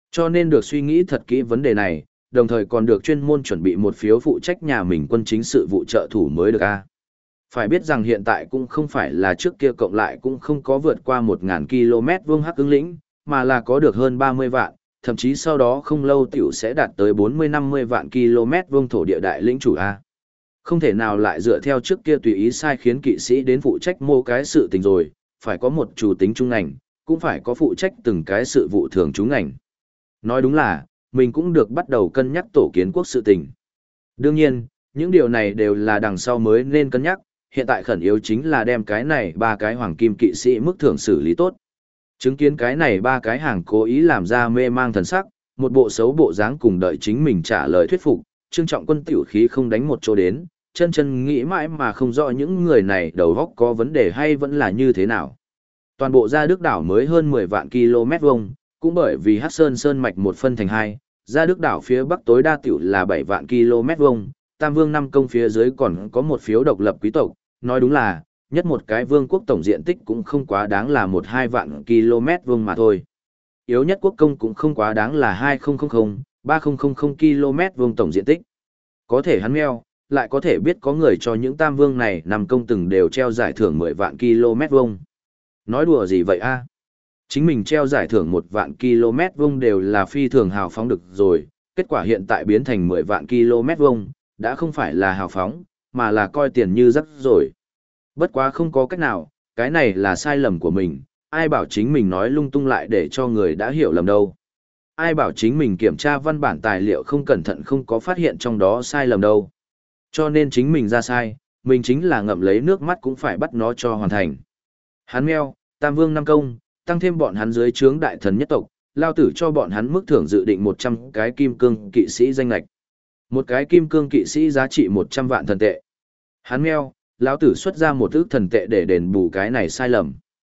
Cho nên được suy nghĩ thật kỹ vấn đề này, đồng thời còn được chuyên môn chuẩn bị một phiếu phụ trách nhà mình quân chính sự vụ trợ thủ mới được a. Phải biết rằng hiện tại cũng không phải là trước kia cộng lại cũng không có vượt qua 1.000 km vuông Hắc Ứng lĩnh, mà là có được hơn 30 vạn, thậm chí sau đó không lâu tiểu sẽ đạt tới 40-50 vạn km vuông thổ địa đại lĩnh chủ a. Không thể nào lại dựa theo trước kia tùy ý sai khiến kỵ sĩ đến phụ trách mô cái sự tình rồi, phải có một chủ tính trung ngành, cũng phải có phụ trách từng cái sự vụ thường trú ngành. Nói đúng là, mình cũng được bắt đầu cân nhắc tổ kiến quốc sự tình. Đương nhiên, những điều này đều là đằng sau mới nên cân nhắc, hiện tại khẩn yếu chính là đem cái này ba cái hoàng kim kỵ sĩ mức thưởng xử lý tốt. Chứng kiến cái này ba cái hàng cố ý làm ra mê mang thần sắc, một bộ xấu bộ dáng cùng đợi chính mình trả lời thuyết phục, Trương Trọng Quân tiểu khí không đánh một chỗ đến, chân chân nghĩ mãi mà không rõ những người này đầu óc có vấn đề hay vẫn là như thế nào. Toàn bộ Gia Đức đảo mới hơn 10 vạn km vuông, cũng bởi vì Hắc Sơn Sơn mạch một phân thành hai, Gia Đức đảo phía bắc tối đa tiểu là 7 vạn km vuông, Tam Vương năm công phía dưới còn có một phiếu độc lập quý tộc, nói đúng là, nhất một cái vương quốc tổng diện tích cũng không quá đáng là 1-2 vạn km vuông mà thôi. Yếu nhất quốc công cũng không quá đáng là 2000-3000 km vuông tổng diện tích. Có thể hắn meo, lại có thể biết có người cho những tam vương này nằm công từng đều treo giải thưởng 10 vạn km vuông. Nói đùa gì vậy a? Chính mình treo giải thưởng 1 vạn km vuông đều là phi thường hào phóng được rồi, kết quả hiện tại biến thành 10 vạn km vuông, đã không phải là hào phóng, mà là coi tiền như rắc rồi. Bất quá không có cách nào, cái này là sai lầm của mình, ai bảo chính mình nói lung tung lại để cho người đã hiểu lầm đâu. Ai bảo chính mình kiểm tra văn bản tài liệu không cẩn thận không có phát hiện trong đó sai lầm đâu. Cho nên chính mình ra sai, mình chính là ngậm lấy nước mắt cũng phải bắt nó cho hoàn thành. Hắn meo, Tam Vương năm công, tăng thêm bọn hắn dưới trướng đại thần nhất tộc, lao tử cho bọn hắn mức thưởng dự định 100 cái kim cương kỵ sĩ danh lạch. Một cái kim cương kỵ sĩ giá trị 100 vạn thần tệ. Hắn meo, lão tử xuất ra một ức thần tệ để đền bù cái này sai lầm.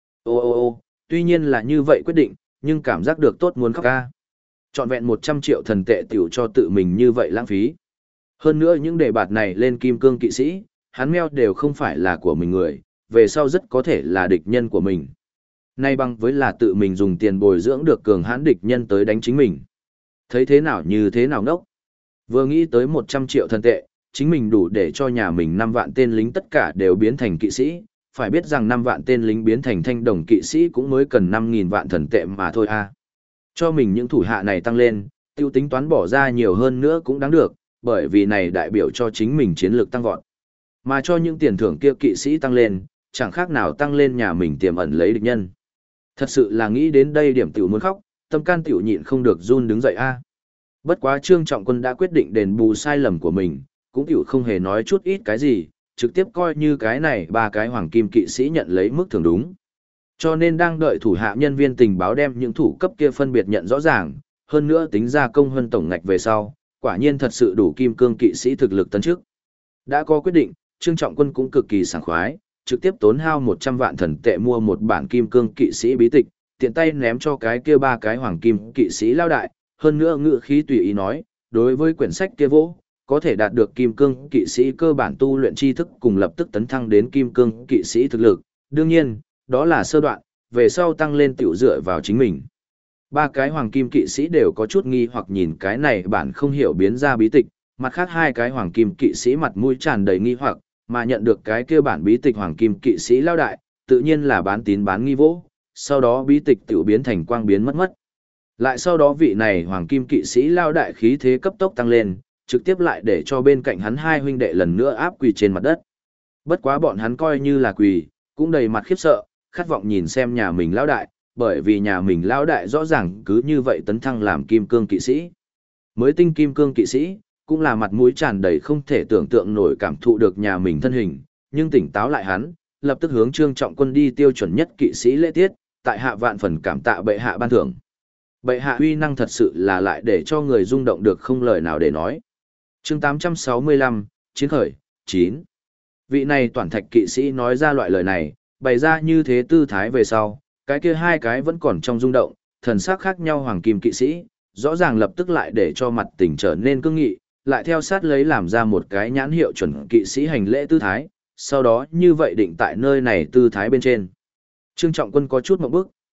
Ô, tuy nhiên là như vậy quyết định, nhưng cảm giác được tốt muốn khóc ca. Chọn vẹn 100 triệu thần tệ tiểu cho tự mình như vậy lãng phí. Hơn nữa những đề bạt này lên kim cương kỵ sĩ, hắn meo đều không phải là của mình người, về sau rất có thể là địch nhân của mình. Nay bằng với là tự mình dùng tiền bồi dưỡng được cường hãn địch nhân tới đánh chính mình. Thấy thế nào như thế nào ngốc. Vừa nghĩ tới 100 triệu thần tệ, chính mình đủ để cho nhà mình 5 vạn tên lính tất cả đều biến thành kỵ sĩ, phải biết rằng 5 vạn tên lính biến thành thanh đồng kỵ sĩ cũng mới cần 5.000 vạn thần tệ mà thôi a. Cho mình những thủ hạ này tăng lên, tiêu tính toán bỏ ra nhiều hơn nữa cũng đáng được, bởi vì này đại biểu cho chính mình chiến lược tăng vọt. Mà cho những tiền thưởng kia kỵ sĩ tăng lên, chẳng khác nào tăng lên nhà mình tiềm ẩn lấy địch nhân. Thật sự là nghĩ đến đây điểm tiểu muốn khóc, tâm can tiểu nhịn không được run đứng dậy a. Bất quá Trương Trọng Quân đã quyết định đền bù sai lầm của mình, cũng tiểu không hề nói chút ít cái gì, trực tiếp coi như cái này ba cái hoàng kim kỵ sĩ nhận lấy mức thưởng đúng. Cho nên đang đợi thủ hạ nhân viên tình báo đem những thủ cấp kia phân biệt nhận rõ ràng, hơn nữa tính ra công hơn tổng ngạch về sau, quả nhiên thật sự đủ kim cương kỵ sĩ thực lực tấn trước. Đã có quyết định, Trương Trọng Quân cũng cực kỳ sảng khoái, trực tiếp tốn hao 100 vạn thần tệ mua một bản kim cương kỵ sĩ bí tịch, tiện tay ném cho cái kia ba cái hoàng kim kỵ sĩ lao đại, hơn nữa ngữ khí tùy ý nói, đối với quyển sách kia vỗ, có thể đạt được kim cương kỵ sĩ cơ bản tu luyện tri thức cùng lập tức tấn thăng đến kim cương kỵ sĩ thực lực, đương nhiên, đó là sơ đoạn, về sau tăng lên tiểu dựa vào chính mình. Ba cái hoàng kim kỵ sĩ đều có chút nghi hoặc nhìn cái này bản không hiểu biến ra bí tịch, mặt khác hai cái hoàng kim kỵ sĩ mặt mũi tràn đầy nghi hoặc, mà nhận được cái kia bản bí tịch hoàng kim kỵ sĩ lao đại, tự nhiên là bán tín bán nghi vỗ, sau đó bí tịch tiểu biến thành quang biến mất mất. Lại sau đó vị này hoàng kim kỵ sĩ lao đại khí thế cấp tốc tăng lên, trực tiếp lại để cho bên cạnh hắn hai huynh đệ lần nữa áp quỳ trên mặt đất. Bất quá bọn hắn coi như là quỳ, cũng đầy mặt khiếp sợ, khát vọng nhìn xem nhà mình lao đại, bởi vì nhà mình lao đại rõ ràng cứ như vậy tấn thăng làm kim cương kỵ sĩ. Mới tinh kim cương kỵ sĩ, cũng là mặt mũi tràn đầy không thể tưởng tượng nổi cảm thụ được nhà mình thân hình, nhưng tỉnh táo lại hắn, lập tức hướng Trương Trọng Quân đi tiêu chuẩn nhất kỵ sĩ lễ tiết, tại hạ vạn phần cảm tạ bệ hạ ban thưởng. Bệ hạ uy năng thật sự là lại để cho người rung động được không lời nào để nói. Chương 865, Chiến khởi, 9. Vị này toàn thạch kỵ sĩ nói ra loại lời này, bày ra như thế tư thái về sau, cái kia hai cái vẫn còn trong rung động, thần sắc khác nhau hoàng kim kỵ sĩ, rõ ràng lập tức lại để cho mặt tình trở nên cương nghị, lại theo sát lấy làm ra một cái nhãn hiệu chuẩn kỵ sĩ hành lễ tư thái, sau đó như vậy định tại nơi này tư thái bên trên. Trương Trọng Quân có chút ngượng bức,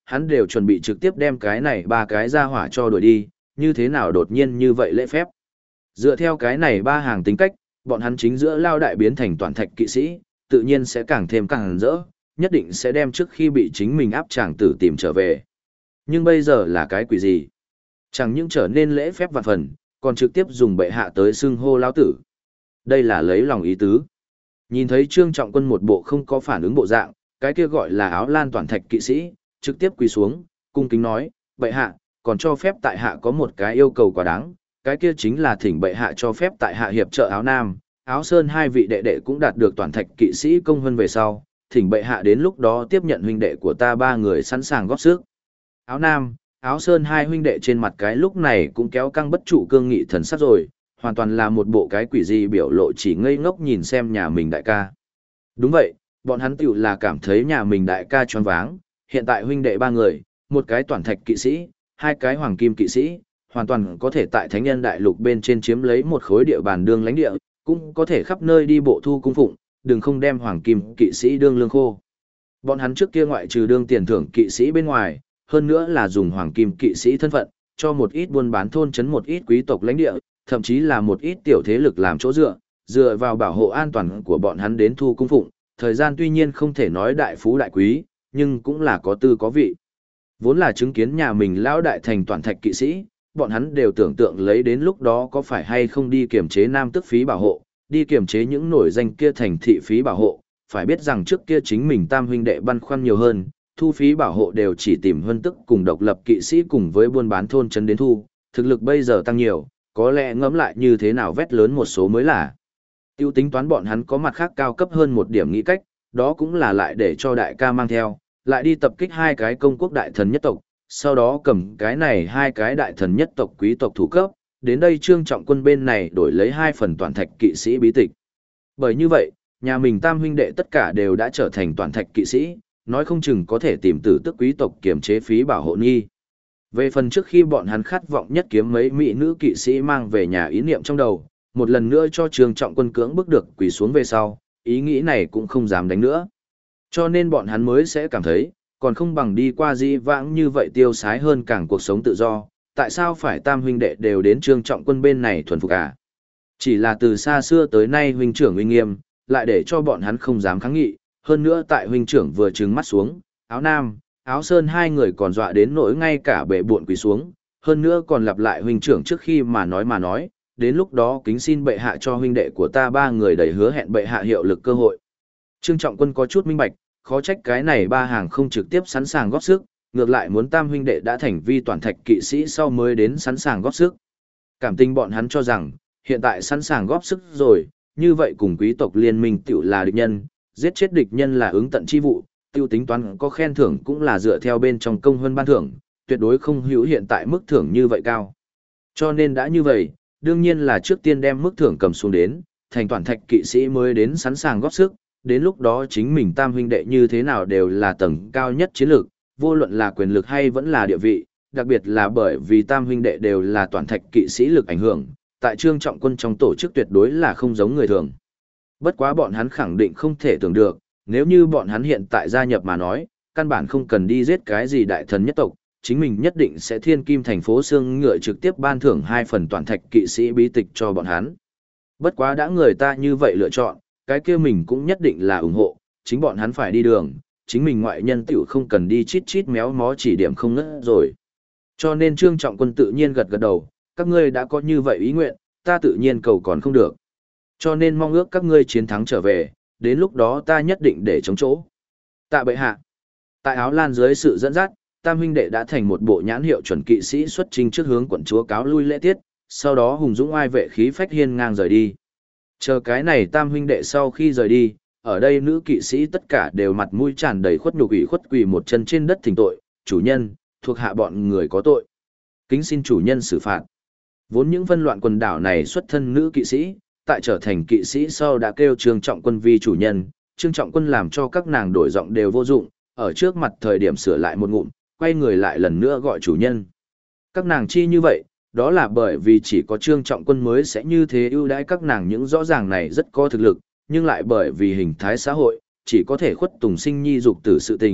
hắn đều chuẩn bị trực tiếp đem cái này ba cái ra hỏa cho đuổi đi, như thế nào đột nhiên như vậy lễ phép. Dựa theo cái này ba hàng tính cách, bọn hắn chính giữa lao đại biến thành toàn thạch kỵ sĩ, tự nhiên sẽ càng thêm càng rỡ, nhất định sẽ đem trước khi bị chính mình áp chàng tử tìm trở về. Nhưng bây giờ là cái quỷ gì? Chẳng những trở nên lễ phép vạn phần, còn trực tiếp dùng bệ hạ tới xưng hô lão tử. Đây là lấy lòng ý tứ. Nhìn thấy Trương Trọng Quân một bộ không có phản ứng bộ dạng, cái kia gọi là áo lan toàn thạch kỵ sĩ, trực tiếp quỳ xuống, cung kính nói, bệ hạ, còn cho phép tại hạ có một cái yêu cầu quá đáng, cái kia chính là thỉnh bệ hạ cho phép tại hạ hiệp trợ áo nam, áo sơn hai vị đệ đệ cũng đạt được toàn thạch kỵ sĩ công hơn về sau, thỉnh bệ hạ đến lúc đó tiếp nhận huynh đệ của ta ba người sẵn sàng góp sức. Áo nam, áo sơn hai huynh đệ trên mặt cái lúc này cũng kéo căng bất trụ cương nghị thần sắc rồi, hoàn toàn là một bộ cái quỷ gì biểu lộ chỉ ngây ngốc nhìn xem nhà mình đại ca. Đúng vậy, bọn hắn tiểu là cảm thấy nhà mình đại ca choáng váng, hiện tại huynh đệ ba người, một cái toàn thạch kỵ sĩ, hai cái hoàng kim kỵ sĩ, hoàn toàn có thể tại thánh nhân đại lục bên trên chiếm lấy một khối địa bàn đương lãnh địa, cũng có thể khắp nơi đi bộ thu cung phụng, đừng không đem hoàng kim kỵ sĩ đương lương khô. Bọn hắn trước kia ngoại trừ đương tiền thưởng kỵ sĩ bên ngoài, hơn nữa là dùng hoàng kim kỵ sĩ thân phận, cho một ít buôn bán thôn trấn một ít quý tộc lãnh địa, thậm chí là một ít tiểu thế lực làm chỗ dựa vào bảo hộ an toàn của bọn hắn đến thu cung phụng, thời gian tuy nhiên không thể nói đại phú đại quý, nhưng cũng là có tư có vị. Vốn là chứng kiến nhà mình lão đại thành toàn thạch kỵ sĩ, bọn hắn đều tưởng tượng lấy đến lúc đó có phải hay không đi kiểm chế nam tức phí bảo hộ, đi kiểm chế những nổi danh kia thành thị phí bảo hộ, phải biết rằng trước kia chính mình tam huynh đệ băn khoăn nhiều hơn, thu phí bảo hộ đều chỉ tìm huân tức cùng độc lập kỵ sĩ cùng với buôn bán thôn trấn đến thu, thực lực bây giờ tăng nhiều, có lẽ ngẫm lại như thế nào vét lớn một số mới là. Tiêu tính toán bọn hắn có mặt khác cao cấp hơn một điểm nghĩ cách, đó cũng là lại để cho đại ca mang theo, lại đi tập kích hai cái công quốc đại thần nhất tộc, sau đó cầm cái này hai cái đại thần nhất tộc quý tộc thủ cấp, đến đây Trương Trọng Quân bên này đổi lấy 2 phần toàn thạch kỵ sĩ bí tịch. Bởi như vậy, nhà mình tam huynh đệ tất cả đều đã trở thành toàn thạch kỵ sĩ, nói không chừng có thể tìm tử tức quý tộc kiểm chế phí bảo hộ nghi. Về phần trước khi bọn hắn khát vọng nhất kiếm mấy mỹ nữ kỵ sĩ mang về nhà ý niệm trong đầu, một lần nữa cho Trương Trọng Quân cưỡng bức được quỳ xuống về sau, ý nghĩ này cũng không dám đánh nữa. Cho nên bọn hắn mới sẽ cảm thấy, còn không bằng đi qua di vãng như vậy tiêu sái hơn càng cuộc sống tự do, tại sao phải tam huynh đệ đều đến Trương Trọng Quân bên này thuần phục à? Chỉ là từ xa xưa tới nay huynh trưởng uy nghiêm, lại để cho bọn hắn không dám kháng nghị, hơn nữa tại huynh trưởng vừa trừng mắt xuống, áo nam, áo sơn hai người còn dọa đến nỗi ngay cả bệ buộn quỳ xuống, hơn nữa còn lặp lại huynh trưởng trước khi mà nói, đến lúc đó kính xin bệ hạ cho huynh đệ của ta ba người đầy hứa hẹn bệ hạ hiệu lực cơ hội. Trương Trọng Quân có chút minh bạch, khó trách cái này ba hàng không trực tiếp sẵn sàng góp sức, ngược lại muốn tam huynh đệ đã thành vi toàn thạch kỵ sĩ sau mới đến sẵn sàng góp sức. Cảm tình bọn hắn cho rằng, hiện tại sẵn sàng góp sức rồi, như vậy cùng quý tộc liên minh tiểu là địch nhân, giết chết địch nhân là ứng tận chi vụ, tiêu tính toán có khen thưởng cũng là dựa theo bên trong công hơn ban thưởng, tuyệt đối không hữu hiện tại mức thưởng như vậy cao. Cho nên đã như vậy, đương nhiên là trước tiên đem mức thưởng cầm xuống đến, thành toàn thạch kỵ sĩ mới đến sẵn sàng góp sức, đến lúc đó chính mình tam huynh đệ như thế nào đều là tầng cao nhất chiến lược, vô luận là quyền lực hay vẫn là địa vị, đặc biệt là bởi vì tam huynh đệ đều là toàn thạch kỵ sĩ lực ảnh hưởng, tại Trương Trọng Quân trong tổ chức tuyệt đối là không giống người thường. Bất quá bọn hắn khẳng định không thể tưởng được, nếu như bọn hắn hiện tại gia nhập mà nói, căn bản không cần đi giết cái gì đại thần nhất tộc, chính mình nhất định sẽ thiên kim thành phố xương ngựa trực tiếp ban thưởng 2 phần toàn thạch kỵ sĩ bí tịch cho bọn hắn. Bất quá đã người ta như vậy lựa chọn, cái kia mình cũng nhất định là ủng hộ, chính bọn hắn phải đi đường, chính mình ngoại nhân tiểu không cần đi chít chít méo mó chỉ điểm không ngất rồi. Cho nên Trương Trọng Quân tự nhiên gật gật đầu, các ngươi đã có như vậy ý nguyện, ta tự nhiên cầu còn không được. Cho nên mong ước các ngươi chiến thắng trở về, đến lúc đó ta nhất định để chống chỗ. Tạ bệ hạ. Tại Áo Lan dưới sự dẫn dắt, tam huynh đệ đã thành một bộ nhãn hiệu chuẩn kỵ sĩ xuất trình trước hướng quận chúa cáo lui lễ tiết, sau đó hùng dũng oai vệ khí phách hiên ngang rời đi. Chờ cái này tam huynh đệ sau khi rời đi, ở đây nữ kỵ sĩ tất cả đều mặt mũi tràn đầy khuất nhục ủy khuất quỳ một chân trên đất thỉnh tội, chủ nhân, thuộc hạ bọn người có tội. Kính xin chủ nhân xử phạt. Vốn những phân loạn quần đảo này xuất thân nữ kỵ sĩ, tại trở thành kỵ sĩ sau đã kêu Trương Trọng Quân vi chủ nhân, Trương Trọng Quân làm cho các nàng đổi giọng đều vô dụng, ở trước mặt thời điểm sửa lại một ngụm, quay người lại lần nữa gọi chủ nhân. Các nàng chi như vậy, đó là bởi vì chỉ có Trương Trọng Quân mới sẽ như thế ưu đãi các nàng những rõ ràng này rất có thực lực, nhưng lại bởi vì hình thái xã hội, chỉ có thể khuất tùng sinh nhi dục tử sự tình,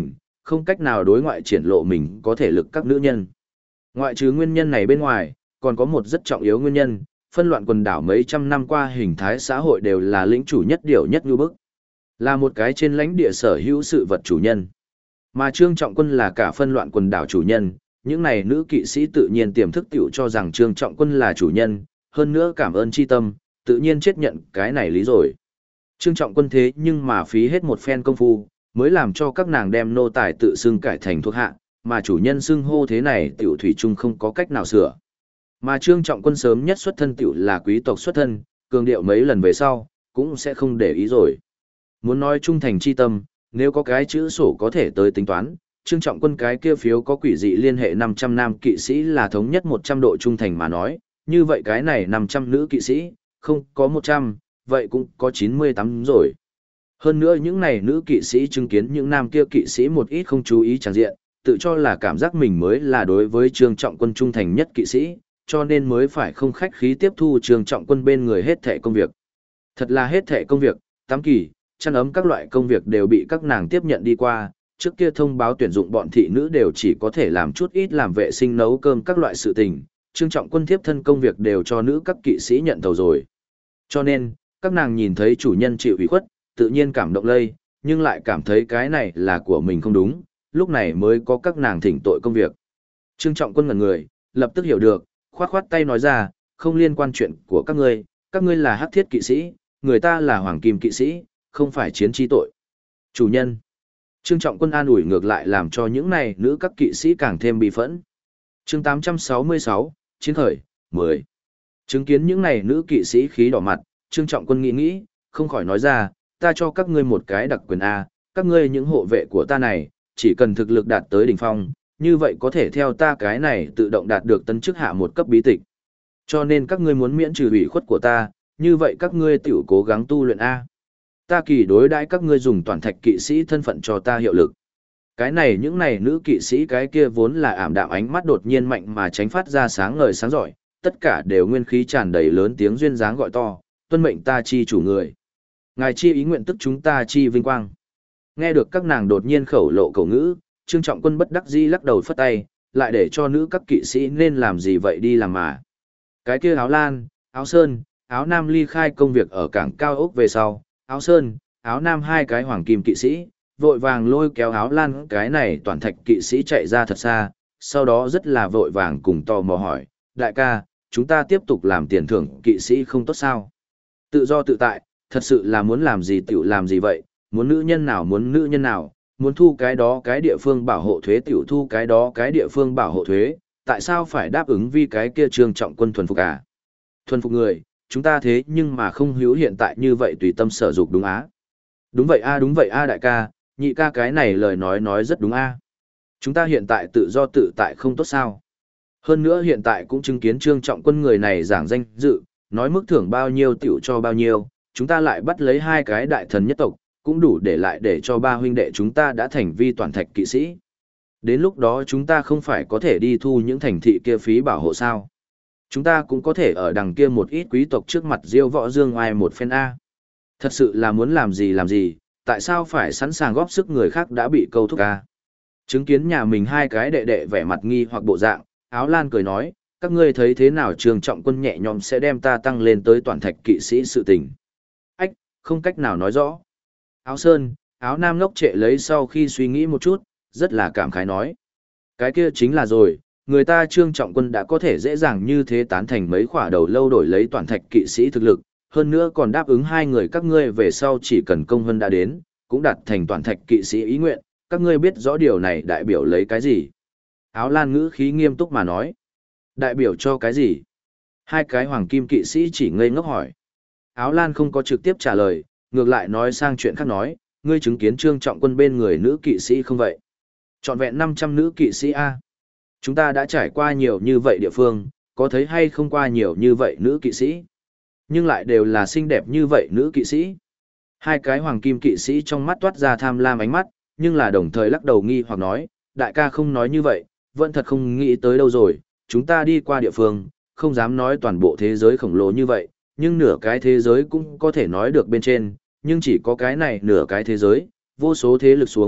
không cách nào đối ngoại triển lộ mình có thể lực các nữ nhân. Ngoại trừ nguyên nhân này bên ngoài, còn có một rất trọng yếu nguyên nhân, phân loạn quần đảo mấy trăm năm qua hình thái xã hội đều là lĩnh chủ nhất điều nhất như bức. Là một cái trên lãnh địa sở hữu sự vật chủ nhân. Mà Trương Trọng Quân là cả phân loạn quần đảo chủ nhân, những này nữ kỵ sĩ tự nhiên tiềm thức tiểu cho rằng Trương Trọng Quân là chủ nhân, hơn nữa cảm ơn chi tâm, tự nhiên chết nhận cái này lý rồi. Trương Trọng Quân thế nhưng mà phí hết một phen công phu, mới làm cho các nàng đem nô tài tự xưng cải thành thuộc hạ, mà chủ nhân xưng hô thế này tiểu thủy chung không có cách nào sửa. Mà Trương Trọng Quân sớm nhất xuất thân tiểu là quý tộc xuất thân, cường điệu mấy lần về sau, cũng sẽ không để ý rồi. Muốn nói trung thành chi tâm, nếu có cái chữ sổ có thể tới tính toán, Trương Trọng Quân cái kia phiếu có quỷ dị liên hệ 500 nam kỵ sĩ là thống nhất 100 độ trung thành mà nói, như vậy cái này 500 nữ kỵ sĩ, không có 100, vậy cũng có 98 rồi. Hơn nữa những này nữ kỵ sĩ chứng kiến những nam kia kỵ sĩ một ít không chú ý tràng diện, tự cho là cảm giác mình mới là đối với Trương Trọng Quân trung thành nhất kỵ sĩ, cho nên mới phải không khách khí tiếp thu Trương Trọng Quân bên người hết thảy công việc. Thật là hết thảy công việc, tắm kỳ, chăn ấm các loại công việc đều bị các nàng tiếp nhận đi qua, trước kia thông báo tuyển dụng bọn thị nữ đều chỉ có thể làm chút ít làm vệ sinh nấu cơm các loại sự tình, Trương Trọng Quân tiếp thân công việc đều cho nữ các kỵ sĩ nhận tàu rồi. Cho nên, các nàng nhìn thấy chủ nhân chịu ủy khuất, tự nhiên cảm động lây, nhưng lại cảm thấy cái này là của mình không đúng, lúc này mới có các nàng thỉnh tội công việc. Trương Trọng Quân ngẩn người, lập tức hiểu được, khoát khoát tay nói ra, không liên quan chuyện của các ngươi là hắc thiết kỵ sĩ, người ta là hoàng kim kỵ sĩ, không phải chiến chi tội. Chủ nhân. Trương Trọng Quân an ủi ngược lại làm cho những này nữ các kỵ sĩ càng thêm bị phẫn. Chương 866, Chiến khởi, 10. Chứng kiến những này nữ kỵ sĩ khí đỏ mặt, Trương Trọng Quân nghĩ, không khỏi nói ra, ta cho các ngươi một cái đặc quyền A, các ngươi những hộ vệ của ta này, chỉ cần thực lực đạt tới đỉnh phong, như vậy có thể theo ta cái này tự động đạt được tấn chức hạ một cấp bí tịch. Cho nên các ngươi muốn miễn trừ ủy khuất của ta, như vậy các ngươi tiểu cố gắng tu luyện A. Ta kỳ đối đãi các ngươi dùng toàn thạch kỵ sĩ thân phận cho ta hiệu lực. Cái này những này nữ kỵ sĩ cái kia vốn là ảm đạm ánh mắt đột nhiên mạnh mà tránh phát ra sáng ngời sáng rọi, tất cả đều nguyên khí tràn đầy lớn tiếng duyên dáng gọi to, tuân mệnh ta chi chủ người. Ngài chi ý nguyện tức chúng ta chi vinh quang. Nghe được các nàng đột nhiên khẩu lộ cầu ngữ, Trương Trọng Quân bất đắc dĩ lắc đầu phất tay, lại để cho nữ các kỵ sĩ nên làm gì vậy đi làm mà. Cái kia áo lan, áo sơn, áo nam ly khai công việc ở cảng cao ốc về sau, áo sơn, áo nam hai cái hoàng kim kỵ sĩ, vội vàng lôi kéo áo lan cái này toàn thạch kỵ sĩ chạy ra thật xa, sau đó rất là vội vàng cùng tò mò hỏi, đại ca, chúng ta tiếp tục làm tiền thưởng kỵ sĩ không tốt sao? Tự do tự tại, thật sự là muốn làm gì tiểu làm gì vậy, muốn nữ nhân nào muốn nữ nhân nào, muốn thu cái đó cái địa phương bảo hộ thuế tiểu thu cái đó cái địa phương bảo hộ thuế, tại sao phải đáp ứng vì cái kia Trương Trọng Quân thuần phục à? Thuần phục người, chúng ta thế nhưng mà không hữu hiện tại như vậy tùy tâm sở dục đúng á. Đúng vậy a đại ca, nhị ca cái này lời nói rất đúng a. Chúng ta hiện tại tự do tự tại không tốt sao. Hơn nữa hiện tại cũng chứng kiến Trương Trọng Quân người này giảng danh dự, nói mức thưởng bao nhiêu tiểu cho bao nhiêu, chúng ta lại bắt lấy hai cái đại thần nhất tộc, cũng đủ để lại để cho ba huynh đệ chúng ta đã thành vi toàn thạch kỵ sĩ. Đến lúc đó chúng ta không phải có thể đi thu những thành thị kia phí bảo hộ sao. Chúng ta cũng có thể ở đằng kia một ít quý tộc trước mặt diêu võ dương oai một phen A. Thật sự là muốn làm gì, tại sao phải sẵn sàng góp sức người khác đã bị câu thúc A. Chứng kiến nhà mình hai cái đệ đệ vẻ mặt nghi hoặc bộ dạng, Áo Lan cười nói, các ngươi thấy thế nào Trương Trọng Quân nhẹ nhõm sẽ đem ta tăng lên tới toàn thạch kỵ sĩ sự tình. Ách, không cách nào nói rõ. Áo Sơn, Áo Nam ngốc trệ lấy sau khi suy nghĩ một chút, rất là cảm khái nói. Cái kia chính là rồi, người ta Trương Trọng Quân đã có thể dễ dàng như thế tán thành mấy khỏa đầu lâu đổi lấy toàn thạch kỵ sĩ thực lực, hơn nữa còn đáp ứng hai người các ngươi về sau chỉ cần công hơn đã đến, cũng đạt thành toàn thạch kỵ sĩ ý nguyện, các ngươi biết rõ điều này đại biểu lấy cái gì. Áo Lan ngữ khí nghiêm túc mà nói. Đại biểu cho cái gì? Hai cái hoàng kim kỵ sĩ chỉ ngây ngốc hỏi. Áo Lan không có trực tiếp trả lời, ngược lại nói sang chuyện khác nói, ngươi chứng kiến Trương Trọng Quân bên người nữ kỵ sĩ không vậy? Trọn vẹn 500 nữ kỵ sĩ A. Chúng ta đã trải qua nhiều như vậy địa phương, có thấy hay không qua nhiều như vậy nữ kỵ sĩ? Nhưng lại đều là xinh đẹp như vậy nữ kỵ sĩ. Hai cái hoàng kim kỵ sĩ trong mắt toát ra tham lam ánh mắt, nhưng là đồng thời lắc đầu nghi hoặc nói, đại ca không nói như vậy, vẫn thật không nghĩ tới đâu rồi, chúng ta đi qua địa phương, không dám nói toàn bộ thế giới khổng lồ như vậy, nhưng nửa cái thế giới cũng có thể nói được bên trên, nhưng chỉ có cái này nửa cái thế giới, vô số thế lực xuống,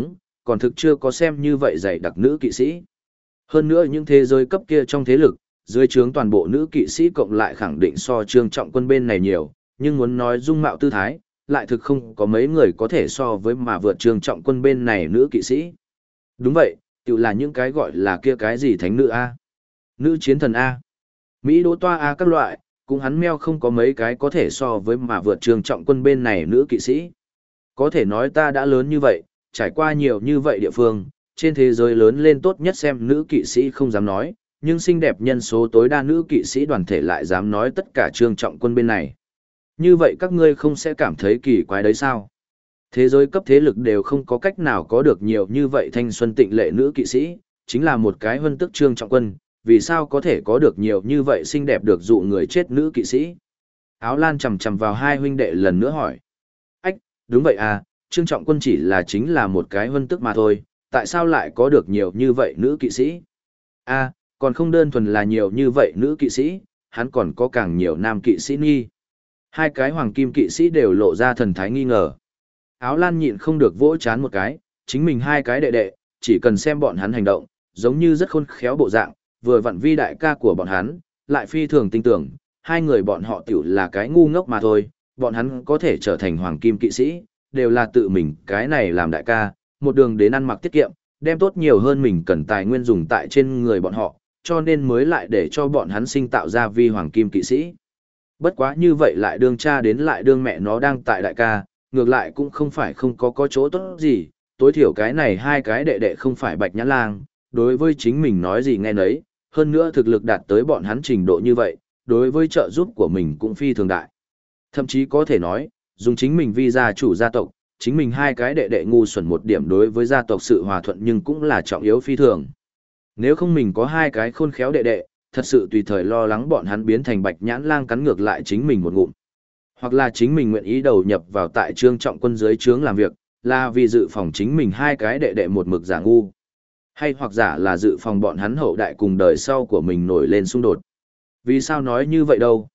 còn thực chưa có xem như vậy dày đặc nữ kỵ sĩ. Hơn nữa những thế giới cấp kia trong thế lực, dưới trướng toàn bộ nữ kỵ sĩ cộng lại khẳng định so Trương Trọng Quân bên này nhiều, nhưng muốn nói dung mạo tư thái, lại thực không có mấy người có thể so với mà vượt Trương Trọng Quân bên này nữ kỵ sĩ. Đúng vậy, tự là những cái gọi là kia cái gì thánh nữ A, nữ chiến thần A, Mỹ đỗ toa A các loại, cũng hắn meo không có mấy cái có thể so với mà vượt Trương Trọng Quân bên này nữ kỵ sĩ. Có thể nói ta đã lớn như vậy, trải qua nhiều như vậy địa phương, trên thế giới lớn lên tốt nhất xem nữ kỵ sĩ không dám nói, nhưng xinh đẹp nhân số tối đa nữ kỵ sĩ đoàn thể lại dám nói tất cả Trương Trọng Quân bên này. Như vậy các ngươi không sẽ cảm thấy kỳ quái đấy sao? Thế giới cấp thế lực đều không có cách nào có được nhiều như vậy thanh xuân tịnh lệ nữ kỵ sĩ, chính là một cái huân tức Trương Trọng Quân, vì sao có thể có được nhiều như vậy xinh đẹp được dụ người chết nữ kỵ sĩ? Áo Lan chầm chầm vào hai huynh đệ lần nữa hỏi. Ách, đúng vậy à, Trương Trọng Quân chỉ là chính là một cái huân tức mà thôi, tại sao lại có được nhiều như vậy nữ kỵ sĩ? À, còn không đơn thuần là nhiều như vậy nữ kỵ sĩ, hắn còn có càng nhiều nam kỵ sĩ nghi. Hai cái hoàng kim kỵ sĩ đều lộ ra thần thái nghi ngờ. Áo Lan nhịn không được vỗ chán một cái, chính mình hai cái đệ đệ, chỉ cần xem bọn hắn hành động, giống như rất khôn khéo bộ dạng, vừa vặn vi đại ca của bọn hắn, lại phi thường tin tưởng, hai người bọn họ tiểu là cái ngu ngốc mà thôi, bọn hắn có thể trở thành hoàng kim kỵ sĩ, đều là tự mình cái này làm đại ca, một đường đến ăn mặc tiết kiệm, đem tốt nhiều hơn mình cần tài nguyên dùng tại trên người bọn họ, cho nên mới lại để cho bọn hắn sinh tạo ra vi hoàng kim kỵ sĩ. Bất quá như vậy lại đương cha đến lại đương mẹ nó đang tại đại ca, ngược lại cũng không phải không có chỗ tốt gì, tối thiểu cái này hai cái đệ đệ không phải bạch nhãn lang, đối với chính mình nói gì nghe nấy, hơn nữa thực lực đạt tới bọn hắn trình độ như vậy, đối với trợ giúp của mình cũng phi thường đại. Thậm chí có thể nói, dùng chính mình vi gia chủ gia tộc, chính mình hai cái đệ đệ ngu xuẩn một điểm đối với gia tộc sự hòa thuận nhưng cũng là trọng yếu phi thường. Nếu không mình có hai cái khôn khéo đệ đệ, thật sự tùy thời lo lắng bọn hắn biến thành bạch nhãn lang cắn ngược lại chính mình một ngụm. Hoặc là chính mình nguyện ý đầu nhập vào tại Trương Trọng Quân dưới trướng làm việc, là vì dự phòng chính mình hai cái đệ đệ một mực giả ngu. Hay hoặc giả là dự phòng bọn hắn hậu đại cùng đời sau của mình nổi lên xung đột. Vì sao nói như vậy đâu?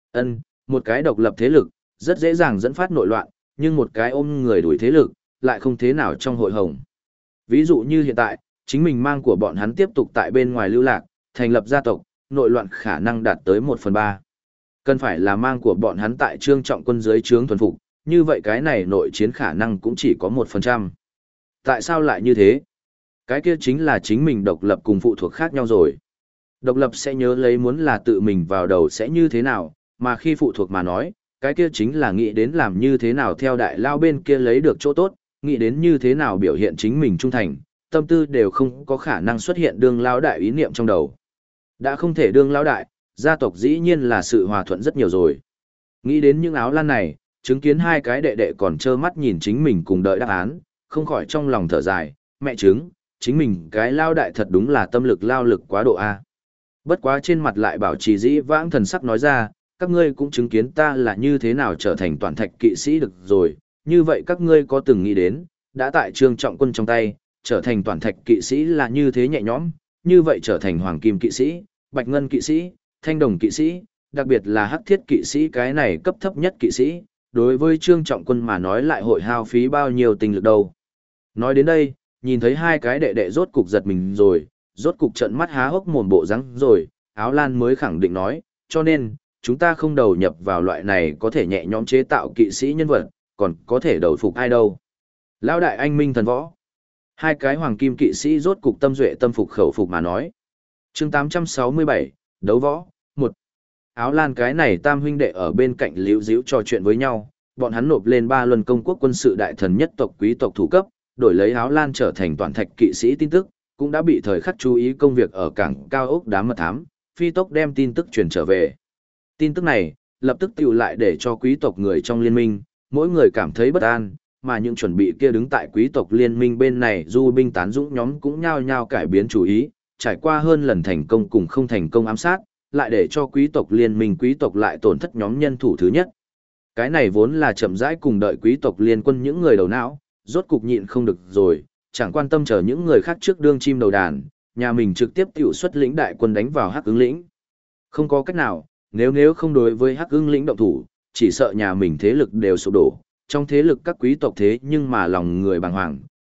Một cái độc lập thế lực, rất dễ dàng dẫn phát nội loạn, nhưng một cái ôm người đuổi thế lực, lại không thế nào trong hội hồng. Ví dụ như hiện tại, chính mình mang của bọn hắn tiếp tục tại bên ngoài lưu lạc, thành lập gia tộc, nội loạn khả năng đạt tới 1/3. Cần phải là mang của bọn hắn tại Trương Trọng Quân dưới trướng thuần phục, như vậy cái này nội chiến khả năng cũng chỉ có 1%. Tại sao lại như thế? Cái kia chính là chính mình độc lập cùng phụ thuộc khác nhau rồi. Độc lập sẽ nhớ lấy muốn là tự mình vào đầu sẽ như thế nào, mà khi phụ thuộc mà nói, cái kia chính là nghĩ đến làm như thế nào theo đại lao bên kia lấy được chỗ tốt, nghĩ đến như thế nào biểu hiện chính mình trung thành, tâm tư đều không có khả năng xuất hiện đương lao đại ý niệm trong đầu. Đã không thể đương lao đại, gia tộc dĩ nhiên là sự hòa thuận rất nhiều rồi. Nghĩ đến những Áo Lan này, chứng kiến hai cái đệ đệ còn trơ mắt nhìn chính mình cùng đợi đáp án, không khỏi trong lòng thở dài, mẹ chứng, chính mình cái lao đại thật đúng là tâm lực lao lực quá độ A. Bất quá trên mặt lại bảo trì dĩ vãng thần sắc nói ra, các ngươi cũng chứng kiến ta là như thế nào trở thành toàn thạch kỵ sĩ được rồi, như vậy các ngươi có từng nghĩ đến, đã tại Trương Trọng Quân trong tay, trở thành toàn thạch kỵ sĩ là như thế nhẹ nhõm, như vậy trở thành hoàng kim kỵ sĩ, bạch ngân kỵ sĩ, thanh đồng kỵ sĩ, đặc biệt là hắc thiết kỵ sĩ cái này cấp thấp nhất kỵ sĩ, đối với Trương Trọng Quân mà nói lại hội hao phí bao nhiêu tinh lực đâu. Nói đến đây, nhìn thấy hai cái đệ đệ rốt cục giật mình rồi, rốt cục trợn mắt há hốc mồm bộ răng rồi, Áo Lan mới khẳng định nói, cho nên, chúng ta không đầu nhập vào loại này có thể nhẹ nhõm chế tạo kỵ sĩ nhân vật, còn có thể đầu phục ai đâu. Lão đại anh minh thần võ. Hai cái hoàng kim kỵ sĩ rốt cục tâm duệ tâm phục khẩu phục mà nói. Chương 867, đấu võ, 1. Áo Lan cái này tam huynh đệ ở bên cạnh liễu díu trò chuyện với nhau, bọn hắn nộp lên 3 luân công quốc quân sự đại thần nhất tộc quý tộc thủ cấp, đổi lấy Áo Lan trở thành toàn thạch kỵ sĩ tin tức, cũng đã bị thời khắc chú ý công việc ở cảng cao ốc đám mật thám, phi tốc đem tin tức truyền trở về. Tin tức này, lập tức tiêu lại để cho quý tộc người trong liên minh, mỗi người cảm thấy bất an, mà những chuẩn bị kia đứng tại quý tộc liên minh bên này du binh tán dũng nhóm cũng nhao nhao cải biến chủ ý, trải qua hơn lần thành công cùng không thành công ám sát, lại để cho quý tộc liên minh quý tộc lại tổn thất nhóm nhân thủ thứ nhất. Cái này vốn là chậm rãi cùng đợi quý tộc liên quân những người đầu não, rốt cục nhịn không được rồi, chẳng quan tâm chờ những người khác trước đương chim đầu đàn, nhà mình trực tiếp tiểu xuất lĩnh đại quân đánh vào Hắc Ưng lĩnh. Không có cách nào, nếu không đối với Hắc Ưng lĩnh động thủ, chỉ sợ nhà mình thế lực đều sụp đổ, trong thế lực các quý tộc thế nhưng mà lòng người bàng hoàng,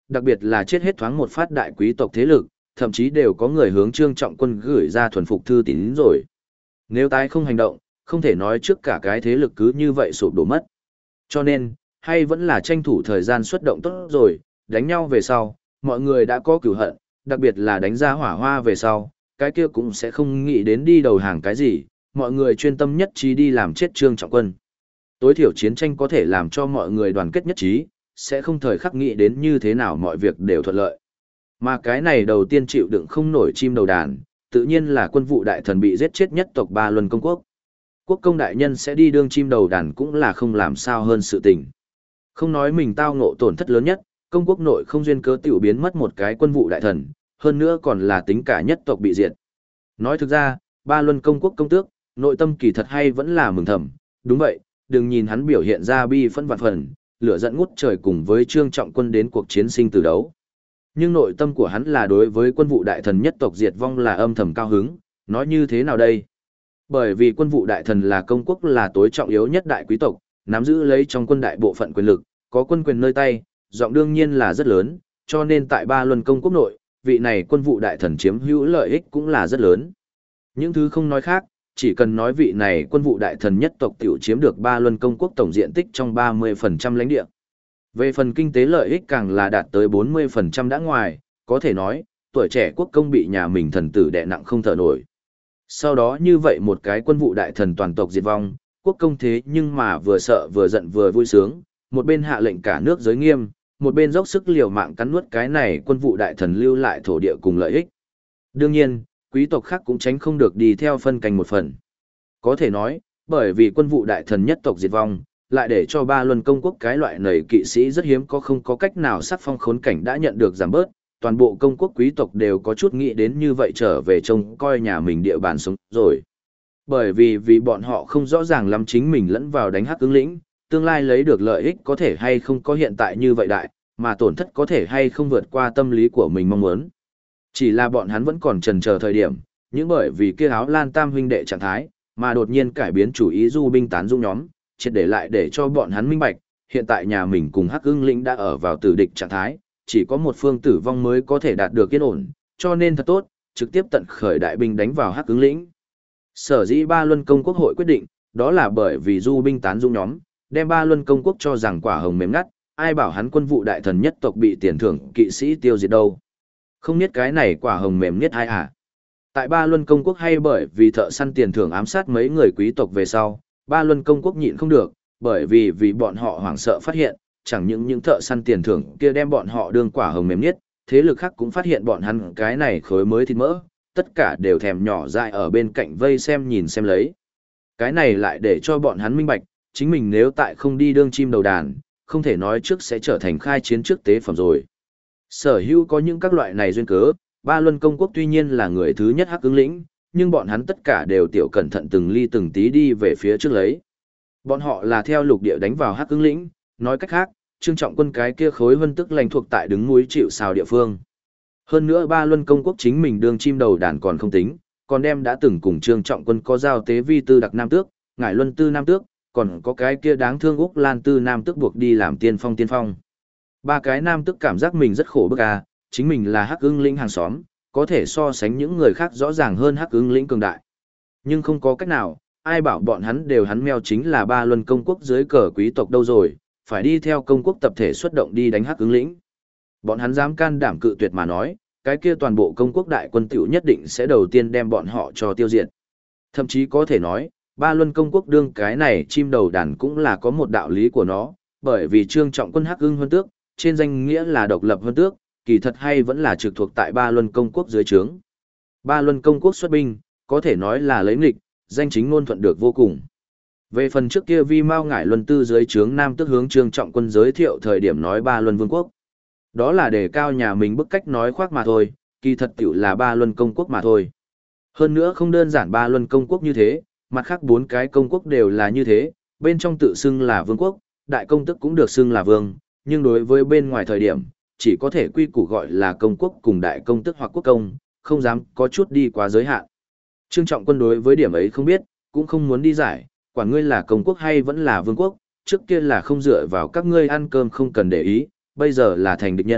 đặc biệt là chết hết thoáng một phát đại quý tộc thế lực, thậm chí đều có người hướng Trương Trọng Quân gửi ra thuần phục thư tín rồi. Nếu tái không hành động, không thể nói trước cả cái thế lực cứ như vậy sụp đổ mất. Cho nên, hay vẫn là tranh thủ thời gian xuất động tốt rồi, đánh nhau về sau, mọi người đã có cửu hận, đặc biệt là đánh ra hỏa hoa về sau, cái kia cũng sẽ không nghĩ đến đi đầu hàng cái gì, mọi người chuyên tâm nhất trí đi làm chết Trương Trọng Quân. Tối thiểu chiến tranh có thể làm cho mọi người đoàn kết nhất trí, sẽ không thời khắc nghĩ đến như thế nào mọi việc đều thuận lợi. Mà cái này đầu tiên chịu đựng không nổi chim đầu đàn, tự nhiên là quân vụ đại thần bị giết chết nhất tộc Ba Luân Công Quốc. Quốc công đại nhân sẽ đi đương chim đầu đàn cũng là không làm sao hơn sự tình. Không nói mình tao ngộ tổn thất lớn nhất, công quốc nội không duyên cớ tiểu biến mất một cái quân vụ đại thần, hơn nữa còn là tính cả nhất tộc bị diệt. Nói thực ra, Ba Luân Công Quốc công tước, nội tâm kỳ thật hay vẫn là mừng thầm, đúng vậy, đừng nhìn hắn biểu hiện ra bi phẫn vạn phần, lửa giận ngút trời cùng với Trương Trọng Quân đến cuộc chiến sinh tử đấu. Nhưng nội tâm của hắn là đối với quân vụ đại thần nhất tộc diệt vong là âm thầm cao hứng, nói như thế nào đây? Bởi vì quân vụ đại thần là công quốc là tối trọng yếu nhất đại quý tộc, nắm giữ lấy trong quân đại bộ phận quyền lực, có quân quyền nơi tay, giọng đương nhiên là rất lớn, cho nên tại Ba Luân Công Quốc nội, vị này quân vụ đại thần chiếm hữu lợi ích cũng là rất lớn. Những thứ không nói khác, chỉ cần nói vị này quân vụ đại thần nhất tộc tiểu chiếm được Ba Luân Công Quốc tổng diện tích trong 30% lãnh địa. Về phần kinh tế lợi ích càng là đạt tới 40% đã ngoài, có thể nói, tuổi trẻ quốc công bị nhà mình thần tử đè nặng không thở nổi. Sau đó như vậy một cái quân vụ đại thần toàn tộc diệt vong, quốc công thế nhưng mà vừa sợ vừa giận vừa vui sướng, một bên hạ lệnh cả nước giới nghiêm, một bên dốc sức liều mạng cắn nuốt cái này quân vụ đại thần lưu lại thổ địa cùng lợi ích. Đương nhiên, quý tộc khác cũng tránh không được đi theo phân cành một phần. Có thể nói, bởi vì quân vụ đại thần nhất tộc diệt vong, lại để cho Ba Luân Công Quốc cái loại nầy kỵ sĩ rất hiếm có không có cách nào sắc phong khốn cảnh đã nhận được giảm bớt, toàn bộ công quốc quý tộc đều có chút nghĩ đến như vậy trở về trông coi nhà mình địa bàn sống rồi. Bởi vì bọn họ không rõ ràng lắm chính mình lẫn vào đánh Hắc Ứng lĩnh, tương lai lấy được lợi ích có thể hay không có hiện tại như vậy đại, mà tổn thất có thể hay không vượt qua tâm lý của mình mong muốn. Chỉ là bọn hắn vẫn còn chần chờ thời điểm, những bởi vì kia áo lan tam huynh đệ trạng thái, mà đột nhiên cải biến chủ ý du binh tán dung nhóm, triệt để lại để cho bọn hắn minh bạch, hiện tại nhà mình cùng Hắc Ưng lĩnh đã ở vào tử địch trạng thái, chỉ có một phương tử vong mới có thể đạt được yên ổn, cho nên thật tốt, trực tiếp tận khởi đại binh đánh vào Hắc Ưng lĩnh. Sở dĩ Ba Luân Công Quốc hội quyết định, đó là bởi vì du binh tán dung nhóm, đem Ba Luân Công Quốc cho rằng quả hồng mềm ngắt, ai bảo hắn quân vụ đại thần nhất tộc bị tiền thưởng kỵ sĩ tiêu diệt đâu. Không biết cái này quả hồng mềm nhất ai à? Tại Ba Luân Công Quốc hay bởi vì thợ săn tiền thưởng ám sát mấy người quý tộc về sau, Ba Luân Công Quốc nhịn không được, bởi vì bọn họ hoảng sợ phát hiện, chẳng những thợ săn tiền thưởng kia đem bọn họ đương quả hồng mềm nhất, thế lực khác cũng phát hiện bọn hắn cái này khối mới thịt mỡ, tất cả đều thèm nhỏ dại ở bên cạnh vây xem nhìn xem lấy. Cái này lại để cho bọn hắn minh bạch, chính mình nếu tại không đi đương chim đầu đàn, không thể nói trước sẽ trở thành khai chiến trước tế phẩm rồi. Sở hữu có những các loại này duyên cớ, Ba Luân Công Quốc tuy nhiên là người thứ nhất Hắc Ứng lĩnh, nhưng bọn hắn tất cả đều tiểu cẩn thận từng ly từng tí đi về phía trước lấy. Bọn họ là theo lục địa đánh vào Hắc Ứng lĩnh, nói cách khác, Trương Trọng Quân cái kia khối vân tức lãnh thuộc tại đứng núi chịu sào địa phương. Hơn nữa Ba Luân Công Quốc chính mình đương chim đầu đàn còn không tính, còn đem đã từng cùng Trương Trọng Quân có giao tế vi tư đặc nam tước, ngải luân tư nam tước, còn có cái kia đáng thương Úc Lan tư nam tước buộc đi làm tiên phong. Ba cái nam tước cảm giác mình rất khổ bức à, chính mình là Hắc Ưng lĩnh hàng xóm, có thể so sánh những người khác rõ ràng hơn Hắc Ưng lĩnh cường đại. Nhưng không có cách nào, ai bảo bọn hắn đều hắn meo chính là Ba Luân Công Quốc dưới cờ quý tộc đâu rồi, phải đi theo công quốc tập thể xuất động đi đánh Hắc Ưng lĩnh. Bọn hắn dám can đảm cự tuyệt mà nói, cái kia toàn bộ công quốc đại quân tiểu nhất định sẽ đầu tiên đem bọn họ cho tiêu diệt. Thậm chí có thể nói, Ba Luân Công Quốc đương cái này chim đầu đàn cũng là có một đạo lý của nó, bởi vì Trương Trọng Quân Hắc Ưng Huân Tước, trên danh nghĩa là độc lập Huân Tước, kỳ thật hay vẫn là trực thuộc tại Ba Luân Công Quốc dưới trướng. Ba Luân Công Quốc xuất binh, có thể nói là lấy nghịch, danh chính ngôn thuận được vô cùng. Về phần trước kia Vi Mao Ngải Luân Tư dưới trướng Nam Tước hướng Trương Trọng Quân giới thiệu thời điểm nói Ba Luân Vương Quốc. Đó là để cao nhà mình bức cách nói khoác mà thôi, kỳ thật tiểu là Ba Luân Công Quốc mà thôi. Hơn nữa không đơn giản Ba Luân Công Quốc như thế, mặt khác bốn cái công quốc đều là như thế, bên trong tự xưng là vương quốc, đại công tức cũng được xưng là vương, nhưng đối với bên ngoài thời điểm, chỉ có thể quy củ gọi là công quốc cùng đại công tức hoặc quốc công, không dám có chút đi quá giới hạn. Trương Trọng Quân đối với điểm ấy không biết, cũng không muốn đi giải, quản ngươi là công quốc hay vẫn là vương quốc, trước kia là không dựa vào các ngươi ăn cơm không cần để ý, bây giờ là thành địch nhân,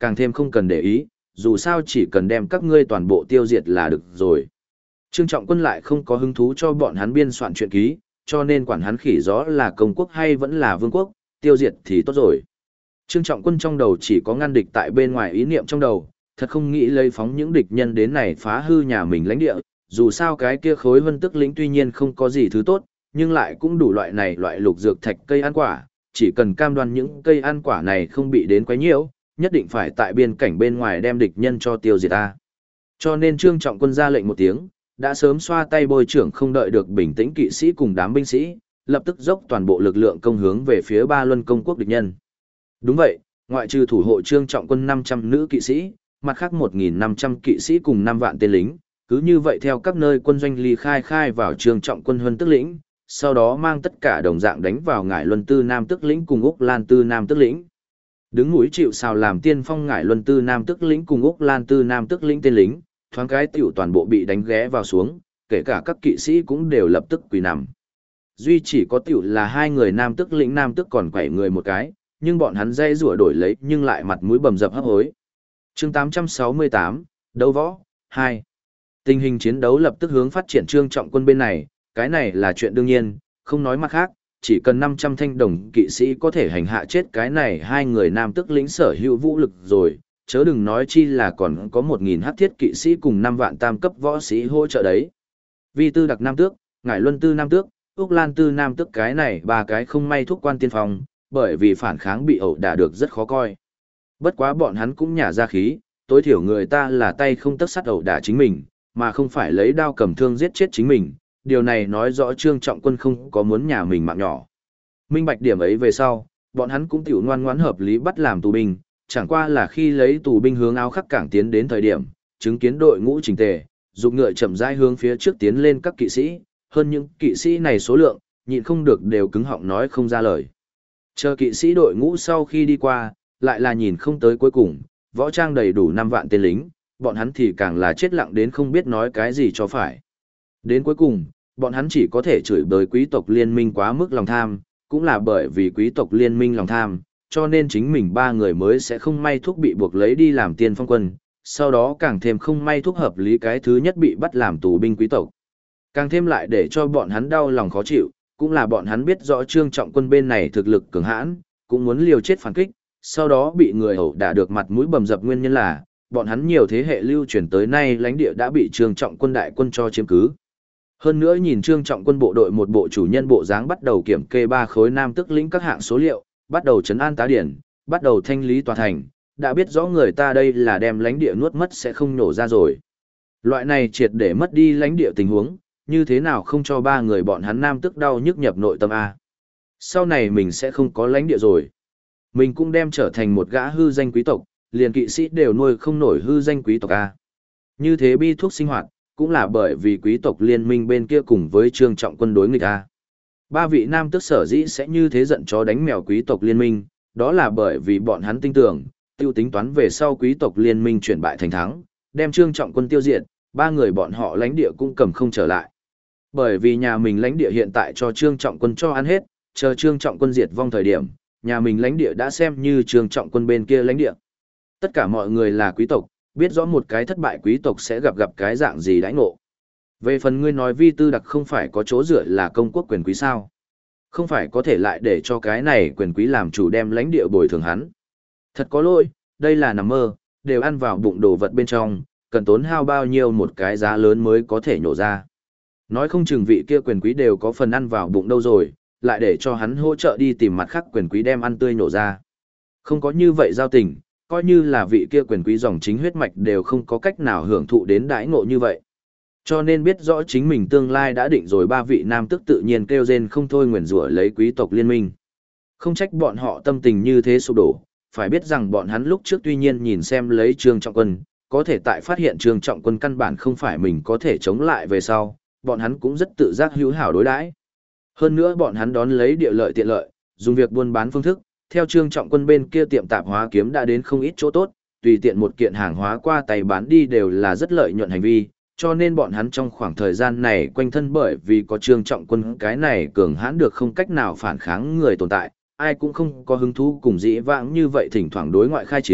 càng thêm không cần để ý, dù sao chỉ cần đem các ngươi toàn bộ tiêu diệt là được rồi. Trương Trọng Quân lại không có hứng thú cho bọn hắn biên soạn truyện ký, cho nên quản hắn khỉ gió là công quốc hay vẫn là vương quốc, tiêu diệt thì tốt rồi. Trương Trọng Quân trong đầu chỉ có ngăn địch tại bên ngoài ý niệm trong đầu, thật không nghĩ lấy phóng những địch nhân đến này phá hư nhà mình lãnh địa, dù sao cái kia khối vân tức lĩnh tuy nhiên không có gì thứ tốt, nhưng lại cũng đủ loại này loại lục dược thạch cây ăn quả, chỉ cần cam đoan những cây ăn quả này không bị đến quấy nhiễu, nhất định phải tại biên cảnh bên ngoài đem địch nhân cho tiêu diệt ta. Cho nên Trương Trọng Quân ra lệnh một tiếng, đã sớm xoa tay bôi trưởng không đợi được bình tĩnh kỵ sĩ cùng đám binh sĩ, lập tức dốc toàn bộ lực lượng công hướng về phía Ba Luân công quốc địch nhân. Đúng vậy, ngoại trừ thủ hộ Trương Trọng Quân 500 nữ kỵ sĩ, mặt khác 1.500 kỵ sĩ cùng 5 vạn tên lính, cứ như vậy theo các nơi quân doanh ly khai vào Trương Trọng Quân Huân Tức lĩnh, sau đó mang tất cả đồng dạng đánh vào Ngải Luân Tư Nam Tức lĩnh cùng Úc Lan Tư Nam Tức lĩnh. Đứng núi chịu sào làm tiên phong Ngải Luân Tư Nam Tức lĩnh cùng Úc Lan Tư Nam Tức lĩnh tên lính, thoáng cái tiểu toàn bộ bị đánh ghé vào xuống, kể cả các kỵ sĩ cũng đều lập tức quỳ nằm. Duy chỉ có tiểu là hai người Nam Tức lĩnh Nam Tức còn quẩy người một cái, nhưng bọn hắn dây rủa đổi lấy nhưng lại mặt mũi bầm dập hấp hối. Chương 868, đấu võ 2. Tình hình chiến đấu lập tức hướng phát triển Trương Trọng Quân bên này, cái này là chuyện đương nhiên, không nói mặt khác, chỉ cần 500 thanh đồng kỵ sĩ có thể hành hạ chết cái này hai người Nam Tức lĩnh sở hữu vũ lực rồi, chớ đừng nói chi là còn có 1.000 hắc thiết kỵ sĩ cùng 5 vạn tam cấp võ sĩ hỗ trợ đấy. Vi Tư Đặc Nam Tước, Ngải Luân Tư Nam Tước, Úc Lan Tư Nam Tước cái này ba cái không may thúc quan tiên phong, bởi vì phản kháng bị ẩu đả được rất khó coi. Bất quá bọn hắn cũng nhả ra khí, tối thiểu người ta là tay không tấc sắt ẩu đả chính mình, mà không phải lấy đao cầm thương giết chết chính mình, điều này nói rõ Trương Trọng Quân không có muốn nhà mình mạng nhỏ. Minh bạch điểm ấy về sau, bọn hắn cũng tiểu ngoan ngoãn hợp lý bắt làm tù binh, chẳng qua là khi lấy tù binh hướng áo khắc cảng tiến đến thời điểm, chứng kiến đội ngũ chỉnh tề, dục ngựa chậm rãi hướng phía trước tiến lên các kỵ sĩ, hơn những kỵ sĩ này số lượng, nhịn không được đều cứng họng nói không ra lời. Chờ kỵ sĩ đội ngũ sau khi đi qua, lại là nhìn không tới cuối cùng, võ trang đầy đủ 5 vạn tên lính, bọn hắn thì càng là chết lặng đến không biết nói cái gì cho phải. Đến cuối cùng, bọn hắn chỉ có thể chửi bới quý tộc liên minh quá mức lòng tham, cũng là bởi vì quý tộc liên minh lòng tham, cho nên chính mình ba người mới sẽ không may thúc bị buộc lấy đi làm tiên phong quân, sau đó càng thêm không may thúc hợp lý cái thứ nhất bị bắt làm tù binh quý tộc. Càng thêm lại để cho bọn hắn đau lòng khó chịu, cũng là bọn hắn biết rõ Trương Trọng Quân bên này thực lực cường hãn, cũng muốn liều chết phản kích, sau đó bị người ẩu đả được mặt mũi bầm dập nguyên nhân là, bọn hắn nhiều thế hệ lưu truyền tới nay lãnh địa đã bị Trương Trọng Quân đại quân cho chiếm cứ. Hơn nữa nhìn Trương Trọng Quân bộ đội một bộ chủ nhân bộ dáng bắt đầu kiểm kê 3 khối Nam Tức lĩnh các hạng số liệu, bắt đầu trấn an tá điển, bắt đầu thanh lý tòa thành, đã biết rõ người ta đây là đem lãnh địa nuốt mất sẽ không nổ ra rồi. Loại này triệt để mất đi lãnh địa tình huống, như thế nào không cho ba người bọn hắn Nam Tức đau nhức nhập nội tâm A. Sau này mình sẽ không có lãnh địa rồi. Mình cũng đem trở thành một gã hư danh quý tộc, liền kỵ sĩ đều nuôi không nổi hư danh quý tộc A. Như thế bi thuốc sinh hoạt, cũng là bởi vì quý tộc liên minh bên kia cùng với Trương Trọng Quân đối nghịch A. 3 vị Nam Tước sở dĩ sẽ như thế giận chó đánh mèo quý tộc liên minh, đó là bởi vì bọn hắn tin tưởng, tiêu tính toán về sau quý tộc liên minh chuyển bại thành thắng, đem Trương Trọng Quân tiêu diệt, 3 người bọn họ lãnh địa cũng cầm không trở lại. Bởi vì nhà mình lãnh địa hiện tại cho Trương Trọng Quân cho ăn hết, chờ Trương Trọng Quân diệt vong thời điểm, nhà mình lãnh địa đã xem như Trương Trọng Quân bên kia lãnh địa. Tất cả mọi người là quý tộc, biết rõ một cái thất bại quý tộc sẽ gặp cái dạng gì đãi ngộ. Về phần ngươi nói Vi Tư Đặc không phải có chỗ dựa là công quốc quyền quý sao? Không phải có thể lại để cho cái này quyền quý làm chủ đem lãnh địa bồi thường hắn. Thật có lỗi, đây là nằm mơ, đều ăn vào bụng đồ vật bên trong, cần tốn hao bao nhiêu một cái giá lớn mới có thể nhổ ra. Nói không chừng vị kia quyền quý đều có phần ăn vào bụng đâu rồi, lại để cho hắn hỗ trợ đi tìm mặt khác quyền quý đem ăn tươi nhổ ra. Không có như vậy giao tình, coi như là vị kia quyền quý dòng chính huyết mạch đều không có cách nào hưởng thụ đến đãi ngộ như vậy. Cho nên biết rõ chính mình tương lai đã định rồi 3 vị Nam Tước tự nhiên kêu rên không thôi nguyền rủa lấy quý tộc liên minh. Không trách bọn họ tâm tình như thế sụp đổ, phải biết rằng bọn hắn lúc trước tuy nhiên nhìn xem lấy Trương Trọng Quân, có thể tại phát hiện Trương Trọng Quân căn bản không phải mình có thể chống lại về sau, bọn hắn cũng rất tự giác hữu hảo đối đãi. Hơn nữa bọn hắn đón lấy địa lợi tiện lợi, dùng việc buôn bán phương thức, theo Trương Trọng Quân bên kia tiệm tạp hóa kiếm đã đến không ít chỗ tốt, tùy tiện một kiện hàng hóa qua tay bán đi đều là rất lợi nhuận hành vi, cho nên bọn hắn trong khoảng thời gian này quanh thân bởi vì có Trương Trọng Quân cái này cường hãn được không cách nào phản kháng người tồn tại, ai cũng không có hứng thú cùng dĩ vãng như vậy thỉnh thoảng đối ngoại khai chiến,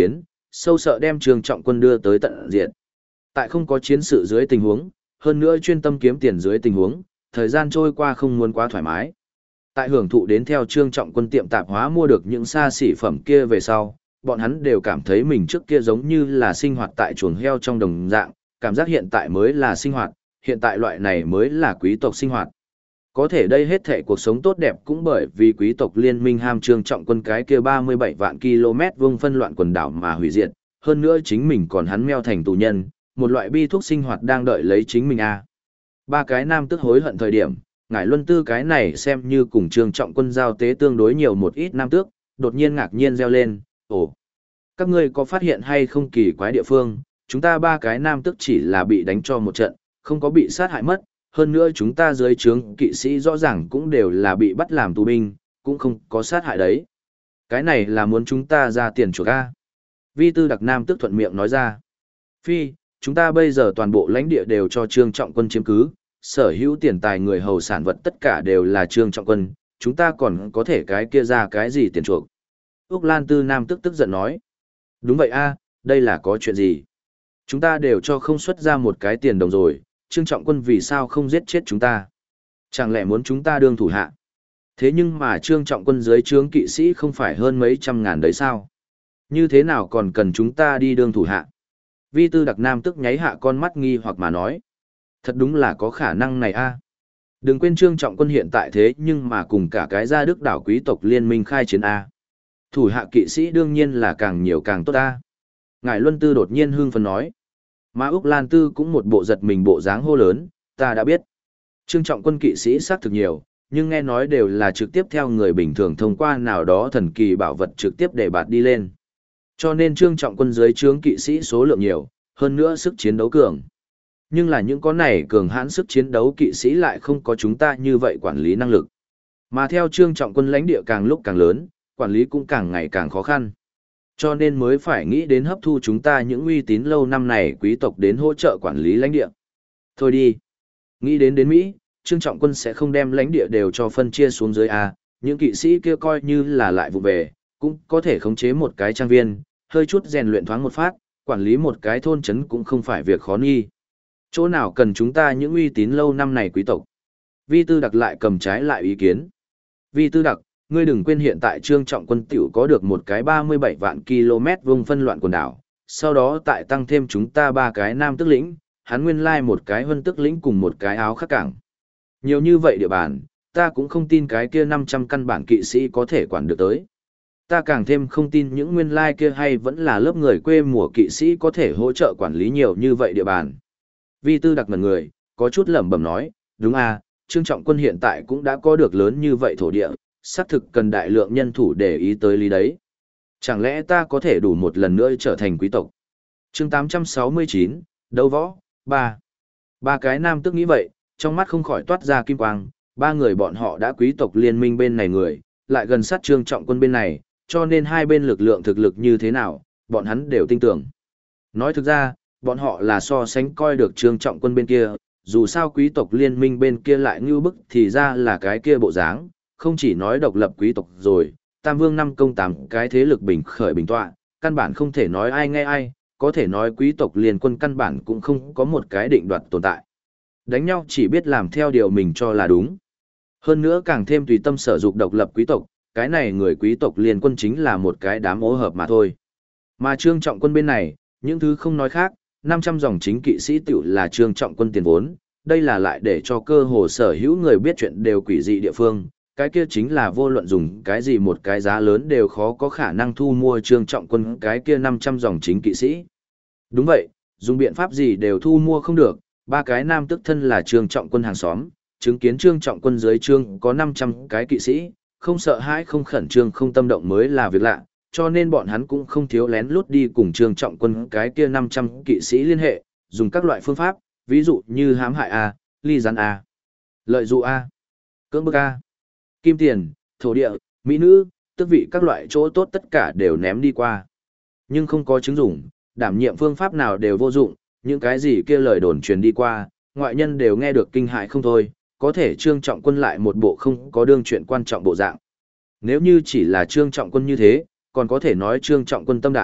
sâu sợ đem Trương Trọng Quân đưa tới tận diệt. Tại không có chiến sự dưới tình huống, hơn nữa chuyên tâm kiếm tiền dưới tình huống, thời gian trôi qua không muốn quá thoải mái. Tại hưởng thụ đến theo Trương Trọng Quân tiệm tạp hóa mua được những xa xỉ phẩm kia về sau, bọn hắn đều cảm thấy mình trước kia giống như là sinh hoạt tại chuồng heo trong đồng dạng, cảm giác hiện tại mới là sinh hoạt, hiện tại loại này mới là quý tộc sinh hoạt. Có thể đây hết thể cuộc sống tốt đẹp cũng bởi vì quý tộc liên minh ham Trương Trọng Quân cái kia 37 vạn km vuông phân loạn quần đảo mà hủy diệt, hơn nữa chính mình còn hắn meo thành tù nhân, một loại bi thúc sinh hoạt đang đợi lấy chính mình a. Ba cái nam tức hối hận thời điểm, Ngải Luân Tư cái này xem như cùng Trương Trọng Quân giao tế tương đối nhiều một ít nam tước, đột nhiên ngạc nhiên reo lên, ồ, các ngươi có phát hiện hay không kỳ quái địa phương, chúng ta ba cái nam tước chỉ là bị đánh cho một trận, không có bị sát hại mất, hơn nữa chúng ta dưới trướng kỵ sĩ rõ ràng cũng đều là bị bắt làm tù binh, cũng không có sát hại đấy. Cái này là muốn chúng ta ra tiền chuộc a. Vi Tư Đặc Nam Tước thuận miệng nói ra. Phi, chúng ta bây giờ toàn bộ lãnh địa đều cho Trương Trọng Quân chiếm cứ, sở hữu tiền tài người hầu sản vật tất cả đều là Trương Trọng Quân, chúng ta còn có thể cái kia ra cái gì tiền chuộc. Úc Lan Tư Nam Tước tức giận nói. Đúng vậy a, đây là có chuyện gì? Chúng ta đều cho không xuất ra một cái tiền đồng rồi, Trương Trọng Quân vì sao không giết chết chúng ta? Chẳng lẽ muốn chúng ta đương thủ hạ? Thế nhưng mà Trương Trọng Quân dưới trướng kỵ sĩ không phải hơn mấy trăm ngàn đấy sao? Như thế nào còn cần chúng ta đi đương thủ hạ? Vi Tư Đặc Nam tức nháy hạ con mắt nghi hoặc mà nói. Thật đúng là có khả năng này a. Đừng quên Trương Trọng Quân hiện tại thế nhưng mà cùng cả cái gia đức đảo quý tộc liên minh khai chiến a. Thủ hạ kỵ sĩ đương nhiên là càng nhiều càng tốt a. Ngải Luân Tư đột nhiên hưng phấn nói. Mà Úc Lan Tư cũng một bộ giật mình bộ dáng hô lớn, ta đã biết. Trương Trọng Quân kỵ sĩ xác thực nhiều, nhưng nghe nói đều là trực tiếp theo người bình thường thông qua nào đó thần kỳ bảo vật trực tiếp để bạt đi lên. Cho nên Trương Trọng Quân dưới trướng kỵ sĩ số lượng nhiều, hơn nữa sức chiến đấu cường. Nhưng là những con này cường hãn sức chiến đấu kỵ sĩ lại không có chúng ta như vậy quản lý năng lực. Mà theo Trương Trọng Quân lãnh địa càng lúc càng lớn, quản lý cũng càng ngày càng khó khăn. Cho nên mới phải nghĩ đến hấp thu chúng ta những uy tín lâu năm này quý tộc đến hỗ trợ quản lý lãnh địa. Thôi đi. Nghĩ đến Mỹ, Trương Trọng Quân sẽ không đem lãnh địa đều cho phân chia xuống dưới A, những kỵ sĩ kia coi như là lại vụ về, cũng có thể khống chế một cái trang viên, hơi chút rèn luyện thoáng một phát, quản lý một cái thôn trấn cũng không phải việc khó nghi. Chỗ nào cần chúng ta những uy tín lâu năm này quý tộc. Vi Tư Đặc lại cầm trái lại ý kiến. Vi Tư Đặc, ngươi đừng quên hiện tại Trương Trọng Quân tiểu có được một cái 37 vạn km vuông phân loạn quần đảo, sau đó tại tăng thêm chúng ta ba cái nam tức lĩnh, hắn nguyên lai một cái huân tức lĩnh cùng một cái áo khắc cảng. Nhiều như vậy địa bàn, ta cũng không tin cái kia 500 căn bản kỵ sĩ có thể quản được tới. Ta càng thêm không tin những nguyên lai kia hay vẫn là lớp người quê mùa kỵ sĩ có thể hỗ trợ quản lý nhiều như vậy địa bàn. Vi Tư Đặc ngẩn người, có chút lẩm bẩm nói, đúng à, Trương Trọng Quân hiện tại cũng đã có được lớn như vậy thổ địa, xác thực cần đại lượng nhân thủ để ý tới lý đấy. Chẳng lẽ ta có thể đủ một lần nữa trở thành quý tộc? Chương 869, đấu võ, 3. Ba cái nam tức nghĩ vậy, trong mắt không khỏi toát ra kim quang, ba người bọn họ đã quý tộc liên minh bên này người, lại gần sát Trương Trọng Quân bên này, cho nên hai bên lực lượng thực lực như thế nào, bọn hắn đều tin tưởng. Nói thực ra, bọn họ là so sánh coi được Trương Trọng Quân bên kia, dù sao quý tộc liên minh bên kia lại ngưu bức thì ra là cái kia bộ dáng, không chỉ nói độc lập quý tộc rồi, Tam Vương năm công tám cái thế lực bình khởi bình tọa, căn bản không thể nói ai nghe ai, có thể nói quý tộc liên quân căn bản cũng không có một cái định đoạt tồn tại. Đánh nhau chỉ biết làm theo điều mình cho là đúng. Hơn nữa càng thêm tùy tâm sở dục độc lập quý tộc, cái này người quý tộc liên quân chính là một cái đám ố hợp mà thôi. Mà Trương Trọng Quân bên này, những thứ không nói khác, 500 dòng chính kỵ sĩ tiểu là Trương Trọng Quân tiền vốn, đây là lại để cho cơ hồ sở hữu người biết chuyện đều quỷ dị địa phương, cái kia chính là vô luận dùng cái gì một cái giá lớn đều khó có khả năng thu mua Trương Trọng Quân cái kia 500 dòng chính kỵ sĩ. Đúng vậy, dùng biện pháp gì đều thu mua không được, ba cái nam tức thân là Trương Trọng Quân hàng xóm, chứng kiến Trương Trọng Quân dưới trương có 500 cái kỵ sĩ, không sợ hãi không khẩn trương không tâm động mới là việc lạ, cho nên bọn hắn cũng không thiếu lén lút đi cùng Trương Trọng Quân cái kia 500 kỵ sĩ liên hệ, dùng các loại phương pháp, ví dụ như hãm hại A, ly gián A, lợi dụ A, cưỡng bức A, kim tiền, thổ địa, mỹ nữ, tước vị các loại chỗ tốt tất cả đều ném đi qua. Nhưng không có chứng dụng, đảm nhiệm phương pháp nào đều vô dụng, những cái gì kia lời đồn truyền đi qua, ngoại nhân đều nghe được kinh hại không thôi, có thể Trương Trọng Quân lại một bộ không có đương chuyện quan trọng bộ dạng. Nếu như chỉ là Trương Trọng Quân như thế, còn có thể nói Trương Trọng Quân tâm đại,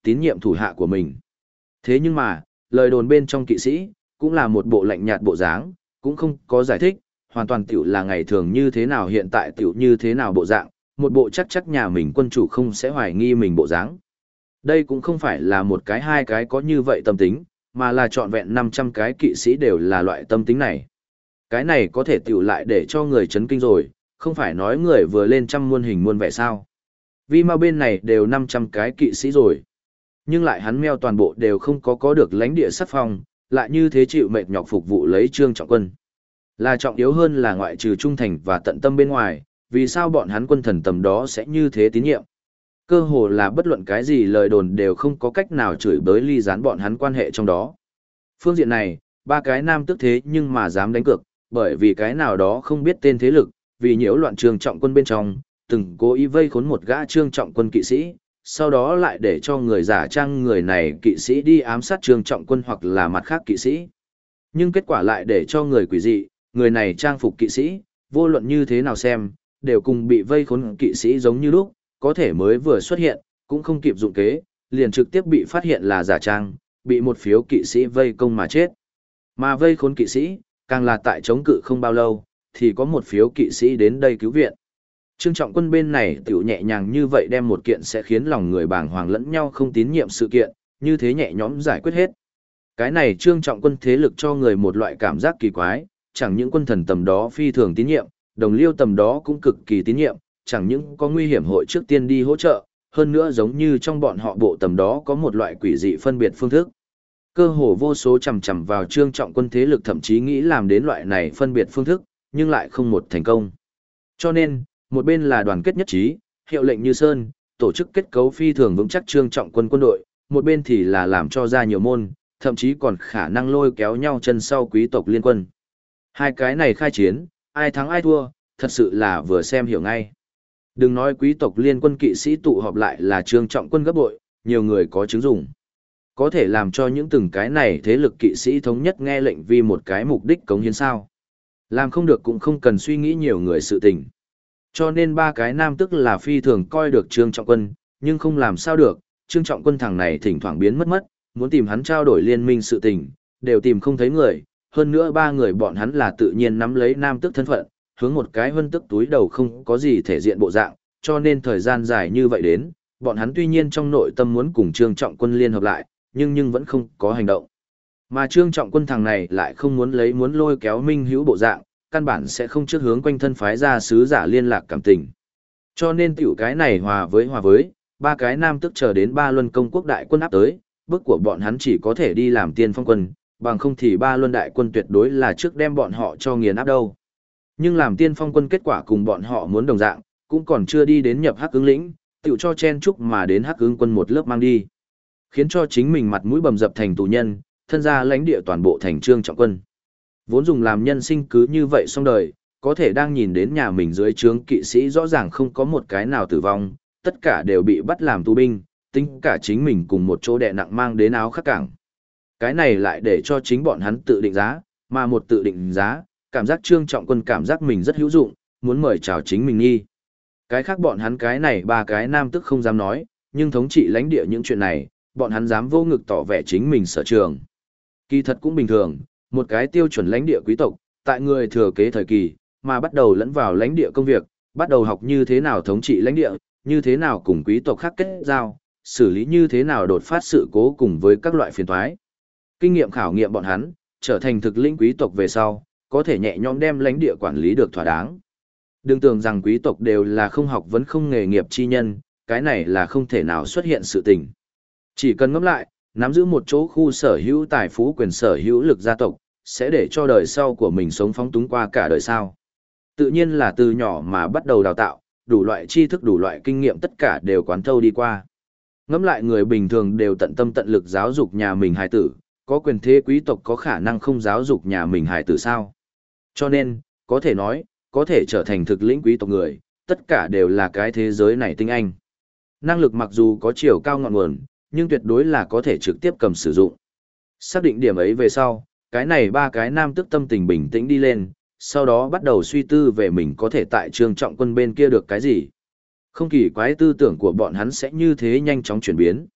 tín nhiệm thủ hạ của mình. Thế nhưng mà, lời đồn bên trong kỵ sĩ, cũng là một bộ lạnh nhạt bộ dáng, cũng không có giải thích, hoàn toàn tiểu là ngày thường như thế nào hiện tại tiểu như thế nào bộ dạng, một bộ chắc nhà mình quân chủ không sẽ hoài nghi mình bộ dáng. Đây cũng không phải là một cái hai cái có như vậy tâm tính, mà là trọn vẹn 500 cái kỵ sĩ đều là loại tâm tính này. Cái này có thể tiểu lại để cho người chấn kinh rồi, không phải nói người vừa lên trăm muôn hình muôn vẻ sao. Vì mà bên này đều 500 cái kỵ sĩ rồi. Nhưng lại hắn meo toàn bộ đều không có được lãnh địa sắc phong, lại như thế chịu mệt nhọc phục vụ lấy Trương Trọng Quân. Là trọng yếu hơn là ngoại trừ trung thành và tận tâm bên ngoài, vì sao bọn hắn quân thần tầm đó sẽ như thế tín nhiệm. Cơ hồ là bất luận cái gì lời đồn đều không có cách nào chửi bới ly gián bọn hắn quan hệ trong đó. Phương diện này, ba cái nam tức thế nhưng mà dám đánh cược, bởi vì cái nào đó không biết tên thế lực, vì nhiễu loạn Trương Trọng Quân bên trong, từng cố ý vây khốn một gã Trương Trọng Quân kỵ sĩ, sau đó lại để cho người giả trang người này kỵ sĩ đi ám sát Trương Trọng Quân hoặc là mặt khác kỵ sĩ. Nhưng kết quả lại để cho người quỷ dị, người này trang phục kỵ sĩ, vô luận như thế nào xem, đều cùng bị vây khốn kỵ sĩ giống như lúc, có thể mới vừa xuất hiện, cũng không kịp dụng kế, liền trực tiếp bị phát hiện là giả trang, bị một phiếu kỵ sĩ vây công mà chết. Mà vây khốn kỵ sĩ, càng là tại chống cự không bao lâu, thì có một phiếu kỵ sĩ đến đây cứu viện. Trương Trọng Quân bên này tiểu nhẹ nhàng như vậy đem một kiện sẽ khiến lòng người bàng hoàng lẫn nhau không tín nhiệm sự kiện, như thế nhẹ nhõm giải quyết hết. Cái này Trương Trọng Quân thế lực cho người một loại cảm giác kỳ quái, chẳng những quân thần tầm đó phi thường tín nhiệm, đồng liêu tầm đó cũng cực kỳ tín nhiệm, chẳng những có nguy hiểm hội trước tiên đi hỗ trợ, hơn nữa giống như trong bọn họ bộ tầm đó có một loại quỷ dị phân biệt phương thức. Cơ hồ vô số chằm chằm vào Trương Trọng Quân thế lực thậm chí nghĩ làm đến loại này phân biệt phương thức, nhưng lại không một thành công. Cho nên, một bên là đoàn kết nhất trí, hiệu lệnh như sơn, tổ chức kết cấu phi thường vững chắc Trương Trọng Quân quân đội, một bên thì là làm cho ra nhiều môn, thậm chí còn khả năng lôi kéo nhau chân sau quý tộc liên quân. Hai cái này khai chiến, ai thắng ai thua, thật sự là vừa xem hiểu ngay. Đừng nói quý tộc liên quân kỵ sĩ tụ họp lại là Trương Trọng Quân gấp bội, nhiều người có chứng dụng. Có thể làm cho những từng cái này thế lực kỵ sĩ thống nhất nghe lệnh vì một cái mục đích cống hiến sao. Làm không được cũng không cần suy nghĩ nhiều người sự tình. Cho nên ba cái nam tức là phi thường coi được Trương Trọng Quân, nhưng không làm sao được, Trương Trọng Quân thằng này thỉnh thoảng biến mất, muốn tìm hắn trao đổi liên minh sự tình, đều tìm không thấy người, hơn nữa ba người bọn hắn là tự nhiên nắm lấy nam tức thân phận, hướng một cái hân tức túi đầu không có gì thể diện bộ dạng, cho nên thời gian dài như vậy đến, bọn hắn tuy nhiên trong nội tâm muốn cùng Trương Trọng Quân liên hợp lại, nhưng vẫn không có hành động. Mà Trương Trọng Quân thằng này lại không muốn lôi kéo Minh Hữu bộ dạng, căn bản sẽ không trước hướng quanh thân phái ra sứ giả liên lạc cảm tình. Cho nên tiểu cái này hòa với, ba cái nam tức chờ đến ba luân công quốc đại quân áp tới, bước của bọn hắn chỉ có thể đi làm tiên phong quân, bằng không thì ba luân đại quân tuyệt đối là trước đem bọn họ cho nghiền áp đâu. Nhưng làm tiên phong quân kết quả cùng bọn họ muốn đồng dạng, cũng còn chưa đi đến nhập Hắc Ứng lĩnh, tiểu cho chen chúc mà đến Hắc Ứng quân một lớp mang đi. Khiến cho chính mình mặt mũi bầm dập thành tù nhân, thân ra lãnh địa toàn bộ thành Trương Trọng Quân. Vốn dùng làm nhân sinh cứ như vậy xong đời, có thể đang nhìn đến nhà mình dưới trướng kỵ sĩ rõ ràng không có một cái nào tử vong, tất cả đều bị bắt làm tù binh, tính cả chính mình cùng một chỗ đè nặng mang đến áo khắc cảng. Cái này lại để cho chính bọn hắn tự định giá, mà một tự định giá, cảm giác Trương Trọng Quân cảm giác mình rất hữu dụng, muốn mời chào chính mình nghi. Cái khác bọn hắn cái này ba cái nam tức không dám nói, nhưng thống trị lãnh địa những chuyện này, bọn hắn dám vô ngực tỏ vẻ chính mình sở trường. Kỳ thật cũng bình thường, một cái tiêu chuẩn lãnh địa quý tộc, tại người thừa kế thời kỳ, mà bắt đầu lẫn vào lãnh địa công việc, bắt đầu học như thế nào thống trị lãnh địa, như thế nào cùng quý tộc khác kết giao, xử lý như thế nào đột phát sự cố cùng với các loại phiền toái. Kinh nghiệm khảo nghiệm bọn hắn, trở thành thực lĩnh quý tộc về sau, có thể nhẹ nhõm đem lãnh địa quản lý được thỏa đáng. Đừng tưởng rằng quý tộc đều là không học vấn không nghề nghiệp chi nhân, cái này là không thể nào xuất hiện sự tình. Chỉ cần ngẫm lại, nắm giữ một chỗ khu sở hữu tài phú quyền sở hữu lực gia tộc, sẽ để cho đời sau của mình sống phóng túng qua cả đời sau. Tự nhiên là từ nhỏ mà bắt đầu đào tạo, đủ loại tri thức đủ loại kinh nghiệm tất cả đều quán thâu đi qua. Ngẫm lại người bình thường đều tận tâm tận lực giáo dục nhà mình hài tử, có quyền thế quý tộc có khả năng không giáo dục nhà mình hài tử sao? Cho nên, có thể nói, có thể trở thành thực lĩnh quý tộc người, tất cả đều là cái thế giới này tinh anh. Năng lực mặc dù có chiều cao ngọn nguồn, nhưng tuyệt đối là có thể trực tiếp cầm sử dụng. Xác định điểm ấy về sau, cái này ba cái nam tức tâm tình bình tĩnh đi lên, sau đó bắt đầu suy tư về mình có thể tại Trương Trọng Quân bên kia được cái gì. Không kỳ quái tư tưởng của bọn hắn sẽ như thế nhanh chóng chuyển biến.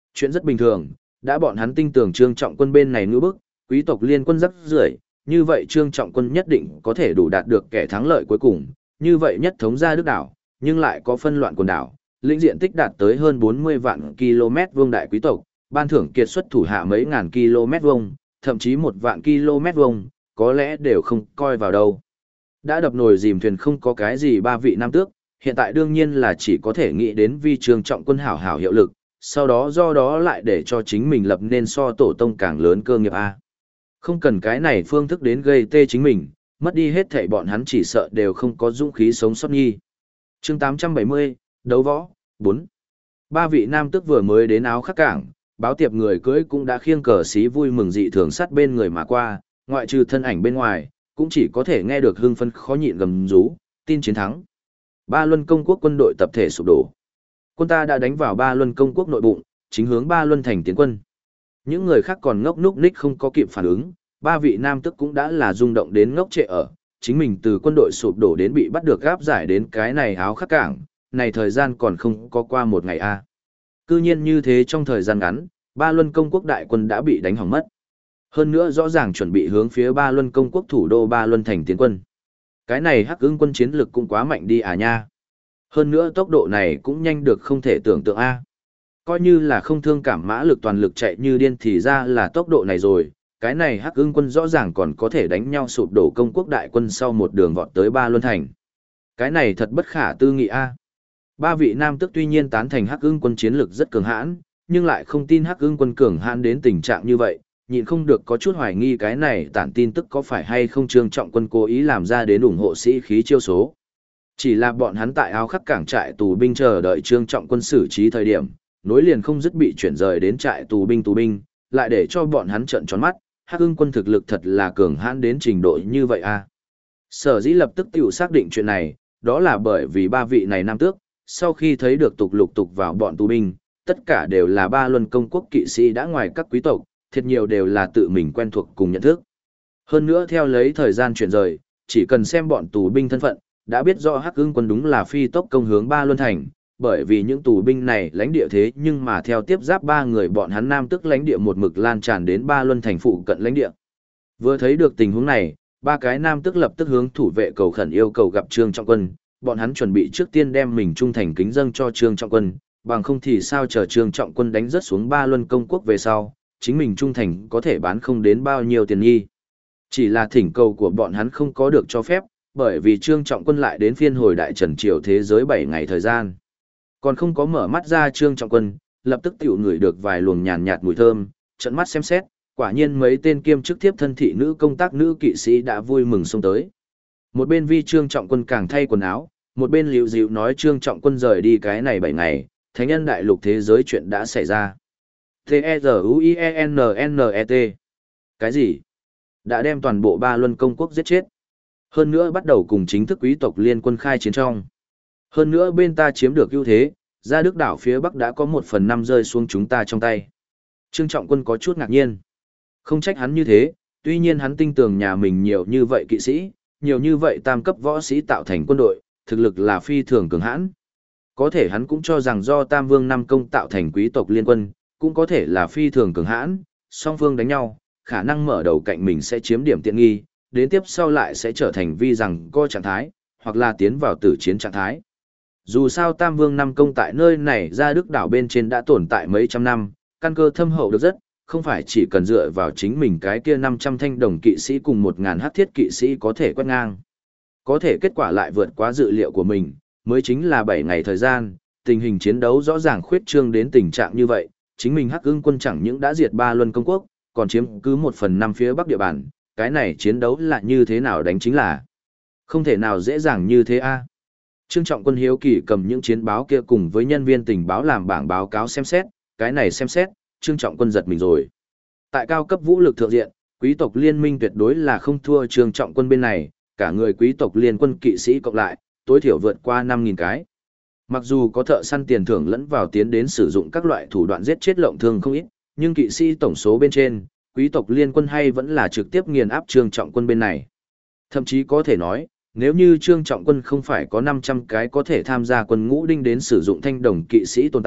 Chuyện rất bình thường, đã bọn hắn tin tưởng Trương Trọng Quân bên này ngữ bức, quý tộc liên quân rắc rưởi, như vậy Trương Trọng Quân nhất định có thể đủ đạt được kẻ thắng lợi cuối cùng, như vậy nhất thống ra Đức đảo, nhưng lại có phân loạn quần đảo, lĩnh diện tích đạt tới hơn 40 vạn km vuông đại quý tộc, ban thưởng kiệt xuất thủ hạ mấy ngàn km vuông, thậm chí 1 vạn km vuông, có lẽ đều không coi vào đâu. Đã đập nồi dìm thuyền không có cái gì ba vị nam tước, hiện tại đương nhiên là chỉ có thể nghĩ đến vi Trương Trọng Quân hảo hảo hiệu lực, sau đó do đó lại để cho chính mình lập nên so tổ tông càng lớn cơ nghiệp A. Không cần cái này phương thức đến gây tê chính mình, mất đi hết thảy bọn hắn chỉ sợ đều không có dũng khí sống sót nhi. Chương 870, đấu võ, 4. Ba vị nam tước vừa mới đến Áo Khắc Cảng, báo tiệp người cưới cũng đã khiêng cờ xí vui mừng dị thường sát bên người mà qua, ngoại trừ thân ảnh bên ngoài, cũng chỉ có thể nghe được hưng phấn khó nhịn gầm rú, tin chiến thắng. Ba Luân công quốc quân đội tập thể sụp đổ. Quân ta đã đánh vào Ba Luân công quốc nội bụng, chính hướng Ba Luân thành tiến quân. Những người khác còn ngốc núc ních không có kịp phản ứng, ba vị nam tước cũng đã là rung động đến ngốc trệ ở, chính mình từ quân đội sụp đổ đến bị bắt được gáp giải đến cái này Áo Khắc Cảng, này thời gian còn không có qua một ngày a. Cư nhiên như thế trong thời gian ngắn, Ba Luân công quốc đại quân đã bị đánh hỏng mất. Hơn nữa rõ ràng chuẩn bị hướng phía Ba Luân công quốc thủ đô Ba Luân thành tiến quân. Cái này Hắc Ưng quân chiến lực cũng quá mạnh đi à nha. Hơn nữa tốc độ này cũng nhanh được không thể tưởng tượng a. Coi như là không thương cảm mã lực toàn lực chạy như điên thì ra là tốc độ này rồi, cái này Hắc Ưng quân rõ ràng còn có thể đánh nhau sụp đổ công quốc đại quân sau một đường vọt tới Ba Luân thành. Cái này thật bất khả tư nghị a. Ba vị nam tước tuy nhiên tán thành Hắc Ưng quân chiến lực rất cường hãn, nhưng lại không tin Hắc Ưng quân cường hãn đến tình trạng như vậy, nhịn không được có chút hoài nghi cái này tản tin tức có phải hay không Trương Trọng Quân cố ý làm ra đến ủng hộ sĩ khí chiêu số. Chỉ là bọn hắn tại Áo Khắc Cảng trại tù binh chờ đợi Trương Trọng Quân xử trí thời điểm, nối liền không dứt bị chuyển rời đến trại tù binh, lại để cho bọn hắn trợn tròn mắt, Hắc Ưng quân thực lực thật là cường hãn đến trình độ như vậy a. Sở dĩ lập tức tiểu xác định chuyện này, đó là bởi vì ba vị này nam tước, sau khi thấy được lục tục vào bọn tù binh, tất cả đều là Ba Luân công quốc kỵ sĩ đã ngoài các quý tộc, thiệt nhiều đều là tự mình quen thuộc cùng nhận thức. Hơn nữa theo lấy thời gian chuyển rời, chỉ cần xem bọn tù binh thân phận, đã biết rõ Hắc Ưng quân đúng là phi tốc công hướng Ba Luân thành, bởi vì những tù binh này lãnh địa thế nhưng mà theo tiếp giáp ba người bọn hắn nam tức lãnh địa một mực lan tràn đến Ba Luân thành phụ cận lãnh địa. Vừa thấy được tình huống này, ba cái nam tức lập tức hướng thủ vệ cầu khẩn yêu cầu gặp Trương Trọng Quân, bọn hắn chuẩn bị trước tiên đem mình trung thành kính dâng cho Trương Trọng Quân, bằng không thì sao chờ Trương Trọng Quân đánh rớt xuống Ba Luân công quốc về sau, chính mình trung thành có thể bán không đến bao nhiêu tiền nghi. Chỉ là thỉnh cầu của bọn hắn không có được cho phép, bởi vì Trương Trọng Quân lại đến phiên hồi đại trần triều thế giới 7 ngày thời gian. Còn không có mở mắt ra Trương Trọng Quân, lập tức tiểu ngửi được vài luồng nhàn nhạt mùi thơm, trận mắt xem xét, quả nhiên mấy tên kiêm chức tiếp thân thị nữ công tác nữ kỵ sĩ đã vui mừng xông tới. Một bên vi Trương Trọng Quân càng thay quần áo, một bên liễu dịu nói Trương Trọng Quân rời đi cái này 7 ngày, thánh nhân đại lục thế giới chuyện đã xảy ra. T-E-Z-U-I-E-N-N-E-T. Cái gì? Đã đem toàn bộ Ba Luân công quốc giết chết. Hơn nữa bắt đầu cùng chính thức quý tộc liên quân khai chiến trong. Hơn nữa bên ta chiếm được ưu thế, ra Đức đảo phía Bắc đã có 1/5 rơi xuống chúng ta trong tay. Trương Trọng Quân có chút ngạc nhiên. Không trách hắn như thế, tuy nhiên hắn tin tưởng nhà mình nhiều như vậy kỵ sĩ, nhiều như vậy tam cấp võ sĩ tạo thành quân đội, thực lực là phi thường cường hãn. Có thể hắn cũng cho rằng do Tam Vương Năm Công tạo thành quý tộc liên quân, cũng có thể là phi thường cường hãn, song phương đánh nhau, khả năng mở đầu cạnh mình sẽ chiếm điểm tiện nghi, đến tiếp sau lại sẽ trở thành vi rằng co trạng thái, hoặc là tiến vào tử chiến trạng thái. Dù sao Tam Vương Năm Công tại nơi này ra Đức đảo bên trên đã tồn tại mấy trăm năm, căn cơ thâm hậu được rất, không phải chỉ cần dựa vào chính mình cái kia 500 thanh đồng kỵ sĩ cùng 1000 hắc thiết kỵ sĩ có thể quét ngang. Có thể kết quả lại vượt quá dự liệu của mình, mới chính là 7 ngày thời gian, tình hình chiến đấu rõ ràng khuyết trương đến tình trạng như vậy, chính mình Hắc Ưng quân chẳng những đã diệt Ba Luân công quốc, còn chiếm cứ 1/5 phía bắc địa bàn, cái này chiến đấu là như thế nào đánh chính là không thể nào dễ dàng như thế a. Trương Trọng Quân hiếu kỳ cầm những chiến báo kia cùng với nhân viên tình báo làm bảng báo cáo xem xét, cái này xem xét, Trương Trọng Quân giật mình rồi. Tại cao cấp vũ lực thượng diện, quý tộc liên minh tuyệt đối là không thua Trương Trọng Quân bên này, cả người quý tộc liên quân kỵ sĩ cộng lại, tối thiểu vượt qua 5000 cái. Mặc dù có thợ săn tiền thưởng lẫn vào tiến đến sử dụng các loại thủ đoạn giết chết lộng thương không ít, nhưng kỵ sĩ tổng số bên trên, quý tộc liên quân hay vẫn là trực tiếp nghiền áp Trương Trọng Quân bên này. Thậm chí có thể nói, nếu như Trương Trọng Quân không phải có 500 cái có thể tham gia quân ngũ đinh đến sử dụng thanh đồng kỵ sĩ tồn tại,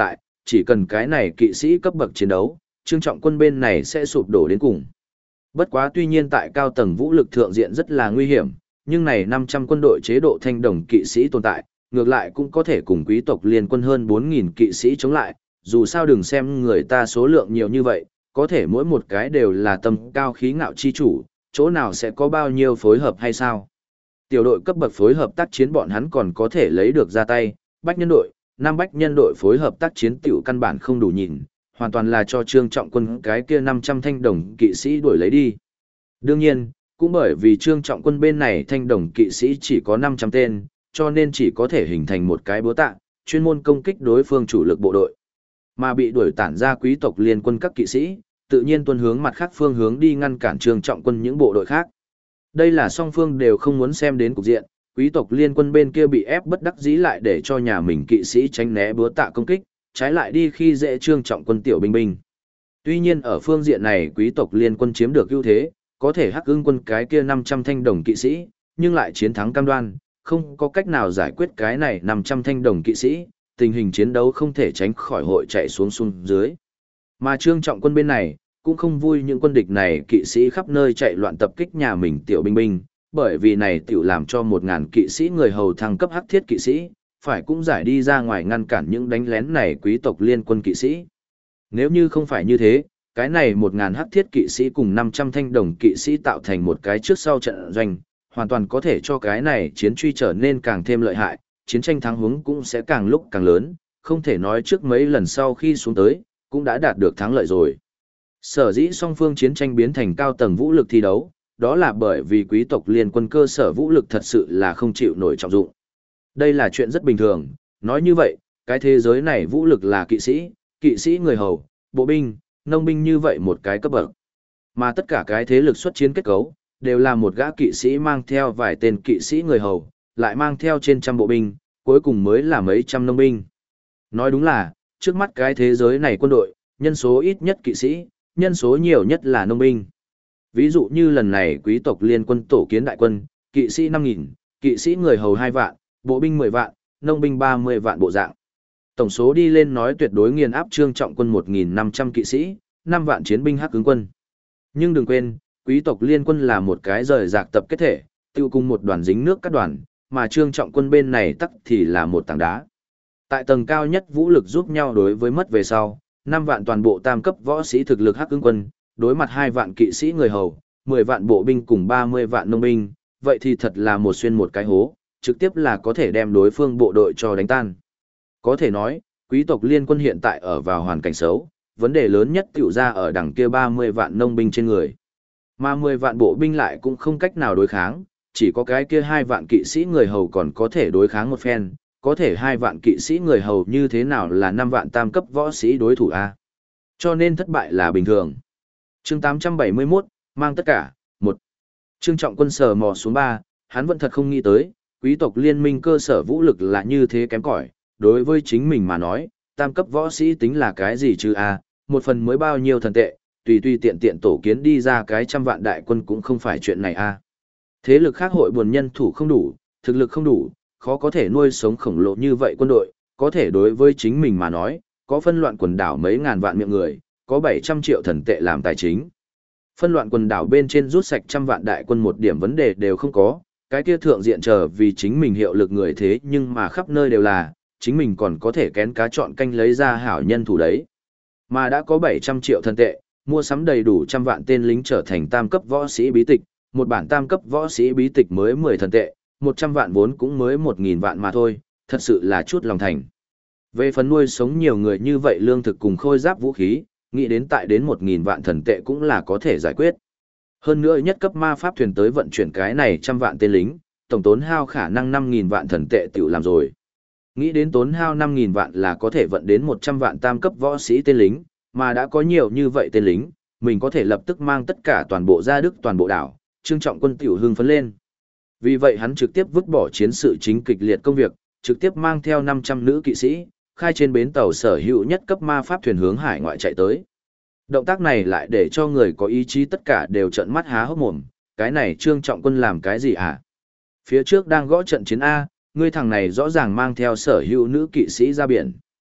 chỉ cần cái này kỵ sĩ cấp bậc chiến đấu, Trương Trọng Quân bên này sẽ sụp đổ đến cùng. Bất quá tuy nhiên tại cao tầng vũ lực thượng diện rất là nguy hiểm, nhưng này 500 quân đội chế độ thanh đồng kỵ sĩ tồn tại, ngược lại cũng có thể cùng quý tộc liên quân hơn 4.000 kỵ sĩ chống lại, dù sao đừng xem người ta số lượng nhiều như vậy, có thể mỗi một cái đều là tâm cao khí ngạo chi chủ, chỗ nào sẽ có bao nhiêu phối hợp hay sao. Tiểu đội cấp bậc phối hợp tác chiến bọn hắn còn có thể lấy được ra tay, bách nhân đội, năm bách nhân đội phối hợp tác chiến tiểu căn bản không đủ nhìn, hoàn toàn là cho Trương Trọng Quân cái kia 500 thanh đồng kỵ sĩ đuổi lấy đi. Đương nhiên, cũng bởi vì Trương Trọng Quân bên này thanh đồng kỵ sĩ chỉ có 500 tên, cho nên chỉ có thể hình thành một cái búa tạ, chuyên môn công kích đối phương chủ lực bộ đội. Mà bị đuổi tản ra quý tộc liên quân các kỵ sĩ, tự nhiên tuân hướng mặt khác phương hướng đi ngăn cản Trương Trọng Quân những bộ đội khác. Đây là song phương đều không muốn xem đến cục diện, quý tộc liên quân bên kia bị ép bất đắc dĩ lại để cho nhà mình kỵ sĩ tránh né búa tạ công kích, trái lại đi khi dễ Trương Trọng Quân tiểu binh binh. Tuy nhiên ở phương diện này quý tộc liên quân chiếm được ưu thế, có thể Hắc Ưng quân cái kia 500 thanh đồng kỵ sĩ, nhưng lại chiến thắng cam đoan, không có cách nào giải quyết cái này 500 thanh đồng kỵ sĩ, tình hình chiến đấu không thể tránh khỏi hội chạy xuống dưới. Mà Trương Trọng Quân bên này, cũng không vui những quân địch này kỵ sĩ khắp nơi chạy loạn tập kích nhà mình tiểu binh binh, bởi vì này tiểu làm cho 1.000 kỵ sĩ người hầu thăng cấp hắc thiết kỵ sĩ, phải cũng giải đi ra ngoài ngăn cản những đánh lén này quý tộc liên quân kỵ sĩ. Nếu như không phải như thế, cái này 1.000 hắc thiết kỵ sĩ cùng 500 thanh đồng kỵ sĩ tạo thành một cái trước sau trận doanh, hoàn toàn có thể cho cái này chiến truy trở nên càng thêm lợi hại, chiến tranh thắng hướng cũng sẽ càng lúc càng lớn, không thể nói trước mấy lần sau khi xuống tới, cũng đã đạt được thắng lợi rồi. Sở dĩ song phương chiến tranh biến thành cao tầng vũ lực thi đấu, đó là bởi vì quý tộc liên quân cơ sở vũ lực thật sự là không chịu nổi trọng dụng. Đây là chuyện rất bình thường, nói như vậy, cái thế giới này vũ lực là kỵ sĩ người hầu, bộ binh, nông binh như vậy một cái cấp bậc. Mà tất cả cái thế lực xuất chiến kết cấu, đều là một gã kỵ sĩ mang theo vài tên kỵ sĩ người hầu, lại mang theo trên trăm bộ binh, cuối cùng mới là mấy trăm nông binh. Nói đúng là, trước mắt cái thế giới này quân đội, nhân số ít nhất kỵ sĩ, nhân số nhiều nhất là nông binh. Ví dụ như lần này quý tộc liên quân tổ kiến đại quân, kỵ sĩ 5.000, kỵ sĩ người hầu 2 vạn, bộ binh 10 vạn, nông binh 30 vạn bộ dạng. Tổng số đi lên nói tuyệt đối nghiền áp Trương Trọng Quân 1.500 kỵ sĩ, 5 vạn chiến binh Hắc Ưng quân. Nhưng đừng quên, quý tộc liên quân là một cái rời rạc tập kết thể, tiêu cùng một đoàn dính nước các đoàn, mà Trương Trọng Quân bên này tắc thì là một tảng đá. Tại tầng cao nhất vũ lực giúp nhau đối với mất về sau, 5 vạn toàn bộ tam cấp võ sĩ thực lực Hắc Ưng quân, đối mặt 2 vạn kỵ sĩ người hầu, 10 vạn bộ binh cùng 30 vạn nông binh, vậy thì thật là một xuyên một cái hố, trực tiếp là có thể đem đối phương bộ đội cho đánh tan. Có thể nói, quý tộc liên quân hiện tại ở vào hoàn cảnh xấu, vấn đề lớn nhất tiểu ra ở đằng kia 30 vạn nông binh trên người. Mà 10 vạn bộ binh lại cũng không cách nào đối kháng, chỉ có cái kia 2 vạn kỵ sĩ người hầu còn có thể đối kháng một phen, có thể 2 vạn kỵ sĩ người hầu như thế nào là 5 vạn tam cấp võ sĩ đối thủ A. Cho nên thất bại là bình thường. Chương 871, mang tất cả, 1. Trương Trọng Quân sờ mò xuống 3, hắn vẫn thật không nghĩ tới, quý tộc liên minh cơ sở vũ lực là như thế kém cỏi, đối với chính mình mà nói, tam cấp võ sĩ tính là cái gì chứ A, một phần mới bao nhiêu thần tệ, tùy tiện tiện tổ kiến đi ra cái 100 vạn đại quân cũng không phải chuyện này A. Thế lực khác hội buồn nhân thủ không đủ, thực lực không đủ, khó có thể nuôi sống khổng lồ như vậy quân đội, có thể đối với chính mình mà nói, có phân loạn quần đảo mấy ngàn vạn miệng người, có 700 triệu thần tệ làm tài chính. Phân loạn quần đảo bên trên rút sạch 100 vạn đại quân một điểm vấn đề đều không có, cái kia thượng diện chờ vì chính mình hiệu lực người thế nhưng mà khắp nơi đều là, chính mình còn có thể kén cá chọn canh lấy ra hảo nhân thủ đấy. Mà đã có 700 triệu thần tệ, mua sắm đầy đủ 100 vạn tên lính trở thành tam cấp võ sĩ bí tịch, một bản tam cấp võ sĩ bí tịch mới 10 thần tệ, 100 vạn vốn cũng mới 1.000 vạn mà thôi, thật sự là chút lòng thành. Về phần nuôi sống nhiều người như vậy lương thực cùng khôi giáp vũ khí, nghĩ đến tại đến 1.000 vạn thần tệ cũng là có thể giải quyết. Hơn nữa nhất cấp ma pháp thuyền tới vận chuyển cái này 100 vạn tên lính, tổng tốn hao khả năng 5.000 vạn thần tệ tiểu làm rồi. Nghĩ đến tốn hao 5.000 vạn là có thể vận đến 100 vạn tam cấp võ sĩ tên lính, mà đã có nhiều như vậy tên lính, mình có thể lập tức mang tất cả toàn bộ ra Đức toàn bộ đảo, Trương Trọng Quân tiểu hưng phấn lên. Vì vậy hắn trực tiếp vứt bỏ chiến sự chính kịch liệt công việc, trực tiếp mang theo 500 nữ kỵ sĩ, khai trên bến tàu sở hữu nhất cấp ma pháp thuyền hướng hải ngoại chạy tới. Động tác này lại để cho người có ý chí tất cả đều trợn mắt há hốc mồm, cái này Trương Trọng Quân làm cái gì à? Phía trước đang gõ trận chiến A, ngươi thằng này rõ ràng mang theo sở hữu nữ kỵ sĩ ra biển.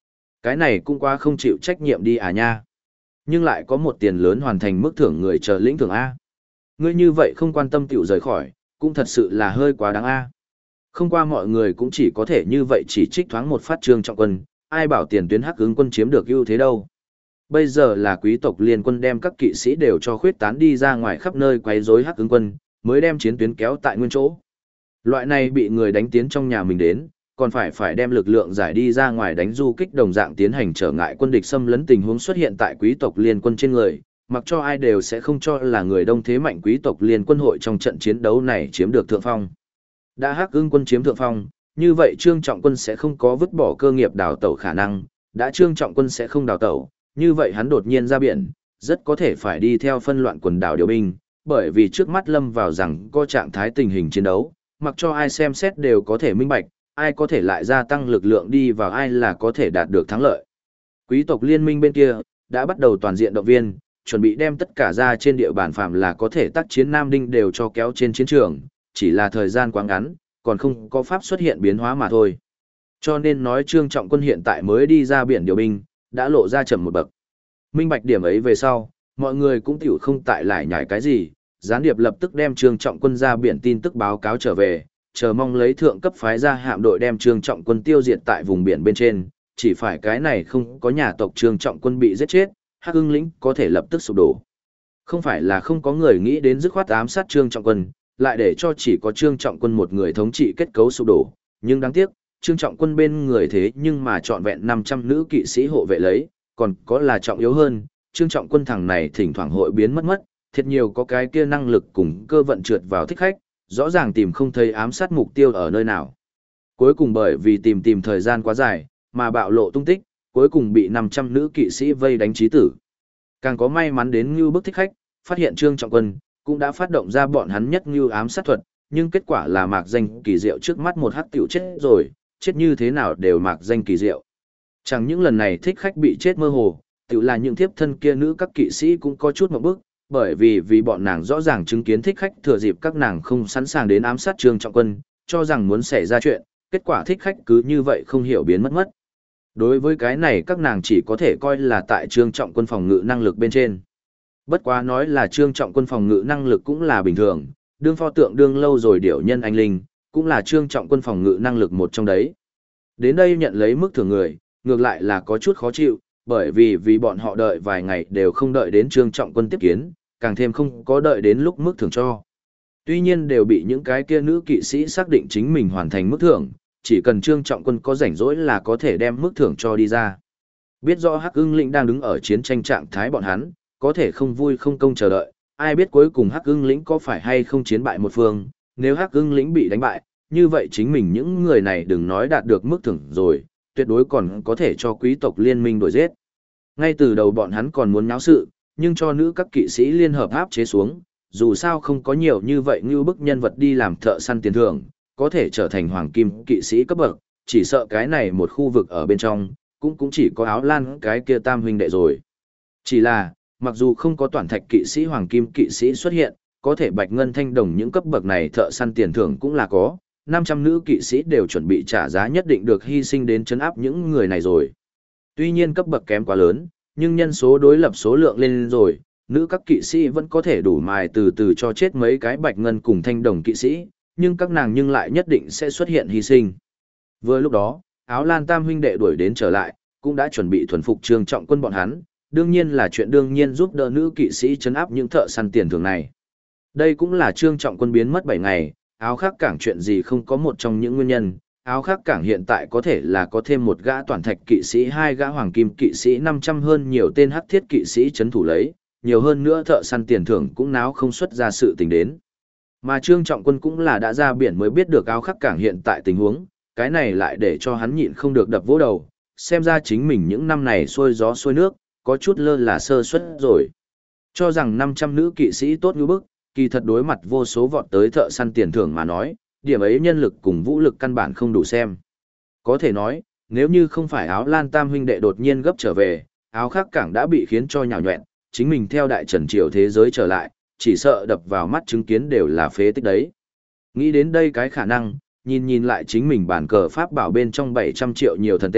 Cái này cũng quá không chịu trách nhiệm đi à nha. Nhưng lại có một tiền lớn hoàn thành mức thưởng người chờ lĩnh thưởng A. Ngươi như vậy không quan tâm tiểu rời khỏi, cũng thật sự là hơi quá đáng A. Không qua mọi người cũng chỉ có thể như vậy chỉ trích thoáng một phát Trương Trọng Quân, ai bảo tiền tuyến Hắc Ứng quân chiếm được ưu thế đâu. Bây giờ là quý tộc liên quân đem các kỵ sĩ đều cho khuyết tán đi ra ngoài khắp nơi quấy rối Hắc Ứng quân, mới đem chiến tuyến kéo tại nguyên chỗ. Loại này bị người đánh tiến trong nhà mình đến, còn phải đem lực lượng giải đi ra ngoài đánh du kích đồng dạng tiến hành trở ngại quân địch xâm lấn tình huống xuất hiện tại quý tộc liên quân trên người, mặc cho ai đều sẽ không cho là người đông thế mạnh quý tộc liên quân hội trong trận chiến đấu này chiếm được thượng phong. Đã Hắc Ưng quân chiếm thượng phong, như vậy Trương Trọng Quân sẽ không có vứt bỏ cơ nghiệp đào tẩu khả năng, đã Trương Trọng Quân sẽ không đào tẩu, như vậy hắn đột nhiên ra biển, rất có thể phải đi theo phân loạn quần đảo điều binh, bởi vì trước mắt lâm vào rằng có trạng thái tình hình chiến đấu, mặc cho ai xem xét đều có thể minh bạch, ai có thể lại gia tăng lực lượng đi vào ai là có thể đạt được thắng lợi. Quý tộc liên minh bên kia đã bắt đầu toàn diện động viên, chuẩn bị đem tất cả ra trên địa bàn phạm là có thể tác chiến Nam Đinh đều cho kéo trên chiến trường, chỉ là thời gian quá ngắn, còn không có pháp xuất hiện biến hóa mà thôi. Cho nên nói Trương Trọng Quân hiện tại mới đi ra biển điều binh, đã lộ ra chậm một bậc. Minh bạch điểm ấy về sau, mọi người cũng tiểu không tại lại nhảy cái gì, gián điệp lập tức đem Trương Trọng Quân ra biển tin tức báo cáo trở về, chờ mong lấy thượng cấp phái ra hạm đội đem Trương Trọng Quân tiêu diệt tại vùng biển bên trên, chỉ phải cái này không có nhà tộc Trương Trọng Quân bị giết chết, Hắc Ưng lĩnh có thể lập tức sụp đổ. Không phải là không có người nghĩ đến dứt khoát ám sát Trương Trọng Quân, lại để cho chỉ có Trương Trọng Quân một người thống trị kết cấu sụp đổ, nhưng đáng tiếc, Trương Trọng Quân bên người thế nhưng mà trọn vẹn 500 nữ kỵ sĩ hộ vệ lấy, còn có là trọng yếu hơn, Trương Trọng Quân thằng này thỉnh thoảng hội biến mất, thiệt nhiều có cái kia năng lực cùng cơ vận trượt vào thích khách, rõ ràng tìm không thấy ám sát mục tiêu ở nơi nào. Cuối cùng bởi vì tìm thời gian quá dài, mà bạo lộ tung tích, cuối cùng bị 500 nữ kỵ sĩ vây đánh chí tử. Càng có may mắn đến Ngưu Bức thích khách, phát hiện Trương Trọng Quân, cũng đã phát động ra bọn hắn nhất Ngưu ám sát thuật, nhưng kết quả là mạc danh kỳ diệu trước mắt một hắc tiểu chết rồi, chết như thế nào đều mạc danh kỳ diệu. Chẳng những lần này thích khách bị chết mơ hồ, tiểu là những thiếp thân kia nữ các kỵ sĩ cũng có chút ngộp bức, bởi vì bọn nàng rõ ràng chứng kiến thích khách thừa dịp các nàng không sẵn sàng đến ám sát Trương Trọng Quân, cho rằng muốn xảy ra chuyện, kết quả thích khách cứ như vậy không hiểu biến mất. Đối với cái này các nàng chỉ có thể coi là tại Trương Trọng Quân phòng ngự năng lực bên trên. Bất quá nói là Trương Trọng Quân phòng ngự năng lực cũng là bình thường, đương pho tượng đương lâu rồi điểu nhân anh linh, cũng là Trương Trọng Quân phòng ngự năng lực một trong đấy. Đến đây nhận lấy mức thưởng người, ngược lại là có chút khó chịu, bởi vì bọn họ đợi vài ngày đều không đợi đến Trương Trọng Quân tiếp kiến, càng thêm không có đợi đến lúc mức thưởng cho. Tuy nhiên đều bị những cái kia nữ kỵ sĩ xác định chính mình hoàn thành mức thưởng, chỉ cần Trương Trọng Quân có rảnh rỗi là có thể đem mức thưởng cho đi ra. Biết rõ Hắc Ưng lĩnh đang đứng ở chiến tranh trạng thái bọn hắn, có thể không vui không công chờ đợi, ai biết cuối cùng Hắc Ưng lĩnh có phải hay không chiến bại một phương, nếu Hắc Ưng lĩnh bị đánh bại, như vậy chính mình những người này đừng nói đạt được mức thưởng rồi, tuyệt đối còn có thể cho quý tộc liên minh đuổi giết. Ngay từ đầu bọn hắn còn muốn náo sự, nhưng cho nữ các kỵ sĩ liên hợp áp chế xuống, dù sao không có nhiều như vậy như bức nhân vật đi làm thợ săn tiền thưởng, có thể trở thành hoàng kim kỵ sĩ cấp bậc, chỉ sợ cái này một khu vực ở bên trong, cũng chỉ có Áo Lan cái kia tam huynh đệ rồi. Chỉ là, mặc dù không có toàn thạch kỵ sĩ hoàng kim kỵ sĩ xuất hiện, có thể bạch ngân thanh đồng những cấp bậc này thợ săn tiền thưởng cũng là có, 500 nữ kỵ sĩ đều chuẩn bị trả giá nhất định được hy sinh đến chấn áp những người này rồi. Tuy nhiên cấp bậc kém quá lớn, nhưng nhân số đối lập số lượng lên rồi, nữ các kỵ sĩ vẫn có thể đủ mài từ từ cho chết mấy cái bạch ngân cùng thanh đồng kỵ sĩ, nhưng các nàng nhưng lại nhất định sẽ xuất hiện hy sinh. Vừa lúc đó, Áo Lan tam huynh đệ đuổi đến trở lại, cũng đã chuẩn bị thuần phục Trương Trọng Quân bọn hắn, đương nhiên là chuyện đương nhiên giúp đỡ nữ kỵ sĩ trấn áp những thợ săn tiền thưởng này. Đây cũng là Trương Trọng Quân biến mất 7 ngày, áo khác cảng chuyện gì không có một trong những nguyên nhân. Áo khác cảng hiện tại có thể là có thêm một gã toàn thạch kỵ sĩ, 2 gã hoàng kim kỵ sĩ, 500 hơn nhiều tên hắc thiết kỵ sĩ trấn thủ lấy, nhiều hơn nữa thợ săn tiền thưởng cũng náo không xuất ra sự tình đến. Mà Trương Trọng Quân cũng là đã ra biển mới biết được áo khắc cảng hiện tại tình huống, cái này lại để cho hắn nhịn không được đập vỗ đầu, xem ra chính mình những năm này xuôi gió xuôi nước, có chút lơ là sơ suất rồi. Cho rằng 500 nữ kỵ sĩ tốt như bức, kỳ thật đối mặt vô số vọt tới thợ săn tiền thưởng mà nói, điểm ấy nhân lực cùng vũ lực căn bản không đủ xem. Có thể nói, nếu như không phải Áo Lan tam huynh đệ đột nhiên gấp trở về, áo khắc cảng đã bị khiến cho nhào nhọẹn, chính mình theo đại trần triều thế giới trở lại, chỉ sợ đập vào mắt chứng kiến đều là phế tích đấy. Nghĩ đến đây cái khả năng, nhìn lại chính mình bản cờ pháp bảo bên trong 700 triệu nhiều thần tệ,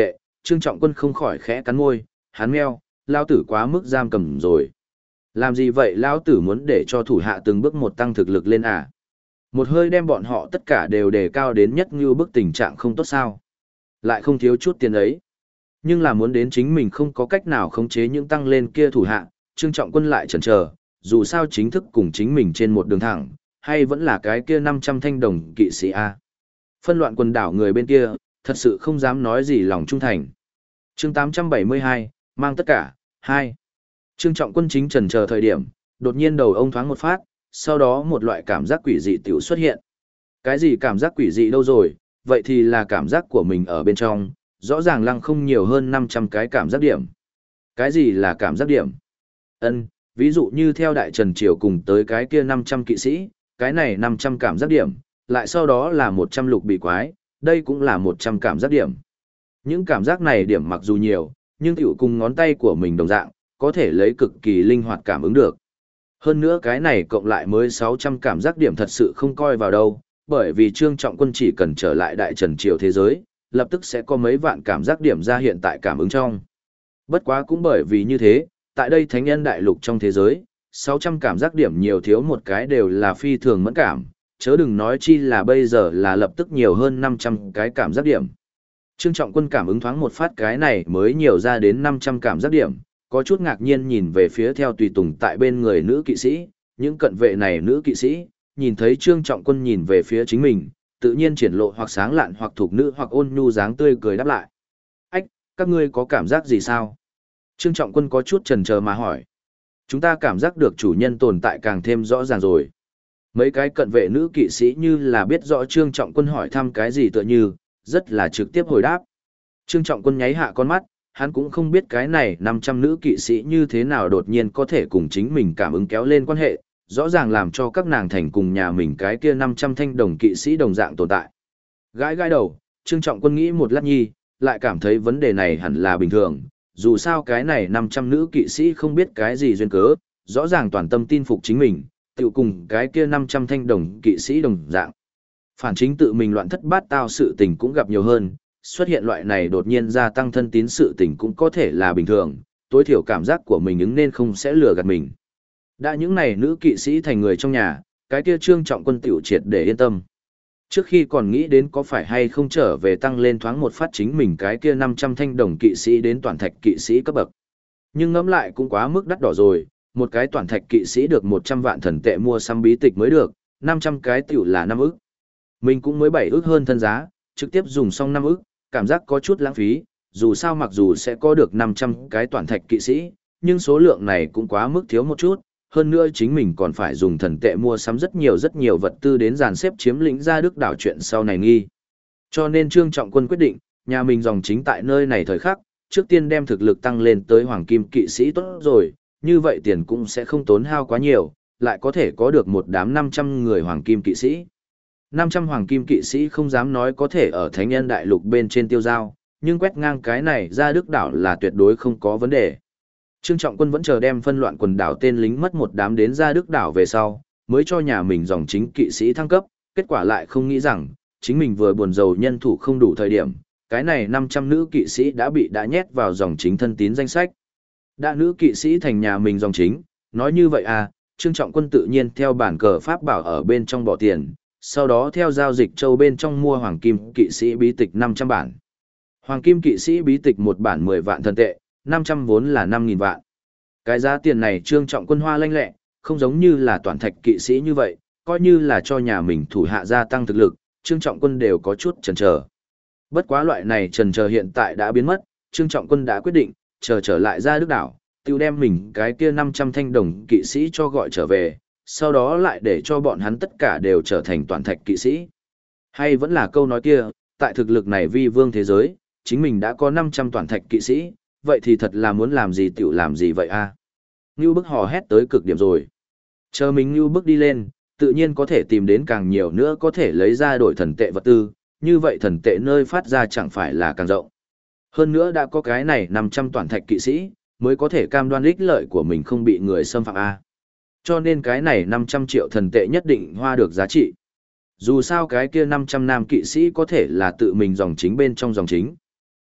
Trương Trọng Quân không khỏi khẽ cắn môi, hắn meo, lao tử quá mức giam cầm rồi. Làm gì vậy lao tử muốn để cho thủ hạ từng bước một tăng thực lực lên à? Một hơi đem bọn họ tất cả đều đề cao đến nhất như bức tình trạng không tốt sao. Lại không thiếu chút tiền ấy. Nhưng là muốn đến chính mình không có cách nào khống chế những tăng lên kia thủ hạ, Trương Trọng Quân lại chần chờ, dù sao chính thức cùng chính mình trên một đường thẳng, hay vẫn là cái kia 500 thanh đồng kỵ sĩ A. Phân loạn quần đảo người bên kia, thật sự không dám nói gì lòng trung thành. Chương 872, mang tất cả, 2. Trương Trọng Quân chính chần chờ thời điểm, đột nhiên đầu ông thoáng một phát, sau đó một loại cảm giác quỷ dị tiểu xuất hiện. Cái gì cảm giác quỷ dị đâu rồi, vậy thì là cảm giác của mình ở bên trong, rõ ràng lăng không nhiều hơn 500 cái cảm giác điểm. Cái gì là cảm giác điểm? Ví dụ như theo Đại Trần Triều cùng tới cái kia 500 kỵ sĩ, cái này 500 cảm giác điểm, lại sau đó là 100 lục bị quái, đây cũng là 100 cảm giác điểm. Những cảm giác này điểm mặc dù nhiều, nhưng tiểu cùng ngón tay của mình đồng dạng, có thể lấy cực kỳ linh hoạt cảm ứng được. Hơn nữa cái này cộng lại mới 600 cảm giác điểm thật sự không coi vào đâu, bởi vì Trương Trọng Quân chỉ cần trở lại Đại Trần Triều thế giới, lập tức sẽ có mấy vạn cảm giác điểm ra hiện tại cảm ứng trong. Bất quá cũng bởi vì như thế, tại đây Thánh Nhân Đại Lục trong thế giới, 600 cảm giác điểm nhiều thiếu một cái đều là phi thường mẫn cảm, chớ đừng nói chi là bây giờ là lập tức nhiều hơn 500 cái cảm giác điểm. Trương Trọng Quân cảm ứng thoáng một phát cái này mới nhiều ra đến 500 cảm giác điểm, có chút ngạc nhiên nhìn về phía theo tùy tùng tại bên người nữ kỵ sĩ, những cận vệ này nữ kỵ sĩ, nhìn thấy Trương Trọng Quân nhìn về phía chính mình, tự nhiên triển lộ hoặc sáng lạn hoặc thuộc nữ hoặc ôn nhu dáng tươi cười đáp lại. Ách, các ngươi có cảm giác gì sao? Trương Trọng Quân có chút chần chờ mà hỏi. Chúng ta cảm giác được chủ nhân tồn tại càng thêm rõ ràng rồi. Mấy cái cận vệ nữ kỵ sĩ như là biết rõ Trương Trọng Quân hỏi thăm cái gì tựa như, rất là trực tiếp hồi đáp. Trương Trọng Quân nháy hạ con mắt, hắn cũng không biết cái này 500 nữ kỵ sĩ như thế nào đột nhiên có thể cùng chính mình cảm ứng kéo lên quan hệ, rõ ràng làm cho các nàng thành cùng nhà mình cái kia 500 thanh đồng kỵ sĩ đồng dạng tồn tại. Gãi gãi đầu, Trương Trọng Quân nghĩ một lát nhi, lại cảm thấy vấn đề này hẳn là bình thường, dù sao cái này 500 nữ kỵ sĩ không biết cái gì duyên cớ, rõ ràng toàn tâm tin phục chính mình, tự cùng cái kia 500 thanh đồng kỵ sĩ đồng dạng. Phản chính tự mình loạn thất bát tao sự tình cũng gặp nhiều hơn, xuất hiện loại này đột nhiên gia tăng thân tín sự tình cũng có thể là bình thường, tối thiểu cảm giác của mình ứng nên không sẽ lừa gạt mình. Đã những này nữ kỵ sĩ thành người trong nhà, cái kia Trương Trọng Quân tiểu triệt để yên tâm. Trước khi còn nghĩ đến có phải hay không trở về tăng lên thoáng một phát chính mình cái kia 500 thanh đồng kỵ sĩ đến toàn thạch kỵ sĩ cấp bậc. Nhưng ngẫm lại cũng quá mức đắt đỏ rồi, một cái toàn thạch kỵ sĩ được 100 vạn thần tệ mua xăm bí tịch mới được, 500 cái tiểu là 5 ức. Mình cũng mới 7 ức hơn thân giá, trực tiếp dùng xong 5 ức, cảm giác có chút lãng phí, dù sao mặc dù sẽ có được 500 cái toàn thạch kỵ sĩ, nhưng số lượng này cũng quá mức thiếu một chút, hơn nữa chính mình còn phải dùng thần tệ mua sắm rất nhiều vật tư đến dàn xếp chiếm lĩnh ra Đức đảo chuyện sau này nghi. Cho nên Trương Trọng Quân quyết định, nhà mình dòng chính tại nơi này thời khắc, trước tiên đem thực lực tăng lên tới hoàng kim kỵ sĩ tốt rồi, như vậy tiền cũng sẽ không tốn hao quá nhiều, lại có thể có được một đám 500 người hoàng kim kỵ sĩ. 500 hoàng kim kỵ sĩ không dám nói có thể ở Thánh Nhân Đại Lục bên trên tiêu giao, nhưng quét ngang cái này ra Đức đảo là tuyệt đối không có vấn đề. Trương Trọng Quân vẫn chờ đem phân loạn quần đảo tên lính mất một đám đến ra Đức đảo về sau, mới cho nhà mình dòng chính kỵ sĩ thăng cấp, kết quả lại không nghĩ rằng, chính mình vừa buồn rầu nhân thủ không đủ thời điểm, cái này 500 nữ kỵ sĩ đã nhét vào dòng chính thân tín danh sách. Đã nữ kỵ sĩ thành nhà mình dòng chính, nói như vậy à, Trương Trọng Quân tự nhiên theo bản cờ pháp bảo ở bên trong bỏ tiền, sau đó theo giao dịch châu bên trong mua hoàng kim kỵ sĩ bí tịch 500 bản. Hoàng kim kỵ sĩ bí tịch một bản 10 vạn thần tệ, 500 vốn là 5.000 vạn. Cái giá tiền này Trương Trọng Quân hoa lanh lẹ, không giống như là toàn thạch kỵ sĩ như vậy, coi như là cho nhà mình thủ hạ gia tăng thực lực, Trương Trọng Quân đều có chút chần chờ. Bất quá loại này chần chờ hiện tại đã biến mất, Trương Trọng Quân đã quyết định, chờ trở lại ra Đức đảo, tiêu đem mình cái kia 500 thanh đồng kỵ sĩ cho gọi trở về, sau đó lại để cho bọn hắn tất cả đều trở thành toàn thạch kỵ sĩ. Hay vẫn là câu nói kia, tại thực lực này vi vương thế giới, chính mình đã có 500 toàn thạch kỵ sĩ, vậy thì thật là muốn làm gì tiểu làm gì vậy a? Ngưu Bức hò hét tới cực điểm rồi. Chờ mình Ngưu Bức đi lên, tự nhiên có thể tìm đến càng nhiều nữa có thể lấy ra đổi thần tệ vật tư, như vậy thần tệ nơi phát ra chẳng phải là càng rộng. Hơn nữa đã có cái này 500 toàn thạch kỵ sĩ, mới có thể cam đoan ích lợi của mình không bị người xâm phạm a. Cho nên cái này 500 triệu thần tệ nhất định hoa được giá trị. Dù sao cái kia 500 nam kỵ sĩ có thể là tự mình dòng chính bên trong dòng chính.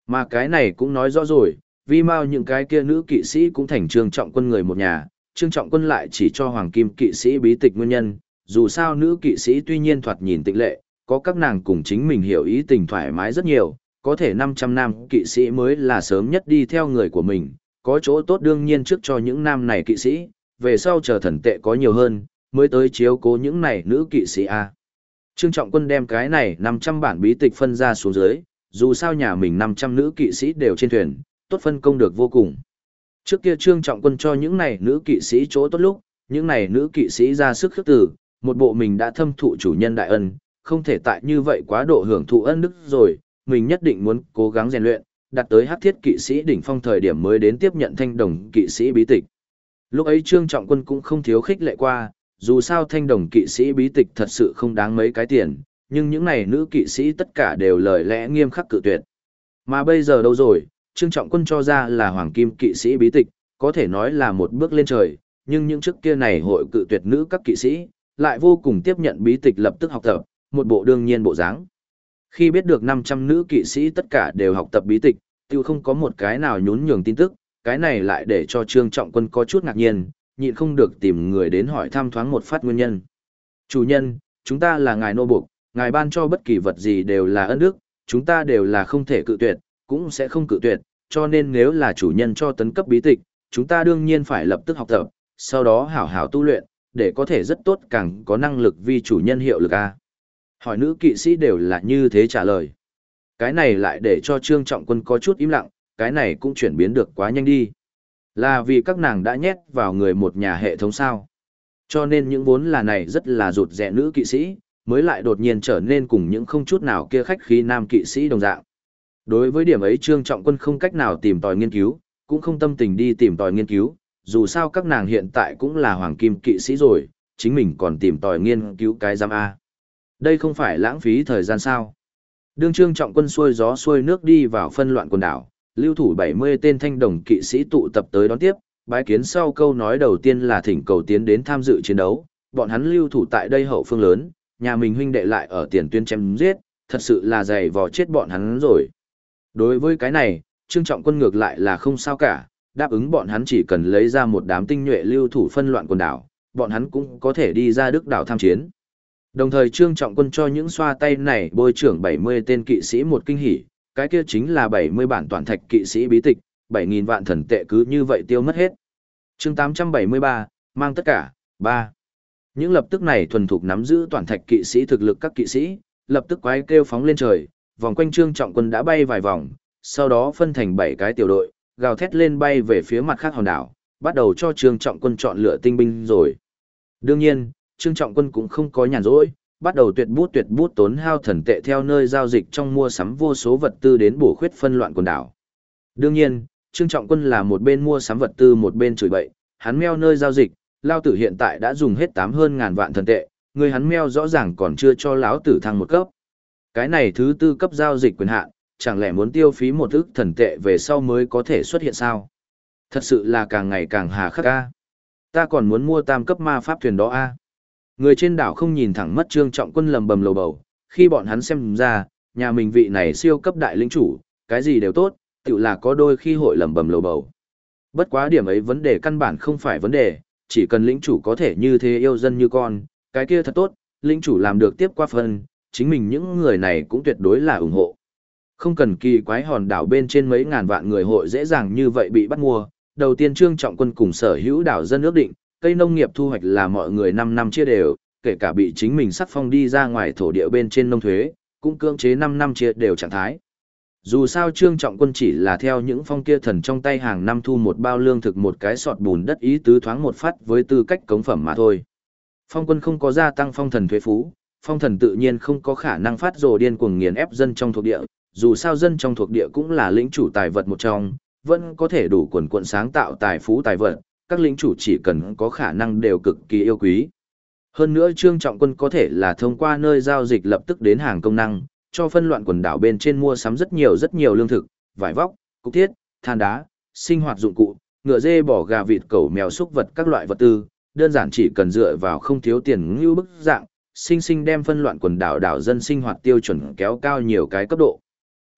Mà cái này cũng nói rõ rồi, vì mau những cái kia nữ kỵ sĩ cũng thành Trương Trọng Quân người một nhà, Trương Trọng Quân lại chỉ cho hoàng kim kỵ sĩ bí tịch nguyên nhân, dù sao nữ kỵ sĩ tuy nhiên thoạt nhìn tịnh lệ, có các nàng cùng chính mình hiểu ý tình thoải mái rất nhiều, có thể 500 nam kỵ sĩ mới là sớm nhất đi theo người của mình, có chỗ tốt đương nhiên trước cho những nam này kỵ sĩ, về sau chờ thần tệ có nhiều hơn, mới tới chiếu cố những này nữ kỵ sĩ a. Trương Trọng Quân đem cái này 500 bản bí tịch phân ra xuống dưới, dù sao nhà mình 500 nữ kỵ sĩ đều trên thuyền, tốt phân công được vô cùng. Trước kia Trương Trọng Quân cho những này nữ kỵ sĩ chỗ tốt lúc, những này nữ kỵ sĩ ra sức khước từ, một bộ mình đã thâm thụ chủ nhân đại ân, không thể tại như vậy quá độ hưởng thụ ân đức rồi, mình nhất định muốn cố gắng rèn luyện, đạt tới hắc thiết kỵ sĩ đỉnh phong thời điểm mới đến tiếp nhận thanh đồng kỵ sĩ bí tịch. Lúc ấy Trương Trọng Quân cũng không thiếu khích lệ qua, dù sao thanh đồng kỵ sĩ bí tịch thật sự không đáng mấy cái tiền, nhưng những này nữ kỵ sĩ tất cả đều lời lẽ nghiêm khắc cự tuyệt. Mà bây giờ đâu rồi, Trương Trọng Quân cho ra là hoàng kim kỵ sĩ bí tịch, có thể nói là một bước lên trời, nhưng những trước kia này hội cự tuyệt nữ các kỵ sĩ, lại vô cùng tiếp nhận bí tịch lập tức học tập, một bộ đương nhiên bộ dáng. Khi biết được 500 nữ kỵ sĩ tất cả đều học tập bí tịch, tiêu không có một cái nào nhún nhường tin tức, cái này lại để cho Trương Trọng Quân có chút ngạc nhiên, nhịn không được tìm người đến hỏi thăm thoáng một phát nguyên nhân. Chủ nhân, chúng ta là ngài nô buộc, ngài ban cho bất kỳ vật gì đều là ân đức, chúng ta đều là không thể cự tuyệt, cũng sẽ không cự tuyệt, cho nên nếu là chủ nhân cho tấn cấp bí tịch, chúng ta đương nhiên phải lập tức học tập, sau đó hảo hảo tu luyện, để có thể rất tốt càng có năng lực vì chủ nhân hiệu lực a. Hỏi nữ kỵ sĩ đều là như thế trả lời. Cái này lại để cho Trương Trọng Quân có chút im lặng, cái này cũng chuyển biến được quá nhanh đi. Là vì các nàng đã nhét vào người một nhà hệ thống sao. Cho nên những vốn là này rất là rụt rẻ nữ kỵ sĩ, mới lại đột nhiên trở nên cùng những không chút nào kia khách khí nam kỵ sĩ đồng dạng. Đối với điểm ấy Trương Trọng Quân không cách nào tìm tòi nghiên cứu, cũng không tâm tình đi tìm tòi nghiên cứu, dù sao các nàng hiện tại cũng là hoàng kim kỵ sĩ rồi, chính mình còn tìm tòi nghiên cứu cái giam A. Đây không phải lãng phí thời gian sao. Đương Trương Trọng Quân xuôi gió xuôi nước đi vào phân loạn quần đảo, lưu thủ 70 tên thanh đồng kỵ sĩ tụ tập tới đón tiếp, bái kiến sau câu nói đầu tiên là thỉnh cầu tiến đến tham dự chiến đấu, bọn hắn lưu thủ tại đây hậu phương lớn, nhà mình huynh đệ lại ở tiền tuyến chém giết, thật sự là dày vò chết bọn hắn rồi. Đối với cái này, Trương Trọng Quân ngược lại là không sao cả, đáp ứng bọn hắn chỉ cần lấy ra một đám tinh nhuệ lưu thủ phân loạn quần đảo, bọn hắn cũng có thể đi ra Đức đảo tham chiến. Đồng thời Trương Trọng Quân cho những xoa tay này bôi trưởng 70 tên kỵ sĩ một kinh hỉ, cái kia chính là 70 bản toàn thạch kỵ sĩ bí tịch, 7.000 vạn thần tệ cứ như vậy tiêu mất hết. Chương 873, mang tất cả, 3. Những lập tức này thuần thục nắm giữ toàn thạch kỵ sĩ thực lực các kỵ sĩ, lập tức quái kêu phóng lên trời, vòng quanh Trương Trọng Quân đã bay vài vòng, sau đó phân thành 7 cái tiểu đội, gào thét lên bay về phía mặt khác hòn đảo, bắt đầu cho Trương Trọng Quân chọn lựa tinh binh rồi. Đương nhiên, Trương Trọng Quân cũng không có nhàn rỗi, bắt đầu tuyệt bút tốn hao thần tệ theo nơi giao dịch trong mua sắm vô số vật tư đến bổ khuyết phân loạn quần đảo. Đương nhiên, Trương Trọng Quân là một bên mua sắm vật tư một bên chửi bậy, hắn meo nơi giao dịch, lao tử hiện tại đã dùng hết 8 hơn ngàn vạn thần tệ, người hắn meo rõ ràng còn chưa cho lão tử thăng một cấp. Cái này thứ tư cấp giao dịch quyền hạn, chẳng lẽ muốn tiêu phí một ức thần tệ về sau mới có thể xuất hiện sao? Thật sự là càng ngày càng hà khắc a. Ta còn muốn mua tam cấp ma pháp thuyền đó a. Người trên đảo không nhìn thẳng mất Trương Trọng Quân lầm bầm lầu bầu, khi bọn hắn xem ra, nhà mình vị này siêu cấp đại lĩnh chủ, cái gì đều tốt, tự là có đôi khi hội lầm bầm lầu bầu. Bất quá điểm ấy vấn đề căn bản không phải vấn đề, chỉ cần lĩnh chủ có thể như thế yêu dân như con, cái kia thật tốt, lĩnh chủ làm được tiếp qua phần, chính mình những người này cũng tuyệt đối là ủng hộ. Không cần kỳ quái hòn đảo bên trên mấy ngàn vạn người hội dễ dàng như vậy bị bắt mua, đầu tiên Trương Trọng Quân cùng sở hữu đảo dân ước định, cây nông nghiệp thu hoạch là mọi người 5 năm chia đều, kể cả bị chính mình sắc phong đi ra ngoài thổ địa bên trên nông thuế, cũng cưỡng chế 5 năm chia đều trạng thái. Dù sao Trương Trọng Quân chỉ là theo những phong kia thần trong tay hàng năm thu một bao lương thực một cái sọt bùn đất ý tứ thoáng một phát với tư cách cống phẩm mà thôi. Phong quân không có gia tăng phong thần thuế phú, phong thần tự nhiên không có khả năng phát rồ điên cuồng nghiền ép dân trong thuộc địa, dù sao dân trong thuộc địa cũng là lĩnh chủ tài vật một trong, vẫn có thể đủ quần quận sáng tạo tài phú tài vật, các lĩnh chủ chỉ cần có khả năng đều cực kỳ yêu quý. Hơn nữa Trương Trọng Quân có thể là thông qua nơi giao dịch lập tức đến hàng công năng, cho phân loạn quần đảo bên trên mua sắm rất nhiều lương thực, vải vóc, cục thiết, than đá, sinh hoạt dụng cụ, ngựa dê bò gà vịt cẩu mèo súc vật các loại vật tư, đơn giản chỉ cần dựa vào không thiếu tiền như bức dạng, sinh đem phân loạn quần đảo đảo dân sinh hoạt tiêu chuẩn kéo cao nhiều cái cấp độ.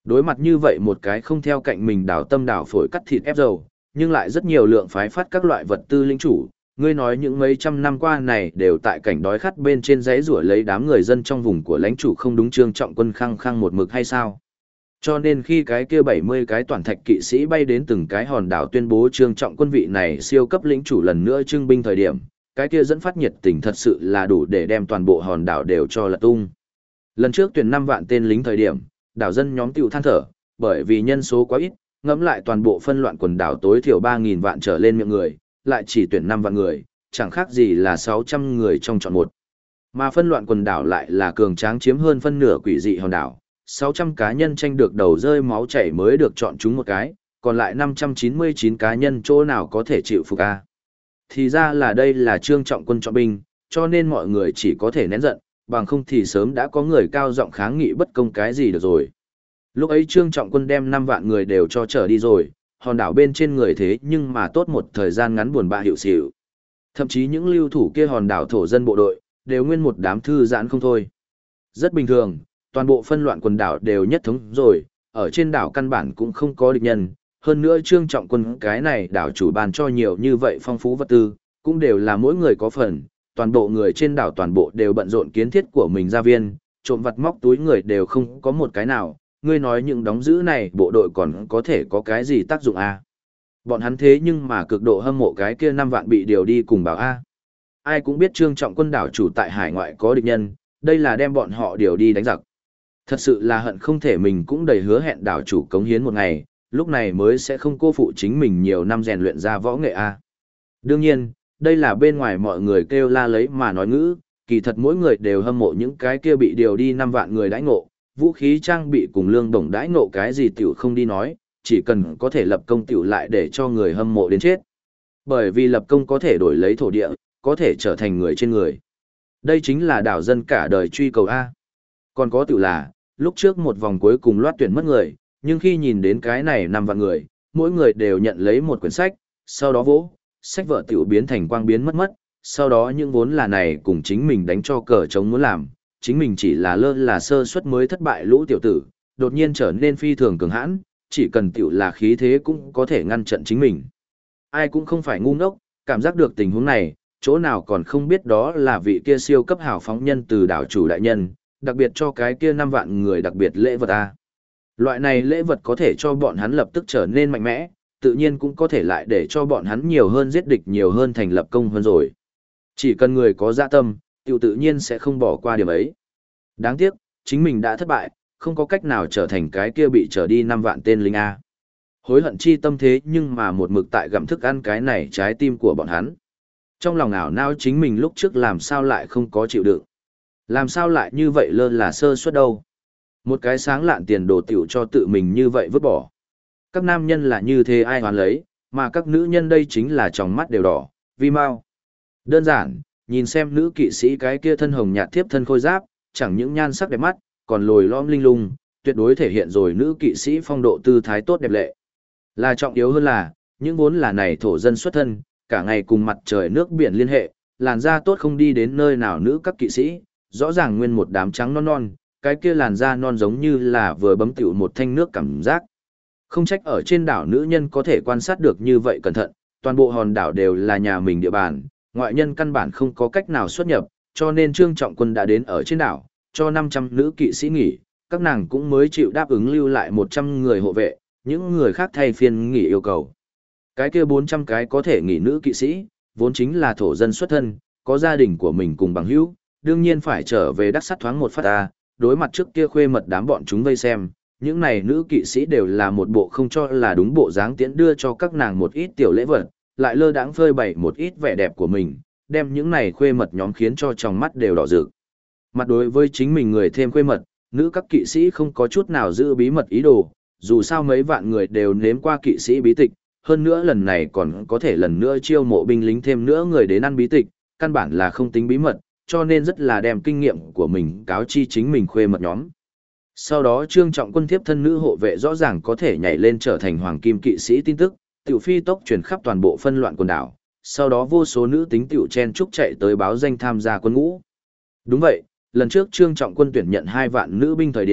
Đối mặt như vậy một cái không theo cạnh mình đảo tâm đảo phổi cắt thịt ép dầu, nhưng lại rất nhiều lượng phái phát các loại vật tư linh chủ, ngươi nói những mấy trăm năm qua này đều tại cảnh đói khát bên trên giấy rủa lấy đám người dân trong vùng của lãnh chủ không đúng Trương Trọng Quân khăng khăng một mực hay sao? Cho nên khi cái kia 70 cái toàn thạch kỵ sĩ bay đến từng cái hòn đảo tuyên bố Trương Trọng Quân vị này siêu cấp lĩnh chủ lần nữa trưng binh thời điểm, cái kia dẫn phát nhiệt tình thật sự là đủ để đem toàn bộ hòn đảo đều cho lật tung. Lần trước tuyển 5 vạn tên lính thời điểm, đảo dân nhóm tiểu than thở, bởi vì nhân số quá ít, ngẫm lại toàn bộ phân loạn quần đảo tối thiểu 3.000 vạn trở lên miệng người, lại chỉ tuyển 5 vạn người, chẳng khác gì là 600 người trong chọn một. Mà phân loạn quần đảo lại là cường tráng chiếm hơn phân nửa quỷ dị hòn đảo, 600 cá nhân tranh được đầu rơi máu chảy mới được chọn chúng một cái, còn lại 599 cá nhân chỗ nào có thể chịu phục a. Thì ra là đây là Trương Trọng Quân chọn binh, cho nên mọi người chỉ có thể nén giận, bằng không thì sớm đã có người cao giọng kháng nghị bất công cái gì được rồi. Lúc ấy Trương Trọng Quân đem 5 vạn người đều cho trở đi rồi, hòn đảo bên trên người thế nhưng mà tốt một thời gian ngắn buồn bã hiệu xỉu. Thậm chí những lưu thủ kia hòn đảo thổ dân bộ đội, đều nguyên một đám thư giãn không thôi. Rất bình thường, toàn bộ phân loạn quần đảo đều nhất thống rồi, ở trên đảo căn bản cũng không có địch nhân. Hơn nữa Trương Trọng Quân cái này đảo chủ ban cho nhiều như vậy phong phú vật tư, cũng đều là mỗi người có phần, toàn bộ người trên đảo toàn bộ đều bận rộn kiến thiết của mình gia viên, trộm vặt móc túi người đều không có một cái nào, ngươi nói những đóng giữ này bộ đội còn có thể có cái gì tác dụng à? Bọn hắn thế nhưng mà cực độ hâm mộ cái kia 5 vạn bị điều đi cùng bảo A. Ai cũng biết Trương Trọng Quân đảo chủ tại hải ngoại có địch nhân, đây là đem bọn họ điều đi đánh giặc. Thật sự là hận không thể mình cũng đầy hứa hẹn đảo chủ cống hiến một ngày, lúc này mới sẽ không cô phụ chính mình nhiều năm rèn luyện ra võ nghệ A. Đương nhiên, đây là bên ngoài mọi người kêu la lấy mà nói ngữ, kỳ thật mỗi người đều hâm mộ những cái kia bị điều đi 5 vạn người đãi ngộ, vũ khí trang bị cùng lương đồng đãi ngộ cái gì tiểu không đi nói, chỉ cần có thể lập công tiểu lại để cho người hâm mộ đến chết. Bởi vì lập công có thể đổi lấy thổ địa, có thể trở thành người trên người. Đây chính là đảo dân cả đời truy cầu A. Còn có tiểu là, lúc trước một vòng cuối cùng loát tuyển mất người, nhưng khi nhìn đến cái này 5 vạn người, mỗi người đều nhận lấy một quyển sách, sau đó vỗ, sách vở tiểu biến thành quang biến mất, sau đó những vốn là này cùng chính mình đánh cho cờ chống muốn làm, chính mình chỉ là lơ là sơ suất mới thất bại lũ tiểu tử, đột nhiên trở nên phi thường cường hãn, chỉ cần tiểu là khí thế cũng có thể ngăn trận chính mình. Ai cũng không phải ngu ngốc, cảm giác được tình huống này, chỗ nào còn không biết đó là vị kia siêu cấp hào phóng nhân từ đảo chủ đại nhân, đặc biệt cho cái kia 5 vạn người đặc biệt lễ vật A. Loại này lễ vật có thể cho bọn hắn lập tức trở nên mạnh mẽ, tự nhiên cũng có thể lại để cho bọn hắn nhiều hơn giết địch nhiều hơn thành lập công hơn rồi. Chỉ cần người có dạ tâm, tiểu tự nhiên sẽ không bỏ qua điểm ấy. Đáng tiếc, chính mình đã thất bại, không có cách nào trở thành cái kia bị trở đi 5 vạn tên lính A. Hối hận chi tâm thế nhưng mà một mực tại gặm thức ăn cái này trái tim của bọn hắn. Trong lòng ảo não chính mình lúc trước làm sao lại không có chịu đựng. Làm sao lại như vậy lơ là sơ suất đâu. Một cái sáng lạn tiền đồ tiểu cho tự mình như vậy vứt bỏ. Các nam nhân là như thế ai hoàn lấy, mà các nữ nhân đây chính là tròng mắt đều đỏ, vi mau. Đơn giản, nhìn xem nữ kỵ sĩ cái kia thân hồng nhạt thiếp thân khôi giáp, chẳng những nhan sắc đẹp mắt, còn lồi lõm linh lung, tuyệt đối thể hiện rồi nữ kỵ sĩ phong độ tư thái tốt đẹp lệ. Là trọng yếu hơn là, những vốn là này thổ dân xuất thân, cả ngày cùng mặt trời nước biển liên hệ, làn da tốt không đi đến nơi nào nữ các kỵ sĩ, rõ ràng nguyên một đám trắng non non, cái kia làn da non giống như là vừa bấm tiểu một thanh nước cảm giác. Không trách ở trên đảo nữ nhân có thể quan sát được như vậy cẩn thận, toàn bộ hòn đảo đều là nhà mình địa bàn, ngoại nhân căn bản không có cách nào xuất nhập, cho nên Trương Trọng Quân đã đến ở trên đảo, cho 500 nữ kỵ sĩ nghỉ, các nàng cũng mới chịu đáp ứng lưu lại 100 người hộ vệ, những người khác thay phiên nghỉ yêu cầu. Cái kia 400 cái có thể nghỉ nữ kỵ sĩ, vốn chính là thổ dân xuất thân, có gia đình của mình cùng bằng hữu, đương nhiên phải trở về đắc sắt thoáng một phát ta, đối mặt trước kia khuê mật đám bọn chúng vây xem, những này nữ kỵ sĩ đều là một bộ không cho là đúng bộ dáng tiễn đưa cho các nàng một ít tiểu lễ vật, lại lơ đãng phơi bày một ít vẻ đẹp của mình, đem những này khuê mật nhóm khiến cho trong mắt đều đỏ rực. Mặt đối với chính mình người thêm khuê mật, nữ các kỵ sĩ không có chút nào giữ bí mật ý đồ, dù sao mấy vạn người đều nếm qua kỵ sĩ bí tịch, hơn nữa lần này còn có thể lần nữa chiêu mộ binh lính thêm nữa người đến ăn bí tịch, căn bản là không tính bí mật, cho nên rất là đem kinh nghiệm của mình cáo chi chính mình khuê mật nhóm. Sau đó Trương Trọng Quân tiếp thân nữ hộ vệ rõ ràng có thể nhảy lên trở thành hoàng kim kỵ sĩ tin tức, tiểu phi tốc truyền khắp toàn bộ phân loạn quần đảo, sau đó vô số nữ tính tiểu chen chúc chạy tới báo danh tham gia quân ngũ. Đúng vậy, lần trước Trương Trọng Quân tuyển nhận 2 vạn nữ binh thời điểm,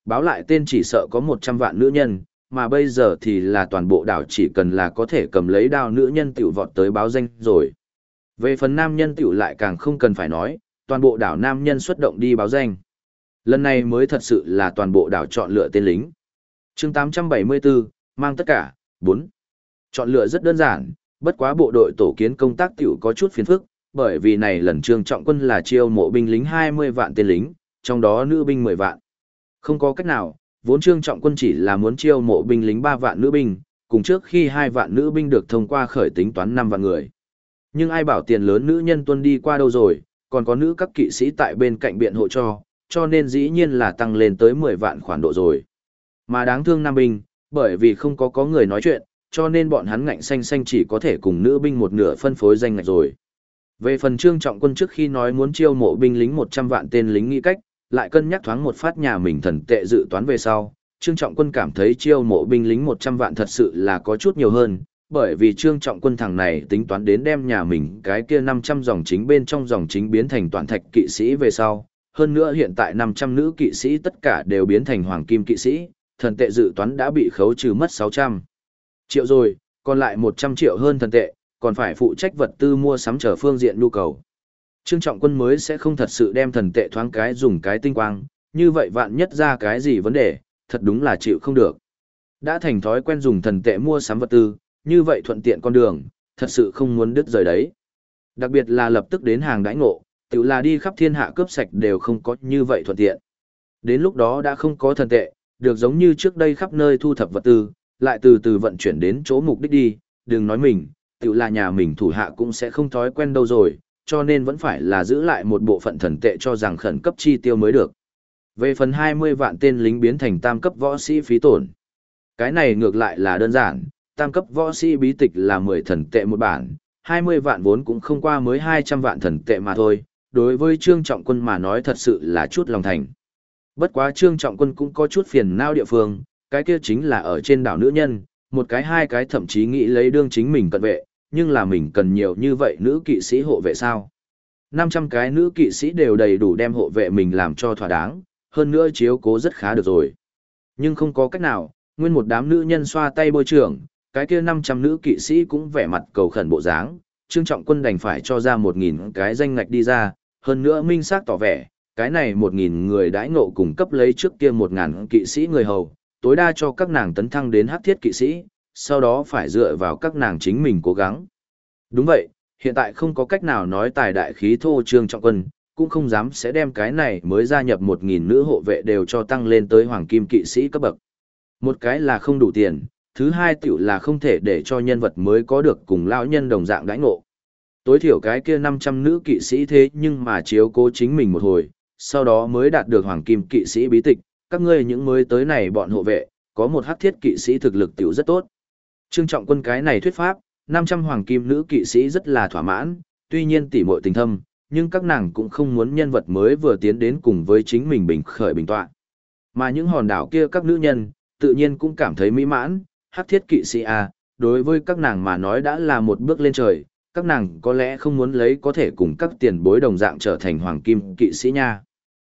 báo lại tên chỉ sợ có 100 vạn nữ nhân, mà bây giờ thì là toàn bộ đảo chỉ cần là có thể cầm lấy đao nữ nhân tiểu vọt tới báo danh rồi. Về phần nam nhân tiểu lại càng không cần phải nói, toàn bộ đảo nam nhân xuất động đi báo danh. Lần này mới thật sự là toàn bộ đảo chọn lựa tên lính. Chương 874, mang tất cả, 4. Chọn lựa rất đơn giản, bất quá bộ đội tổ kiến công tác tiểu có chút phiền phức, bởi vì này lần Trương Trọng Quân là chiêu mộ binh lính 20 vạn tên lính, trong đó nữ binh 10 vạn. Không có cách nào, vốn Trương Trọng Quân chỉ là muốn chiêu mộ binh lính 3 vạn nữ binh, cùng trước khi 2 vạn nữ binh được thông qua khởi tính toán 5 vạn người. Nhưng ai bảo tiền lớn nữ nhân tuân đi qua đâu rồi, còn có nữ các kỵ sĩ tại bên cạnh biện hộ cho nên dĩ nhiên là tăng lên tới 10 vạn khoản độ rồi. Mà đáng thương nam binh, bởi vì không có người nói chuyện, cho nên bọn hắn ngạnh xanh xanh chỉ có thể cùng nữ binh một nửa phân phối danh ngạch rồi. Về phần Trương Trọng Quân trước khi nói muốn chiêu mộ binh lính 100 vạn tên lính nghĩ cách, lại cân nhắc thoáng một phát nhà mình thần tệ dự toán về sau, Trương Trọng Quân cảm thấy chiêu mộ binh lính 100 vạn thật sự là có chút nhiều hơn, bởi vì Trương Trọng Quân thằng này tính toán đến đem nhà mình cái kia 500 dòng chính bên trong dòng chính biến thành toàn thạch kỵ sĩ về sau, hơn nữa hiện tại 500 nữ kỵ sĩ tất cả đều biến thành hoàng kim kỵ sĩ, thần tệ dự toán đã bị khấu trừ mất 600 triệu rồi, còn lại 100 triệu hơn thần tệ, còn phải phụ trách vật tư mua sắm trở phương diện nhu cầu. Trương Trọng Quân mới sẽ không thật sự đem thần tệ thoáng cái dùng cái tinh quang, như vậy vạn nhất ra cái gì vấn đề, thật đúng là chịu không được. Đã thành thói quen dùng thần tệ mua sắm vật tư, như vậy thuận tiện con đường, thật sự không muốn đứt rời đấy. Đặc biệt là lập tức đến hàng đãi ngộ, tự là đi khắp thiên hạ cướp sạch đều không có như vậy thuận tiện. Đến lúc đó đã không có thần tệ, được giống như trước đây khắp nơi thu thập vật tư, lại từ từ vận chuyển đến chỗ mục đích đi, đừng nói mình, tự là nhà mình thủ hạ cũng sẽ không thói quen đâu rồi, cho nên vẫn phải là giữ lại một bộ phận thần tệ cho rằng khẩn cấp chi tiêu mới được. Về phần 20 vạn tên lính biến thành tam cấp võ sĩ phí tổn. Cái này ngược lại là đơn giản, tam cấp võ sĩ bí tịch là 10 thần tệ một bản, 20 vạn vốn cũng không qua mới 200 vạn thần tệ mà thôi, đối với Trương Trọng Quân mà nói thật sự là chút lòng thành. Bất quá Trương Trọng Quân cũng có chút phiền não địa phương, cái kia chính là ở trên đảo nữ nhân, một cái hai cái thậm chí nghĩ lấy đương chính mình cận vệ, nhưng là mình cần nhiều như vậy nữ kỵ sĩ hộ vệ sao? 500 cái nữ kỵ sĩ đều đầy đủ đem hộ vệ mình làm cho thỏa đáng, hơn nữa chiếu cố rất khá được rồi. Nhưng không có cách nào, nguyên một đám nữ nhân xoa tay bôi trưởng, cái kia 500 nữ kỵ sĩ cũng vẻ mặt cầu khẩn bộ dáng, Trương Trọng Quân đành phải cho ra 1.000 cái danh ngạch đi ra, hơn nữa minh xác tỏ vẻ, cái này 1.000 người đãi ngộ cùng cấp lấy trước kia 1.000 kỵ sĩ người hầu, tối đa cho các nàng tấn thăng đến hắc thiết kỵ sĩ, sau đó phải dựa vào các nàng chính mình cố gắng. Đúng vậy, hiện tại không có cách nào nói tài đại khí thô Trương Trọng Quân, cũng không dám sẽ đem cái này mới gia nhập 1.000 nữ hộ vệ đều cho tăng lên tới hoàng kim kỵ sĩ cấp bậc. Một cái là không đủ tiền, thứ hai tiểu là không thể để cho nhân vật mới có được cùng lão nhân đồng dạng đãi ngộ. Tối thiểu cái kia 500 nữ kỵ sĩ thế nhưng mà chiếu cố chính mình một hồi, sau đó mới đạt được hoàng kim kỵ sĩ bí tịch, các ngươi những mới tới này bọn hộ vệ, có một hắc thiết kỵ sĩ thực lực tiểu rất tốt. Trương Trọng Quân cái này thuyết pháp, 500 hoàng kim nữ kỵ sĩ rất là thỏa mãn, tuy nhiên tỉ muội tình thâm, nhưng các nàng cũng không muốn nhân vật mới vừa tiến đến cùng với chính mình bình khởi bình tọa. Mà những hòn đảo kia các nữ nhân, tự nhiên cũng cảm thấy mỹ mãn, hắc thiết kỵ sĩ à, đối với các nàng mà nói đã là một bước lên trời, các nàng có lẽ không muốn lấy có thể cùng các tiền bối đồng dạng trở thành hoàng kim kỵ sĩ nha.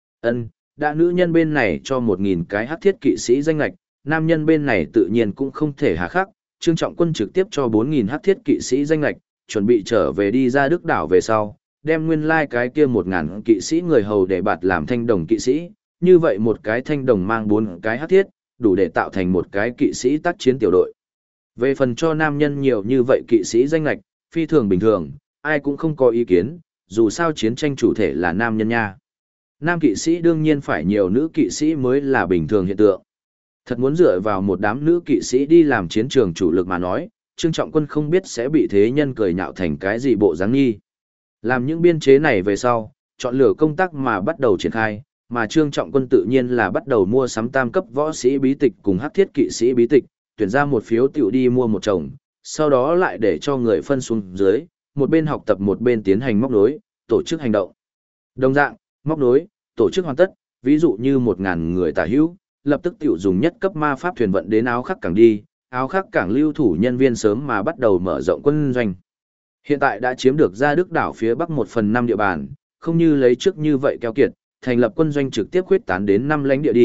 Đã nữ nhân bên này cho 1.000 cái hắc thiết kỵ sĩ danh lệch, nam nhân bên này tự nhiên cũng không thể hà khắc, Trương Trọng Quân trực tiếp cho 4.000 hắc thiết kỵ sĩ danh lệch, chuẩn bị trở về đi ra Đức đảo về sau, đem nguyên lai cái kia 1.000 kỵ sĩ người hầu để bạt làm thanh đồng kỵ sĩ, như vậy một cái thanh đồng mang 4 cái hắc thiết, đủ để tạo thành một cái kỵ sĩ tác chiến tiểu đội. Về phần cho nam nhân nhiều như vậy kỵ sĩ danh lệch, phi thường bình thường, ai cũng không có ý kiến, dù sao chiến tranh chủ thể là nam nhân nha. Nam kỵ sĩ đương nhiên phải nhiều nữ kỵ sĩ mới là bình thường hiện tượng. Thật muốn dựa vào một đám nữ kỵ sĩ đi làm chiến trường chủ lực mà nói, Trương Trọng Quân không biết sẽ bị thế nhân cười nhạo thành cái gì bộ dáng nghi. Làm những biên chế này về sau, chọn lựa công tác mà bắt đầu triển khai, mà Trương Trọng Quân tự nhiên là bắt đầu mua sắm tam cấp võ sĩ bí tịch cùng hắc thiết kỵ sĩ bí tịch, tuyển ra một phiếu tiểu đi mua một chồng, sau đó lại để cho người phân xuống dưới, một bên học tập một bên tiến hành móc nối, tổ chức hành động. Đồng dạng, móc nối, tổ chức hoàn tất, ví dụ như 1.000 người tả hữu, lập tức tiểu dùng nhất cấp ma pháp thuyền vận đến áo khắc cảng đi, áo khắc cảng lưu thủ nhân viên sớm mà bắt đầu mở rộng quân doanh. Hiện tại đã chiếm được ra Đức đảo phía bắc 1/5 địa bàn, không như lấy trước như vậy keo kiệt, thành lập quân doanh trực tiếp khuyết tán đến 5 lãnh địa đi,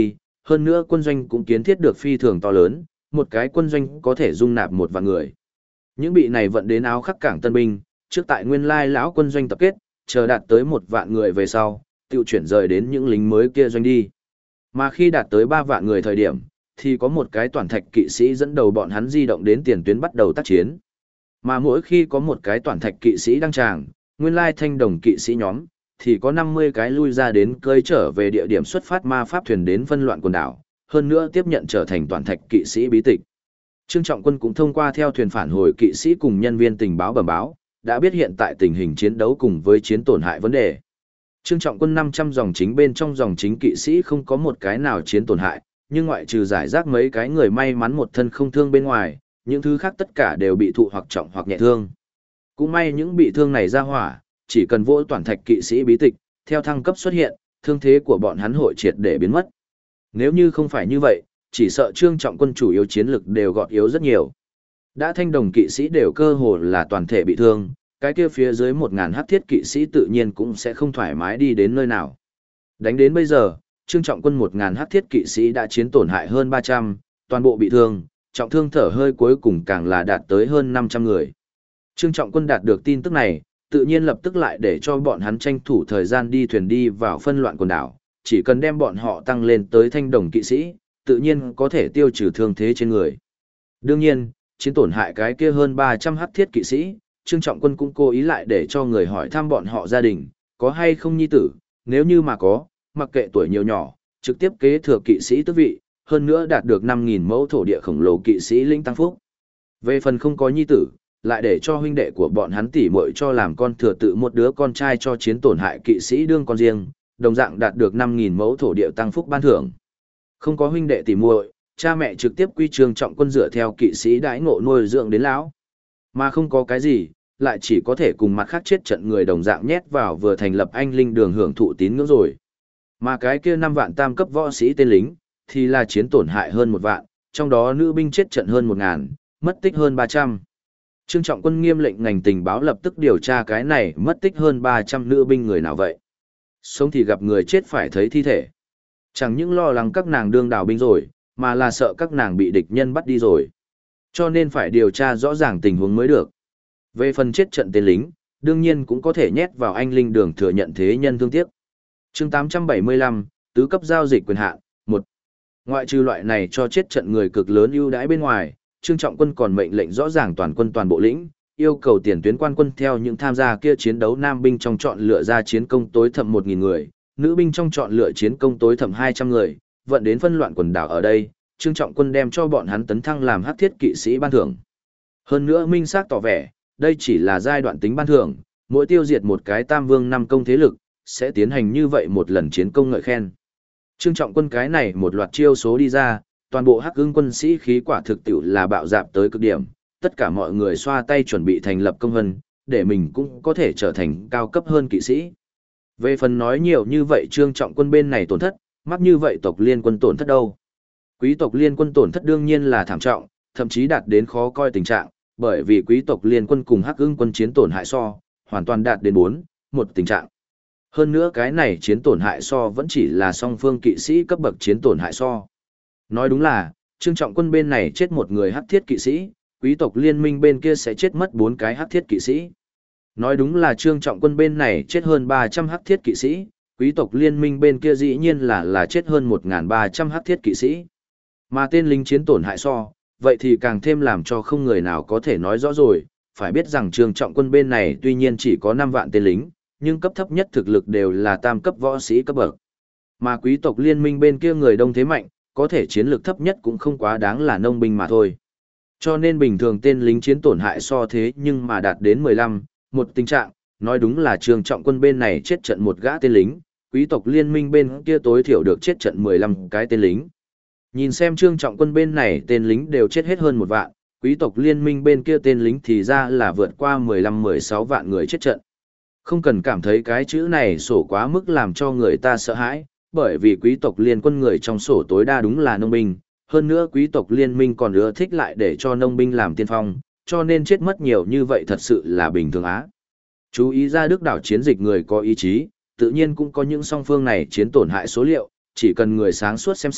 hơn nữa quân doanh cũng kiến thiết được phi thường to lớn, một cái quân doanh có thể dung nạp 1 vạn người. Những bị này vận đến áo khắc cảng tân binh, trước tại nguyên lai lão quân doanh tập kết, chờ đạt tới 1 vạn người về sau, tiêu chuyển rời đến những lính mới kia doanh đi. Mà khi đạt tới 3 vạn người thời điểm, thì có một cái toàn thạch kỵ sĩ dẫn đầu bọn hắn di động đến tiền tuyến bắt đầu tác chiến. Mà mỗi khi có một cái toàn thạch kỵ sĩ đăng tràng, nguyên lai thanh đồng kỵ sĩ nhóm, thì có 50 cái lui ra đến cơi trở về địa điểm xuất phát ma pháp thuyền đến phân loạn quần đảo, hơn nữa tiếp nhận trở thành toàn thạch kỵ sĩ bí tịch. Trương Trọng Quân cũng thông qua theo thuyền phản hồi kỵ sĩ cùng nhân viên tình báo bẩm báo, đã biết hiện tại tình hình chiến đấu cùng với chiến tổn hại vấn đề. Trương Trọng Quân 500 dòng chính bên trong dòng chính kỵ sĩ không có một cái nào chiến tổn hại, nhưng ngoại trừ giải rác mấy cái người may mắn một thân không thương bên ngoài, những thứ khác tất cả đều bị thụ hoặc trọng hoặc nhẹ thương. Cũng may những bị thương này ra hỏa, chỉ cần vỗ toàn thạch kỵ sĩ bí tịch, theo thăng cấp xuất hiện, thương thế của bọn hắn hội triệt để biến mất. Nếu như không phải như vậy, chỉ sợ Trương Trọng Quân chủ yếu chiến lực đều gọt yếu rất nhiều. Đã thanh đồng kỵ sĩ đều cơ hồ là toàn thể bị thương, cái kia phía dưới 1000 hắc thiết kỵ sĩ tự nhiên cũng sẽ không thoải mái đi đến nơi nào. Đánh đến bây giờ, Trương Trọng Quân 1000 hắc thiết kỵ sĩ đã chiến tổn hại hơn 300, toàn bộ bị thương, trọng thương thở hơi cuối cùng càng là đạt tới hơn 500 người. Trương Trọng Quân đạt được tin tức này, tự nhiên lập tức lại để cho bọn hắn tranh thủ thời gian đi thuyền đi vào phân loạn quần đảo, chỉ cần đem bọn họ tăng lên tới thanh đồng kỵ sĩ, tự nhiên có thể tiêu trừ thương thế trên người. Đương nhiên, chiến tổn hại cái kia hơn 300 hắc thiết kỵ sĩ, Trương Trọng Quân cũng cố ý lại để cho người hỏi thăm bọn họ gia đình, có hay không nhi tử, nếu như mà có, mặc kệ tuổi nhiều nhỏ, trực tiếp kế thừa kỵ sĩ tước vị, hơn nữa đạt được 5.000 mẫu thổ địa khổng lồ kỵ sĩ linh tăng phúc. Về phần không có nhi tử, lại để cho huynh đệ của bọn hắn tỉ muội cho làm con thừa tự một đứa con trai cho chiến tổn hại kỵ sĩ đương con riêng, đồng dạng đạt được 5.000 mẫu thổ địa tăng phúc ban thưởng. Không có huynh đệ tỉ muội, cha mẹ trực tiếp quy Trương Trọng Quân dựa theo kỵ sĩ đãi ngộ nuôi dưỡng đến lão. Mà không có cái gì, lại chỉ có thể cùng mặt khác chết trận người đồng dạng nhét vào vừa thành lập anh linh đường hưởng thụ tín ngưỡng rồi. Mà cái kia 5 vạn tam cấp võ sĩ tên lính, thì là chiến tổn hại hơn 1 vạn, trong đó nữ binh chết trận hơn 1000, mất tích hơn 300. Trương Trọng Quân nghiêm lệnh ngành tình báo lập tức điều tra cái này mất tích hơn 300 nữ binh người nào vậy. Sống thì gặp người chết phải thấy thi thể. Chẳng những lo lắng các nàng đương đào binh rồi, mà là sợ các nàng bị địch nhân bắt đi rồi. Cho nên phải điều tra rõ ràng tình huống mới được. Về phần chết trận tên lính, đương nhiên cũng có thể nhét vào anh linh đường thừa nhận thế nhân thương tiếc. Chương 875, tứ cấp giao dịch quyền hạn 1. Ngoại trừ loại này cho chết trận người cực lớn ưu đãi bên ngoài, Trương Trọng Quân còn mệnh lệnh rõ ràng toàn quân toàn bộ lĩnh, yêu cầu tiền tuyến quan quân theo những tham gia kia chiến đấu nam binh trong chọn lựa ra chiến công tối thậm 1000 người, nữ binh trong chọn lựa chiến công tối thậm 200 người, vận đến phân loạn quần đảo ở đây, Trương Trọng Quân đem cho bọn hắn tấn thăng làm hắc thiết kỵ sĩ ban thưởng. Hơn nữa minh xác tỏ vẻ, đây chỉ là giai đoạn tính ban thưởng, mỗi tiêu diệt một cái tam vương 5 công thế lực, sẽ tiến hành như vậy một lần chiến công ngợi khen. Trương Trọng Quân cái này một loạt chiêu số đi ra, toàn bộ hắc ưng quân sĩ khí quả thực tiệu là bạo dạp tới cực điểm, tất cả mọi người xoa tay chuẩn bị thành lập công vân, để mình cũng có thể trở thành cao cấp hơn kỵ sĩ. Về phần nói nhiều như vậy Trương Trọng Quân bên này tổn thất, mắc như vậy tộc liên quân tổn thất đâu. Quý tộc liên quân tổn thất đương nhiên là thảm trọng, thậm chí đạt đến khó coi tình trạng, bởi vì quý tộc liên quân cùng hắc ưng quân chiến tổn hại so, hoàn toàn đạt đến 4-1 tình trạng. Hơn nữa cái này chiến tổn hại so vẫn chỉ là song phương kỵ sĩ cấp bậc chiến tổn hại so. Nói đúng là, Trương Trọng Quân bên này chết một người hắc thiết kỵ sĩ, quý tộc liên minh bên kia sẽ chết mất 4 cái hắc thiết kỵ sĩ. Nói đúng là Trương Trọng Quân bên này chết hơn 300 hắc thiết kỵ sĩ, quý tộc liên minh bên kia dĩ nhiên là chết hơn 1300 hắc thiết kỵ sĩ. Mà tên lính chiến tổn hại so, vậy thì càng thêm làm cho không người nào có thể nói rõ rồi, phải biết rằng Trương Trọng Quân bên này tuy nhiên chỉ có 5 vạn tên lính, nhưng cấp thấp nhất thực lực đều là tam cấp võ sĩ cấp bậc. Mà quý tộc liên minh bên kia người đông thế mạnh, có thể chiến lược thấp nhất cũng không quá đáng là nông binh mà thôi. Cho nên bình thường tên lính chiến tổn hại so thế nhưng mà đạt đến 15, một tình trạng, nói đúng là Trương Trọng Quân bên này chết trận một gã tên lính, quý tộc liên minh bên kia tối thiểu được chết trận 15 cái tên lính. Nhìn xem Trương Trọng Quân bên này tên lính đều chết hết hơn 1 vạn, quý tộc liên minh bên kia tên lính thì ra là vượt qua 15-16 vạn người chết trận. Không cần cảm thấy cái chữ này sổ quá mức làm cho người ta sợ hãi, bởi vì quý tộc liên quân người trong sổ tối đa đúng là nông binh, hơn nữa quý tộc liên minh còn ưa thích lại để cho nông binh làm tiên phong, cho nên chết mất nhiều như vậy thật sự là bình thường á. Chú ý ra Đức đảo chiến dịch người có ý chí, tự nhiên cũng có những song phương này chiến tổn hại số liệu, chỉ cần người sáng suốt xem xét,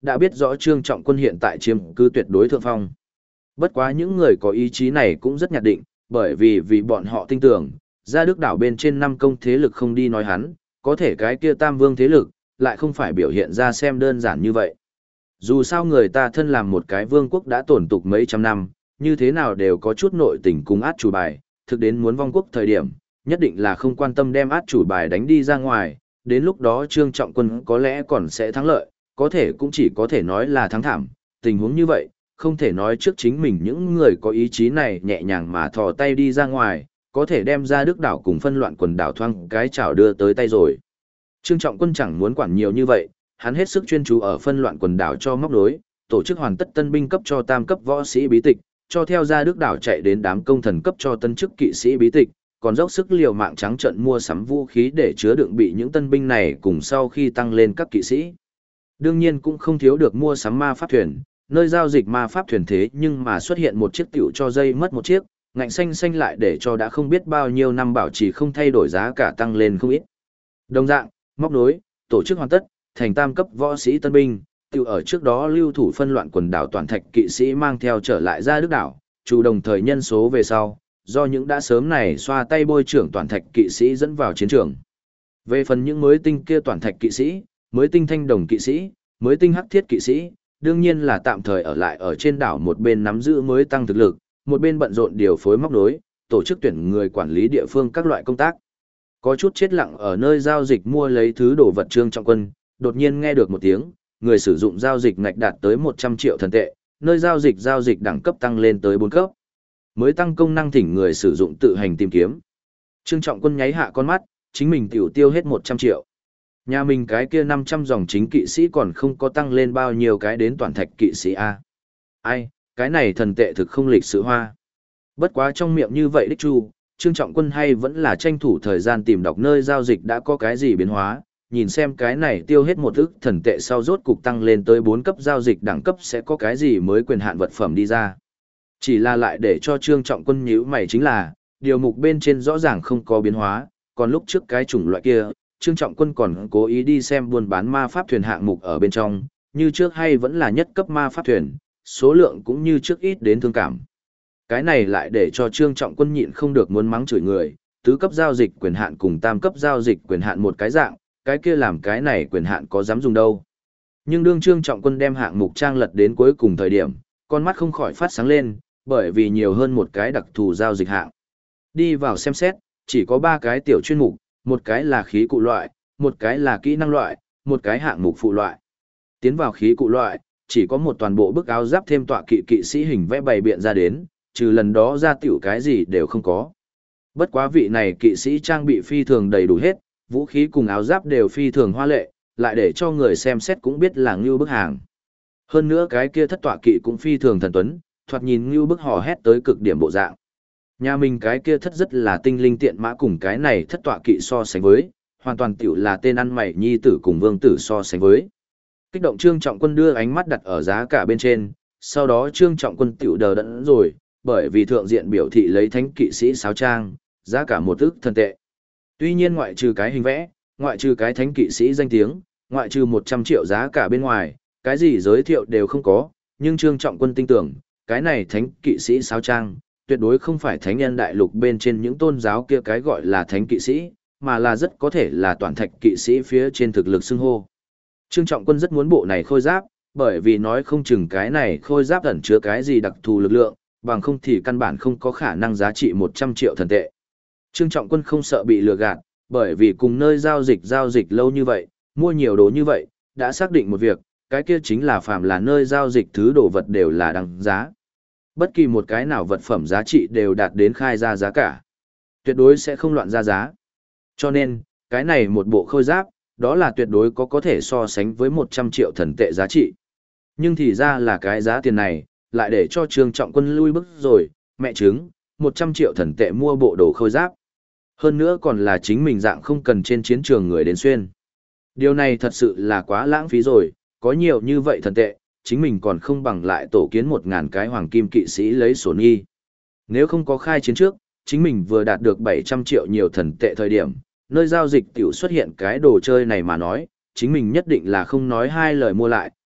đã biết rõ Trương Trọng Quân hiện tại chiếm cứ tuyệt đối thượng phong. Bất quá những người có ý chí này cũng rất nhạt định, bởi vì bọn họ tin tưởng, Gia Đức đảo bên trên 5 công thế lực không đi nói hắn, có thể cái kia Tam Vương thế lực, lại không phải biểu hiện ra xem đơn giản như vậy. Dù sao người ta thân làm một cái vương quốc đã tồn tục mấy trăm năm, như thế nào đều có chút nội tình cùng át chủ bài, thực đến muốn vong quốc thời điểm, nhất định là không quan tâm đem át chủ bài đánh đi ra ngoài, đến lúc đó Trương Trọng Quân có lẽ còn sẽ thắng lợi, có thể cũng chỉ có thể nói là thắng thảm, tình huống như vậy, không thể nói trước chính mình những người có ý chí này nhẹ nhàng mà thò tay đi ra ngoài, có thể đem ra Đức đảo cùng phân loạn quần đảo thoang cái chảo đưa tới tay rồi. Trương Trọng Quân chẳng muốn quản nhiều như vậy, hắn hết sức chuyên chú ở phân loạn quần đảo cho móc nối, tổ chức hoàn tất tân binh cấp cho tam cấp võ sĩ bí tịch, cho theo ra Đức đảo chạy đến đám công thần cấp cho tân chức kỵ sĩ bí tịch, còn dốc sức liều mạng trắng trận mua sắm vũ khí để chứa đựng bị những tân binh này cùng sau khi tăng lên các kỵ sĩ. Đương nhiên cũng không thiếu được mua sắm ma pháp thuyền, nơi giao dịch ma pháp thuyền thế nhưng mà xuất hiện một chiếc tiểu cho dây mất một chiếc, ngạnh xanh xanh lại để cho đã không biết bao nhiêu năm bảo trì không thay đổi giá cả tăng lên không ít. Đồng dạng, móc nối, tổ chức hoàn tất, thành tam cấp võ sĩ tân binh, tiểu ở trước đó lưu thủ phân loạn quần đảo toàn thạch kỵ sĩ mang theo trở lại ra Đức đảo, chủ đồng thời nhân số về sau, do những đã sớm này xoa tay bôi trưởng toàn thạch kỵ sĩ dẫn vào chiến trường. Về phần những mới tinh kia toàn thạch kỵ sĩ, mới tinh thanh đồng kỵ sĩ, mới tinh hắc thiết kỵ sĩ, đương nhiên là tạm thời ở lại ở trên đảo một bên nắm giữ mới tăng thực lực, một bên bận rộn điều phối móc nối, tổ chức tuyển người quản lý địa phương các loại công tác. Có chút chết lặng ở nơi giao dịch mua lấy thứ đồ vật Trương Trọng Quân, đột nhiên nghe được một tiếng, người sử dụng giao dịch ngạch đạt tới 100 triệu thần tệ, nơi giao dịch đẳng cấp tăng lên tới 4 cấp. Mới tăng công năng thỉnh người sử dụng tự hành tìm kiếm. Trương Trọng Quân nháy hạ con mắt, chính mình tiểu tiêu hết 100 triệu. Nhà mình cái kia 500 dòng chính kỵ sĩ còn không có tăng lên bao nhiêu cái đến toàn thạch kỵ sĩ A. Ai, cái này thần tệ thực không lịch sự hoa. Bất quá trong miệng như vậy đích chu, Trương Trọng Quân hay vẫn là tranh thủ thời gian tìm đọc nơi giao dịch đã có cái gì biến hóa, nhìn xem cái này tiêu hết một ức thần tệ sau rốt cục tăng lên tới 4 cấp giao dịch đẳng cấp sẽ có cái gì mới quyền hạn vật phẩm đi ra. Chỉ là lại để cho Trương Trọng Quân nhíu mày chính là, điều mục bên trên rõ ràng không có biến hóa, còn lúc trước cái chủng loại kia, Trương Trọng Quân còn cố ý đi xem buôn bán ma pháp thuyền hạng mục ở bên trong, như trước hay vẫn là nhất cấp ma pháp thuyền, số lượng cũng như trước ít đến thương cảm. Cái này lại để cho Trương Trọng Quân nhịn không được muốn mắng chửi người, tứ cấp giao dịch quyền hạn cùng tam cấp giao dịch quyền hạn một cái dạng, cái kia làm cái này quyền hạn có dám dùng đâu. Nhưng đương Trương Trọng Quân đem hạng mục trang lật đến cuối cùng thời điểm, con mắt không khỏi phát sáng lên, bởi vì nhiều hơn một cái đặc thù giao dịch hạng. Đi vào xem xét, chỉ có 3 cái tiểu chuyên mục, một cái là khí cụ loại, một cái là kỹ năng loại, một cái hạng mục phụ loại. Tiến vào khí cụ loại, chỉ có một toàn bộ bức áo giáp thêm tọa kỵ kỵ sĩ hình vẽ bày biện ra đến, trừ lần đó ra tiểu cái gì đều không có. Bất quá vị này kỵ sĩ trang bị phi thường đầy đủ hết, vũ khí cùng áo giáp đều phi thường hoa lệ, lại để cho người xem xét cũng biết là ngưu bức hàng. Hơn nữa cái kia thất tọa kỵ cũng phi thường thần tuấn, thoạt nhìn ngưu bức hò hét tới cực điểm bộ dạng. Nhà mình cái kia thất rất là tinh linh tiện mã cùng cái này thất tọa kỵ so sánh với, hoàn toàn tiểu là tên ăn mày nhi tử cùng vương tử so sánh với. Kích động Trương Trọng Quân đưa ánh mắt đặt ở giá cả bên trên, sau đó Trương Trọng Quân tiểu đờ đẫn rồi, bởi vì thượng diện biểu thị lấy thánh kỵ sĩ sáo trang, giá cả 1 ức thần tệ. Tuy nhiên ngoại trừ cái hình vẽ, ngoại trừ cái thánh kỵ sĩ danh tiếng, ngoại trừ 100 triệu giá cả bên ngoài, cái gì giới thiệu đều không có, nhưng Trương Trọng Quân tin tưởng, cái này thánh kỵ sĩ sáo trang, tuyệt đối không phải thánh nhân đại lục bên trên những tôn giáo kia cái gọi là thánh kỵ sĩ, mà là rất có thể là toàn thạch kỵ sĩ phía trên thực lực xưng hô. Trương Trọng Quân rất muốn bộ này khôi giáp, bởi vì nói không chừng cái này khôi giáp ẩn chứa cái gì đặc thù lực lượng, bằng không thì căn bản không có khả năng giá trị 100 triệu thần tệ. Trương Trọng Quân không sợ bị lừa gạt, bởi vì cùng nơi giao dịch lâu như vậy, mua nhiều đồ như vậy, đã xác định một việc, cái kia chính là phàm là nơi giao dịch thứ đồ vật đều là đăng giá. Bất kỳ một cái nào vật phẩm giá trị đều đạt đến khai ra giá cả. Tuyệt đối sẽ không loạn ra giá. Cho nên, cái này một bộ khôi giáp, đó là tuyệt đối có thể so sánh với 100 triệu thần tệ giá trị. Nhưng thì ra là cái giá tiền này, lại để cho Trương Trọng Quân lui bước rồi, mẹ chứng, 100 triệu thần tệ mua bộ đồ khôi giáp. Hơn nữa còn là chính mình dạng không cần trên chiến trường người đến xuyên. Điều này thật sự là quá lãng phí rồi, có nhiều như vậy thần tệ, chính mình còn không bằng lại tổ kiến 1000 cái hoàng kim kỵ sĩ lấy sổ nghi. Nếu không có khai chiến trước, chính mình vừa đạt được 700 triệu nhiều thần tệ thời điểm, nơi giao dịch tiểu xuất hiện cái đồ chơi này mà nói, chính mình nhất định là không nói hai lời mua lại,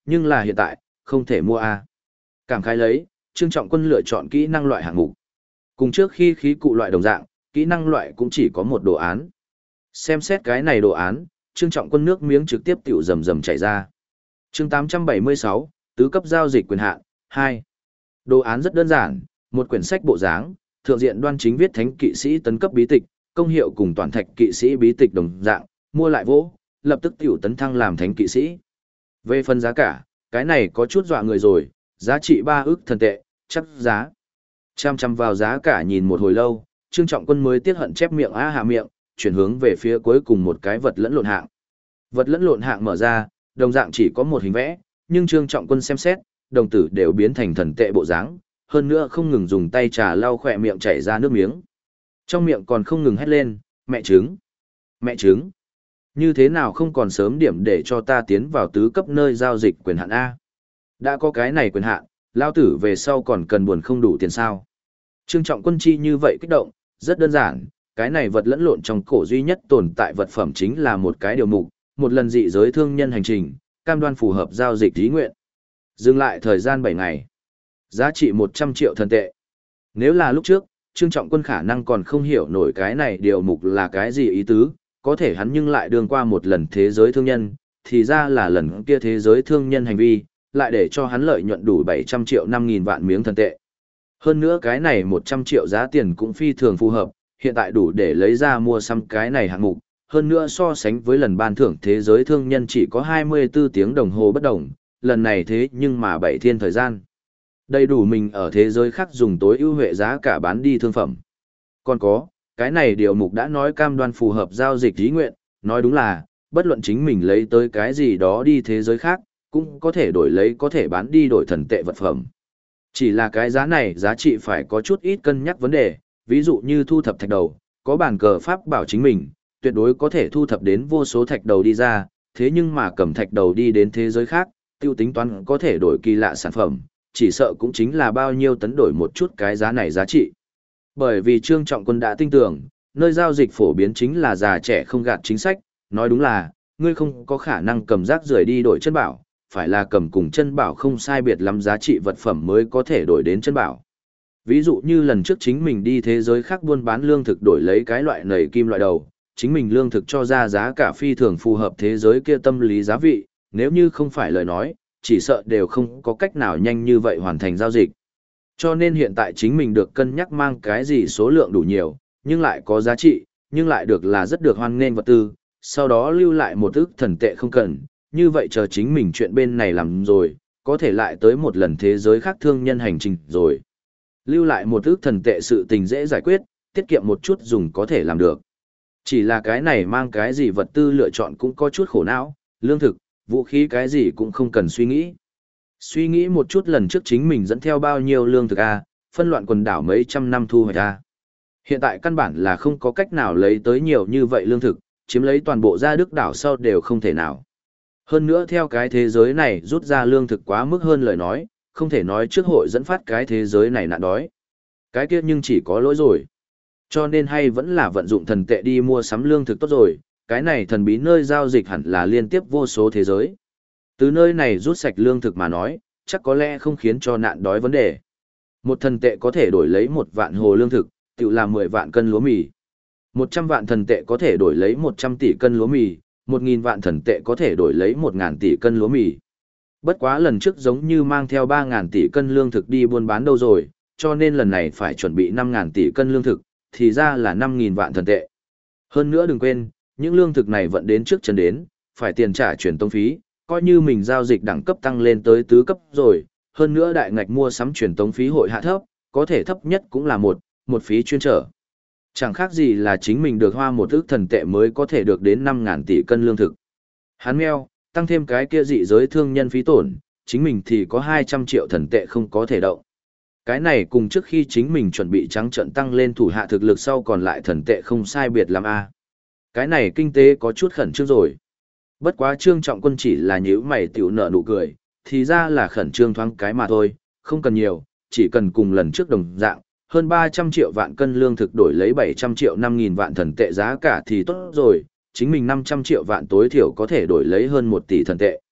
nhưng là hiện tại, không thể mua a. Cảm khái lấy, Trương Trọng Quân lựa chọn kỹ năng loại hạng mục. Cùng trước khi khí cụ loại đồng dạng, kỹ năng loại cũng chỉ có một đồ án. Xem xét cái này đồ án, Trương Trọng Quân nước miếng trực tiếp tiểu rầm rầm chảy ra. Chương 876, tứ cấp giao dịch quyền hạn 2. Đồ án rất đơn giản, một quyển sách bộ dáng, thượng diện đoan chính viết thánh kỵ sĩ tấn cấp bí tịch, công hiệu cùng toàn thạch kỵ sĩ bí tịch đồng dạng, mua lại vỗ, lập tức tiểu tấn thăng làm thánh kỵ sĩ. Về phần giá cả, cái này có chút dọa người rồi, giá trị 3 ức thần tệ, chắc giá. Chăm chăm vào giá cả nhìn một hồi lâu, Trương Trọng Quân mới tiếc hận chép miệng hạ miệng, chuyển hướng về phía cuối cùng một cái vật lẫn lộn hạng. Vật lẫn lộn hạng mở ra, đồng dạng chỉ có một hình vẽ, nhưng Trương Trọng Quân xem xét, đồng tử đều biến thành thần tệ bộ dáng, hơn nữa không ngừng dùng tay trà lau khỏe miệng chảy ra nước miếng. Trong miệng còn không ngừng hét lên, mẹ trứng, mẹ trứng. Như thế nào không còn sớm điểm để cho ta tiến vào tứ cấp nơi giao dịch quyền hạn A. Đã có cái này quyền hạn, lao tử về sau còn cần buồn không đủ tiền sao. Trương Trọng Quân chi như vậy kích động, rất đơn giản, cái này vật lẫn lộn trong cổ duy nhất tồn tại vật phẩm chính là một cái điều mục, một lần dị giới thương nhân hành trình, cam đoan phù hợp giao dịch ý nguyện. Dừng lại thời gian 7 ngày. Giá trị 100 triệu thần tệ. Nếu là lúc trước, Trương Trọng Quân khả năng còn không hiểu nổi cái này điều mục là cái gì ý tứ, có thể hắn nhưng lại đường qua một lần thế giới thương nhân, thì ra là lần kia thế giới thương nhân hành vi, lại để cho hắn lợi nhuận đủ 700 triệu 5.000 vạn miếng thần tệ. Hơn nữa cái này 100 triệu giá tiền cũng phi thường phù hợp, hiện tại đủ để lấy ra mua xăm cái này hạng mục, hơn nữa so sánh với lần ban thưởng thế giới thương nhân chỉ có 24 tiếng đồng hồ bất đồng, lần này thế nhưng mà 7 thiên thời gian. Đầy đủ mình ở thế giới khác dùng tối ưu huệ giá cả bán đi thương phẩm. Còn có, cái này điều mục đã nói cam đoan phù hợp giao dịch ý nguyện, nói đúng là, bất luận chính mình lấy tới cái gì đó đi thế giới khác, cũng có thể đổi lấy có thể bán đi đổi thần tệ vật phẩm. Chỉ là cái giá này giá trị phải có chút ít cân nhắc vấn đề, ví dụ như thu thập thạch đầu, có bản cờ pháp bảo chính mình, tuyệt đối có thể thu thập đến vô số thạch đầu đi ra, thế nhưng mà cầm thạch đầu đi đến thế giới khác, tiêu tính toán có thể đổi kỳ lạ sản phẩm, chỉ sợ cũng chính là bao nhiêu tấn đổi một chút cái giá này giá trị. Bởi vì Trương Trọng Quân đã tin tưởng, nơi giao dịch phổ biến chính là già trẻ không gạt chính sách, nói đúng là, ngươi không có khả năng cầm rác rưởi đi đổi chân bảo, phải là cầm cùng chân bảo không sai biệt lắm giá trị vật phẩm mới có thể đổi đến chân bảo. Ví dụ như lần trước chính mình đi thế giới khác buôn bán lương thực đổi lấy cái loại nầy kim loại đầu, chính mình lương thực cho ra giá cả phi thường phù hợp thế giới kia tâm lý giá vị, nếu như không phải lời nói, chỉ sợ đều không có cách nào nhanh như vậy hoàn thành giao dịch. Cho nên hiện tại chính mình được cân nhắc mang cái gì số lượng đủ nhiều, nhưng lại có giá trị, nhưng lại được là rất được hoan nghênh vật tư, sau đó lưu lại một ức thần tệ không cần, như vậy chờ chính mình chuyện bên này làm rồi, có thể lại tới một lần thế giới khác thương nhân hành trình rồi. Lưu lại một ức thần tệ sự tình dễ giải quyết, tiết kiệm một chút dùng có thể làm được. Chỉ là cái này mang cái gì vật tư lựa chọn cũng có chút khổ não, lương thực, vũ khí cái gì cũng không cần suy nghĩ. Suy nghĩ một chút lần trước chính mình dẫn theo bao nhiêu lương thực A, phân loạn quần đảo mấy trăm năm thu hoạch A. Hiện tại căn bản là không có cách nào lấy tới nhiều như vậy lương thực, chiếm lấy toàn bộ gia Đức đảo sau đều không thể nào. Hơn nữa theo cái thế giới này rút ra lương thực quá mức hơn lời nói, không thể nói trước hội dẫn phát cái thế giới này nạn đói. Cái kia nhưng chỉ có lỗi rồi. Cho nên hay vẫn là vận dụng thần tệ đi mua sắm lương thực tốt rồi, cái này thần bí nơi giao dịch hẳn là liên tiếp vô số thế giới. Từ nơi này rút sạch lương thực mà nói, chắc có lẽ không khiến cho nạn đói vấn đề. Một thần tệ có thể đổi lấy 1 vạn hồ lương thực, tự là 10 vạn cân lúa mì. 100 vạn thần tệ có thể đổi lấy 100 tỷ cân lúa mì, 1.000 vạn thần tệ có thể đổi lấy 1.000 tỷ cân lúa mì. Bất quá lần trước giống như mang theo 3.000 tỷ cân lương thực đi buôn bán đâu rồi, cho nên lần này phải chuẩn bị 5.000 tỷ cân lương thực, thì ra là 5.000 vạn thần tệ. Hơn nữa đừng quên, những lương thực này vận đến trước chân đến, phải tiền trả truyền tông phí, coi như mình giao dịch đẳng cấp tăng lên tới tứ cấp rồi, hơn nữa đại ngạch mua sắm truyền tống phí hội hạ thấp, có thể thấp nhất cũng là một phí chuyên trở. Chẳng khác gì là chính mình được hoa một ức thần tệ mới có thể được đến 5.000 tỷ cân lương thực. Hắn meo, tăng thêm cái kia dị giới thương nhân phí tổn, chính mình thì có 200 triệu thần tệ không có thể động. Cái này cùng trước khi chính mình chuẩn bị trắng trận tăng lên thủ hạ thực lực sau còn lại thần tệ không sai biệt lắm a. Cái này kinh tế có chút khẩn trương rồi. Bất quá Trương Trọng Quân chỉ là nhíu mày tiểu nở nụ cười, thì ra là khẩn trương thoáng cái mà thôi, không cần nhiều, chỉ cần cùng lần trước đồng dạng, hơn 300 triệu vạn cân lương thực đổi lấy 700 triệu 5.000 vạn thần tệ giá cả thì tốt rồi, chính mình 500 triệu vạn tối thiểu có thể đổi lấy hơn 1 tỷ thần tệ.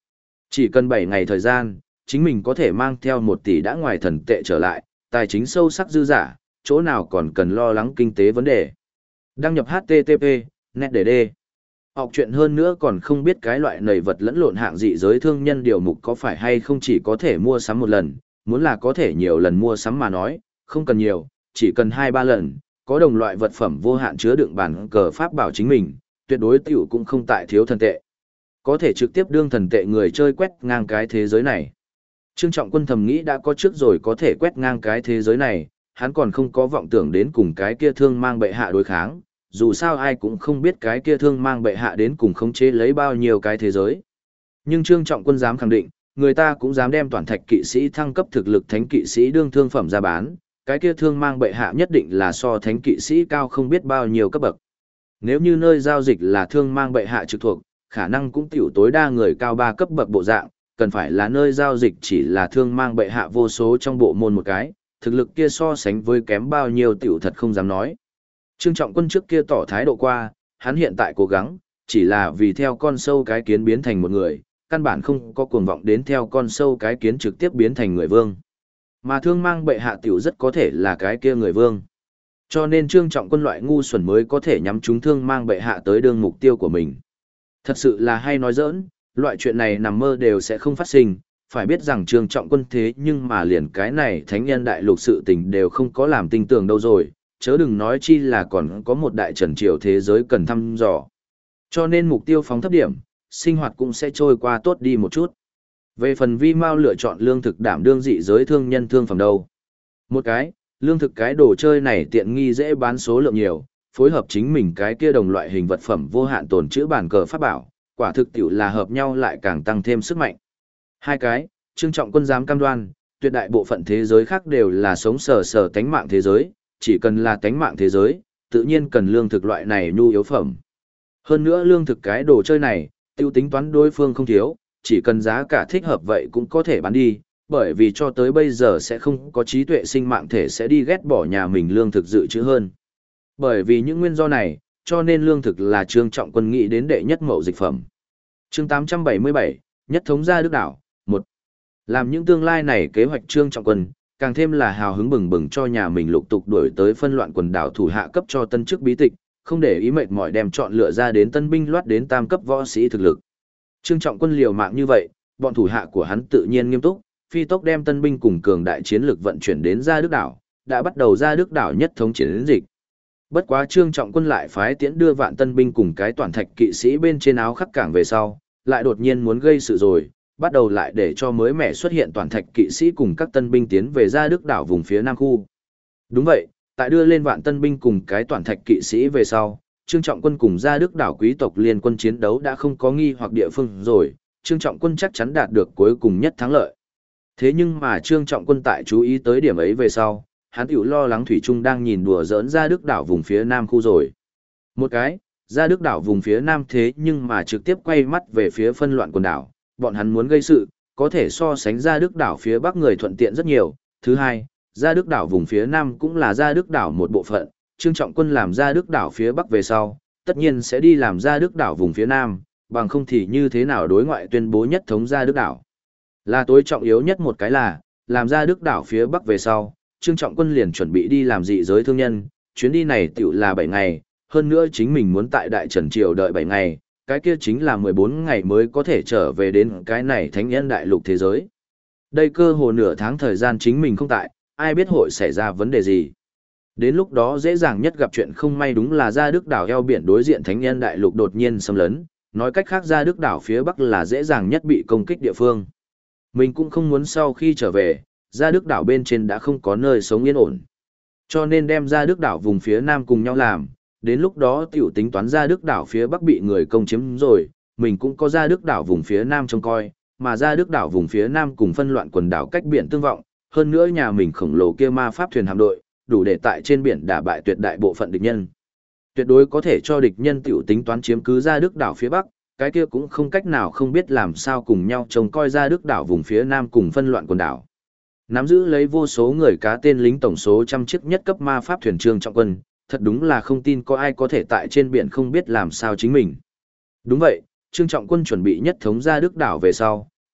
Chỉ cần 7 ngày thời gian, chính mình có thể mang theo 1 tỷ đã ngoài thần tệ trở lại, tài chính sâu sắc dư giả, chỗ nào còn cần lo lắng kinh tế vấn đề. Đăng nhập HTTP, NetDD. Học chuyện hơn nữa còn không biết cái loại nầy vật lẫn lộn hạng dị giới thương nhân điều mục có phải hay không chỉ có thể mua sắm một lần, muốn là có thể nhiều lần mua sắm mà nói, không cần nhiều, chỉ cần 2-3 lần, có đồng loại vật phẩm vô hạn chứa đựng bản cờ pháp bảo chính mình, tuyệt đối tiểu cũng không tại thiếu thần tệ. Có thể trực tiếp đương thần tệ người chơi quét ngang cái thế giới này. Trương Trọng Quân thầm nghĩ đã có trước rồi có thể quét ngang cái thế giới này, hắn còn không có vọng tưởng đến cùng cái kia thương mang bệ hạ đối kháng, dù sao ai cũng không biết cái kia thương mang bệ hạ đến cùng khống chế lấy bao nhiêu cái thế giới. Nhưng Trương Trọng Quân dám khẳng định, người ta cũng dám đem toàn thạch kỵ sĩ thăng cấp thực lực thánh kỵ sĩ đương thương phẩm ra bán, cái kia thương mang bệ hạ nhất định là so thánh kỵ sĩ cao không biết bao nhiêu cấp bậc. Nếu như nơi giao dịch là thương mang bệ hạ trực thuộc, khả năng cũng tiểu tối đa người cao 3 cấp bậc bộ dạng, cần phải là nơi giao dịch chỉ là thương mang bệ hạ vô số trong bộ môn một cái, thực lực kia so sánh với kém bao nhiêu tiểu thật không dám nói. Trương Trọng Quân trước kia tỏ thái độ qua, hắn hiện tại cố gắng, chỉ là vì theo con sâu cái kiến biến thành một người, căn bản không có cuồng vọng đến theo con sâu cái kiến trực tiếp biến thành người vương. Mà thương mang bệ hạ tiểu rất có thể là cái kia người vương. Cho nên Trương Trọng Quân loại ngu xuẩn mới có thể nhắm chúng thương mang bệ hạ tới đương mục tiêu của mình. Thật sự là hay nói giỡn, loại chuyện này nằm mơ đều sẽ không phát sinh, phải biết rằng Trương Trọng Quân thế nhưng mà liền cái này thánh nhân đại lục sự tình đều không có làm tinh tường đâu rồi, chớ đừng nói chi là còn có một đại trần triều thế giới cần thăm dò. Cho nên mục tiêu phóng thấp điểm, sinh hoạt cũng sẽ trôi qua tốt đi một chút. Về phần vi mao lựa chọn lương thực đảm đương dị giới thương nhân thương phẩm đâu. Một cái, lương thực cái đồ chơi này tiện nghi dễ bán số lượng nhiều, phối hợp chính mình cái kia đồng loại hình vật phẩm vô hạn tồn trữ bản cờ pháp bảo, quả thực tiểu là hợp nhau lại càng tăng thêm sức mạnh. Hai cái, Trương Trọng Quân dám cam đoan, tuyệt đại bộ phận thế giới khác đều là sống sờ sờ tánh mạng thế giới, chỉ cần là tánh mạng thế giới, tự nhiên cần lương thực loại này nhu yếu phẩm. Hơn nữa lương thực cái đồ chơi này, tiêu tính toán đối phương không thiếu, chỉ cần giá cả thích hợp vậy cũng có thể bán đi, bởi vì cho tới bây giờ sẽ không có trí tuệ sinh mạng thể sẽ đi ghét bỏ nhà mình lương thực dự trữ hơn. Bởi vì những nguyên do này, cho nên lương thực là Trương Trọng Quân nghĩ đến đệ nhất mẫu dịch phẩm. Chương 877, nhất thống gia Đức đảo, 1. Làm những tương lai này kế hoạch Trương Trọng Quân, càng thêm là hào hứng bừng bừng cho nhà mình lục tục đuổi tới phân loạn quần đảo thủ hạ cấp cho tân chức bí tịch, không để ý mệt mỏi đem chọn lựa ra đến tân binh loát đến tam cấp võ sĩ thực lực. Trương Trọng Quân liều mạng như vậy, bọn thủ hạ của hắn tự nhiên nghiêm túc, phi tốc đem tân binh cùng cường đại chiến lực vận chuyển đến gia Đức đảo, đã bắt đầu gia Đức đảo nhất thống chiến dịch. Bất quá Trương Trọng Quân lại phái tiễn đưa vạn tân binh cùng cái toàn thạch kỵ sĩ bên trên áo khắc cảng về sau, lại đột nhiên muốn gây sự rồi, bắt đầu lại để cho mới mẻ xuất hiện toàn thạch kỵ sĩ cùng các tân binh tiến về gia Đức đảo vùng phía Nam khu. Đúng vậy, tại đưa lên vạn tân binh cùng cái toàn thạch kỵ sĩ về sau, Trương Trọng Quân cùng gia Đức đảo quý tộc liên quân chiến đấu đã không có nghi hoặc địa phương rồi, Trương Trọng Quân chắc chắn đạt được cuối cùng nhất thắng lợi. Thế nhưng mà Trương Trọng Quân tại chú ý tới điểm ấy về sau, hắn tiểu lo lắng thủy trung đang nhìn đùa giỡn gia Đức đảo vùng phía Nam khu rồi. Một cái, gia Đức đảo vùng phía Nam thế nhưng mà trực tiếp quay mắt về phía phân loạn quần đảo, bọn hắn muốn gây sự, có thể so sánh gia Đức đảo phía Bắc người thuận tiện rất nhiều. Thứ hai, gia Đức đảo vùng phía Nam cũng là gia Đức đảo một bộ phận, Trương Trọng Quân làm gia Đức đảo phía Bắc về sau, tất nhiên sẽ đi làm gia Đức đảo vùng phía Nam, bằng không thì như thế nào đối ngoại tuyên bố nhất thống gia Đức đảo. Là tối trọng yếu nhất một cái là, làm gia Đức đảo phía Bắc về sau, Trương Trọng Quân liền chuẩn bị đi làm dị giới thương nhân, chuyến đi này tiểu là 7 ngày, hơn nữa chính mình muốn tại Đại Trần Triều đợi 7 ngày, cái kia chính là 14 ngày mới có thể trở về đến cái này thánh nhân đại lục thế giới. Đây cơ hồ nửa tháng thời gian chính mình không tại, ai biết hội xảy ra vấn đề gì. Đến lúc đó dễ dàng nhất gặp chuyện không may đúng là gia Đức đảo eo biển đối diện thánh nhân đại lục đột nhiên xâm lấn, nói cách khác gia Đức đảo phía Bắc là dễ dàng nhất bị công kích địa phương. Mình cũng không muốn sau khi trở về, gia Đức đảo bên trên đã không có nơi sống yên ổn. Cho nên đem gia Đức đảo vùng phía Nam cùng nhau làm, đến lúc đó tiểu tính toán gia Đức đảo phía Bắc bị người công chiếm rồi, mình cũng có gia Đức đảo vùng phía Nam trông coi, mà gia Đức đảo vùng phía Nam cùng phân loạn quần đảo cách biển tương vọng, hơn nữa nhà mình khổng lồ kia ma pháp thuyền hạm đội, đủ để tại trên biển đả bại tuyệt đại bộ phận địch nhân. Tuyệt đối có thể cho địch nhân tiểu tính toán chiếm cứ gia Đức đảo phía Bắc, cái kia cũng không cách nào không biết làm sao cùng nhau trông coi gia Đức đảo vùng phía Nam cùng phân loạn quần đảo. Nắm giữ lấy vô số người cá tên lính tổng số trăm chiếc nhất cấp ma pháp thuyền Trương Trọng Quân, thật đúng là không tin có ai có thể tại trên biển không biết làm sao chính mình. Đúng vậy, Trương Trọng Quân chuẩn bị nhất thống gia Đức đảo về sau,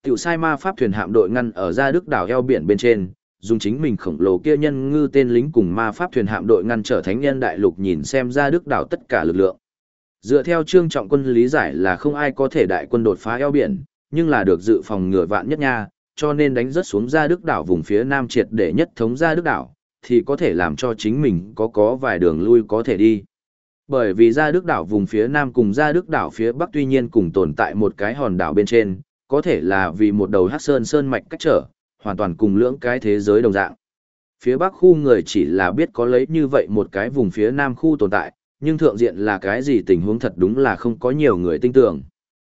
Tiểu sai ma pháp thuyền hạm đội ngăn ở Gia Đức đảo eo biển bên trên, dùng chính mình khổng lồ kia nhân ngư tên lính cùng ma pháp thuyền hạm đội ngăn trở Thánh Nhân Đại Lục nhìn xem Gia Đức đảo tất cả lực lượng. Dựa theo Trương Trọng Quân lý giải là không ai có thể đại quân đột phá eo biển, nhưng là được dự phòng ngừa vạn nhất nha, cho nên đánh rất xuống Gia Đức đảo vùng phía nam triệt để nhất thống Gia Đức đảo, thì có thể làm cho chính mình có vài đường lui có thể đi. Bởi vì Gia Đức đảo vùng phía nam cùng Gia Đức đảo phía bắc tuy nhiên cùng tồn tại một cái hòn đảo bên trên, có thể là vì một đầu Hắc Sơn sơn mạch cách trở, hoàn toàn cùng lưỡng cái thế giới đồng dạng. Phía bắc khu người chỉ là biết có lấy như vậy một cái vùng phía nam khu tồn tại, nhưng thượng diện là cái gì tình huống thật đúng là không có nhiều người tin tưởng.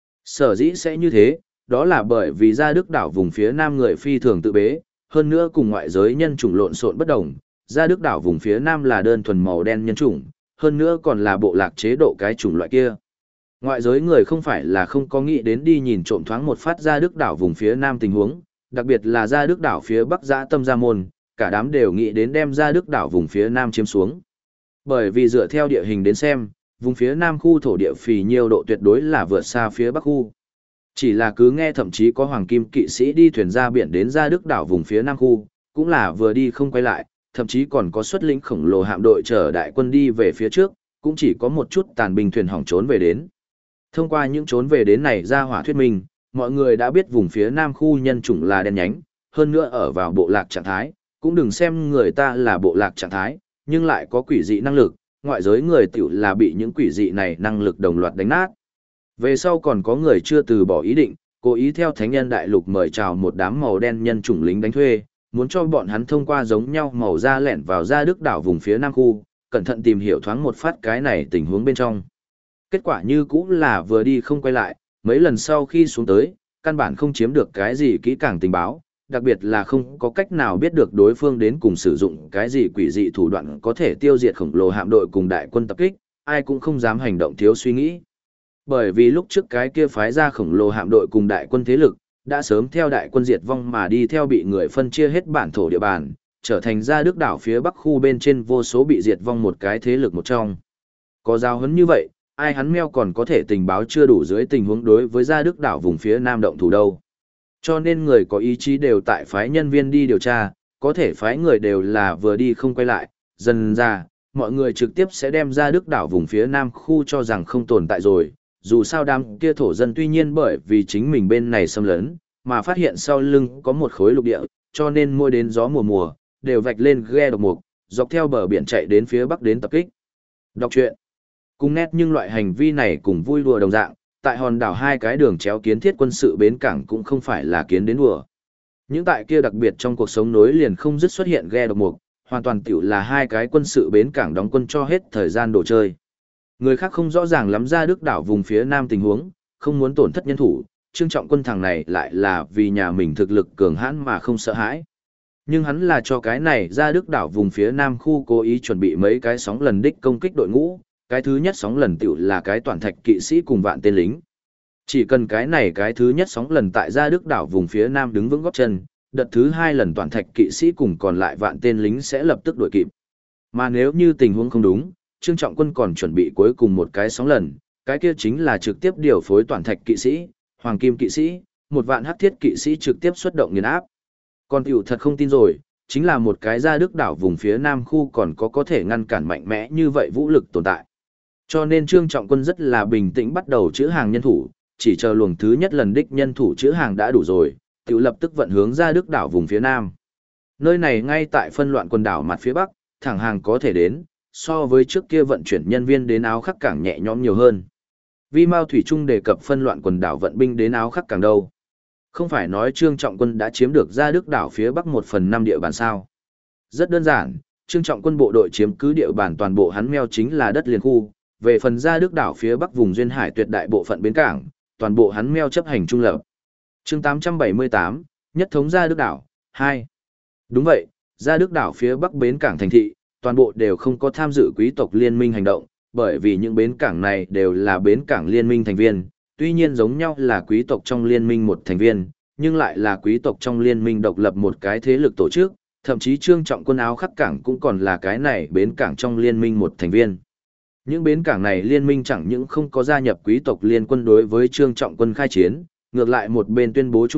Sở dĩ sẽ như thế, đó là bởi vì Gia Đức đảo vùng phía nam người phi thường tự bế, hơn nữa cùng ngoại giới nhân chủng lộn xộn bất đồng. Gia Đức đảo vùng phía nam là đơn thuần màu đen nhân chủng, hơn nữa còn là bộ lạc chế độ cái chủng loại kia. Ngoại giới người không phải là không có nghĩ đến đi nhìn trộm thoáng một phát Gia Đức đảo vùng phía nam tình huống, đặc biệt là Gia Đức đảo phía bắc Dã Tâm Gia Môn, cả đám đều nghĩ đến đem Gia Đức đảo vùng phía nam chiếm xuống. Bởi vì dựa theo địa hình đến xem, vùng phía nam khu thổ địa phì nhiêu độ tuyệt đối là vượt xa phía bắc khu. Chỉ là cứ nghe thậm chí có hoàng kim kỵ sĩ đi thuyền ra biển đến Gia Đức đảo vùng phía nam khu, cũng là vừa đi không quay lại, thậm chí còn có xuất lĩnh khổng lồ hạm đội chở đại quân đi về phía trước, cũng chỉ có một chút tàn binh thuyền hỏng trốn về đến. Thông qua những trốn về đến này ra hỏa thuyết minh, mọi người đã biết vùng phía nam khu nhân chủng là đen nhánh, hơn nữa ở vào bộ lạc trạng thái, cũng đừng xem người ta là bộ lạc trạng thái, nhưng lại có quỷ dị năng lực, ngoại giới người tiểu là bị những quỷ dị này năng lực đồng loạt đánh nát. Về sau còn có người chưa từ bỏ ý định, cố ý theo Thánh Nhân Đại Lục mời chào một đám màu đen nhân chủng lính đánh thuê, muốn cho bọn hắn thông qua giống nhau màu da lẻn vào Gia Đức đảo vùng phía nam khu, cẩn thận tìm hiểu thoáng một phát cái này tình huống bên trong. Kết quả như cũ là vừa đi không quay lại, mấy lần sau khi xuống tới, căn bản không chiếm được cái gì kỹ càng tình báo, đặc biệt là không có cách nào biết được đối phương đến cùng sử dụng cái gì quỷ dị thủ đoạn có thể tiêu diệt khổng lồ hạm đội cùng đại quân tập kích, ai cũng không dám hành động thiếu suy nghĩ. Bởi vì lúc trước cái kia phái ra khổng lồ hạm đội cùng đại quân thế lực, đã sớm theo đại quân diệt vong mà đi theo bị người phân chia hết bản thổ địa bàn, trở thành Gia Đức đảo phía bắc khu bên trên vô số bị diệt vong một cái thế lực một trong. Có giao hấn như vậy, ai hắn meo còn có thể tình báo chưa đủ dưới tình huống đối với Gia Đức đảo vùng phía nam động thủ đâu. Cho nên người có ý chí đều tại phái nhân viên đi điều tra, có thể phái người đều là vừa đi không quay lại, dần ra, mọi người trực tiếp sẽ đem Gia Đức đảo vùng phía nam khu cho rằng không tồn tại rồi. Dù sao đám kia thổ dân tuy nhiên bởi vì chính mình bên này xâm lấn, mà phát hiện sau lưng có một khối lục địa, cho nên mỗi đến gió mùa mùa, đều vạch lên ghe độc mục, dọc theo bờ biển chạy đến phía bắc đến tập kích. Đọc truyện. Cùng nét nhưng loại hành vi này cùng vui đùa đồng dạng, tại hòn đảo hai cái đường chéo kiến thiết quân sự bến cảng cũng không phải là kiến đến đùa. Những tại kia đặc biệt trong cuộc sống nối liền không dứt xuất hiện ghe độc mục, hoàn toàn tiểu là hai cái quân sự bến cảng đóng quân cho hết thời gian đồ chơi. Người khác không rõ ràng lắm Gia Đức đảo vùng phía nam tình huống, không muốn tổn thất nhân thủ, Trương Trọng Quân thằng này lại là vì nhà mình thực lực cường hãn mà không sợ hãi. Nhưng hắn là cho cái này Gia Đức đảo vùng phía nam khu cố ý chuẩn bị mấy cái sóng lần đích công kích đội ngũ, cái thứ nhất sóng lần tiểu là cái toàn thạch kỵ sĩ cùng vạn tên lính. Chỉ cần cái này cái thứ nhất sóng lần tại Gia Đức đảo vùng phía nam đứng vững gót chân, đợt thứ hai lần toàn thạch kỵ sĩ cùng còn lại vạn tên lính sẽ lập tức đuổi kịp. Mà nếu như tình huống không đúng, Trương Trọng Quân còn chuẩn bị cuối cùng một cái sóng lần, cái kia chính là trực tiếp điều phối toàn thạch kỵ sĩ, hoàng kim kỵ sĩ, một vạn hắc thiết kỵ sĩ trực tiếp xuất động nghiền áp. Còn tiểu thật không tin rồi, chính là một cái Gia Đức đảo vùng phía nam khu còn có thể ngăn cản mạnh mẽ như vậy vũ lực tồn tại. Cho nên Trương Trọng Quân rất là bình tĩnh bắt đầu chữa hàng nhân thủ, chỉ chờ luồng thứ nhất lần đích nhân thủ chữa hàng đã đủ rồi, tiểu lập tức vận hướng Gia Đức đảo vùng phía nam. Nơi này ngay tại phân loạn quần đảo mặt phía bắc, thẳng hàng có thể đến, so với trước kia vận chuyển nhân viên đến áo khắc cảng nhẹ nhõm nhiều hơn. Vi Mao Thủy Trung đề cập phân loạn quần đảo vận binh đến áo khắc cảng đâu. Không phải nói Trương Trọng Quân đã chiếm được Gia Đức đảo phía bắc 1/5 địa bàn sao. Rất đơn giản, Trương Trọng Quân bộ đội chiếm cứ địa bàn toàn bộ hắn meo chính là đất liền khu, về phần Gia Đức đảo phía bắc vùng duyên hải tuyệt đại bộ phận bến cảng, toàn bộ hắn meo chấp hành trung lập. Chương 878, nhất thống Gia Đức đảo 2. Đúng vậy, Gia Đức đảo phía bắc bến cảng thành thị, toàn bộ đều không có tham dự quý tộc liên minh hành động, bởi vì những bến cảng này đều là bến cảng liên minh thành viên, tuy nhiên giống nhau là quý tộc trong liên minh một thành viên, nhưng lại là quý tộc trong liên minh độc lập một cái thế lực tổ chức, thậm chí Trương Trọng Quân áo khắc cảng cũng còn là cái này bến cảng trong liên minh một thành viên. Những bến cảng này liên minh chẳng những không có gia nhập quý tộc liên quân đối với Trương Trọng Quân khai chiến, ngược lại một bên tuyên bố trung lập,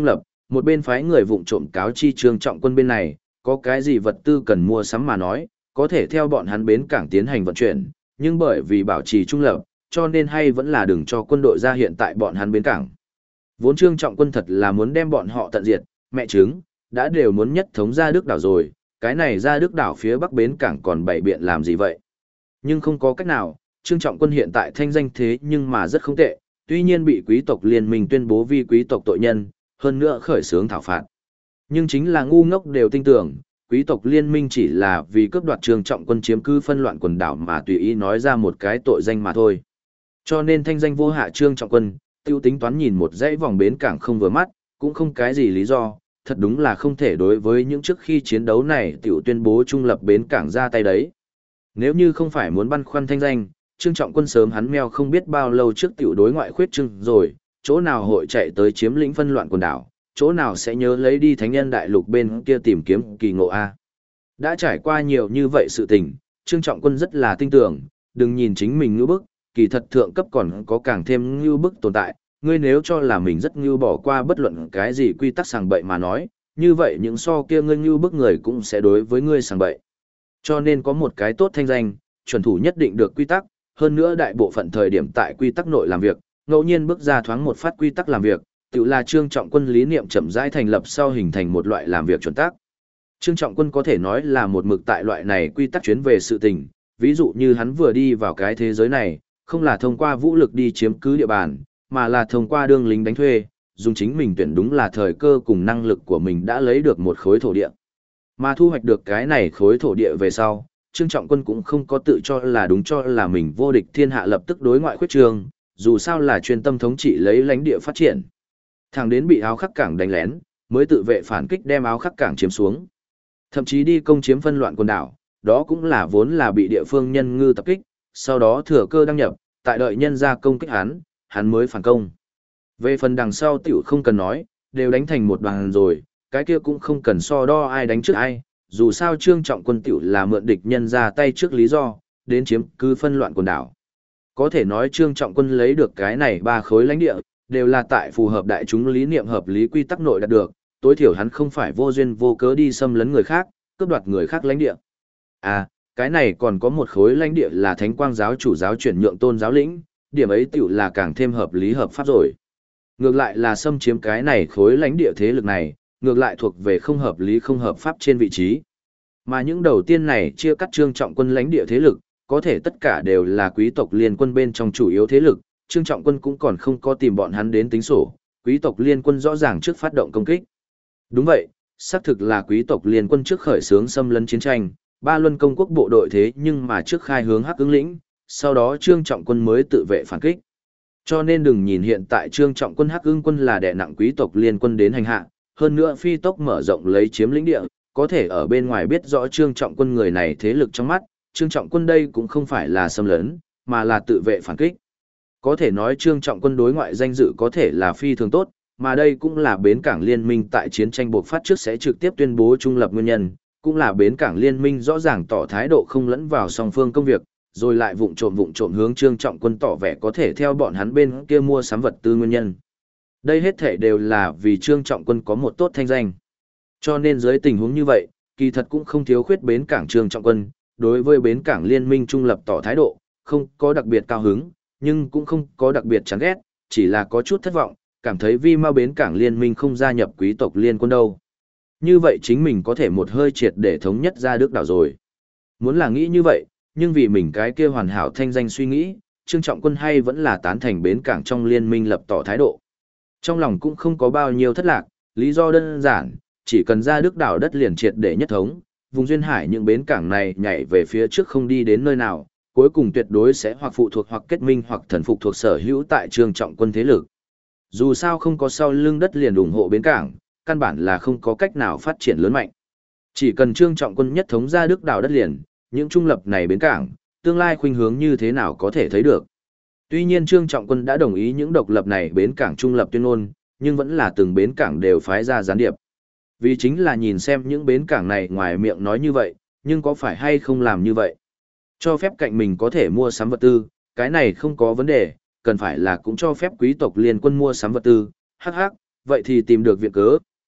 Một bên phái người vụng trộm cáo chi Trương Trọng Quân bên này, có cái gì vật tư cần mua sắm mà nói, có thể theo bọn hắn bến cảng tiến hành vận chuyển, nhưng bởi vì bảo trì trung lập, cho nên hay vẫn là đừng cho quân đội ra hiện tại bọn hắn bến cảng. Vốn Trương Trọng Quân thật là muốn đem bọn họ tận diệt, mẹ chứng, đã đều muốn nhất thống ra Đức đảo rồi, cái này ra Đức đảo phía bắc bến cảng còn bày biện làm gì vậy? Nhưng không có cách nào, Trương Trọng Quân hiện tại thanh danh thế nhưng mà rất không tệ, tuy nhiên bị quý tộc liên minh tuyên bố vi quý tộc tội nhân, hơn nữa khởi xướng thảo phạt. Nhưng chính là ngu ngốc đều tin tưởng, quý tộc liên minh chỉ là vì cướp đoạt Trương Trọng Quân chiếm cứ phân loạn quần đảo mà tùy ý nói ra một cái tội danh mà thôi. Cho nên thanh danh vô hạ Trương Trọng Quân, tiêu tính toán nhìn một dãy vòng bến cảng không vừa mắt, cũng không cái gì lý do, thật đúng là không thể đối với những trước khi chiến đấu này tiểu tuyên bố trung lập bến cảng ra tay đấy. Nếu như không phải muốn băn khoăn thanh danh, Trương Trọng Quân sớm hắn meo không biết bao lâu trước tiểu đối ngoại khuyết trương rồi, chỗ nào hội chạy tới chiếm lĩnh phân loạn quần đảo, chỗ nào sẽ nhớ lấy đi thánh nhân đại lục bên kia tìm kiếm kỳ ngộ A. Đã trải qua nhiều như vậy sự tình, Trương Trọng Quân rất là tin tưởng, đừng nhìn chính mình ngưu bức, kỳ thật thượng cấp còn có càng thêm ngưu bức tồn tại, ngươi nếu cho là mình rất ngưu bỏ qua bất luận cái gì quy tắc sàng bậy mà nói, như vậy những so kia ngươi ngưu bức người cũng sẽ đối với ngươi sàng bậy. Cho nên có một cái tốt thanh danh, chuẩn thủ nhất định được quy tắc, hơn nữa đại bộ phận thời điểm tại quy tắc nội làm việc, ngẫu nhiên bước ra thoáng một phát quy tắc làm việc, tự là Trương Trọng Quân lý niệm chậm rãi thành lập sau hình thành một loại làm việc chuẩn tắc. Trương Trọng Quân có thể nói là một mực tại loại này quy tắc chuyến về sự tình, ví dụ như hắn vừa đi vào cái thế giới này, không là thông qua vũ lực đi chiếm cứ địa bàn, mà là thông qua đương lính đánh thuê, dùng chính mình tuyển đúng là thời cơ cùng năng lực của mình đã lấy được một khối thổ địa. Mà thu hoạch được cái này khối thổ địa về sau, Trương Trọng Quân cũng không có tự cho là đúng cho là mình vô địch thiên hạ lập tức đối ngoại khuyết trường, dù sao là chuyên tâm thống trị lấy lãnh địa phát triển. Thằng đến bị áo khắc cảng đánh lén, mới tự vệ phản kích đem áo khắc cảng chiếm xuống. Thậm chí đi công chiếm phân loạn quần đảo, đó cũng là vốn là bị địa phương nhân ngư tập kích, sau đó thừa cơ đăng nhập, tại đợi nhân ra công kích hắn mới phản công. Về phần đằng sau tiểu không cần nói, đều đánh thành một đoàn rồi, cái kia cũng không cần so đo ai đánh trước ai, dù sao Trương Trọng Quân tiểu là mượn địch nhân ra tay trước lý do, đến chiếm cứ phân loạn quần đảo. Có thể nói Trương Trọng Quân lấy được cái này 3 khối lãnh địa, đều là tại phù hợp đại chúng lý niệm hợp lý quy tắc nội đạt được, tối thiểu hắn không phải vô duyên vô cớ đi xâm lấn người khác, cướp đoạt người khác lãnh địa. À, cái này còn có một khối lãnh địa là Thánh Quang giáo chủ giáo chuyển nhượng Tôn giáo lĩnh, điểm ấy tiểu là càng thêm hợp lý hợp pháp rồi. Ngược lại là xâm chiếm cái này khối lãnh địa thế lực này, ngược lại thuộc về không hợp lý không hợp pháp trên vị trí. Mà những đầu tiên này chia cắt Trương Trọng Quân lãnh địa thế lực, có thể tất cả đều là quý tộc liên quân bên trong chủ yếu thế lực, Trương Trọng Quân cũng còn không có tìm bọn hắn đến tính sổ, quý tộc liên quân rõ ràng trước phát động công kích. Đúng vậy, xác thực là quý tộc liên quân trước khởi xướng xâm lấn chiến tranh, Ba Luân công quốc bộ đội thế nhưng mà trước khai hướng Hắc Ứng lĩnh, sau đó Trương Trọng Quân mới tự vệ phản kích. Cho nên đừng nhìn hiện tại Trương Trọng Quân Hắc Ứng quân là đè nặng quý tộc liên quân đến hành hạ, hơn nữa phi tốc mở rộng lấy chiếm lĩnh địa, có thể ở bên ngoài biết rõ Trương Trọng Quân người này thế lực trong mắt, Trương Trọng Quân đây cũng không phải là xâm lấn, mà là tự vệ phản kích. Có thể nói Trương Trọng Quân đối ngoại danh dự có thể là phi thường tốt, mà đây cũng là bến cảng liên minh tại chiến tranh buộc phát trước sẽ trực tiếp tuyên bố trung lập nguyên nhân, cũng là bến cảng liên minh rõ ràng tỏ thái độ không lẫn vào song phương công việc, rồi lại vụng trộm hướng Trương Trọng Quân tỏ vẻ có thể theo bọn hắn bên kia mua sắm vật tư nguyên nhân. Đây hết thể đều là vì Trương Trọng Quân có một tốt thanh danh. Cho nên dưới tình huống như vậy, kỳ thật cũng không thiếu khuyết bến cảng Trương Trọng Quân, đối với bến cảng liên minh trung lập tỏ thái độ, không có đặc biệt cao hứng, nhưng cũng không có đặc biệt chán ghét, chỉ là có chút thất vọng, cảm thấy vì mau bến cảng liên minh không gia nhập quý tộc liên quân đâu. Như vậy chính mình có thể một hơi triệt để thống nhất ra Đức đảo rồi. Muốn là nghĩ như vậy, nhưng vì mình cái kia hoàn hảo thanh danh suy nghĩ, Trương Trọng Quân hay vẫn là tán thành bến cảng trong liên minh lập tỏ thái độ. Trong lòng cũng không có bao nhiêu thất lạc, lý do đơn giản, chỉ cần ra Đức đảo đất liền triệt để nhất thống, vùng duyên hải những bến cảng này nhảy về phía trước không đi đến nơi nào, cuối cùng tuyệt đối sẽ hoặc phụ thuộc hoặc kết minh hoặc thần phục thuộc sở hữu tại Trương Trọng Quân thế lực. Dù sao không có sau lưng đất liền ủng hộ bến cảng, căn bản là không có cách nào phát triển lớn mạnh. Chỉ cần Trương Trọng Quân nhất thống ra Đức đảo đất liền, những trung lập này bến cảng, tương lai khuynh hướng như thế nào có thể thấy được. Tuy nhiên Trương Trọng Quân đã đồng ý những độc lập này bến cảng trung lập tuyên ngôn, nhưng vẫn là từng bến cảng đều phái ra gián điệp. Vì chính là nhìn xem những bến cảng này ngoài miệng nói như vậy, nhưng có phải hay không làm như vậy. Cho phép cạnh mình có thể mua sắm vật tư, cái này không có vấn đề, cần phải là cũng cho phép quý tộc liên quân mua sắm vật tư, hắc hắc, vậy thì tìm được viện cớ,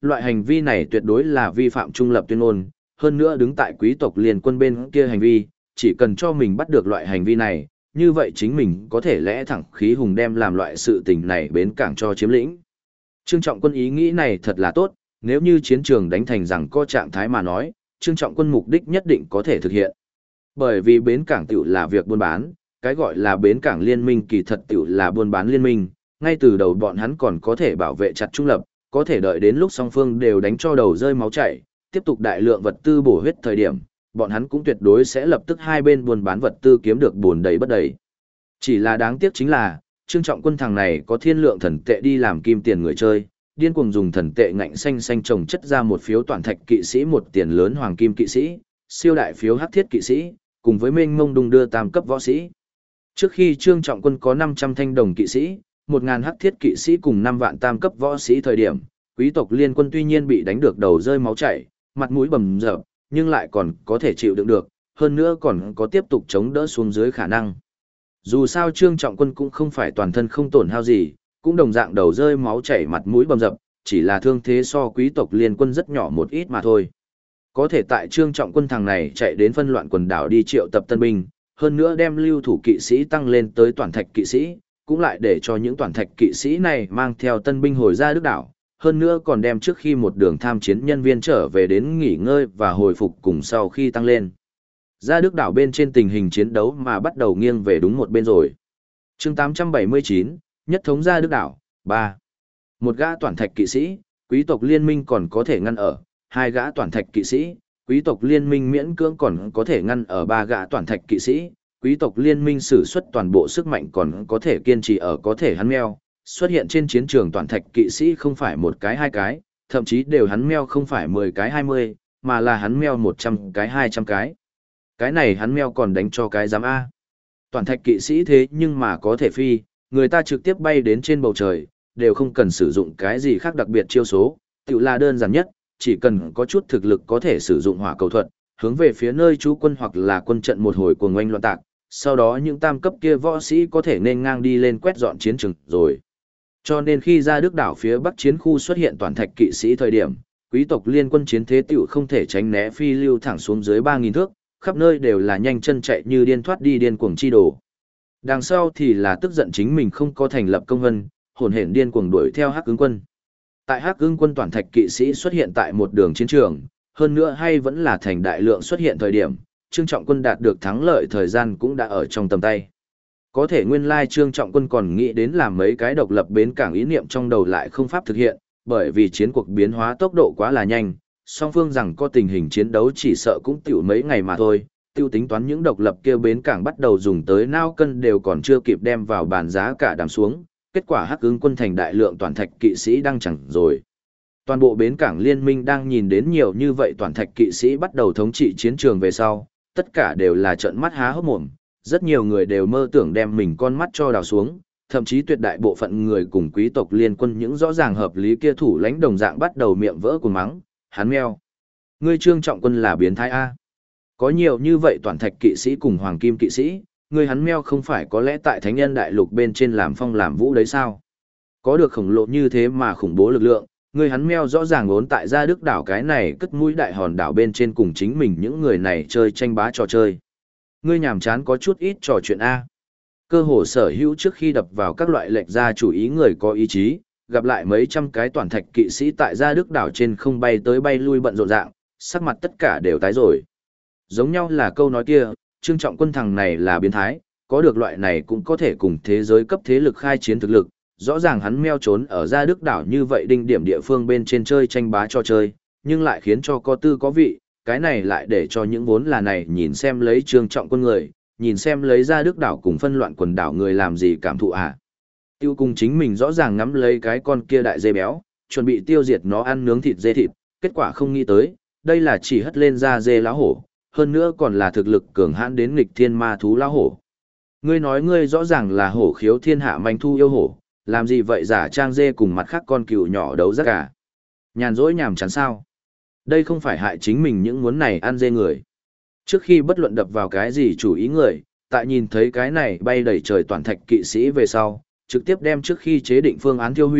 loại hành vi này tuyệt đối là vi phạm trung lập tuyên ngôn, hơn nữa đứng tại quý tộc liên quân bên kia hành vi, chỉ cần cho mình bắt được loại hành vi này, như vậy chính mình có thể lẽ thẳng khí hùng đem làm loại sự tình này bến cảng cho chiếm lĩnh. Trương Trọng Quân ý nghĩ này thật là tốt, nếu như chiến trường đánh thành rằng có trạng thái mà nói, Trương Trọng Quân mục đích nhất định có thể thực hiện. Bởi vì bến cảng tiểu là việc buôn bán, cái gọi là bến cảng liên minh kỳ thật tiểu là buôn bán liên minh, ngay từ đầu bọn hắn còn có thể bảo vệ chặt trung lập, có thể đợi đến lúc song phương đều đánh cho đầu rơi máu chảy, tiếp tục đại lượng vật tư bổ huyết thời điểm, bọn hắn cũng tuyệt đối sẽ lập tức hai bên buôn bán vật tư kiếm được buồn đầy bất đầy. Chỉ là đáng tiếc chính là, Trương Trọng Quân thằng này có thiên lượng thần tệ đi làm kim tiền người chơi, điên cuồng dùng thần tệ ngạnh xanh trồng chất ra một phiếu toàn thạch kỵ sĩ, một tiền lớn hoàng kim kỵ sĩ, siêu đại phiếu hắc thiết kỵ sĩ, cùng với mênh mông đung đưa tam cấp võ sĩ. Trước khi Trương Trọng Quân có 500 thanh đồng kỵ sĩ, 1000 hắc thiết kỵ sĩ cùng 5 vạn tam cấp võ sĩ thời điểm, quý tộc liên quân tuy nhiên bị đánh được đầu rơi máu chảy, mặt mũi bầm dập, nhưng lại còn có thể chịu đựng được, hơn nữa còn có tiếp tục chống đỡ xuống dưới khả năng. Dù sao Trương Trọng Quân cũng không phải toàn thân không tổn hao gì, cũng đồng dạng đầu rơi máu chảy mặt mũi bầm dập, chỉ là thương thế so quý tộc liên quân rất nhỏ một ít mà thôi. Có thể tại Trương Trọng Quân thằng này chạy đến phân loạn quần đảo đi triệu tập tân binh, hơn nữa đem lưu thủ kỵ sĩ tăng lên tới toàn thạch kỵ sĩ, cũng lại để cho những toàn thạch kỵ sĩ này mang theo tân binh hồi ra Đức đảo, hơn nữa còn đem trước khi một đường tham chiến nhân viên trở về đến nghỉ ngơi và hồi phục cùng sau khi tăng lên. Ra Đức đảo bên trên tình hình chiến đấu mà bắt đầu nghiêng về đúng một bên rồi. Chương 879, nhất thống ra Đức đảo, 3. Một gã toàn thạch kỵ sĩ, quý tộc liên minh còn có thể ngăn ở, hai gã toàn thạch kỵ sĩ, quý tộc liên minh miễn cưỡng còn có thể ngăn ở ba gã toàn thạch kỵ sĩ, quý tộc liên minh sử xuất toàn bộ sức mạnh còn có thể kiên trì ở có thể hắn meo, xuất hiện trên chiến trường toàn thạch kỵ sĩ không phải một cái hai cái, thậm chí đều hắn meo không phải 10 cái 20, mà là hắn meo 100 cái 200 cái. Cái này hắn meo còn đánh cho cái giám A. Toàn thạch kỵ sĩ thế nhưng mà có thể phi, người ta trực tiếp bay đến trên bầu trời, đều không cần sử dụng cái gì khác đặc biệt chiêu số, tự là đơn giản nhất, chỉ cần có chút thực lực có thể sử dụng hỏa cầu thuật, hướng về phía nơi trú quân hoặc là quân trận một hồi cuồng oanh loạn tạc, sau đó những tam cấp kia võ sĩ có thể nên ngang đi lên quét dọn chiến trường rồi. Cho nên khi ra Đức đảo phía bắc chiến khu xuất hiện toàn thạch kỵ sĩ thời điểm, quý tộc liên quân chiến thế tiểu không thể tránh né phi lưu thẳng xuống dưới 3000 thước, khắp nơi đều là nhanh chân chạy như điên thoát đi điên cuồng chi đồ. Đằng sau thì là tức giận chính mình không có thành lập công vân, hồn hển điên cuồng đuổi theo Hắc Ưng quân. Tại Hắc Ưng quân toàn thạch kỵ sĩ xuất hiện tại một đường chiến trường, hơn nữa hay vẫn là thành đại lượng xuất hiện thời điểm, Trương Trọng Quân đạt được thắng lợi thời gian cũng đã ở trong tầm tay. Có thể nguyên lai Trương Trọng Quân còn nghĩ đến làm mấy cái độc lập bến cảng ý niệm trong đầu lại không pháp thực hiện, bởi vì chiến cuộc biến hóa tốc độ quá là nhanh, song phương rằng có tình hình chiến đấu chỉ sợ cũng tiểu mấy ngày mà thôi, tiêu tính toán những độc lập kêu bến cảng bắt đầu dùng tới nao cân đều còn chưa kịp đem vào bàn giá cả đàm xuống, kết quả Hắc Ưng quân thành đại lượng toàn thạch kỵ sĩ đang chẳng rồi. Toàn bộ bến cảng liên minh đang nhìn đến nhiều như vậy toàn thạch kỵ sĩ bắt đầu thống trị chiến trường về sau, tất cả đều là trợn mắt há hốc mồm, rất nhiều người đều mơ tưởng đem mình con mắt cho đào xuống, thậm chí tuyệt đại bộ phận người cùng quý tộc liên quân những rõ ràng hợp lý kia thủ lãnh đồng dạng bắt đầu miệng vỡ cuồng mắng, hắn meo. Ngươi Trương Trọng Quân là biến thái A. Có nhiều như vậy toàn thạch kỵ sĩ cùng hoàng kim kỵ sĩ, ngươi hắn meo không phải có lẽ tại thánh nhân đại lục bên trên làm phong làm vũ đấy sao? Có được khổng lồ như thế mà khủng bố lực lượng, ngươi hắn meo rõ ràng ốn tại gia Đức đảo cái này cất mũi đại hòn đảo bên trên cùng chính mình những người này chơi tranh bá trò chơi. Ngươi nhàm chán có chút ít trò chuyện A. Cơ hồ sở hữu trước khi đập vào các loại lệch ra chủ ý người có ý chí, gặp lại mấy trăm cái toàn thạch kỵ sĩ tại gia Đức đảo trên không bay tới bay lui bận rộn dạng, sắc mặt tất cả đều tái rồi. Giống nhau là câu nói kia, Trương Trọng Quân thằng này là biến thái, có được loại này cũng có thể cùng thế giới cấp thế lực khai chiến thực lực, rõ ràng hắn meo trốn ở gia Đức đảo như vậy đinh điểm địa phương bên trên chơi tranh bá cho chơi, nhưng lại khiến cho có tư có vị, cái này lại để cho những vốn là này nhìn xem lấy Trương Trọng Quân người, nhìn xem lấy gia Đức đảo cùng phân loạn quần đảo người làm gì cảm thụ à. Tiêu cùng chính mình rõ ràng ngắm lấy cái con kia đại dê béo, chuẩn bị tiêu diệt nó ăn nướng thịt dê thịt, kết quả không nghĩ tới, đây là chỉ hất lên da dê lá hổ, hơn nữa còn là thực lực cường hãn đến nghịch thiên ma thú lá hổ. Ngươi nói ngươi rõ ràng là hổ khiếu thiên hạ manh thu yêu hổ, làm gì vậy giả trang dê cùng mặt khác con cừu nhỏ đấu rất cả. Nhàn rỗi nhàm chán sao. Đây không phải hại chính mình những muốn này ăn dê người. Trước khi bất luận đập vào cái gì chủ ý người, tại nhìn thấy cái này bay đầy trời toàn thạch kỵ sĩ về sau, trực tiếp đem trước khi chế định phương án tiêu hủy,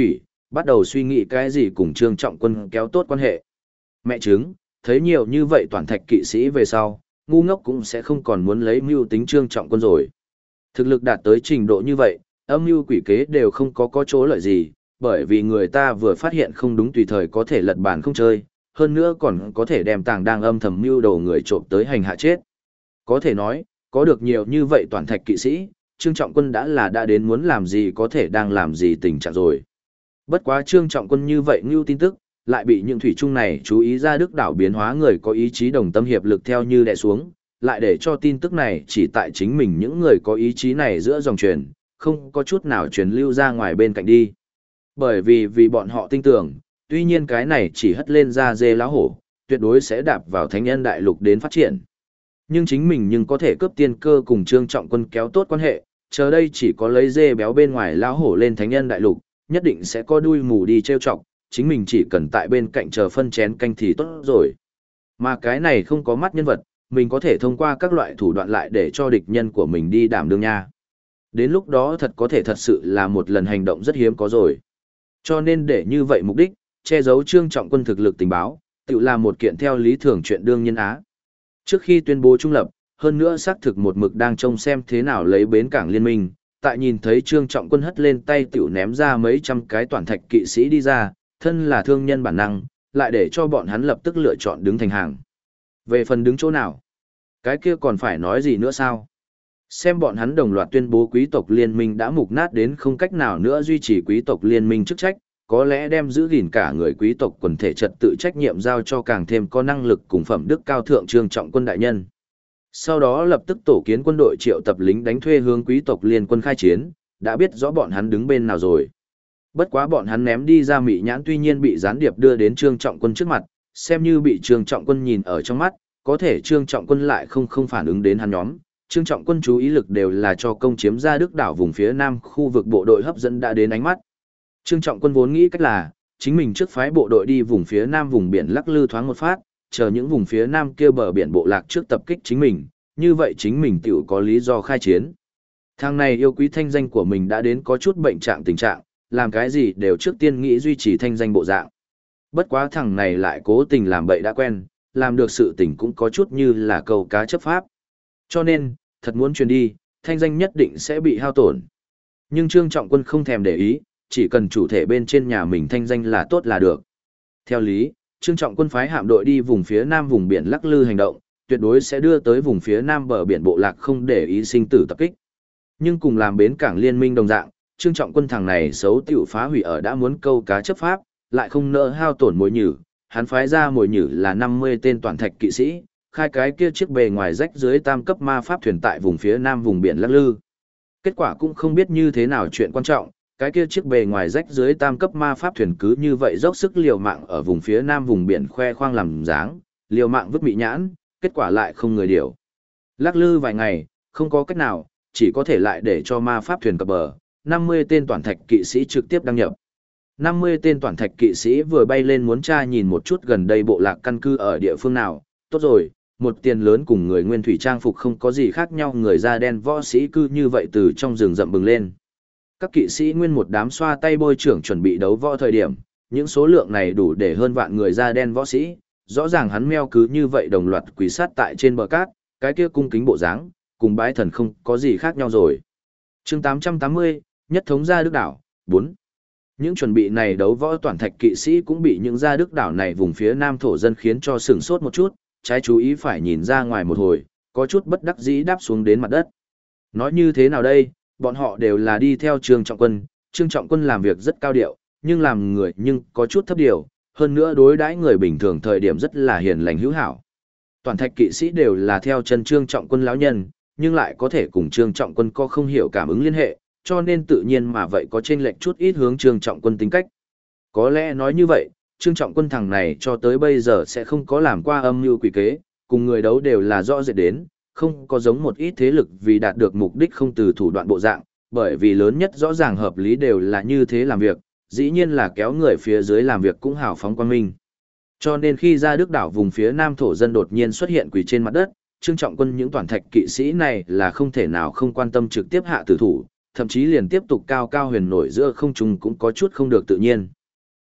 bắt đầu suy nghĩ cái gì cùng Trương Trọng Quân kéo tốt quan hệ. Mẹ chứng, thấy nhiều như vậy toàn thạch kỵ sĩ về sau, ngu ngốc cũng sẽ không còn muốn lấy mưu tính Trương Trọng Quân rồi. Thực lực đạt tới trình độ như vậy, âm mưu quỷ kế đều không có chỗ lợi gì, bởi vì người ta vừa phát hiện không đúng tùy thời có thể lật bàn không chơi, hơn nữa còn có thể đem tàng đang âm thầm mưu đầu người trộm tới hành hạ chết. Có thể nói, có được nhiều như vậy toàn thạch kỵ sĩ, Trương Trọng Quân đã đến muốn làm gì có thể đang làm gì tình trạng rồi. Bất quá Trương Trọng Quân như vậy ngưu tin tức, lại bị những thủy chung này chú ý ra đức đảo biến hóa người có ý chí đồng tâm hiệp lực theo như đè xuống, lại để cho tin tức này chỉ tại chính mình những người có ý chí này giữa dòng truyền, không có chút nào truyền lưu ra ngoài bên cạnh đi. Bởi vì bọn họ tin tưởng, tuy nhiên cái này chỉ hất lên ra dê lá hổ, tuyệt đối sẽ đạp vào thánh nhân đại lục đến phát triển. Nhưng chính mình nhưng có thể cướp tiên cơ cùng Trương Trọng Quân kéo tốt quan hệ, chờ đây chỉ có lấy dê béo bên ngoài lão hổ lên thánh nhân đại lục, nhất định sẽ có đuôi mù đi trêu chọc, chính mình chỉ cần tại bên cạnh chờ phân chén canh thì tốt rồi. Mà cái này không có mắt nhân vật, mình có thể thông qua các loại thủ đoạn lại để cho địch nhân của mình đi đảm đương nha. Đến lúc đó thật có thể thật sự là một lần hành động rất hiếm có rồi. Cho nên để như vậy mục đích, che giấu Trương Trọng Quân thực lực tình báo, tự là một kiện theo lý thường chuyện đương nhiên á. Trước khi tuyên bố trung lập, hơn nữa xác thực một mực đang trông xem thế nào lấy bến cảng liên minh, tại nhìn thấy Trương Trọng Quân hất lên tay tiểu ném ra mấy trăm cái toàn thạch kỵ sĩ đi ra, thân là thương nhân bản năng, lại để cho bọn hắn lập tức lựa chọn đứng thành hàng. Về phần đứng chỗ nào, cái kia còn phải nói gì nữa sao? Xem bọn hắn đồng loạt tuyên bố quý tộc liên minh đã mục nát đến không cách nào nữa duy trì quý tộc liên minh chức trách, có lẽ đem giữ gìn cả người quý tộc quần thể trật tự trách nhiệm giao cho càng thêm có năng lực cùng phẩm đức cao thượng Trương Trọng Quân đại nhân. Sau đó lập tức tổ kiến quân đội triệu tập lính đánh thuê hướng quý tộc liên quân khai chiến, đã biết rõ bọn hắn đứng bên nào rồi. Bất quá bọn hắn ném đi ra mị nhãn tuy nhiên bị gián điệp đưa đến Trương Trọng Quân trước mặt, xem như bị Trương Trọng Quân nhìn ở trong mắt, có thể Trương Trọng Quân lại không phản ứng đến hắn nhóm. Trương Trọng Quân chú ý lực đều là cho công chiếm ra Đức đảo vùng phía nam khu vực bộ đội hấp dẫn đã đến ánh mắt. Trương Trọng Quân vốn nghĩ cách là, chính mình trước phái bộ đội đi vùng phía nam vùng biển lắc lư thoáng một phát, chờ những vùng phía nam kia bờ biển bộ lạc trước tập kích chính mình, như vậy chính mình tiểu có lý do khai chiến. Thằng này yêu quý thanh danh của mình đã đến có chút bệnh trạng tình trạng, làm cái gì đều trước tiên nghĩ duy trì thanh danh bộ dạng. Bất quá thằng này lại cố tình làm bậy đã quen, làm được sự tình cũng có chút như là câu cá chấp pháp. Cho nên, thật muốn truyền đi, thanh danh nhất định sẽ bị hao tổn. Nhưng Trương Trọng Quân không thèm để ý, chỉ cần chủ thể bên trên nhà mình thanh danh là tốt là được. Theo lý, Trương Trọng Quân phái hạm đội đi vùng phía nam vùng biển lắc lư hành động, tuyệt đối sẽ đưa tới vùng phía nam bờ biển bộ lạc không để ý sinh tử tập kích. Nhưng cùng làm bến cảng liên minh đồng dạng, Trương Trọng Quân thằng này xấu tiểu phá hủy ở đã muốn câu cá chấp pháp, lại không nỡ hao tổn mồi nhử, hắn phái ra mồi nhử là 50 tên toàn thạch kỵ sĩ, khai cái kia chiếc bề ngoài rách dưới tam cấp ma pháp thuyền tại vùng phía nam vùng biển lắc lư. Kết quả cũng không biết như thế nào chuyện quan trọng, cái kia chiếc bề ngoài rách dưới tam cấp ma pháp thuyền cứ như vậy dốc sức liều mạng ở vùng phía nam vùng biển khoe khoang làm dáng, liều mạng vứt mị nhãn, kết quả lại không người điều. Lắc lư vài ngày, không có cách nào, chỉ có thể lại để cho ma pháp thuyền cập bờ, 50 tên toàn thạch kỵ sĩ trực tiếp đăng nhập. 50 tên toàn thạch kỵ sĩ vừa bay lên muốn tra nhìn một chút gần đây bộ lạc căn cư ở địa phương nào, tốt rồi, một tiền lớn cùng người nguyên thủy trang phục không có gì khác nhau, người da đen võ sĩ cư như vậy từ trong rừng rậm bừng lên. Các kỵ sĩ nguyên một đám xoa tay bôi trưởng chuẩn bị đấu võ thời điểm, những số lượng này đủ để hơn vạn người da đen võ sĩ, rõ ràng hắn meo cứ như vậy đồng loạt quỳ sát tại trên bờ cát, cái kia cung kính bộ dáng, cùng bái thần không có gì khác nhau rồi. Chương 880, nhất thống gia Đức đảo, 4. Những chuẩn bị này đấu võ toàn thạch kỵ sĩ cũng bị những gia Đức đảo này vùng phía nam thổ dân khiến cho sửng sốt một chút, trái chú ý phải nhìn ra ngoài một hồi, có chút bất đắc dĩ đáp xuống đến mặt đất. Nói như thế nào đây, bọn họ đều là đi theo Trương Trọng Quân, Trương Trọng Quân làm việc rất cao điệu, nhưng làm người nhưng có chút thấp điều, hơn nữa đối đãi người bình thường thời điểm rất là hiền lành hữu hảo. Toàn thạch kỵ sĩ đều là theo chân Trương Trọng Quân lão nhân, nhưng lại có thể cùng Trương Trọng Quân có không hiểu cảm ứng liên hệ, cho nên tự nhiên mà vậy có chênh lệch chút ít hướng Trương Trọng Quân tính cách. Có lẽ nói như vậy, Trương Trọng Quân thằng này cho tới bây giờ sẽ không có làm qua âm mưu quỷ kế, cùng người đấu đều là rõ rệt đến, không có giống một ít thế lực vì đạt được mục đích không từ thủ đoạn bộ dạng, bởi vì lớn nhất rõ ràng hợp lý đều là như thế làm việc, dĩ nhiên là kéo người phía dưới làm việc cũng hào phóng quang minh. Cho nên khi ra Đức đảo vùng phía nam thổ dân đột nhiên xuất hiện quỳ trên mặt đất, Trương Trọng Quân những toàn thạch kỵ sĩ này là không thể nào không quan tâm trực tiếp hạ tử thủ, thậm chí liền tiếp tục cao cao huyền nổi giữa không trung cũng có chút không được tự nhiên.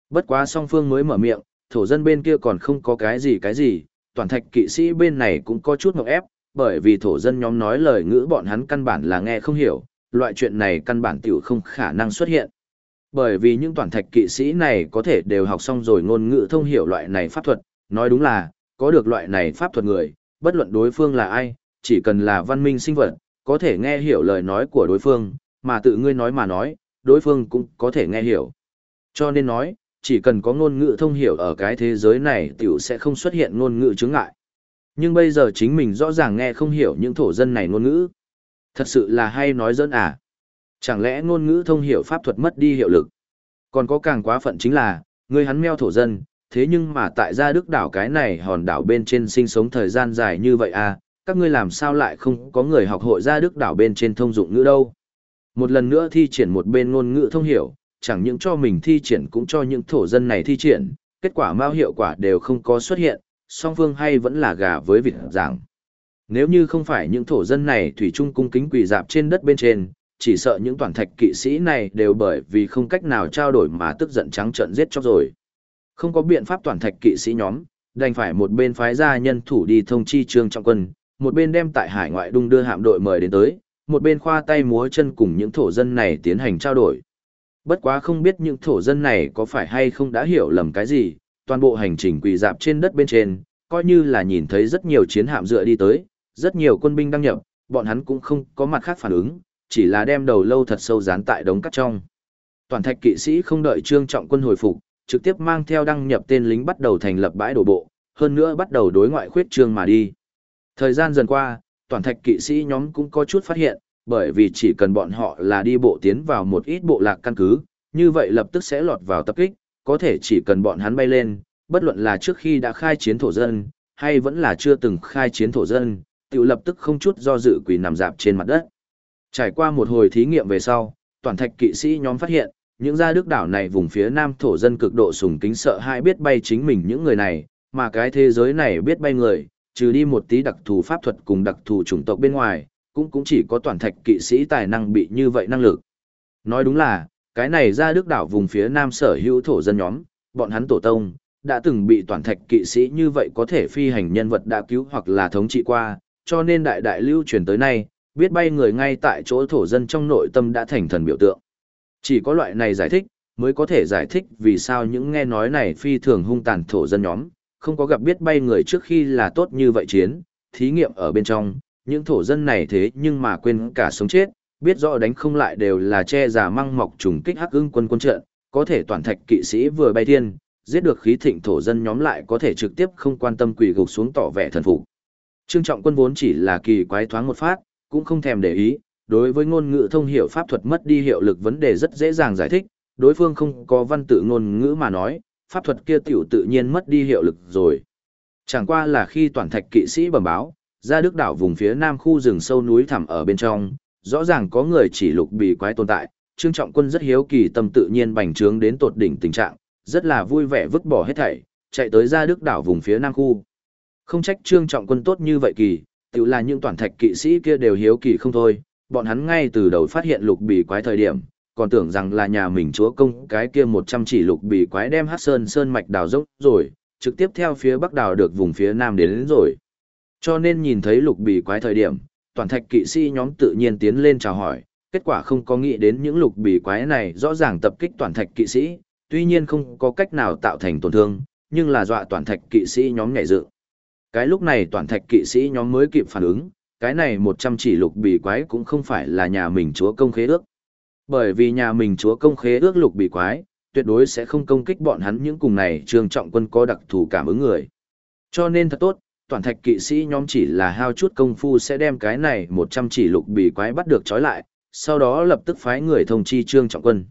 Bất quá song phương mới mở miệng, thổ dân bên kia còn không có cái gì, toàn thạch kỵ sĩ bên này cũng có chút ngộp ép, bởi vì thổ dân nhóm nói lời ngữ bọn hắn căn bản là nghe không hiểu, loại chuyện này căn bản tiểu không khả năng xuất hiện. Bởi vì những toàn thạch kỵ sĩ này có thể đều học xong rồi ngôn ngữ thông hiểu loại này pháp thuật, nói đúng là, có được loại này pháp thuật người, bất luận đối phương là ai, chỉ cần là văn minh sinh vật, có thể nghe hiểu lời nói của đối phương, mà tự ngươi nói mà nói, đối phương cũng có thể nghe hiểu. Cho nên nói, chỉ cần có ngôn ngữ thông hiểu ở cái thế giới này tiểu sẽ không xuất hiện ngôn ngữ chướng ngại. Nhưng bây giờ chính mình rõ ràng nghe không hiểu những thổ dân này ngôn ngữ. Thật sự là hay nói giỡn à. Chẳng lẽ ngôn ngữ thông hiểu pháp thuật mất đi hiệu lực? Còn có càng quá phận chính là, người hắn meo thổ dân, thế nhưng mà tại gia Đức đảo cái này hòn đảo bên trên sinh sống thời gian dài như vậy à, các ngươi làm sao lại không có người học hội gia Đức đảo bên trên thông dụng ngữ đâu? Một lần nữa thi triển một bên ngôn ngữ thông hiểu, chẳng những cho mình thi triển cũng cho những thổ dân này thi triển, kết quả mao hiệu quả đều không có xuất hiện, song phương hay vẫn là gà với vịt giảng. Nếu như không phải những thổ dân này thủy chung cung kính quỳ dạp trên đất bên trên, chỉ sợ những toàn thạch kỵ sĩ này đều bởi vì không cách nào trao đổi mà tức giận trắng trợn giết chóc rồi. Không có biện pháp toàn thạch kỵ sĩ nhóm, đành phải một bên phái ra nhân thủ đi thông chi Trương Trọng Quân, một bên đem tại hải ngoại đung đưa hạm đội mời đến tới, một bên khoa tay múa chân cùng những thổ dân này tiến hành trao đổi. Bất quá không biết những thổ dân này có phải hay không đã hiểu lầm cái gì, toàn bộ hành trình quỳ dạp trên đất bên trên, coi như là nhìn thấy rất nhiều chiến hạm dựa đi tới, rất nhiều quân binh đăng nhập, bọn hắn cũng không có mặt khác phản ứng, chỉ là đem đầu lâu thật sâu dán tại đống cát trong. Toàn thạch kỵ sĩ không đợi Trương Trọng Quân hồi phục, trực tiếp mang theo đăng nhập tên lính bắt đầu thành lập bãi đổ bộ, hơn nữa bắt đầu đối ngoại khuyết trương mà đi. Thời gian dần qua, toàn thạch kỵ sĩ nhóm cũng có chút phát hiện, bởi vì chỉ cần bọn họ là đi bộ tiến vào một ít bộ lạc căn cứ, như vậy lập tức sẽ lọt vào tập kích, có thể chỉ cần bọn hắn bay lên, bất luận là trước khi đã khai chiến thổ dân, hay vẫn là chưa từng khai chiến thổ dân, tự lập tức không chút do dự quỳ nằm dạp trên mặt đất. Trải qua một hồi thí nghiệm về sau, toàn thạch kỵ sĩ nhóm phát hiện, những gia Đức đảo này vùng phía nam thổ dân cực độ sùng kính sợ hãi biết bay chính mình những người này, mà cái thế giới này biết bay người, trừ đi một tí đặc thù pháp thuật cùng đặc thù chủng tộc bên ngoài, cũng chỉ có toàn thạch kỵ sĩ tài năng bị như vậy năng lực. Nói đúng là, cái này gia Đức đảo vùng phía nam sở hữu thổ dân nhóm, bọn hắn tổ tông, đã từng bị toàn thạch kỵ sĩ như vậy có thể phi hành nhân vật đã cứu hoặc là thống trị qua, cho nên đại đại lưu truyền tới nay, biết bay người ngay tại chỗ thổ dân trong nội tâm đã thành thần biểu tượng. Chỉ có loại này giải thích, mới có thể giải thích vì sao những nghe nói này phi thường hung tàn thổ dân nhóm, không có gặp biết bay người trước khi là tốt như vậy chiến, thí nghiệm ở bên trong, những thổ dân này thế nhưng mà quên cả sống chết, biết rõ đánh không lại đều là che giả măng mọc trùng kích hắc ưng quân trận, có thể toàn thạch kỵ sĩ vừa bay thiên, giết được khí thịnh thổ dân nhóm lại có thể trực tiếp không quan tâm quỳ gục xuống tỏ vẻ thần phục. Trương Trọng Quân vốn chỉ là kỳ quái thoáng một phát, cũng không thèm để ý, đối với ngôn ngữ thông hiểu pháp thuật mất đi hiệu lực vấn đề rất dễ dàng giải thích, đối phương không có văn tự ngôn ngữ mà nói, pháp thuật kia tiểu tự nhiên mất đi hiệu lực rồi. Chẳng qua là khi toàn thạch kỵ sĩ bẩm báo, gia Đức đảo vùng phía nam khu rừng sâu núi thẳm ở bên trong, rõ ràng có người chỉ lục bì quái tồn tại, Trương Trọng Quân rất hiếu kỳ tâm tự nhiên bành trướng đến tột đỉnh tình trạng, rất là vui vẻ vứt bỏ hết thảy, chạy tới gia Đức đảo vùng phía nam khu. Không trách Trương Trọng Quân tốt như vậy kỳ, tự là những toàn thạch kỵ sĩ kia đều hiếu kỳ không thôi, bọn hắn ngay từ đầu phát hiện lục bì quái thời điểm, còn tưởng rằng là nhà mình chúa công cái kia 100 chỉ lục bì quái đem Hắc Sơn mạch đào dốc rồi, trực tiếp theo phía bắc đào được vùng phía nam đến rồi. Cho nên nhìn thấy lục bì quái thời điểm, toàn thạch kỵ sĩ nhóm tự nhiên tiến lên chào hỏi, kết quả không có nghĩ đến những lục bì quái này rõ ràng tập kích toàn thạch kỵ sĩ, tuy nhiên không có cách nào tạo thành tổn thương, nhưng là dọa toàn thạch kỵ sĩ nhóm nhảy dựng. Cái lúc này toàn thạch kỵ sĩ nhóm mới kịp phản ứng, cái này 100 chỉ lục bì quái cũng không phải là nhà mình chúa công khế ước. Bởi vì nhà mình chúa công khế ước lục bì quái, tuyệt đối sẽ không công kích bọn hắn những cùng này Trương Trọng Quân có đặc thù cảm ứng người. Cho nên thật tốt, toàn thạch kỵ sĩ nhóm chỉ là hao chút công phu sẽ đem cái này 100 chỉ lục bì quái bắt được trói lại, sau đó lập tức phái người thông chi Trương Trọng Quân.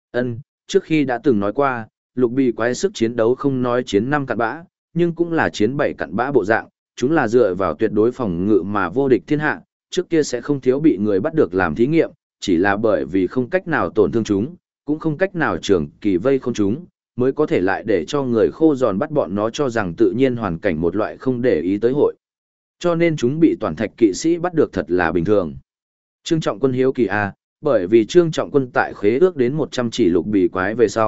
Trước khi đã từng nói qua, lục bì quái sức chiến đấu không nói chiến 5 cặn bã, nhưng cũng là chiến 7 cặn bã bộ dạng, chúng là dựa vào tuyệt đối phòng ngự mà vô địch thiên hạ, trước kia sẽ không thiếu bị người bắt được làm thí nghiệm, chỉ là bởi vì không cách nào tổn thương chúng, cũng không cách nào trường kỳ vây khôn chúng, mới có thể lại để cho người khô giòn bắt bọn nó cho rằng tự nhiên hoàn cảnh một loại không để ý tới hội. Cho nên chúng bị toàn thạch kỵ sĩ bắt được thật là bình thường. Trương Trọng Quân hiếu kỳ bởi vì Trương Trọng Quân tại khế ước đến 100 chỉ lục bì quái về sau,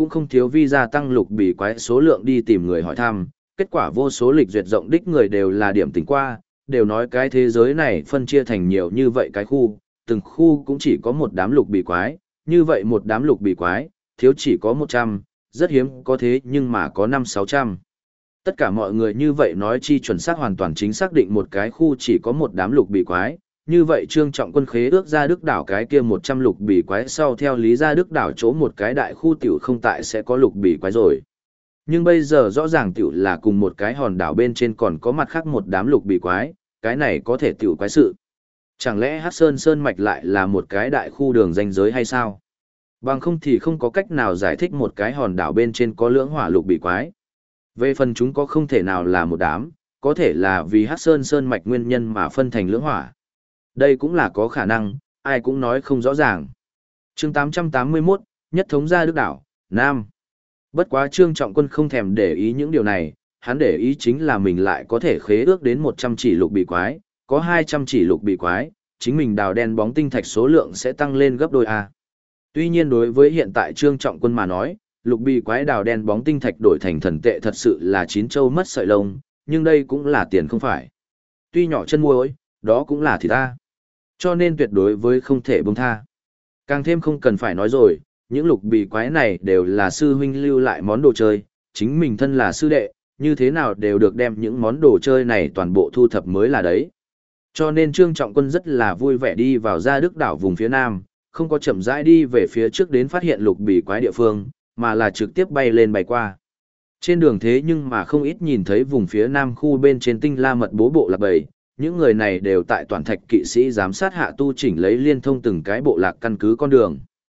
cũng không thiếu vi gia tăng lục bì quái số lượng đi tìm người hỏi thăm, kết quả vô số lịch duyệt rộng đích người đều là điểm tỉnh qua, đều nói cái thế giới này phân chia thành nhiều như vậy cái khu, từng khu cũng chỉ có một đám lục bì quái, như vậy một đám lục bì quái, thiếu chỉ có 100, rất hiếm có thế nhưng mà có 500-600. Tất cả mọi người như vậy nói chi chuẩn xác hoàn toàn chính xác định một cái khu chỉ có một đám lục bì quái, như vậy Trương Trọng Quân khế ước ra Đức đảo cái kia 100 lục bì quái sau theo lý ra Đức đảo chỗ một cái đại khu tiểu không tại sẽ có lục bì quái rồi. Nhưng bây giờ rõ ràng tiểu là cùng một cái hòn đảo bên trên còn có mặt khác một đám lục bì quái, cái này có thể tiểu quái sự. Chẳng lẽ Hắc Sơn Sơn Mạch lại là một cái đại khu đường ranh giới hay sao? Bằng không thì không có cách nào giải thích một cái hòn đảo bên trên có lưỡng hỏa lục bì quái. Về phần chúng có không thể nào là một đám, có thể là vì Hắc Sơn Sơn Mạch nguyên nhân mà phân thành lưỡng hỏa. Đây cũng là có khả năng, ai cũng nói không rõ ràng. Chương 881, Nhất thống gia Đức đảo, Nam. Bất quá Trương Trọng Quân không thèm để ý những điều này, hắn để ý chính là mình lại có thể khế ước đến 100 chỉ lục bì quái, có 200 chỉ lục bì quái, chính mình đào đen bóng tinh thạch số lượng sẽ tăng lên gấp đôi A. Tuy nhiên đối với hiện tại Trương Trọng Quân mà nói, lục bì quái đào đen bóng tinh thạch đổi thành thần tệ thật sự là chín châu mất sợi lông, nhưng đây cũng là tiền không phải. Tuy nhỏ chân muối, đó cũng là thịt ta. Cho nên tuyệt đối với không thể buông tha. Càng thêm không cần phải nói rồi, những lục bì quái này đều là sư huynh lưu lại món đồ chơi, chính mình thân là sư đệ, như thế nào đều được đem những món đồ chơi này toàn bộ thu thập mới là đấy. Cho nên Trương Trọng Quân rất là vui vẻ đi vào gia Đức đảo vùng phía nam, không có chậm rãi đi về phía trước đến phát hiện lục bì quái địa phương, mà là trực tiếp bay lên bay qua. Trên đường thế nhưng mà không ít nhìn thấy vùng phía nam khu bên trên tinh la mật bố bộ lạc bầy, những người này đều tại toàn thạch kỵ sĩ giám sát hạ tu chỉnh lấy liên thông từng cái bộ lạc căn cứ con đường.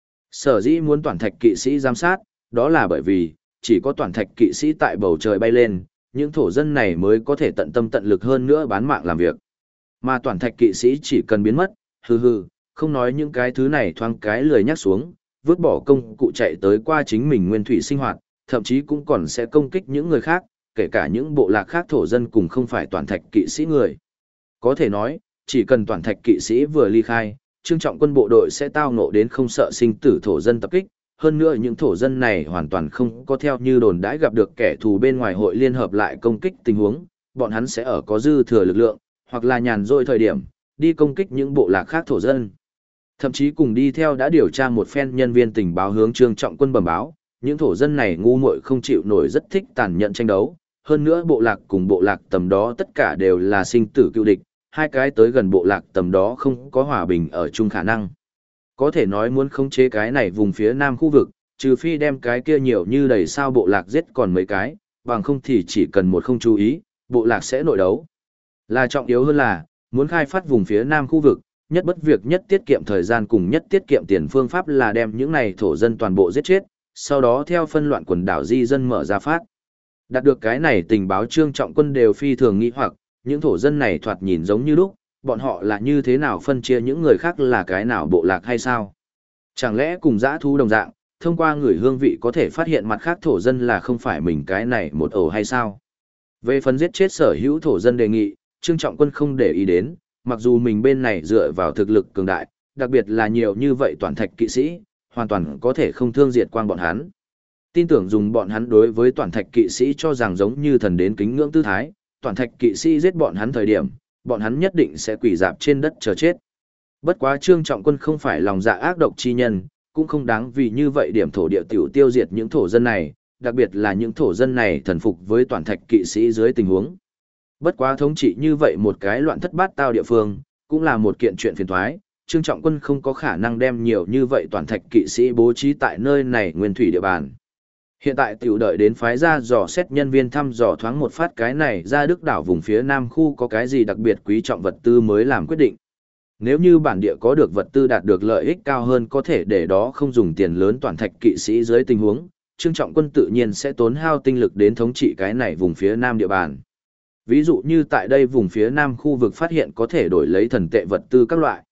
Sở dĩ muốn toàn thạch kỵ sĩ giám sát, đó là bởi vì, chỉ có toàn thạch kỵ sĩ tại bầu trời bay lên, những thổ dân này mới có thể tận tâm tận lực hơn nữa bán mạng làm việc. Mà toàn thạch kỵ sĩ chỉ cần biến mất, không nói những cái thứ này thoáng cái lười nhắc xuống, vứt bỏ công cụ chạy tới qua chính mình nguyên thủy sinh hoạt, thậm chí cũng còn sẽ công kích những người khác, kể cả những bộ lạc khác thổ dân cùng không phải toàn thạch kỵ sĩ người. Có thể nói, chỉ cần toàn thạch kỵ sĩ vừa ly khai, Trương Trọng Quân bộ đội sẽ tao ngộ đến không sợ sinh tử thổ dân tập kích, hơn nữa những thổ dân này hoàn toàn không có theo như đồn đãi gặp được kẻ thù bên ngoài hội liên hợp lại công kích tình huống, bọn hắn sẽ ở có dư thừa lực lượng, hoặc là nhàn rỗi thời điểm, đi công kích những bộ lạc khác thổ dân. Thậm chí cùng đi theo đã điều tra một phen nhân viên tình báo hướng Trương Trọng Quân bẩm báo, những thổ dân này ngu muội không chịu nổi rất thích tàn nhẫn tranh đấu, hơn nữa bộ lạc cùng bộ lạc tầm đó tất cả đều là sinh tử cựu địch, hai cái tới gần bộ lạc tầm đó không có hòa bình ở chung khả năng. Có thể nói muốn khống chế cái này vùng phía nam khu vực, trừ phi đem cái kia nhiều như đầy sao bộ lạc giết còn mấy cái, bằng không thì chỉ cần một không chú ý, bộ lạc sẽ nội đấu. Là trọng yếu hơn là, muốn khai phát vùng phía nam khu vực, nhất bất việc nhất tiết kiệm thời gian cùng nhất tiết kiệm tiền phương pháp là đem những này thổ dân toàn bộ giết chết, sau đó theo phân loạn quần đảo di dân mở ra phát. Đạt được cái này tình báo Trương Trọng Quân đều phi thường nghĩ hoặc, những thổ dân này thoạt nhìn giống như lúc, bọn họ là như thế nào phân chia những người khác là cái nào bộ lạc hay sao? Chẳng lẽ cùng dã thú đồng dạng, thông qua người hương vị có thể phát hiện mặt khác thổ dân là không phải mình cái này một ổ hay sao? Về phần giết chết sở hữu thổ dân đề nghị, Trương Trọng Quân không để ý đến, mặc dù mình bên này dựa vào thực lực cường đại, đặc biệt là nhiều như vậy toàn thạch kỵ sĩ, hoàn toàn có thể không thương diệt quang bọn hắn. Tin tưởng dùng bọn hắn đối với toàn thạch kỵ sĩ cho rằng giống như thần đến kính ngưỡng tư thái, toàn thạch kỵ sĩ giết bọn hắn thời điểm, bọn hắn nhất định sẽ quỳ dạp trên đất chờ chết. Bất quá Trương Trọng Quân không phải lòng dạ ác độc chi nhân, cũng không đáng vì như vậy điểm thổ địa tiểu tiêu diệt những thổ dân này, đặc biệt là những thổ dân này thần phục với toàn thạch kỵ sĩ dưới tình huống. Bất quá thống trị như vậy một cái loạn thất bát tao địa phương, cũng là một kiện chuyện phiền toái. Trương Trọng Quân không có khả năng đem nhiều như vậy toàn thạch kỵ sĩ bố trí tại nơi này nguyên thủy địa bàn. Hiện tại tiểu đợi đến phái ra dò xét nhân viên thăm dò thoáng một phát cái này ra Đức đảo vùng phía nam khu có cái gì đặc biệt quý trọng vật tư mới làm quyết định. Nếu như bản địa có được vật tư đạt được lợi ích cao hơn có thể để đó không dùng tiền lớn toàn thạch kỵ sĩ dưới tình huống, Trương Trọng Quân tự nhiên sẽ tốn hao tinh lực đến thống trị cái này vùng phía nam địa bàn. Ví dụ như tại đây vùng phía nam khu vực phát hiện có thể đổi lấy thần tệ vật tư các loại.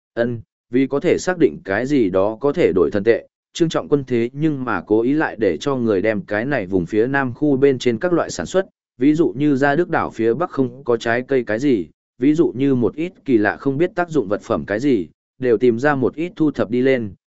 Vì có thể xác định cái gì đó có thể đổi thần tệ, Trương Trọng Quân thế nhưng mà cố ý lại để cho người đem cái này vùng phía nam khu bên trên các loại sản xuất, ví dụ như ra Đức đảo phía bắc không có trái cây cái gì, ví dụ như một ít kỳ lạ không biết tác dụng vật phẩm cái gì, đều tìm ra một ít thu thập đi lên,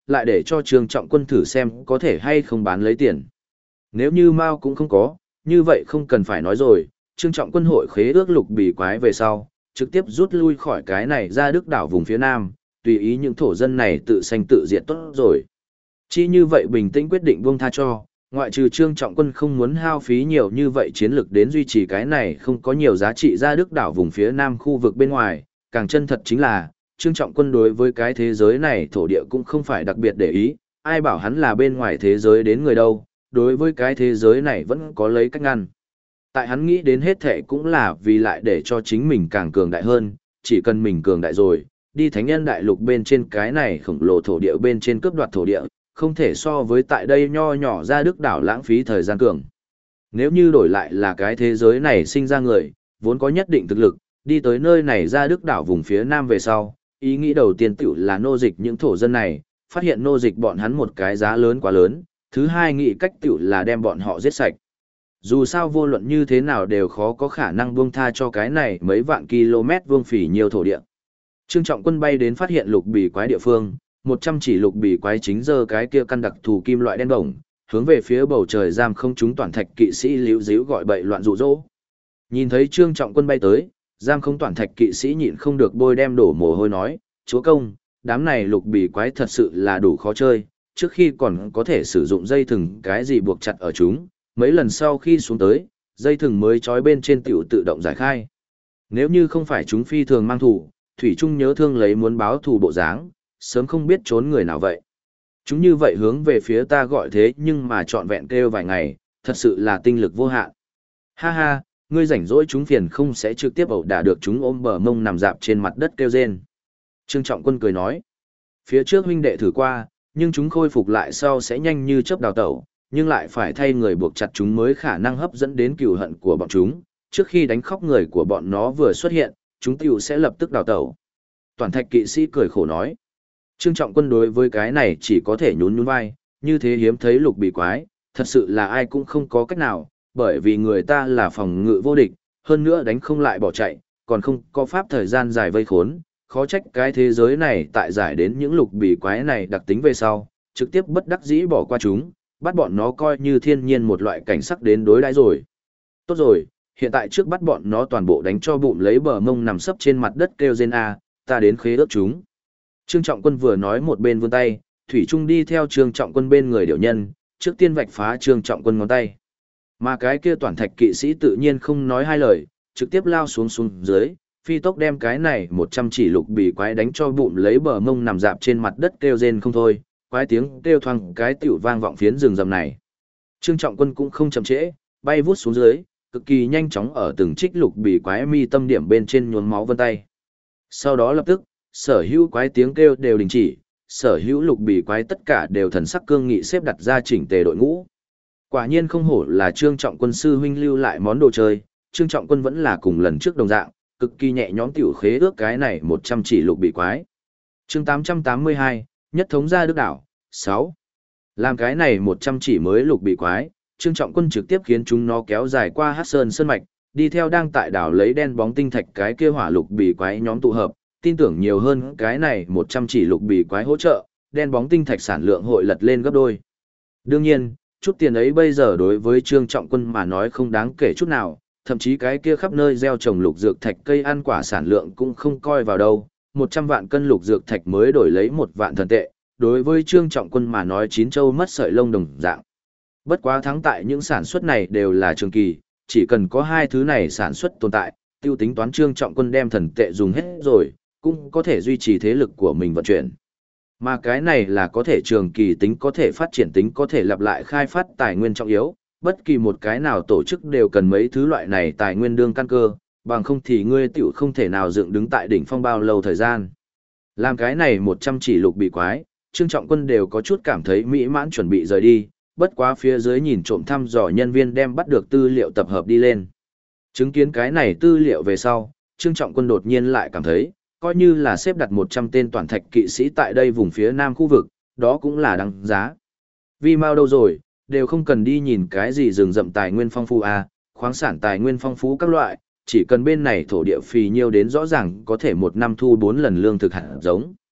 lại để cho Trương Trọng Quân thử xem có thể hay không bán lấy tiền. Nếu như Mao cũng không có, như vậy không cần phải nói rồi, Trương Trọng Quân hội khế ước lục bì quái về sau, trực tiếp rút lui khỏi cái này ra Đức đảo vùng phía Nam, tùy ý những thổ dân này tự sanh tự diệt tốt rồi. Chỉ như vậy bình tĩnh quyết định buông tha cho, ngoại trừ Trương Trọng Quân không muốn hao phí nhiều như vậy chiến lực đến duy trì cái này không có nhiều giá trị ra Đức đảo vùng phía Nam khu vực bên ngoài, càng chân thật chính là, Trương Trọng Quân đối với cái thế giới này thổ địa cũng không phải đặc biệt để ý, ai bảo hắn là bên ngoài thế giới đến người đâu, đối với cái thế giới này vẫn có lấy cách ngăn. Tại hắn nghĩ đến hết thệ cũng là vì lại để cho chính mình càng cường đại hơn, chỉ cần mình cường đại rồi, đi thánh nhân đại lục bên trên cái này khổng lồ thổ địa bên trên cướp đoạt thổ địa, không thể so với tại đây nho nhỏ ra Đức đảo lãng phí thời gian cường. Nếu như đổi lại là cái thế giới này sinh ra người, vốn có nhất định thực lực, đi tới nơi này ra Đức đảo vùng phía Nam về sau, ý nghĩ đầu tiên tiểu là nô dịch những thổ dân này, phát hiện nô dịch bọn hắn một cái giá lớn quá lớn, thứ hai nghĩ cách tiểu là đem bọn họ giết sạch. Dù sao vô luận như thế nào đều khó có khả năng buông tha cho cái này mấy vạn km vuông phỉ nhiều thổ địa. Trương Trọng Quân bay đến phát hiện lục bì quái địa phương, 100 chỉ lục bì quái chính giơ cái kia căn đặc thù kim loại đen bổng, hướng về phía bầu trời giam không trúng toàn thạch kỵ sĩ liễu díu gọi bậy loạn rụ rỗ. Nhìn thấy Trương Trọng Quân bay tới, giam không toàn thạch kỵ sĩ nhịn không được bôi đem đổ mồ hôi nói, chúa công, đám này lục bì quái thật sự là đủ khó chơi, trước khi còn có thể sử dụng dây thừng cái gì buộc chặt ở chúng, mấy lần sau khi xuống tới, dây thừng mới trói bên trên tiểu tự động giải khai. Nếu như không phải chúng phi thường mang thủ, Thủy Trung nhớ thương lấy muốn báo thù bộ dáng, sớm không biết trốn người nào vậy. Chúng như vậy hướng về phía ta gọi thế nhưng mà trọn vẹn kêu vài ngày, thật sự là tinh lực vô hạn. Ha ha, ngươi rảnh rỗi chúng phiền không sẽ trực tiếp ẩu đả được chúng ôm bờ mông nằm dạp trên mặt đất kêu rên. Trương Trọng Quân cười nói, phía trước huynh đệ thử qua, nhưng chúng khôi phục lại sau sẽ nhanh như chớp đào tẩu, nhưng lại phải thay người buộc chặt chúng mới khả năng hấp dẫn đến cừu hận của bọn chúng, trước khi đánh khóc người của bọn nó vừa xuất hiện, chúng tiểu sẽ lập tức đào tẩu. Toàn thạch kỵ sĩ cười khổ nói, Trương Trọng Quân đối với cái này chỉ có thể nhún nhún vai, như thế hiếm thấy lục bì quái, thật sự là ai cũng không có cách nào, bởi vì người ta là phòng ngự vô địch, hơn nữa đánh không lại bỏ chạy, còn không có pháp thời gian dài vây khốn, khó trách cái thế giới này tại giải đến những lục bì quái này đặc tính về sau, trực tiếp bất đắc dĩ bỏ qua chúng, bắt bọn nó coi như thiên nhiên một loại cảnh sắc đến đối đãi rồi. Tốt rồi, hiện tại trước bắt bọn nó toàn bộ đánh cho bụng lấy bờ mông nằm sấp trên mặt đất kêu rên a, ta đến khế ước chúng. Trương Trọng Quân vừa nói một bên vươn tay, Thủy Trung đi theo Trương Trọng Quân bên người điểu nhân, trước tiên vạch phá Trương Trọng Quân ngón tay. Mà cái kia toàn thạch kỵ sĩ tự nhiên không nói hai lời, trực tiếp lao xuống dưới, phi tốc đem cái này 100 chỉ lục bì quái đánh cho bụng lấy bờ mông nằm dạp trên mặt đất kêu rên không thôi, quái tiếng kêu thoang cái tiểu vang vọng phiến rừng rầm này. Trương Trọng Quân cũng không chậm trễ, bay vút xuống dưới, cực kỳ nhanh chóng ở từng trích lục bì quái mi tâm điểm bên trên nhuốm máu vân tay. Sau đó lập tức, sở hữu quái tiếng kêu đều đình chỉ, sở hữu lục bì quái tất cả đều thần sắc cương nghị xếp đặt ra chỉnh tề đội ngũ. Quả nhiên không hổ là Trương Trọng Quân sư huynh lưu lại món đồ chơi, Trương Trọng Quân vẫn là cùng lần trước đồng dạng, cực kỳ nhẹ nhõm tiểu khế ước cái này 100 chỉ lục bì quái. Chương 882, nhất thống gia Đức đảo, 6. Làm cái này 100 chỉ mới lục bì quái, Trương Trọng Quân trực tiếp khiến chúng nó kéo dài qua Hắc Sơn sơn mạch, đi theo đang tại đảo lấy đen bóng tinh thạch cái kia hỏa lục bì quái nhóm tụ hợp, tin tưởng nhiều hơn cái này 100 chỉ lục bì quái hỗ trợ, đen bóng tinh thạch sản lượng hội lật lên gấp đôi. Đương nhiên, chút tiền ấy bây giờ đối với Trương Trọng Quân mà nói không đáng kể chút nào, thậm chí cái kia khắp nơi gieo trồng lục dược thạch cây ăn quả sản lượng cũng không coi vào đâu, 100 vạn cân lục dược thạch mới đổi lấy 1 vạn thần tệ, đối với Trương Trọng Quân mà nói chín châu mất sợi lông đồng dạng. Bất quá thắng tại những sản xuất này đều là trường kỳ, chỉ cần có hai thứ này sản xuất tồn tại, tiêu tính toán Trương Trọng Quân đem thần tệ dùng hết rồi, cũng có thể duy trì thế lực của mình vận chuyển. Mà cái này là có thể trường kỳ tính, có thể phát triển tính, có thể lặp lại khai phát tài nguyên trọng yếu, bất kỳ một cái nào tổ chức đều cần mấy thứ loại này tài nguyên đương căn cơ, bằng không thì ngươi tiểu không thể nào dựng đứng tại đỉnh phong bao lâu thời gian. Làm cái này 100 chỉ lục bị quái, Trương Trọng Quân đều có chút cảm thấy mỹ mãn chuẩn bị rời đi, bất quá phía dưới nhìn trộm thăm dò nhân viên đem bắt được tư liệu tập hợp đi lên. Chứng kiến cái này tư liệu về sau, Trương Trọng Quân đột nhiên lại cảm thấy, coi như là xếp đặt 100 tên toàn thạch kỵ sĩ tại đây vùng phía nam khu vực, đó cũng là đáng giá. Vì mau đâu rồi, đều không cần đi nhìn cái gì rừng rậm tài nguyên phong phú khoáng sản tài nguyên phong phú các loại, chỉ cần bên này thổ địa phì nhiêu đến rõ ràng có thể một năm thu 4 lần lương thực hạt giống.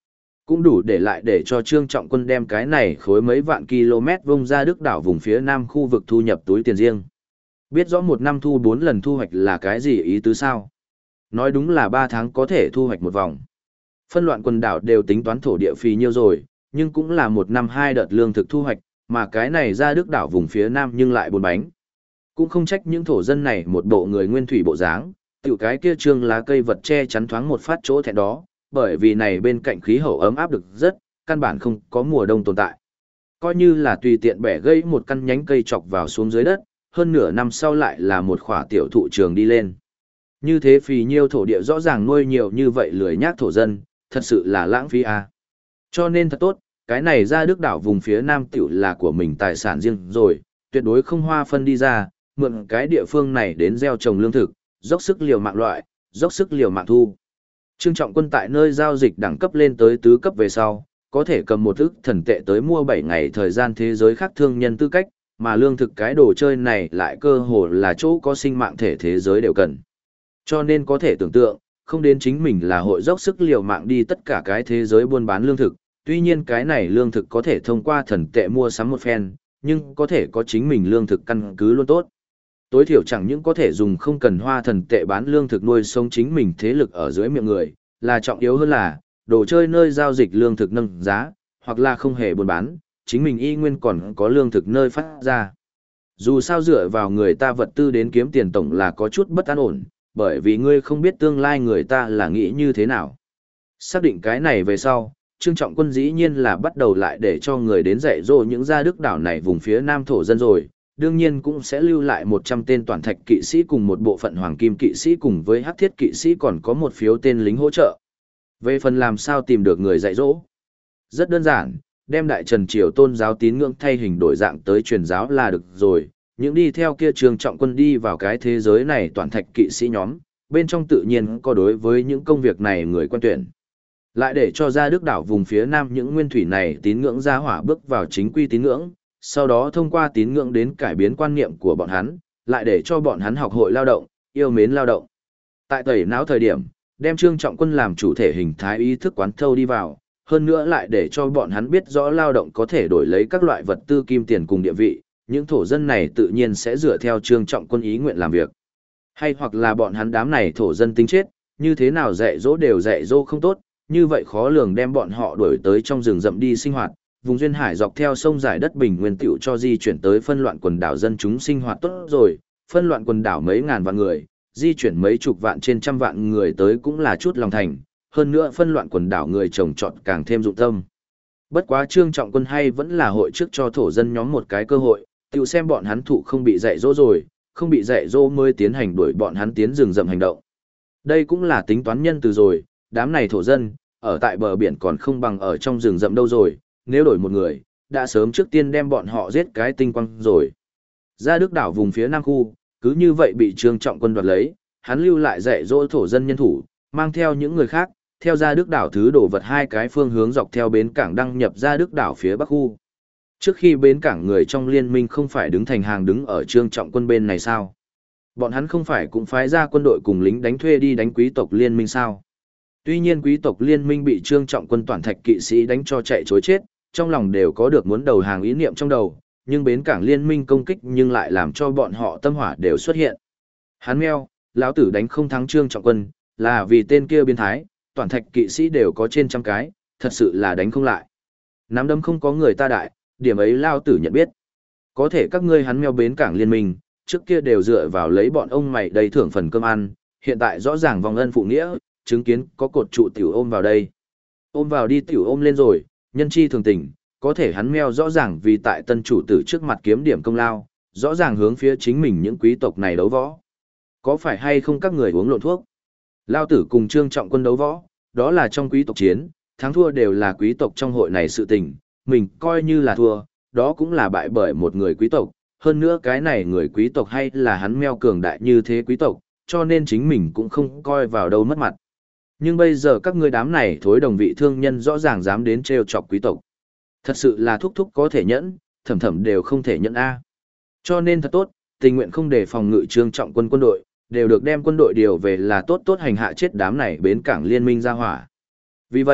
Cũng đủ để lại để cho Trương Trọng Quân đem cái này khối mấy vạn km vông ra Đức đảo vùng phía nam khu vực thu nhập túi tiền riêng. Biết rõ một năm thu 4 lần thu hoạch là cái gì ý tứ sao? Nói đúng là 3 tháng có thể thu hoạch một vòng. Phân loạn quần đảo đều tính toán thổ địa phì nhiêu rồi, nhưng cũng là một năm 2 đợt lương thực thu hoạch, mà cái này ra Đức đảo vùng phía nam nhưng lại 4 bánh. Cũng không trách những thổ dân này một bộ người nguyên thủy bộ dáng, tiểu cái kia trương lá cây vật che chắn thoáng một phát chỗ thẹn đó, bởi vì này bên cạnh khí hậu ấm áp được rất, căn bản không có mùa đông tồn tại. Coi như là tùy tiện bẻ gãy một căn nhánh cây chọc vào xuống dưới đất, hơn nửa năm sau lại là một khỏa tiểu thụ trường đi lên. Như thế phì nhiêu thổ địa rõ ràng nuôi nhiều như vậy lười nhác thổ dân, thật sự là lãng phí à. Cho nên thật tốt, cái này ra Đức đảo vùng phía nam tiểu là của mình tài sản riêng rồi, tuyệt đối không hoa phân đi ra, mượn cái địa phương này đến gieo trồng lương thực, dốc sức liều mạng loại, dốc sức liều mạng thu. Trương Trọng Quân tại nơi giao dịch đẳng cấp lên tới tứ cấp về sau, có thể cầm một ức thần tệ tới mua 7 ngày thời gian thế giới khác thương nhân tư cách, mà lương thực cái đồ chơi này lại cơ hồ là chỗ có sinh mạng thể thế giới đều cần. Cho nên có thể tưởng tượng, không đến chính mình là hội dốc sức liều mạng đi tất cả cái thế giới buôn bán lương thực, tuy nhiên cái này lương thực có thể thông qua thần tệ mua sắm một phen, nhưng có thể có chính mình lương thực căn cứ luôn tốt. Tối thiểu chẳng những có thể dùng không cần hoa thần tệ bán lương thực nuôi sống chính mình thế lực ở dưới miệng người, là trọng yếu hơn là, đồ chơi nơi giao dịch lương thực nâng giá, hoặc là không hề buôn bán, chính mình y nguyên còn có lương thực nơi phát ra. Dù sao dựa vào người ta vật tư đến kiếm tiền tổng là có chút bất an ổn, bởi vì ngươi không biết tương lai người ta là nghĩ như thế nào. Xác định cái này về sau, Trương Trọng Quân dĩ nhiên là bắt đầu lại để cho người đến dạy dỗ những gia đức đảo này vùng phía nam thổ dân rồi, đương nhiên cũng sẽ lưu lại 100 tên toàn thạch kỵ sĩ cùng một bộ phận hoàng kim kỵ sĩ cùng với hắc thiết kỵ sĩ còn có một phiếu tên lính hỗ trợ. Về phần làm sao tìm được người dạy dỗ? Rất đơn giản, đem Đại Trần Triều tôn giáo tín ngưỡng thay hình đổi dạng tới truyền giáo là được rồi, những đi theo kia Trương Trọng Quân đi vào cái thế giới này toàn thạch kỵ sĩ nhóm, bên trong tự nhiên có đối với những công việc này người quan tuyển. Lại để cho ra Đức đảo vùng phía nam những nguyên thủy này tín ngưỡng gia hỏa bước vào chính quy tín ngưỡng, sau đó thông qua tín ngưỡng đến cải biến quan niệm của bọn hắn, lại để cho bọn hắn học hội lao động, yêu mến lao động. Tại tẩy não thời điểm, đem Trương Trọng Quân làm chủ thể hình thái ý thức quán thâu đi vào, hơn nữa lại để cho bọn hắn biết rõ lao động có thể đổi lấy các loại vật tư kim tiền cùng địa vị, những thổ dân này tự nhiên sẽ dựa theo Trương Trọng Quân ý nguyện làm việc. Hay hoặc là bọn hắn đám này thổ dân tính chết, như thế nào dạy dỗ đều dạy dỗ không tốt, như vậy khó lường đem bọn họ đuổi tới trong rừng rậm đi sinh hoạt, vùng duyên hải dọc theo sông dài đất bình nguyên tiểu cho di chuyển tới phân loạn quần đảo dân chúng sinh hoạt tốt rồi, phân loạn quần đảo mấy ngàn vạn người, di chuyển mấy chục vạn trên trăm vạn người tới cũng là chút lòng thành, hơn nữa phân loạn quần đảo người trồng trọt càng thêm dụng tâm. Bất quá Trương Trọng Quân hay vẫn là hội trước cho thổ dân nhóm một cái cơ hội, tiểu xem bọn hắn thụ không bị dạy dỗ rồi, không bị dạy dỗ mới tiến hành đuổi bọn hắn tiến rừng rậm hành động. Đây cũng là tính toán nhân từ rồi, đám này thổ dân, ở tại bờ biển còn không bằng ở trong rừng rậm đâu rồi, nếu đổi một người, đã sớm trước tiên đem bọn họ giết cái tinh quang rồi. Ra Đức đảo vùng phía Nam khu, cứ như vậy bị Trương Trọng Quân đoạt lấy, hắn lưu lại dạy dỗ thổ dân nhân thủ, mang theo những người khác, theo ra Đức đảo thứ đổ vật hai cái phương hướng dọc theo bến cảng đăng nhập ra Đức đảo phía Bắc khu. Trước khi bến cảng người trong liên minh không phải đứng thành hàng đứng ở Trương Trọng Quân bên này sao? Bọn hắn không phải cũng phái ra quân đội cùng lính đánh thuê đi đánh quý tộc liên minh sao? Tuy nhiên quý tộc liên minh bị Trương Trọng Quân toàn thạch kỵ sĩ đánh cho chạy chối chết, trong lòng đều có được muốn đầu hàng ý niệm trong đầu, nhưng bến cảng liên minh công kích nhưng lại làm cho bọn họ tâm hỏa đều xuất hiện. Hắn meo, lão tử đánh không thắng Trương Trọng Quân, là vì tên kia biến thái, toàn thạch kỵ sĩ đều có trên trăm cái, thật sự là đánh không lại. Nắm đấm không có người ta đại, điểm ấy lão tử nhận biết. Có thể các ngươi hắn meo bến cảng liên minh, trước kia đều dựa vào lấy bọn ông mày đầy thưởng phần cơm ăn, hiện tại rõ ràng vòng ân phụ nghĩa, chứng kiến có cột trụ tiểu ôm vào đây. Ôm vào đi tiểu ôm lên rồi, nhân chi thường tình, có thể hắn meo rõ ràng vì tại tân chủ tử trước mặt kiếm điểm công lao, rõ ràng hướng phía chính mình những quý tộc này đấu võ. Có phải hay không các người uống lộn thuốc? Lao tử cùng Trương Trọng Quân đấu võ, đó là trong quý tộc chiến, thắng thua đều là quý tộc trong hội này sự tình, mình coi như là thua, đó cũng là bại bởi một người quý tộc, hơn nữa cái này người quý tộc hay là hắn meo cường đại như thế quý tộc, cho nên chính mình cũng không coi vào đâu mất mặt. Nhưng bây giờ các ngươi đám này thối đồng vị thương nhân rõ ràng dám đến trêu chọc quý tộc. Thật sự là thúc thúc có thể nhẫn, thẩm thẩm đều không thể nhẫn A. Cho nên thật tốt, tình nguyện không để phòng ngự Trương Trọng Quân quân đội, đều được đem quân đội điều về là tốt tốt hành hạ chết đám này bến cảng liên minh ra hỏa. Vì vậy,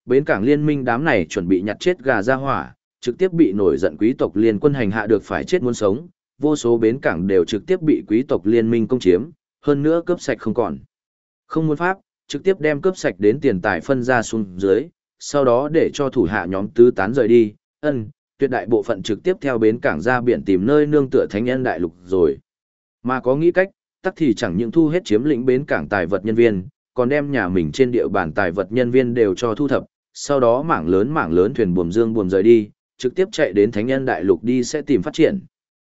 bến cảng liên minh đám này chuẩn bị nhặt chết gà ra hỏa, trực tiếp bị nổi giận quý tộc liên quân hành hạ được phải chết muốn sống, vô số bến cảng đều trực tiếp bị quý tộc liên minh công chiếm, hơn nữa cướp sạch không còn. Không muốn pháp, trực tiếp đem cướp sạch đến tiền tài phân ra xuống dưới, sau đó để cho thủ hạ nhóm tứ tán rời đi, tuyệt đại bộ phận trực tiếp theo bến cảng ra biển tìm nơi nương tựa thánh nhân đại lục rồi. Mà có nghĩ cách, tắc thì chẳng những thu hết chiếm lĩnh bến cảng tài vật nhân viên, còn đem nhà mình trên địa bàn tài vật nhân viên đều cho thu thập, sau đó mảng lớn thuyền buồm dương buồm rời đi, trực tiếp chạy đến thánh nhân đại lục đi sẽ tìm phát triển.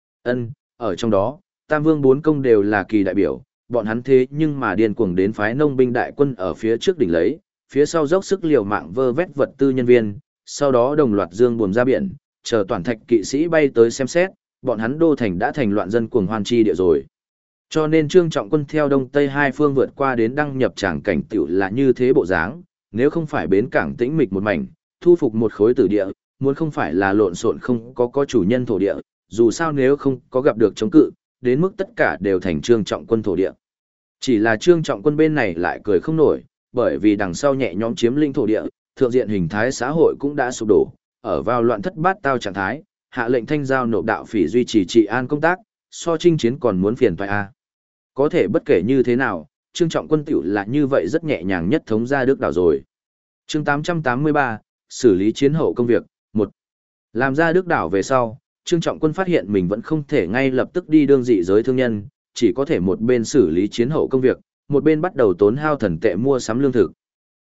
Ở trong đó, Tam Vương bốn công đều là kỳ đại biểu, bọn hắn thế nhưng mà điên cuồng đến phái nông binh đại quân ở phía trước đỉnh lấy, phía sau dốc sức liều mạng vơ vét vật tư nhân viên, sau đó đồng loạt dương buồm ra biển, chờ toàn thạch kỵ sĩ bay tới xem xét, bọn hắn đô thành đã thành loạn dân cuồng hoan chi địa rồi. Cho nên Trương Trọng Quân theo đông tây hai phương vượt qua đến đăng nhập tràng cảnh tiểu là như thế bộ dáng, nếu không phải bến cảng tĩnh mịch một mảnh, thu phục một khối tử địa, muốn không phải là lộn xộn không có chủ nhân thổ địa, dù sao nếu không có gặp được chống cự, đến mức tất cả đều thành Trương Trọng Quân thổ địa. Chỉ là Trương Trọng Quân bên này lại cười không nổi, bởi vì đằng sau nhẹ nhõm chiếm lĩnh thổ địa, thượng diện hình thái xã hội cũng đã sụp đổ, ở vào loạn thất bát tao trạng thái, hạ lệnh thanh giao nộp đạo phỉ duy trì trị an công tác, so chinh chiến còn muốn phiền toái a. Có thể bất kể như thế nào, Trương Trọng Quân tiểu là như vậy rất nhẹ nhàng nhất thống ra Đức đảo rồi. Chương 883, xử lý chiến hậu công việc, 1. Làm ra Đức đảo về sau, Trương Trọng Quân phát hiện mình vẫn không thể ngay lập tức đi đương dị giới thương nhân, chỉ có thể một bên xử lý chiến hậu công việc, một bên bắt đầu tốn hao thần tệ mua sắm lương thực.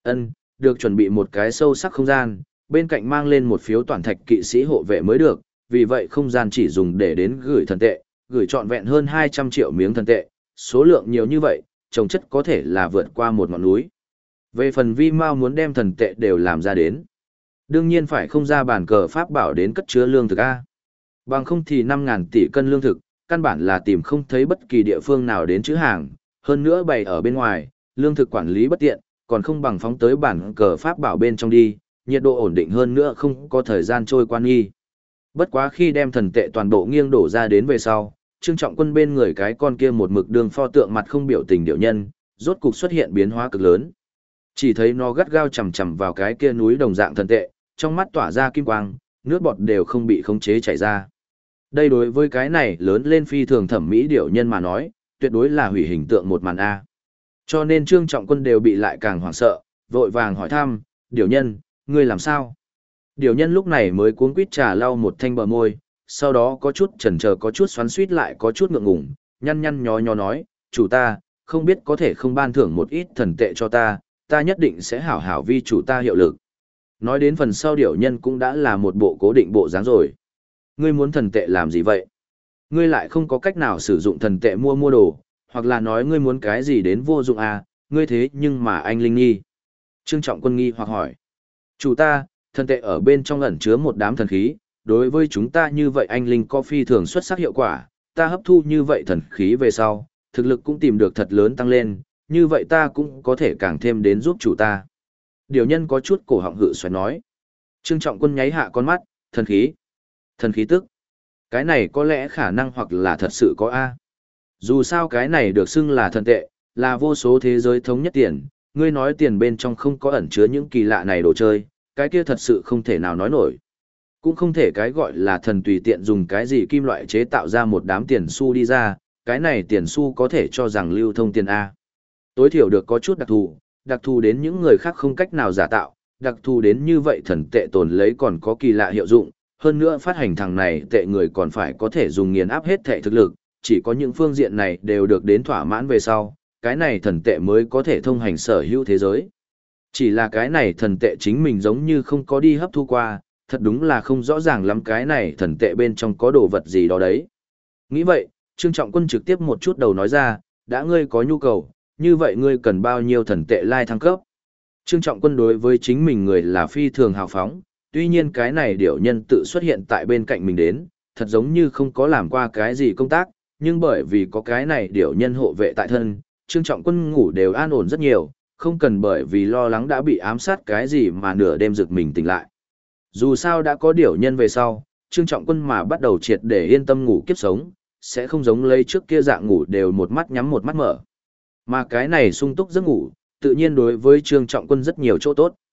Được chuẩn bị một cái sâu sắc không gian, bên cạnh mang lên một phiếu toàn thạch kỵ sĩ hộ vệ mới được, vì vậy không gian chỉ dùng để đến gửi thần tệ, gửi trọn vẹn hơn 200 triệu miếng thần tệ, số lượng nhiều như vậy, trồng chất có thể là vượt qua một ngọn núi. Về phần Vi Mao muốn đem thần tệ đều làm ra đến, đương nhiên phải không ra bàn cờ pháp bảo đến cất chứa lương thực A. Bằng không thì 5.000 tỷ cân lương thực, căn bản là tìm không thấy bất kỳ địa phương nào đến chữ hàng, hơn nữa bày ở bên ngoài, lương thực quản lý bất tiện, còn không bằng phóng tới bản cờ pháp bảo bên trong đi, nhiệt độ ổn định hơn nữa không có thời gian trôi qua nghi. Bất quá khi đem thần tệ toàn bộ nghiêng đổ ra đến về sau, Trương Trọng Quân bên người cái con kia một mực đường pho tượng mặt không biểu tình điệu nhân, rốt cục xuất hiện biến hóa cực lớn. Chỉ thấy nó gắt gao chầm chầm vào cái kia núi đồng dạng thần tệ, trong mắt tỏa ra kim quang, nước bọt đều không bị khống chế chảy ra. Đây đối với cái này lớn lên phi thường thẩm mỹ điệu nhân mà nói, tuyệt đối là hủy hình tượng một màn A. Cho nên Trương Trọng Quân đều bị lại càng hoảng sợ, vội vàng hỏi thăm, điệu nhân, ngươi làm sao? Điệu nhân lúc này mới cuống quýt trà lau một thanh bờ môi, sau đó có chút chần chờ có chút xoắn xuýt lại có chút ngượng ngùng, nhăn nhăn nhó nhó nói, chủ ta, không biết có thể không ban thưởng một ít thần tệ cho ta, ta nhất định sẽ hảo hảo vi chủ ta hiệu lực. Nói đến phần sau điệu nhân cũng đã là một bộ cố định bộ dáng rồi. Ngươi muốn thần tệ làm gì vậy? Ngươi lại không có cách nào sử dụng thần tệ mua đồ, hoặc là nói ngươi muốn cái gì đến vô dụng à, ngươi thế nhưng mà anh Linh nghi. Trương Trọng Quân nghi hoặc hỏi. Chủ ta, thần tệ ở bên trong ẩn chứa một đám thần khí, đối với chúng ta như vậy anh Linh có phi thường xuất sắc hiệu quả, ta hấp thu như vậy thần khí về sau, thực lực cũng tìm được thật lớn tăng lên, như vậy ta cũng có thể càng thêm đến giúp chủ ta. Điều nhân có chút cổ họng hự xoắn nói. Trương Trọng Quân nháy hạ con mắt, thần khí. Thần khí tức. Cái này có lẽ khả năng hoặc là thật sự có A. Dù sao cái này được xưng là thần tệ, là vô số thế giới thống nhất tiền, ngươi nói tiền bên trong không có ẩn chứa những kỳ lạ này đồ chơi, cái kia thật sự không thể nào nói nổi. Cũng không thể cái gọi là thần tùy tiện dùng cái gì kim loại chế tạo ra một đám tiền xu đi ra, cái này tiền xu có thể cho rằng lưu thông tiền A. Tối thiểu được có chút đặc thù đến những người khác không cách nào giả tạo, đặc thù đến như vậy thần tệ tồn lấy còn có kỳ lạ hiệu dụng, hơn nữa phát hành thằng này tệ người còn phải có thể dùng nghiền áp hết thệ thực lực, chỉ có những phương diện này đều được đến thỏa mãn về sau, cái này thần tệ mới có thể thông hành sở hữu thế giới. Chỉ là cái này thần tệ chính mình giống như không có đi hấp thu qua, thật đúng là không rõ ràng lắm cái này thần tệ bên trong có đồ vật gì đó đấy. Nghĩ vậy, Trương Trọng Quân trực tiếp một chút đầu nói ra, đã ngươi có nhu cầu, như vậy ngươi cần bao nhiêu thần tệ lai thăng cấp. Trương Trọng Quân đối với chính mình người là phi thường hào phóng, tuy nhiên cái này điểu nhân tự xuất hiện tại bên cạnh mình đến, thật giống như không có làm qua cái gì công tác, nhưng bởi vì có cái này điểu nhân hộ vệ tại thân, Trương Trọng Quân ngủ đều an ổn rất nhiều, không cần bởi vì lo lắng đã bị ám sát cái gì mà nửa đêm giật mình tỉnh lại. Dù sao đã có điểu nhân về sau, Trương Trọng Quân mà bắt đầu triệt để yên tâm ngủ kiếp sống, sẽ không giống lấy trước kia dạng ngủ đều một mắt nhắm một mắt mở. Mà cái này sung túc giấc ngủ, tự nhiên đối với Trương Trọng Quân rất nhiều chỗ tốt.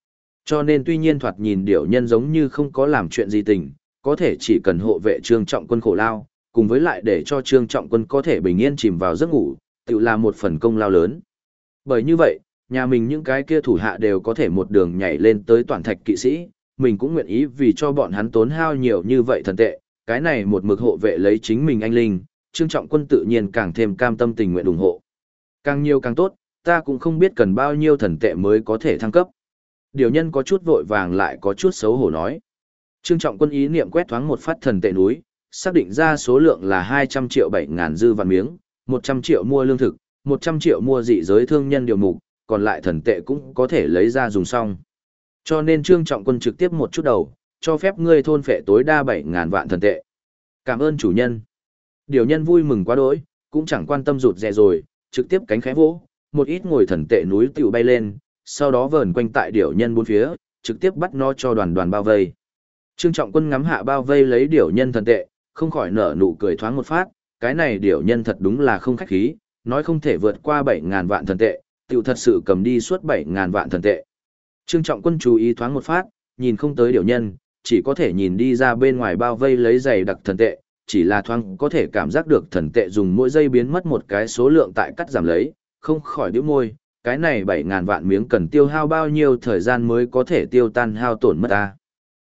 Cho nên tuy nhiên thoạt nhìn điểu nhân giống như không có làm chuyện gì tình, có thể chỉ cần hộ vệ Trương Trọng Quân khổ lao, cùng với lại để cho Trương Trọng Quân có thể bình yên chìm vào giấc ngủ, tự là một phần công lao lớn. Bởi như vậy, nhà mình những cái kia thủ hạ đều có thể một đường nhảy lên tới toàn thạch kỵ sĩ, mình cũng nguyện ý vì cho bọn hắn tốn hao nhiều như vậy thần tệ, cái này một mực hộ vệ lấy chính mình anh linh, Trương Trọng Quân tự nhiên càng thêm cam tâm tình nguyện ủng hộ. Càng nhiều càng tốt, ta cũng không biết cần bao nhiêu thần tệ mới có thể thăng cấp. Điều nhân có chút vội vàng lại có chút xấu hổ nói. Trương Trọng Quân ý niệm quét thoáng một phát thần tệ núi, xác định ra số lượng là 200 triệu 7.000 dư vạn miếng, 100 triệu mua lương thực, 100 triệu mua dị giới thương nhân điều mục, còn lại thần tệ cũng có thể lấy ra dùng xong. Cho nên Trương Trọng Quân trực tiếp một chút đầu, cho phép ngươi thôn phệ tối đa 7.000 vạn thần tệ. Cảm ơn chủ nhân. Điều nhân vui mừng quá đỗi, cũng chẳng quan tâm rụt rè rồi, trực tiếp cánh khẽ vỗ, một ít ngồi thần tệ núi tiểu bay lên, sau đó vờn quanh tại điều nhân bốn phía, trực tiếp bắt nó cho đoàn đoàn bao vây. Trương Trọng Quân ngắm hạ bao vây lấy điều nhân thần tệ, không khỏi nở nụ cười thoáng một phát, cái này điều nhân thật đúng là không khách khí, nói không thể vượt qua 7.000 vạn thần tệ, tiểu thật sự cầm đi suốt 7.000 vạn thần tệ. Trương Trọng Quân chú ý thoáng một phát, nhìn không tới điều nhân, chỉ có thể nhìn đi ra bên ngoài bao vây lấy giày đặc thần tệ, chỉ là thoáng có thể cảm giác được thần tệ dùng mỗi giây biến mất một cái số lượng tại cắt giảm lấy, không khỏi nhíu môi, cái này 7.000 vạn miếng cần tiêu hao bao nhiêu thời gian mới có thể tiêu tan hao tổn mất ta.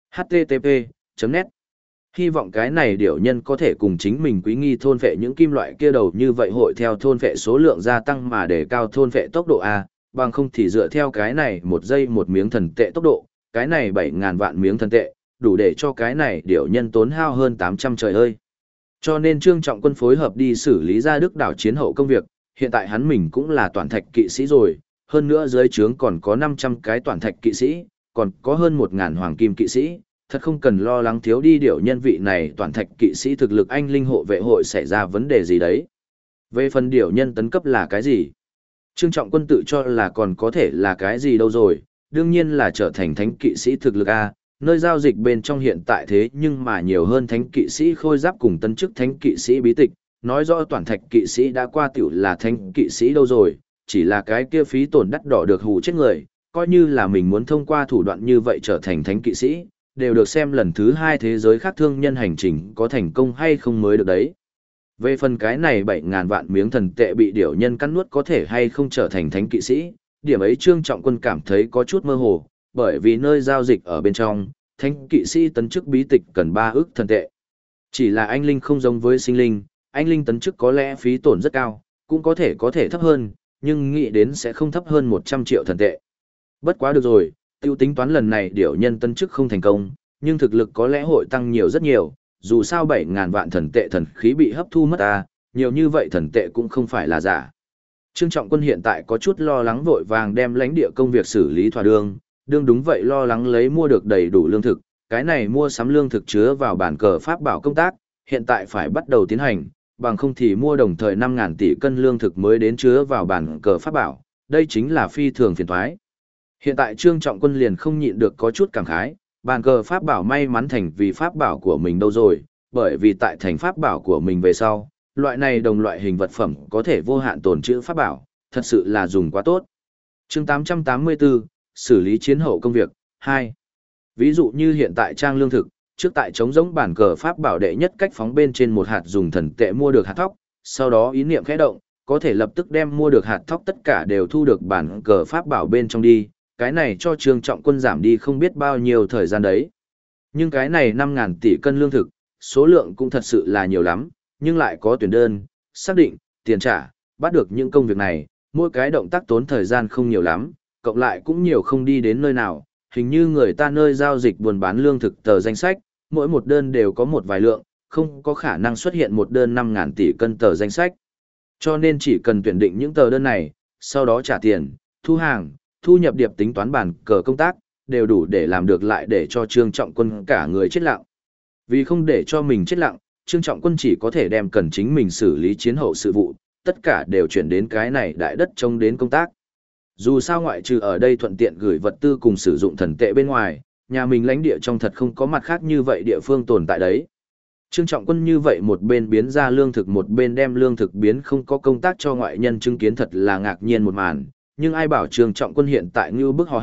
http.net Hy vọng cái này điểu nhân có thể cùng chính mình quý nghi thôn phệ những kim loại kia đầu như vậy hội theo thôn phệ số lượng gia tăng mà để cao thôn phệ tốc độ A, bằng không thì dựa theo cái này một giây một miếng thần tệ tốc độ, cái này 7.000 vạn miếng thần tệ, đủ để cho cái này điểu nhân tốn hao hơn 800 trời ơi. Cho nên Trương Trọng Quân phối hợp đi xử lý ra Đức đảo chiến hậu công việc, hiện tại hắn mình cũng là toàn thạch kỵ sĩ rồi, hơn nữa dưới trướng còn có 500 cái toàn thạch kỵ sĩ, còn có hơn 1.000 hoàng kim kỵ sĩ, thật không cần lo lắng thiếu đi điểu nhân vị này toàn thạch kỵ sĩ thực lực anh linh hộ vệ hội xảy ra vấn đề gì đấy. Về phần điểu nhân tấn cấp là cái gì? Trương Trọng Quân tự cho là còn có thể là cái gì đâu rồi, đương nhiên là trở thành thánh kỵ sĩ thực lực A, nơi giao dịch bên trong hiện tại thế nhưng mà nhiều hơn thánh kỵ sĩ khôi giáp cùng tân chức thánh kỵ sĩ bí tịch, nói rõ toàn thạch kỵ sĩ đã qua tiểu là thánh kỵ sĩ đâu rồi, chỉ là cái kia phí tổn đắt đỏ được hù chết người, coi như là mình muốn thông qua thủ đoạn như vậy trở thành thánh kỵ sĩ, đều được xem lần thứ 2 thế giới khác thương nhân hành trình có thành công hay không mới được đấy. Về phần cái này 7.000 vạn miếng thần tệ bị điểu nhân cắn nuốt có thể hay không trở thành thánh kỵ sĩ, điểm ấy Trương Trọng Quân cảm thấy có chút mơ hồ, bởi vì nơi giao dịch ở bên trong, thánh kỵ sĩ tấn chức bí tịch cần 3 ức thần tệ. Chỉ là anh linh không giống với sinh linh, anh linh tấn chức có lẽ phí tổn rất cao, cũng có thể thấp hơn, nhưng nghĩ đến sẽ không thấp hơn 100 triệu thần tệ. Bất quá được rồi, tiêu tính toán lần này điểu nhân tấn chức không thành công, nhưng thực lực có lẽ hội tăng nhiều rất nhiều, dù sao 7.000 vạn thần tệ thần khí bị hấp thu mất à, nhiều như vậy thần tệ cũng không phải là giả. Trương Trọng Quân hiện tại có chút lo lắng vội vàng đem lãnh địa công việc xử lý thỏa đương đúng vậy lo lắng lấy mua được đầy đủ lương thực, cái này mua sắm lương thực chứa vào bản cờ pháp bảo công tác, hiện tại phải bắt đầu tiến hành, bằng không thì mua đồng thời 5.000 tỷ cân lương thực mới đến chứa vào bản cờ pháp bảo, đây chính là phi thường phiền toái. Hiện tại Trương Trọng Quân liền không nhịn được có chút cảm khái, bản cờ pháp bảo may mắn thành vì pháp bảo của mình đâu rồi, bởi vì tại thành pháp bảo của mình về sau, loại này đồng loại hình vật phẩm có thể vô hạn tồn trữ pháp bảo, thật sự là dùng quá tốt. Chương 884, xử lý chiến hậu công việc, 2. Ví dụ như hiện tại trang lương thực, trước tại chống giống bản cờ pháp bảo đệ nhất cách phóng bên trên một hạt dùng thần tệ mua được hạt thóc, sau đó ý niệm khẽ động, có thể lập tức đem mua được hạt thóc tất cả đều thu được bản cờ pháp bảo bên trong đi, cái này cho Trương Trọng Quân giảm đi không biết bao nhiêu thời gian đấy. Nhưng cái này 5.000 tỷ cân lương thực, số lượng cũng thật sự là nhiều lắm, nhưng lại có tuyển đơn, xác định, tiền trả, bắt được những công việc này, mỗi cái động tác tốn thời gian không nhiều lắm, cộng lại cũng nhiều không đi đến nơi nào, hình như người ta nơi giao dịch buôn bán lương thực tờ danh sách, mỗi một đơn đều có một vài lượng, không có khả năng xuất hiện một đơn 5.000 tỷ cân tờ danh sách. Cho nên chỉ cần tuyển định những tờ đơn này, sau đó trả tiền, thu hàng, thu nhập điệp tính toán bản cờ công tác, đều đủ để làm được lại để cho Trương Trọng Quân cả người chết lặng. Vì không để cho mình chết lặng, Trương Trọng Quân chỉ có thể đem cần chính mình xử lý chiến hậu sự vụ, tất cả đều chuyển đến cái này đại đất trông đến công tác. Dù sao ngoại trừ ở đây thuận tiện gửi vật tư cùng sử dụng thần tệ bên ngoài, nhà mình lãnh địa trong thật không có mặt khác như vậy địa phương tồn tại đấy. Trương Trọng Quân như vậy một bên biến ra lương thực một bên đem lương thực biến không có công tác cho ngoại nhân chứng kiến thật là ngạc nhiên một màn, nhưng ai bảo Trương Trọng Quân hiện tại như bức hò hét,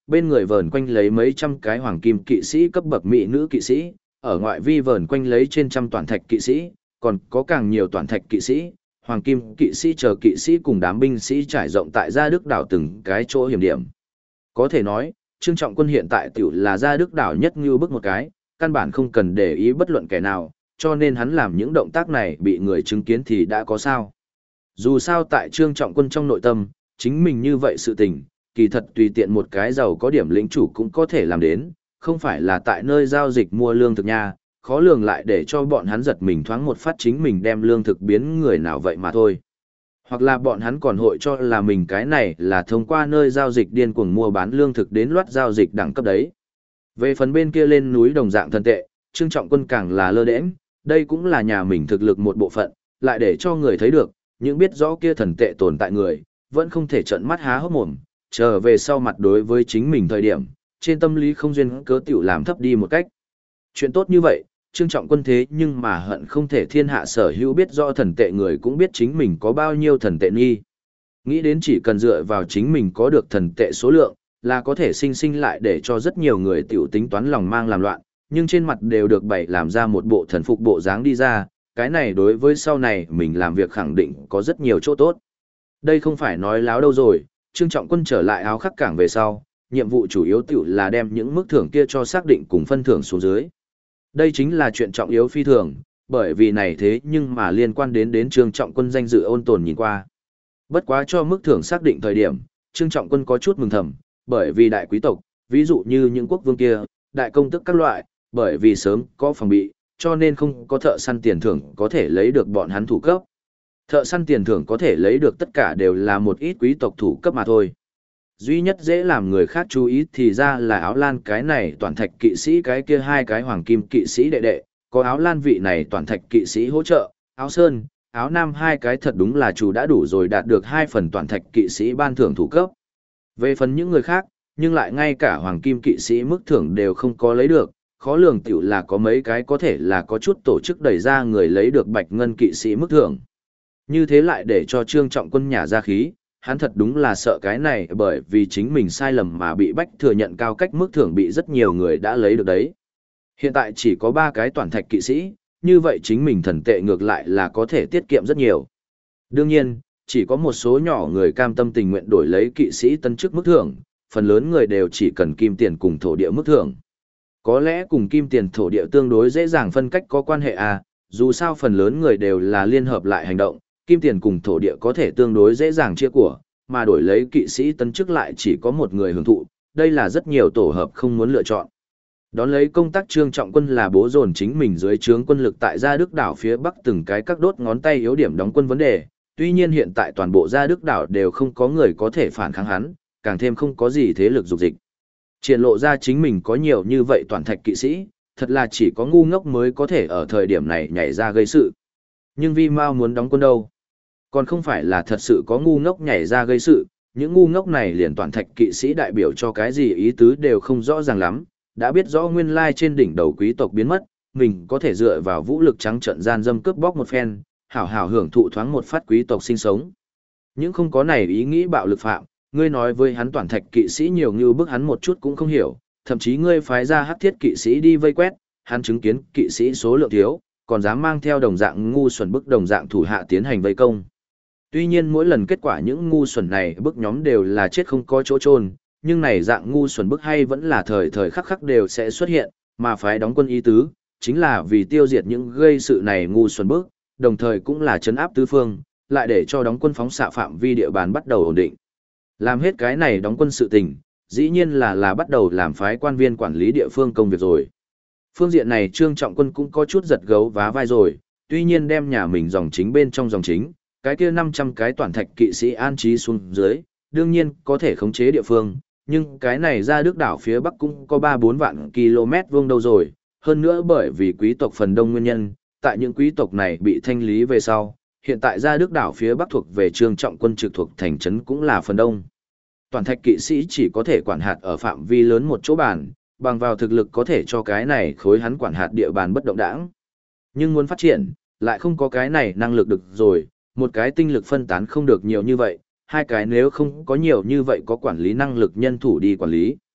bên người vờn quanh lấy mấy trăm cái hoàng kim kỵ sĩ cấp bậc mỹ nữ kỵ sĩ, ở ngoại vi vờn quanh lấy trên trăm toàn thạch kỵ sĩ, còn có càng nhiều toàn thạch kỵ sĩ, hoàng kim kỵ sĩ chờ kỵ sĩ cùng đám binh sĩ trải rộng tại Gia Đức đảo từng cái chỗ hiểm điểm. Có thể nói, Trương Trọng Quân hiện tại tiểu là Gia Đức đảo nhất như bức một cái, căn bản không cần để ý bất luận kẻ nào, cho nên hắn làm những động tác này bị người chứng kiến thì đã có sao. Dù sao tại Trương Trọng Quân trong nội tâm, chính mình như vậy sự tình, kỳ thật tùy tiện một cái giàu có điểm lĩnh chủ cũng có thể làm đến, không phải là tại nơi giao dịch mua lương thực nha, khó lường lại để cho bọn hắn giật mình thoáng một phát chính mình đem lương thực biến người nào vậy mà thôi. Hoặc là bọn hắn còn hội cho là mình cái này là thông qua nơi giao dịch điên cuồng mua bán lương thực đến loát giao dịch đẳng cấp đấy. Về phần bên kia lên núi đồng dạng thần tệ, Trương Trọng Quân càng là lơ đễnh, đây cũng là nhà mình thực lực một bộ phận, lại để cho người thấy được, những biết rõ kia thần tệ tồn tại người, vẫn không thể trợn mắt há hốc mồm, trở về sau mặt đối với chính mình thời điểm, trên tâm lý không duyên cớ tiểu làm thấp đi một cách. Chuyện tốt như vậy, Trương Trọng Quân thế nhưng mà hận không thể thiên hạ sở hữu biết rõ thần tệ người cũng biết chính mình có bao nhiêu thần tệ nghi. Nghĩ đến chỉ cần dựa vào chính mình có được thần tệ số lượng, là có thể sinh lại để cho rất nhiều người tiểu tính toán lòng mang làm loạn, nhưng trên mặt đều được bày làm ra một bộ thần phục bộ dáng đi ra, cái này đối với sau này mình làm việc khẳng định có rất nhiều chỗ tốt. Đây không phải nói láo đâu rồi, Trương Trọng Quân trở lại áo khắc cảng về sau, nhiệm vụ chủ yếu tiểu là đem những mức thưởng kia cho xác định cùng phân thưởng xuống dưới. Đây chính là chuyện trọng yếu phi thường, bởi vì này thế nhưng mà liên quan đến Trương Trọng Quân danh dự ôn tồn nhìn qua. Bất quá cho mức thưởng xác định thời điểm, Trương Trọng Quân có chút mừng thầm, bởi vì đại quý tộc, ví dụ như những quốc vương kia, đại công tước các loại, bởi vì sớm có phòng bị, cho nên không có thợ săn tiền thưởng có thể lấy được bọn hắn thủ cấp. Thợ săn tiền thưởng có thể lấy được tất cả đều là một ít quý tộc thủ cấp mà thôi. Duy nhất dễ làm người khác chú ý thì ra là áo lan cái này toàn thạch kỵ sĩ cái kia hai cái hoàng kim kỵ sĩ đệ đệ, có áo lan vị này toàn thạch kỵ sĩ hỗ trợ, áo sơn, áo nam hai cái thật đúng là chủ đã đủ rồi đạt được 2 phần toàn thạch kỵ sĩ ban thưởng thủ cấp. Về phần những người khác, nhưng lại ngay cả hoàng kim kỵ sĩ mức thưởng đều không có lấy được, khó lường tiểu là có mấy cái có thể là có chút tổ chức đẩy ra người lấy được bạch ngân kỵ sĩ mức thưởng. Như thế lại để cho Trương Trọng Quân nhả ra khí, hắn thật đúng là sợ cái này bởi vì chính mình sai lầm mà bị bách thừa nhận cao cách mức thưởng bị rất nhiều người đã lấy được đấy. Hiện tại chỉ có 3 cái toàn thạch kỵ sĩ, như vậy chính mình thần tệ ngược lại là có thể tiết kiệm rất nhiều. Đương nhiên, chỉ có một số nhỏ người cam tâm tình nguyện đổi lấy kỵ sĩ tân chức mức thưởng, phần lớn người đều chỉ cần kim tiền cùng thổ địa mức thưởng. Có lẽ cùng kim tiền thổ địa tương đối dễ dàng phân cách có quan hệ à, dù sao phần lớn người đều là liên hợp lại hành động, kim tiền cùng thổ địa có thể tương đối dễ dàng chia của, mà đổi lấy kỵ sĩ tân chức lại chỉ có một người hưởng thụ, đây là rất nhiều tổ hợp không muốn lựa chọn. Đón lấy công tác Trương Trọng Quân là bố dồn chính mình dưới trướng quân lực tại Gia Đức đảo phía bắc từng cái các đốt ngón tay yếu điểm đóng quân vấn đề, tuy nhiên hiện tại toàn bộ Gia Đức đảo đều không có người có thể phản kháng hắn, càng thêm không có gì thế lực dục dịch. Triển lộ ra chính mình có nhiều như vậy toàn thạch kỵ sĩ, thật là chỉ có ngu ngốc mới có thể ở thời điểm này nhảy ra gây sự. Nhưng Vi Mao muốn đóng quân đâu? Còn không phải là thật sự có ngu ngốc nhảy ra gây sự, những ngu ngốc này liền toàn thạch kỵ sĩ đại biểu cho cái gì ý tứ đều không rõ ràng lắm, đã biết rõ nguyên lai trên đỉnh đầu quý tộc biến mất, mình có thể dựa vào vũ lực trắng trợn gian dâm cướp bóc một phen, hảo hảo hưởng thụ thoáng một phát quý tộc sinh sống. Những không có này ý nghĩ bạo lực phạm, ngươi nói với hắn toàn thạch kỵ sĩ nhiều như bức hắn một chút cũng không hiểu, thậm chí ngươi phái ra hắc thiết kỵ sĩ đi vây quét, hắn chứng kiến kỵ sĩ số lượng thiếu, còn dám mang theo đồng dạng ngu xuẩn bức đồng dạng thủ hạ tiến hành vây công. Tuy nhiên mỗi lần kết quả những ngu xuẩn này bức nhóm đều là chết không có chỗ chôn, nhưng này dạng ngu xuẩn bức hay vẫn là thời thời khắc khắc đều sẽ xuất hiện, mà phái đóng quân ý tứ, chính là vì tiêu diệt những gây sự này ngu xuẩn bức, đồng thời cũng là trấn áp tứ phương, lại để cho đóng quân phóng xạ phạm vi địa bàn bắt đầu ổn định. Làm hết cái này đóng quân sự tình, dĩ nhiên là bắt đầu làm phái quan viên quản lý địa phương công việc rồi. Phương diện này Trương Trọng Quân cũng có chút giật gấu vá vai rồi, tuy nhiên đem nhà mình dòng chính bên trong dòng chính, cái kia 500 cái toàn thạch kỵ sĩ an trí xuống dưới, đương nhiên có thể khống chế địa phương, nhưng cái này ra Đức đảo phía bắc cũng có 3-4 vạn km vuông đâu rồi, hơn nữa bởi vì quý tộc phần đông nguyên nhân, tại những quý tộc này bị thanh lý về sau, hiện tại ra Đức đảo phía bắc thuộc về Trương Trọng Quân trực thuộc thành trấn cũng là phần đông. Toàn thạch kỵ sĩ chỉ có thể quản hạt ở phạm vi lớn một chỗ bàn, bằng vào thực lực có thể cho cái này khối hắn quản hạt địa bàn bất động đãng. Nhưng muốn phát triển, lại không có cái này năng lực được rồi, một cái tinh lực phân tán không được nhiều như vậy, hai cái nếu không có nhiều như vậy có quản lý năng lực nhân thủ đi quản lý.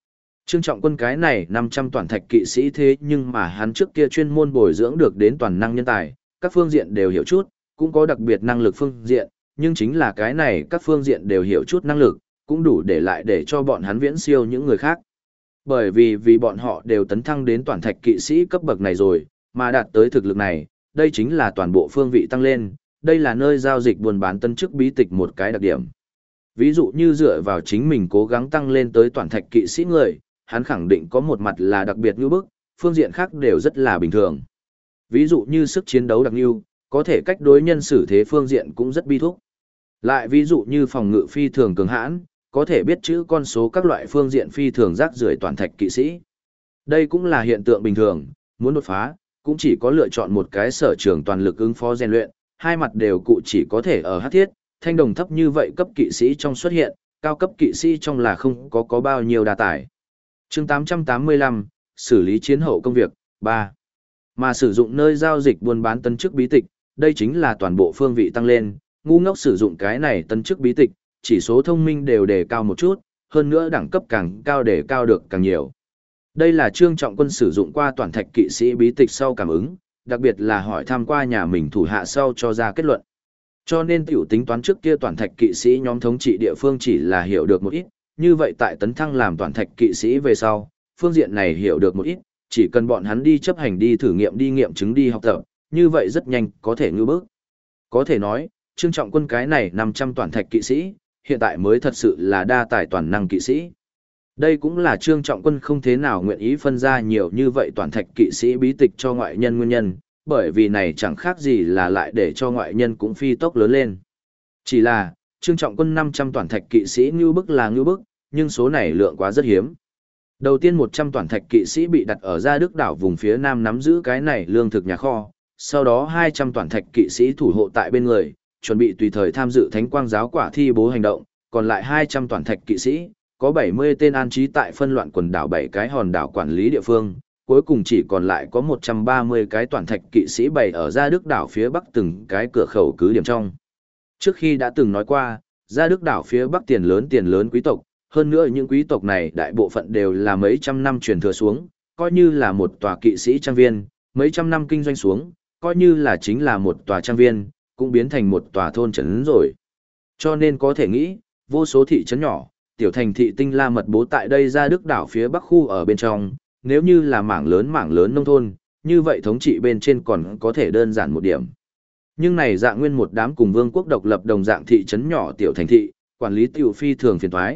Trương Trọng Quân cái này 500 toàn thạch kỵ sĩ thế nhưng mà hắn trước kia chuyên môn bồi dưỡng được đến toàn năng nhân tài, các phương diện đều hiểu chút, cũng có đặc biệt năng lực phương diện, nhưng chính là cái này các phương diện đều hiểu chút năng lực, cũng đủ để lại để cho bọn hắn viễn siêu những người khác. Bởi vì bọn họ đều tấn thăng đến toàn thạch kỵ sĩ cấp bậc này rồi, mà đạt tới thực lực này, đây chính là toàn bộ phương vị tăng lên, đây là nơi giao dịch buôn bán tân chức bí tịch một cái đặc điểm. Ví dụ như dựa vào chính mình cố gắng tăng lên tới toàn thạch kỵ sĩ người, hắn khẳng định có một mặt là đặc biệt như bức, phương diện khác đều rất là bình thường. Ví dụ như sức chiến đấu đặc như, có thể cách đối nhân xử thế phương diện cũng rất bi thúc. Lại ví dụ như phòng ngự phi thường cường hãn, có thể biết chữ con số các loại phương diện phi thường rác rưởi toàn thạch kỵ sĩ. Đây cũng là hiện tượng bình thường, muốn đột phá, cũng chỉ có lựa chọn một cái sở trường toàn lực ứng phó rèn luyện, hai mặt đều cụ chỉ có thể ở hắc thiết, thanh đồng thấp như vậy cấp kỵ sĩ trong xuất hiện, cao cấp kỵ sĩ trong là không có bao nhiêu đa tài. Chương 885, xử lý chiến hậu công việc, 3. Mà sử dụng nơi giao dịch buôn bán tân chức bí tịch, đây chính là toàn bộ phương vị tăng lên, ngu ngốc sử dụng cái này tân chức bí tịch, chỉ số thông minh đều đề cao một chút, hơn nữa đẳng cấp càng cao đề cao được càng nhiều. Đây là Trương Trọng Quân sử dụng qua toàn thạch kỵ sĩ bí tịch sau cảm ứng, đặc biệt là hỏi thăm qua nhà mình thủ hạ sau cho ra kết luận. Cho nên tiểu tính toán trước kia toàn thạch kỵ sĩ nhóm thống trị địa phương chỉ là hiểu được một ít, như vậy tại tấn thăng làm toàn thạch kỵ sĩ về sau, phương diện này hiểu được một ít, chỉ cần bọn hắn đi chấp hành đi thử nghiệm đi nghiệm chứng đi học tập, như vậy rất nhanh có thể ngư bước. Có thể nói, Trương Trọng Quân cái này 500 toàn thạch kỵ sĩ, hiện tại mới thật sự là đa tài toàn năng kỵ sĩ. Đây cũng là Trương Trọng Quân không thế nào nguyện ý phân ra nhiều như vậy toàn thạch kỵ sĩ bí tịch cho ngoại nhân nguyên nhân, bởi vì này chẳng khác gì là lại để cho ngoại nhân cũng phi tốc lớn lên. Chỉ là, Trương Trọng Quân 500 toàn thạch kỵ sĩ ngưu bức là ngưu bức, nhưng số này lượng quá rất hiếm. Đầu tiên 100 toàn thạch kỵ sĩ bị đặt ở Gia Đức đảo vùng phía nam nắm giữ cái này lương thực nhà kho, sau đó 200 toàn thạch kỵ sĩ thủ hộ tại bên người, chuẩn bị tùy thời tham dự thánh quang giáo quả thi bố hành động, còn lại 200 toàn thạch kỵ sĩ, có 70 tên an trí tại phân loạn quần đảo 7 cái hòn đảo quản lý địa phương, cuối cùng chỉ còn lại có 130 cái toàn thạch kỵ sĩ bày ở Gia Đức đảo phía bắc từng cái cửa khẩu cứ điểm trong. Trước khi đã từng nói qua, Gia Đức đảo phía bắc tiền lớn quý tộc, hơn nữa những quý tộc này đại bộ phận đều là mấy trăm năm truyền thừa xuống, coi như là một tòa kỵ sĩ trang viên, mấy trăm năm kinh doanh xuống, coi như là chính là một tòa trang viên, cũng biến thành một tòa thôn trấn rồi. Cho nên có thể nghĩ, vô số thị trấn nhỏ, tiểu thành thị tinh la mật bố tại đây Gia Đức đảo phía bắc khu ở bên trong, nếu như là mảng lớn nông thôn, như vậy thống trị bên trên còn có thể đơn giản một điểm. Nhưng này dạng nguyên một đám cùng vương quốc độc lập đồng dạng thị trấn nhỏ tiểu thành thị, quản lý tiểu phi thường phiền toái.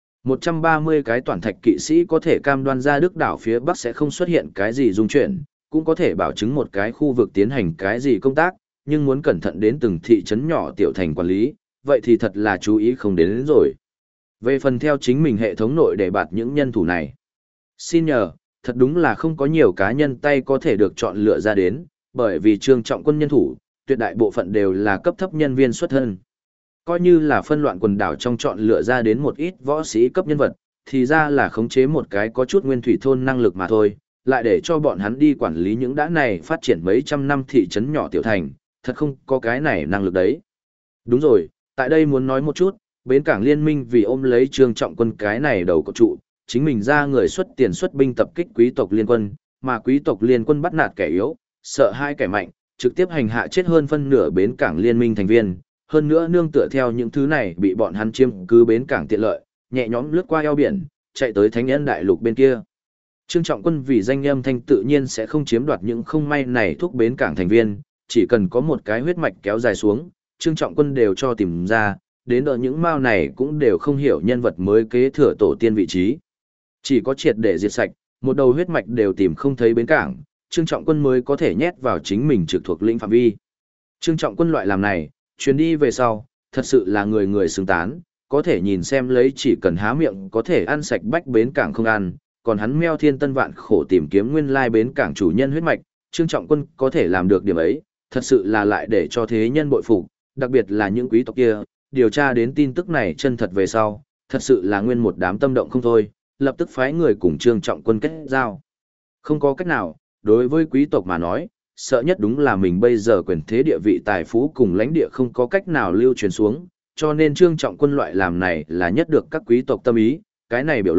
130 cái toàn thạch kỵ sĩ có thể cam đoan Gia Đức đảo phía bắc sẽ không xuất hiện cái gì dung chuyển, cũng có thể bảo chứng một cái khu vực tiến hành cái gì công tác, nhưng muốn cẩn thận đến từng thị trấn nhỏ tiểu thành quản lý, vậy thì thật là chú ý không đến rồi. Về phần theo chính mình hệ thống nội để bạt những nhân thủ này. Xin nhờ, thật đúng là không có nhiều cá nhân tay có thể được chọn lựa ra đến, bởi vì Trương Trọng Quân nhân thủ, tuyệt đại bộ phận đều là cấp thấp nhân viên xuất thân. Coi như là phân loạn quần đảo trong chọn lựa ra đến một ít võ sĩ cấp nhân vật, thì ra là khống chế một cái có chút nguyên thủy thôn năng lực mà thôi, lại để cho bọn hắn đi quản lý những đã này phát triển mấy trăm năm thị trấn nhỏ tiểu thành, thật không có cái này năng lực đấy. Đúng rồi, tại đây muốn nói một chút, bến cảng liên minh vì ôm lấy Trương Trọng Quân cái này đầu cột trụ, chính mình ra người xuất tiền xuất binh tập kích quý tộc liên quân, mà quý tộc liên quân bắt nạt kẻ yếu, sợ hai kẻ mạnh, trực tiếp hành hạ chết hơn phân nửa bến cảng liên minh thành viên, hơn nữa nương tựa theo những thứ này bị bọn hắn chiếm cứ bến cảng tiện lợi, nhẹ nhõm lướt qua eo biển, chạy tới Thánh Nhân đại lục bên kia. Trương Trọng Quân vì danh âm thanh tự nhiên sẽ không chiếm đoạt những không may này thuốc bến cảng thành viên, chỉ cần có một cái huyết mạch kéo dài xuống, Trương Trọng Quân đều cho tìm ra, đến đợi những mao này cũng đều không hiểu nhân vật mới kế thừa tổ tiên vị trí. Chỉ có triệt để diệt sạch, một đầu huyết mạch đều tìm không thấy bến cảng, Trương Trọng Quân mới có thể nhét vào chính mình trực thuộc lĩnh phạm vi. Trương Trọng Quân loại làm này, chuyến đi về sau, thật sự là người người xứng tán, có thể nhìn xem lấy chỉ cần há miệng có thể ăn sạch bách bến cảng không ăn, còn hắn meo thiên tân vạn khổ tìm kiếm nguyên lai bến cảng chủ nhân huyết mạch, Trương Trọng Quân có thể làm được điểm ấy, thật sự là lại để cho thế nhân bội phục, đặc biệt là những quý tộc kia, điều tra đến tin tức này chân thật về sau, thật sự là nguyên một đám tâm động không thôi, lập tức phái người cùng Trương Trọng Quân kết giao. Không có cách nào, đối với quý tộc mà nói, sợ nhất đúng là mình bây giờ quyền thế địa vị tài phú cùng lãnh địa không có cách nào lưu truyền xuống, cho nên Trương Trọng Quân loại làm này là nhất được các quý tộc tâm ý, cái này biểu lộ,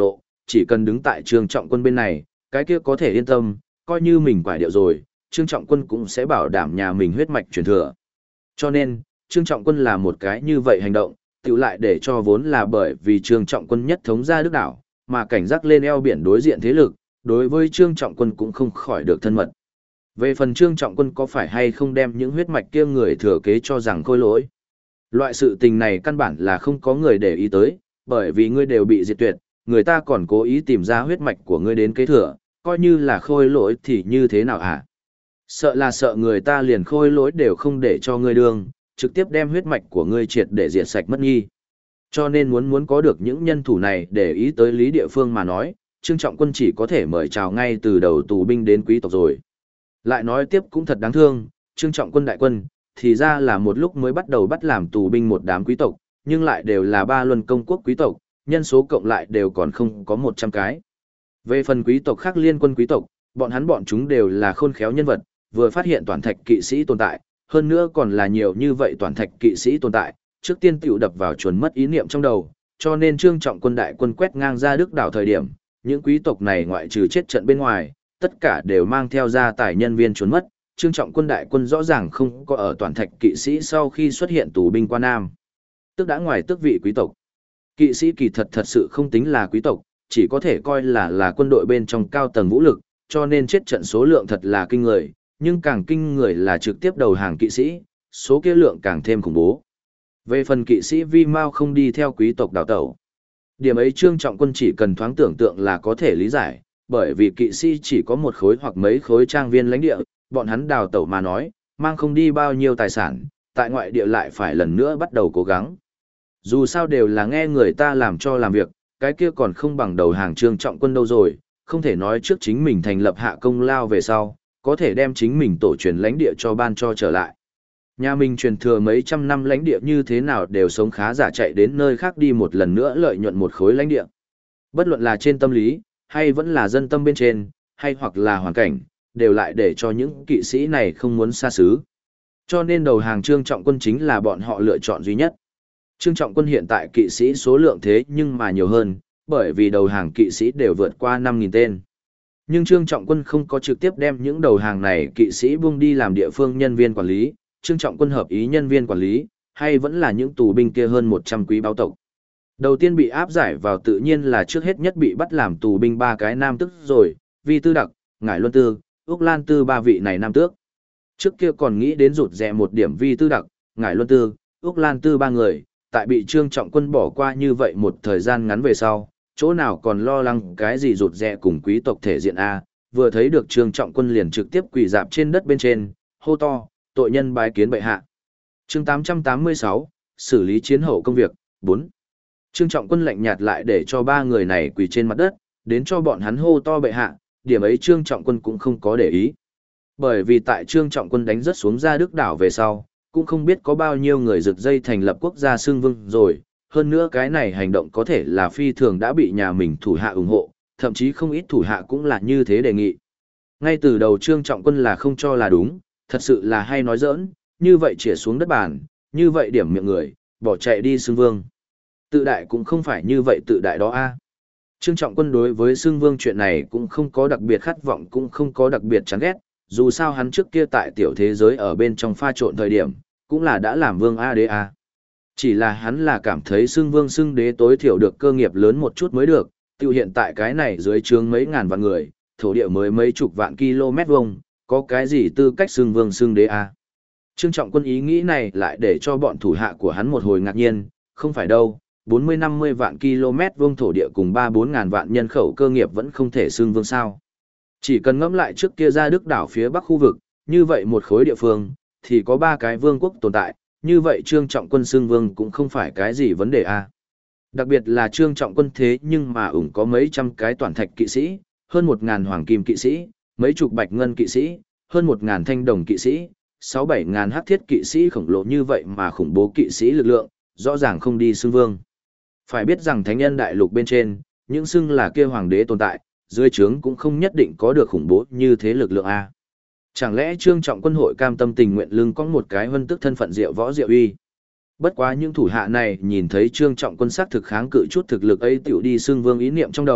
chỉ cần đứng tại Trương Trọng Quân bên này, cái kia có thể yên tâm, coi như mình quải điệu rồi, Trương Trọng Quân cũng sẽ bảo đảm nhà mình huyết mạch truyền thừa. Cho nên, Trương Trọng Quân là một cái như vậy hành động, tự lại để cho vốn là bởi vì Trương Trọng Quân nhất thống ra Đức đảo, mà cảnh giác lên eo biển đối diện thế lực, đối với Trương Trọng Quân cũng không khỏi được thân mật. Về phần Trương Trọng Quân có phải hay không đem những huyết mạch kia người thừa kế cho rằng khôi lỗi. Loại sự tình này căn bản là không có người để ý tới, bởi vì ngươi đều bị diệt tuyệt, người ta còn cố ý tìm ra huyết mạch của ngươi đến kế thừa, coi như là khôi lỗi thì như thế nào hả? Sợ là sợ người ta liền khôi lỗi đều không để cho ngươi đương, trực tiếp đem huyết mạch của ngươi triệt để diệt sạch mất nghi. Cho nên muốn có được những nhân thủ này để ý tới lý địa phương mà nói, Trương Trọng Quân chỉ có thể mời chào ngay từ đầu tù binh đến quý tộc rồi. Lại nói tiếp cũng thật đáng thương, Trương Trọng Quân đại quân, thì ra là một lúc mới bắt đầu bắt làm tù binh một đám quý tộc, nhưng lại đều là ba luân công quốc quý tộc, nhân số cộng lại đều còn không có 100 cái. Về phần quý tộc khác liên quân quý tộc, bọn chúng đều là khôn khéo nhân vật, vừa phát hiện toàn thạch kỵ sĩ tồn tại, hơn nữa còn là nhiều như vậy toàn thạch kỵ sĩ tồn tại, trước tiên tiểu đập vào chuẩn mất ý niệm trong đầu, cho nên Trương Trọng Quân đại quân quét ngang ra Đức đảo thời điểm, những quý tộc này ngoại trừ chết trận bên ngoài, tất cả đều mang theo gia tài nhân viên trốn mất. Trương Trọng Quân đại quân rõ ràng không có ở toàn thạch kỵ sĩ sau khi xuất hiện tù binh qua Nam. Tức đã ngoài tước vị quý tộc. Kỵ sĩ kỳ thật sự không tính là quý tộc, chỉ có thể coi là quân đội bên trong cao tầng vũ lực, cho nên chết trận số lượng thật là kinh người, nhưng càng kinh người là trực tiếp đầu hàng kỵ sĩ, số kia lượng càng thêm khủng bố. Về phần kỵ sĩ Vi Mao không đi theo quý tộc đào tẩu. Điểm ấy Trương Trọng Quân chỉ cần thoáng tưởng tượng là có thể lý giải, bởi vì kỵ sĩ chỉ có một khối hoặc mấy khối trang viên lãnh địa, bọn hắn đào tẩu mà nói, mang không đi bao nhiêu tài sản, tại ngoại địa lại phải lần nữa bắt đầu cố gắng. Dù sao đều là nghe người ta làm cho làm việc, cái kia còn không bằng đầu hàng Trương Trọng Quân đâu rồi, không thể nói trước chính mình thành lập hạ công lao về sau, có thể đem chính mình tổ truyền lãnh địa cho ban cho trở lại. Nhà mình truyền thừa mấy trăm năm lãnh địa như thế nào đều sống khá giả chạy đến nơi khác đi một lần nữa lợi nhuận một khối lãnh địa. Bất luận là trên tâm lý, hay vẫn là dân tâm bên trên, hay hoặc là hoàn cảnh, đều lại để cho những kỵ sĩ này không muốn xa xứ. Cho nên đầu hàng Trương Trọng Quân chính là bọn họ lựa chọn duy nhất. Trương Trọng Quân hiện tại kỵ sĩ số lượng thế nhưng mà nhiều hơn, bởi vì đầu hàng kỵ sĩ đều vượt qua 5.000 tên. Nhưng Trương Trọng Quân không có trực tiếp đem những đầu hàng này kỵ sĩ buông đi làm địa phương nhân viên quản lý, Trương Trọng Quân hợp ý nhân viên quản lý, hay vẫn là những tù binh kia hơn 100 quý báo tộc. Đầu tiên bị áp giải vào tự nhiên là trước hết nhất bị bắt làm tù binh 3 cái nam tước rồi, Vi Tư Đặc, Ngải Luân Tư, Úc Lan Tư 3 vị này nam tước. Trước kia còn nghĩ đến rụt rè một điểm Vi Tư Đặc, Ngải Luân Tư, Úc Lan Tư 3 người, tại bị Trương Trọng Quân bỏ qua như vậy một thời gian ngắn về sau, chỗ nào còn lo lắng cái gì rụt rè cùng quý tộc thể diện A, vừa thấy được Trương Trọng Quân liền trực tiếp quỳ dạp trên đất bên trên, hô to, tội nhân bái kiến bệ hạ. Chương 886, xử lý chiến hậu công việc, 4. Trương Trọng Quân lạnh nhạt lại để cho 3 người này quỳ trên mặt đất, đến cho bọn hắn hô to bệ hạ, điểm ấy Trương Trọng Quân cũng không có để ý. Bởi vì tại Trương Trọng Quân đánh rất xuống ra Đức đảo về sau, cũng không biết có bao nhiêu người rực dây thành lập quốc gia xưng vương rồi, hơn nữa cái này hành động có thể là phi thường đã bị nhà mình thủ hạ ủng hộ, thậm chí không ít thủ hạ cũng là như thế đề nghị. Ngay từ đầu Trương Trọng Quân là không cho là đúng, thật sự là hay nói giỡn, như vậy chĩa xuống đất bàn, như vậy điểm miệng người, bỏ chạy đi xưng vương. Tự đại cũng không phải như vậy tự đại đó a. Trương Trọng Quân đối với xưng vương chuyện này cũng không có đặc biệt khát vọng cũng không có đặc biệt chán ghét, dù sao hắn trước kia tại tiểu thế giới ở bên trong pha trộn thời điểm, cũng là đã làm vương ADA. Chỉ là hắn là cảm thấy xưng vương xưng đế tối thiểu được cơ nghiệp lớn một chút mới được, tiêu hiện tại cái này dưới trướng mấy ngàn vạn người, thổ địa mới mấy chục vạn km vuông, có cái gì tư cách xưng vương xưng đế a? Trương Trọng Quân ý nghĩ này lại để cho bọn thủ hạ của hắn một hồi ngạc nhiên, không phải đâu, 40-50 vạn km vuông thổ địa cùng 3-4 ngàn vạn nhân khẩu cơ nghiệp vẫn không thể xưng vương sao. Chỉ cần ngẫm lại trước kia ra Đức đảo phía bắc khu vực, như vậy một khối địa phương, thì có 3 cái vương quốc tồn tại, như vậy Trương Trọng Quân xưng vương cũng không phải cái gì vấn đề a. Đặc biệt là Trương Trọng Quân thế nhưng mà ủng có mấy trăm cái toàn thạch kỵ sĩ, hơn 1.000 hoàng kim kỵ sĩ, mấy chục bạch ngân kỵ sĩ, hơn 1.000 thanh đồng kỵ sĩ, 6-7 ngàn hắc thiết kỵ sĩ khổng lồ như vậy mà khủng bố kỵ sĩ lực lượng, rõ ràng không đi xưng vương. Phải biết rằng thánh nhân đại lục bên trên, những xưng là kia hoàng đế tồn tại, dưới trướng cũng không nhất định có được khủng bố như thế lực lượng A. Chẳng lẽ Trương Trọng Quân hội cam tâm tình nguyện lưng có một cái vân tức thân phận diệu võ diệu uy. Bất quá những thủ hạ này nhìn thấy Trương Trọng Quân xác thực kháng cự chút thực lực ấy tiểu đi xưng vương ý niệm trong đầu,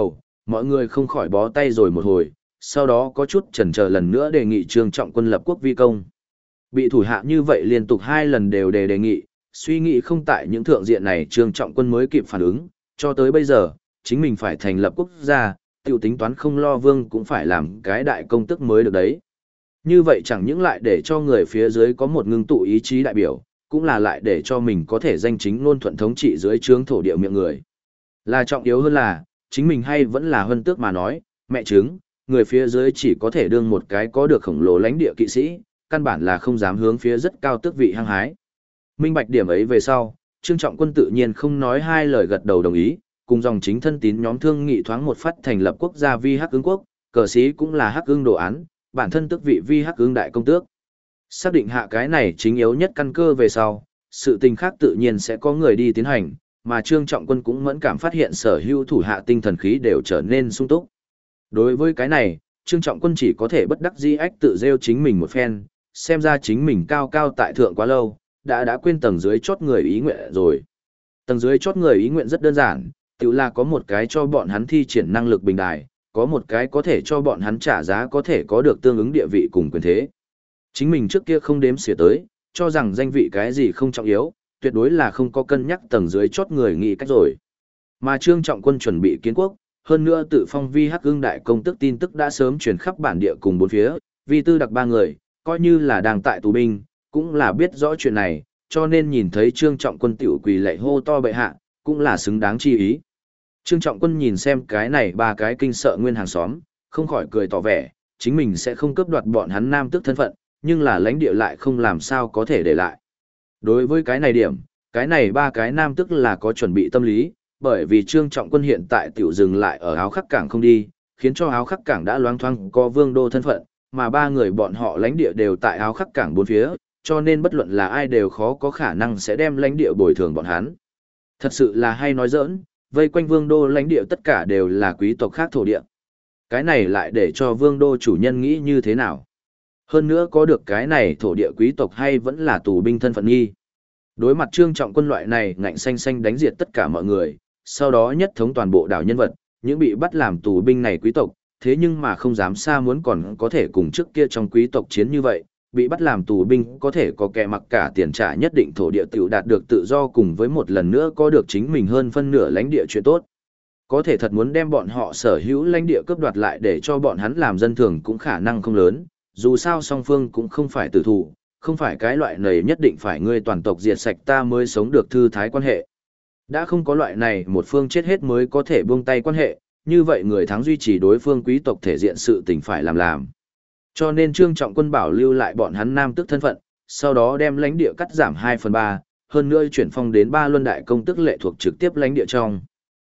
Mọi người không khỏi bó tay rồi một hồi, sau đó có chút chần chờ lần nữa đề nghị Trương Trọng Quân lập quốc vi công. Bị thủ hạ như vậy liên tục 2 lần đều đề nghị, suy nghĩ không tại những thượng diện này Trương Trọng Quân mới kịp phản ứng, cho tới bây giờ, chính mình phải thành lập quốc gia, tiểu tính toán không lo vương cũng phải làm cái đại công tức mới được đấy. Như vậy chẳng những lại để cho người phía dưới có một ngưng tụ ý chí đại biểu, cũng là lại để cho mình có thể danh chính ngôn thuận thống trị dưới trướng thổ địa miệng người. Là trọng yếu hơn là, chính mình hay vẫn là hơn tước mà nói, mẹ chứng, người phía dưới chỉ có thể đương một cái có được khổng lồ lãnh địa kỵ sĩ, căn bản là không dám hướng phía rất cao tước vị hăng hái. Minh bạch điểm ấy về sau, Trương Trọng Quân tự nhiên không nói 2 lời gật đầu đồng ý, cùng dòng chính thân tín nhóm thương nghị thoáng một phát thành lập quốc gia Vi Hắc Ưng quốc, cờ sĩ cũng là Hắc Ưng đồ án, bản thân tước vị Vi Hắc Ưng đại công tước. Xác định hạ cái này chính yếu nhất căn cơ về sau, sự tình khác tự nhiên sẽ có người đi tiến hành, mà Trương Trọng Quân cũng mẫn cảm phát hiện sở hữu thủ hạ tinh thần khí đều trở nên sung túc. Đối với cái này, Trương Trọng Quân chỉ có thể bất đắc dĩ ách tự rêu chính mình một phen, xem ra chính mình cao cao tại thượng quá lâu, đã quên tầng dưới chót người ý nguyện rồi. Tầng dưới chót người ý nguyện rất đơn giản, tự là có một cái cho bọn hắn thi triển năng lực bình đài, có một cái có thể cho bọn hắn trả giá có thể có được tương ứng địa vị cùng quyền thế. Chính mình trước kia không đếm xỉa tới, cho rằng danh vị cái gì không trọng yếu, tuyệt đối là không có cân nhắc tầng dưới chót người nghĩ cách rồi. Mà Trương Trọng Quân chuẩn bị kiến quốc, hơn nữa tự phong Vi Hắc Ưng đại công tức tin tức đã sớm truyền khắp bản địa cùng bốn phía, Vi Tư đặc 3 người, coi như là đang tại tù binh, cũng là biết rõ chuyện này, cho nên nhìn thấy Trương Trọng Quân tiểu quỳ lạy hô to bệ hạ, cũng là xứng đáng chi ý. Trương Trọng Quân nhìn xem cái này 3 cái kinh sợ nguyên hàng xóm, không khỏi cười tỏ vẻ, chính mình sẽ không cướp đoạt bọn hắn nam tước thân phận, nhưng là lãnh địa lại không làm sao có thể để lại. Đối với cái này điểm, cái này 3 cái nam tước là có chuẩn bị tâm lý, bởi vì Trương Trọng Quân hiện tại tiểu dừng lại ở áo khắc cảng không đi, khiến cho áo khắc cảng đã loáng thoáng có vương đô thân phận, mà 3 người bọn họ lãnh địa đều tại áo khắc cảng bốn phía, cho nên bất luận là ai đều khó có khả năng sẽ đem lãnh địa bồi thường bọn hắn. Thật sự là hay nói giỡn, vây quanh vương đô lãnh địa tất cả đều là quý tộc khác thổ địa. Cái này lại để cho vương đô chủ nhân nghĩ như thế nào? Hơn nữa có được cái này thổ địa quý tộc hay vẫn là tù binh thân phận nghi. Đối mặt Trương Trọng Quân loại này ngạnh xanh xanh đánh diệt tất cả mọi người, sau đó nhất thống toàn bộ đảo nhân vật, những bị bắt làm tù binh này quý tộc, thế nhưng mà không dám xa muốn còn có thể cùng trước kia trong quý tộc chiến như vậy, bị bắt làm tù binh có thể có kẻ mặc cả tiền trả nhất định thổ địa tiểu đạt được tự do cùng với một lần nữa có được chính mình hơn phân nửa lãnh địa chuyện tốt. Có thể thật muốn đem bọn họ sở hữu lãnh địa cướp đoạt lại để cho bọn hắn làm dân thường cũng khả năng không lớn, dù sao song phương cũng không phải tử thủ, không phải cái loại này nhất định phải ngươi toàn tộc diệt sạch ta mới sống được thư thái quan hệ. Đã không có loại này một phương chết hết mới có thể buông tay quan hệ, như vậy người thắng duy trì đối phương quý tộc thể diện sự tình phải làm. Cho nên Trương Trọng Quân bảo lưu lại bọn hắn nam tước thân phận, sau đó đem lãnh địa cắt giảm 2/3, hơn nữa chuyển phong đến 3 luân đại công tức lệ thuộc trực tiếp lãnh địa trong.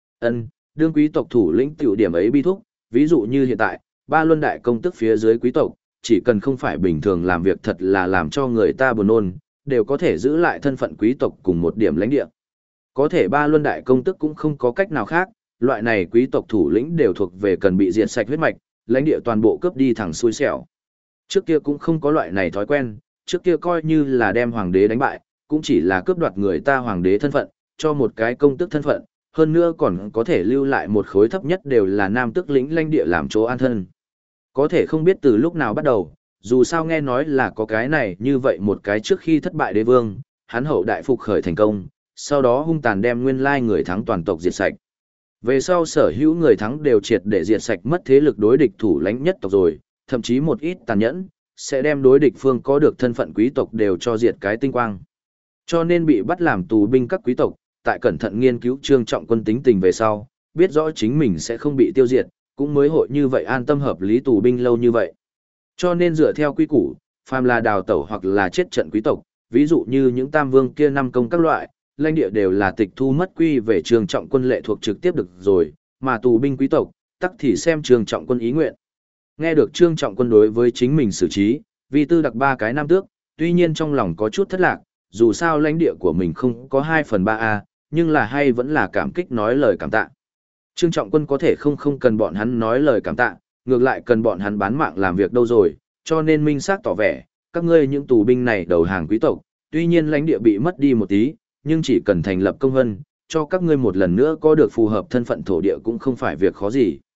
Đương quý tộc thủ lĩnh tiểu điểm ấy bi thúc, ví dụ như hiện tại, 3 luân đại công tức phía dưới quý tộc, chỉ cần không phải bình thường làm việc thật là làm cho người ta buồn nôn, đều có thể giữ lại thân phận quý tộc cùng một điểm lãnh địa. Có thể 3 luân đại công tức cũng không có cách nào khác, loại này quý tộc thủ lĩnh đều thuộc về cần bị diệt sạch huyết mạch, lãnh địa toàn bộ cướp đi thẳng xui xẻo. Trước kia cũng không có loại này thói quen, trước kia coi như là đem hoàng đế đánh bại, cũng chỉ là cướp đoạt người ta hoàng đế thân phận, cho một cái công tước thân phận, hơn nữa còn có thể lưu lại một khối thấp nhất đều là nam tước lĩnh lãnh địa làm chỗ an thân. Có thể không biết từ lúc nào bắt đầu, dù sao nghe nói là có cái này như vậy một cái trước khi thất bại đế vương, hắn hậu đại phục khởi thành công, sau đó hung tàn đem nguyên lai người thắng toàn tộc diệt sạch. Về sau sở hữu người thắng đều triệt để diệt sạch mất thế lực đối địch thủ lãnh nhất tộc rồi, thậm chí một ít tàn nhẫn, sẽ đem đối địch phương có được thân phận quý tộc đều cho diệt cái tinh quang. Cho nên bị bắt làm tù binh các quý tộc, tại cẩn thận nghiên cứu Trương Trọng Quân tính tình về sau, biết rõ chính mình sẽ không bị tiêu diệt, cũng mới hội như vậy an tâm hợp lý tù binh lâu như vậy. Cho nên dựa theo quy củ, phàm là đào tẩu hoặc là chết trận quý tộc, ví dụ như những tam vương kia 5 công các loại, lãnh địa đều là tịch thu mất quy về Trương Trọng Quân lệ thuộc trực tiếp được rồi, mà tù binh quý tộc, tắc thì xem Trương Trọng Quân ý nguyện. Nghe được Trương Trọng Quân đối với chính mình xử trí, Vi Tư đặc 3 cái nam tước, tuy nhiên trong lòng có chút thất lạc, dù sao lãnh địa của mình không có 2/3A, nhưng là hay vẫn là cảm kích nói lời cảm tạ. Trương Trọng Quân có thể không cần bọn hắn nói lời cảm tạ, ngược lại cần bọn hắn bán mạng làm việc đâu rồi, cho nên minh xác tỏ vẻ, các ngươi những tù binh này đầu hàng quý tộc, tuy nhiên lãnh địa bị mất đi một tí, nhưng chỉ cần thành lập công vân, cho các ngươi một lần nữa có được phù hợp thân phận thổ địa cũng không phải việc khó gì.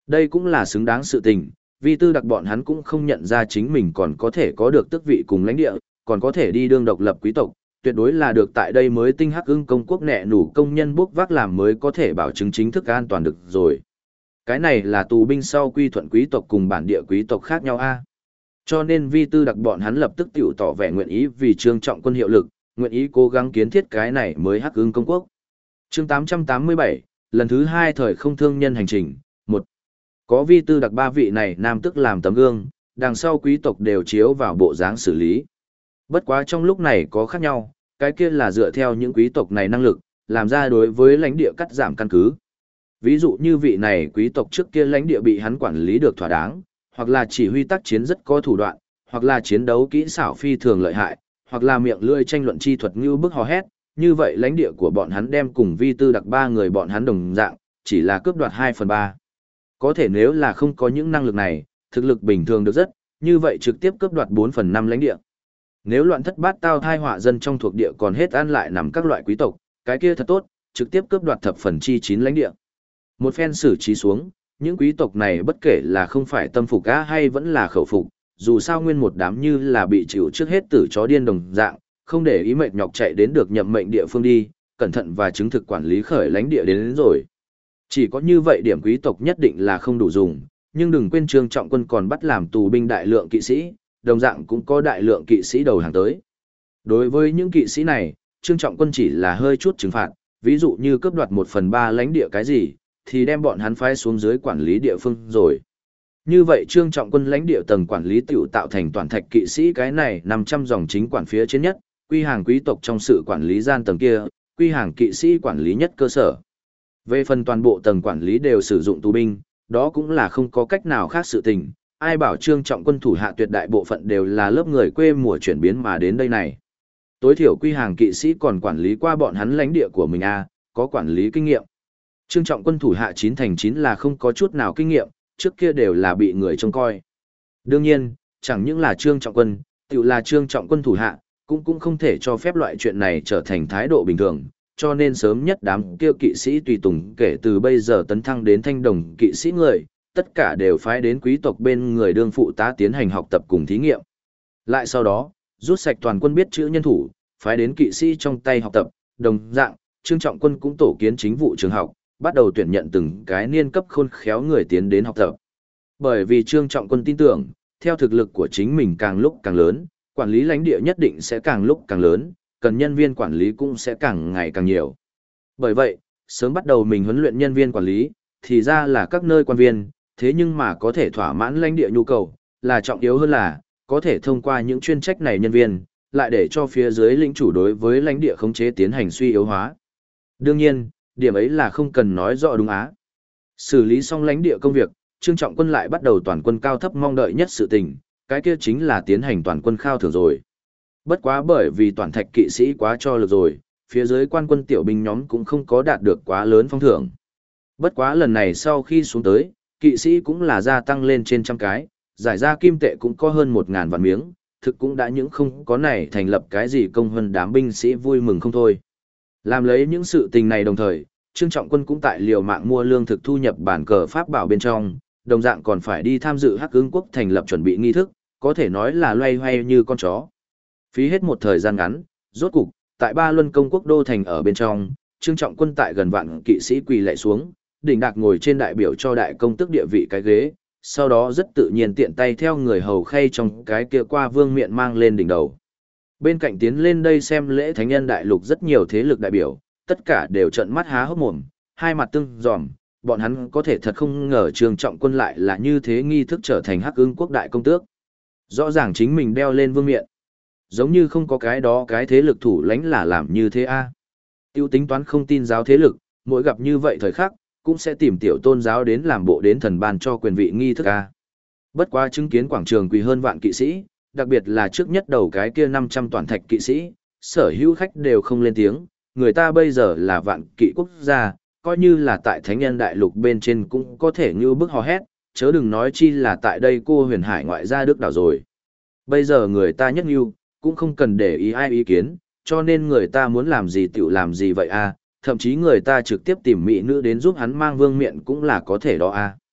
Đây cũng là xứng đáng sự tình, vì tư đặc bọn hắn cũng không nhận ra chính mình còn có thể có được tước vị cùng lãnh địa, còn có thể đi đương độc lập quý tộc, tuyệt đối là được tại đây mới tinh hắc ưng công quốc nẹ nủ công nhân bốc vác làm mới có thể bảo chứng chính thức an toàn được rồi. Cái này là tù binh sau quy thuận quý tộc cùng bản địa quý tộc khác nhau a. Cho nên vi tư đặc bọn hắn lập tức tiểu tỏ vẻ nguyện ý vì Trương Trọng Quân hiệu lực, nguyện ý cố gắng kiến thiết cái này mới hắc ưng công quốc. Chương 887, lần thứ 2 thời không thương nhân hành trình, 1. Có vi tư đặc ba vị này nam tức làm tấm gương, đằng sau quý tộc đều chiếu vào bộ dáng xử lý. Bất quá trong lúc này có khác nhau, cái kia là dựa theo những quý tộc này năng lực, làm ra đối với lãnh địa cắt giảm căn cứ. Ví dụ như vị này quý tộc trước kia lãnh địa bị hắn quản lý được thỏa đáng, hoặc là chỉ huy tác chiến rất có thủ đoạn, hoặc là chiến đấu kỹ xảo phi thường lợi hại, hoặc là miệng lưỡi tranh luận chi thuật như bức hò hét, như vậy lãnh địa của bọn hắn đem cùng vi tư đặc ba người bọn hắn đồng dạng, chỉ là cướp đoạt 2/3. Có thể nếu là không có những năng lực này, thực lực bình thường được rất, như vậy trực tiếp cướp đoạt 4/5 lãnh địa. Nếu loạn thất bát tao thai họa dân trong thuộc địa còn hết ăn lại nằm các loại quý tộc, cái kia thật tốt, trực tiếp cướp đoạt 1/9 lãnh địa. Một phen xử trí xuống, những quý tộc này bất kể là không phải tâm phục á hay vẫn là khẩu phục, dù sao nguyên một đám như là bị chịu trước hết tử chó điên đồng dạng, không để ý mệt nhọc chạy đến được nhậm mệnh địa phương đi, cẩn thận và chứng thực quản lý khởi lãnh địa đến rồi. Chỉ có như vậy điểm quý tộc nhất định là không đủ dùng, nhưng đừng quên Trương Trọng Quân còn bắt làm tù binh đại lượng kỵ sĩ, đồng dạng cũng có đại lượng kỵ sĩ đầu hàng tới. Đối với những kỵ sĩ này, Trương Trọng Quân chỉ là hơi chút trừng phạt, ví dụ như cướp đoạt 1/3 lãnh địa cái gì, thì đem bọn hắn phái xuống dưới quản lý địa phương rồi. Như vậy Trương Trọng Quân lãnh địa tầng quản lý tiểu tạo thành toàn thạch kỵ sĩ cái này 500 dòng chính quản phía trên nhất, quy hàng quý tộc trong sự quản lý gian tầng kia, quy hàng kỵ sĩ quản lý nhất cơ sở. Về phần toàn bộ tầng quản lý đều sử dụng tù binh, đó cũng là không có cách nào khác sự tình, ai bảo Trương Trọng Quân thủ hạ tuyệt đại bộ phận đều là lớp người quê mùa chuyển biến mà đến đây này. Tối thiểu quy hàng kỵ sĩ còn quản lý qua bọn hắn lãnh địa của mình có quản lý kinh nghiệm. Trương Trọng Quân thủ hạ 9/9 là không có chút nào kinh nghiệm, trước kia đều là bị người trông coi. Đương nhiên, chẳng những là Trương Trọng Quân, tự là Trương Trọng Quân thủ hạ, cũng không thể cho phép loại chuyện này trở thành thái độ bình thường, cho nên sớm nhất đám kêu kỵ sĩ tùy tùng kể từ bây giờ tấn thăng đến thanh đồng kỵ sĩ người, tất cả đều phái đến quý tộc bên người đương phụ tá tiến hành học tập cùng thí nghiệm. Lại sau đó, rút sạch toàn quân biết chữ nhân thủ, phái đến kỵ sĩ trong tay học tập, đồng dạng, Trương Trọng Quân cũng tổ kiến chính vụ trường học, bắt đầu tuyển nhận từng cái niên cấp khôn khéo người tiến đến học tập. Bởi vì Trương Trọng Quân tin tưởng, theo thực lực của chính mình càng lúc càng lớn, quản lý lãnh địa nhất định sẽ càng lúc càng lớn, cần nhân viên quản lý cũng sẽ càng ngày càng nhiều. Bởi vậy, sớm bắt đầu mình huấn luyện nhân viên quản lý, thì ra là các nơi quan viên, thế nhưng mà có thể thỏa mãn lãnh địa nhu cầu, là trọng yếu hơn là, có thể thông qua những chuyên trách này nhân viên, lại để cho phía dưới lĩnh chủ đối với lãnh địa khống chế tiến hành suy yếu hóa. Đương nhiên, điểm ấy là không cần nói rõ đúng á. Xử lý xong lãnh địa công việc, Trương Trọng Quân lại bắt đầu toàn quân cao thấp mong đợi nhất sự tình, cái kia chính là tiến hành toàn quân khao thưởng rồi. Bất quá bởi vì toàn thạch kỵ sĩ quá cho lực rồi, phía dưới quan quân tiểu binh nhóm cũng không có đạt được quá lớn phong thưởng. Bất quá lần này sau khi xuống tới, kỵ sĩ cũng là gia tăng lên trên trăm cái, giải ra kim tệ cũng có hơn 1000 vạn miếng, thực cũng đã những không có này thành lập cái gì công hơn đám binh sĩ vui mừng không thôi. Làm lấy những sự tình này đồng thời, Trương Trọng Quân cũng tại liều mạng mua lương thực thu nhập bản cờ pháp bảo bên trong, đồng dạng còn phải đi tham dự Hắc Ưng quốc thành lập chuẩn bị nghi thức, có thể nói là loay hoay như con chó. Phí hết một thời gian ngắn, rốt cục, tại Ba Luân công quốc đô thành ở bên trong, Trương Trọng Quân tại gần vạn kỵ sĩ quỳ lạy xuống, đỉnh đạc ngồi trên đại biểu cho đại công tước địa vị cái ghế, sau đó rất tự nhiên tiện tay theo người hầu khay trong cái kia qua vương miện mang lên đỉnh đầu. Bên cạnh tiến lên đây xem lễ thánh nhân đại lục rất nhiều thế lực đại biểu, tất cả đều trợn mắt há hốc mồm, hai mặt tương dòm, bọn hắn có thể thật không ngờ Trương Trọng Quân lại là như thế nghi thức trở thành Hắc Ưng quốc đại công tước. Rõ ràng chính mình đeo lên vương miện. Giống như không có cái đó cái thế lực thủ lãnh là làm như thế a. Tiêu tính toán không tin giáo thế lực, mỗi gặp như vậy thời khắc, cũng sẽ tìm tiểu tôn giáo đến làm bộ đến thần ban cho quyền vị nghi thức a. Bất quá chứng kiến quảng trường quỳ hơn vạn kỵ sĩ, đặc biệt là trước nhất đầu cái kia 500 toàn thạch kỵ sĩ, sở hữu khách đều không lên tiếng, người ta bây giờ là vạn kỵ quốc gia, coi như là tại thánh nhân đại lục bên trên cũng có thể như bức hò hét, chớ đừng nói chi là tại đây cô huyền hải ngoại gia đức đảo rồi. Bây giờ người ta nhất như, cũng không cần để ý ai ý kiến, cho nên người ta muốn làm gì tiểu làm gì vậy a, thậm chí người ta trực tiếp tìm mỹ nữ đến giúp hắn mang vương miện cũng là có thể đó a.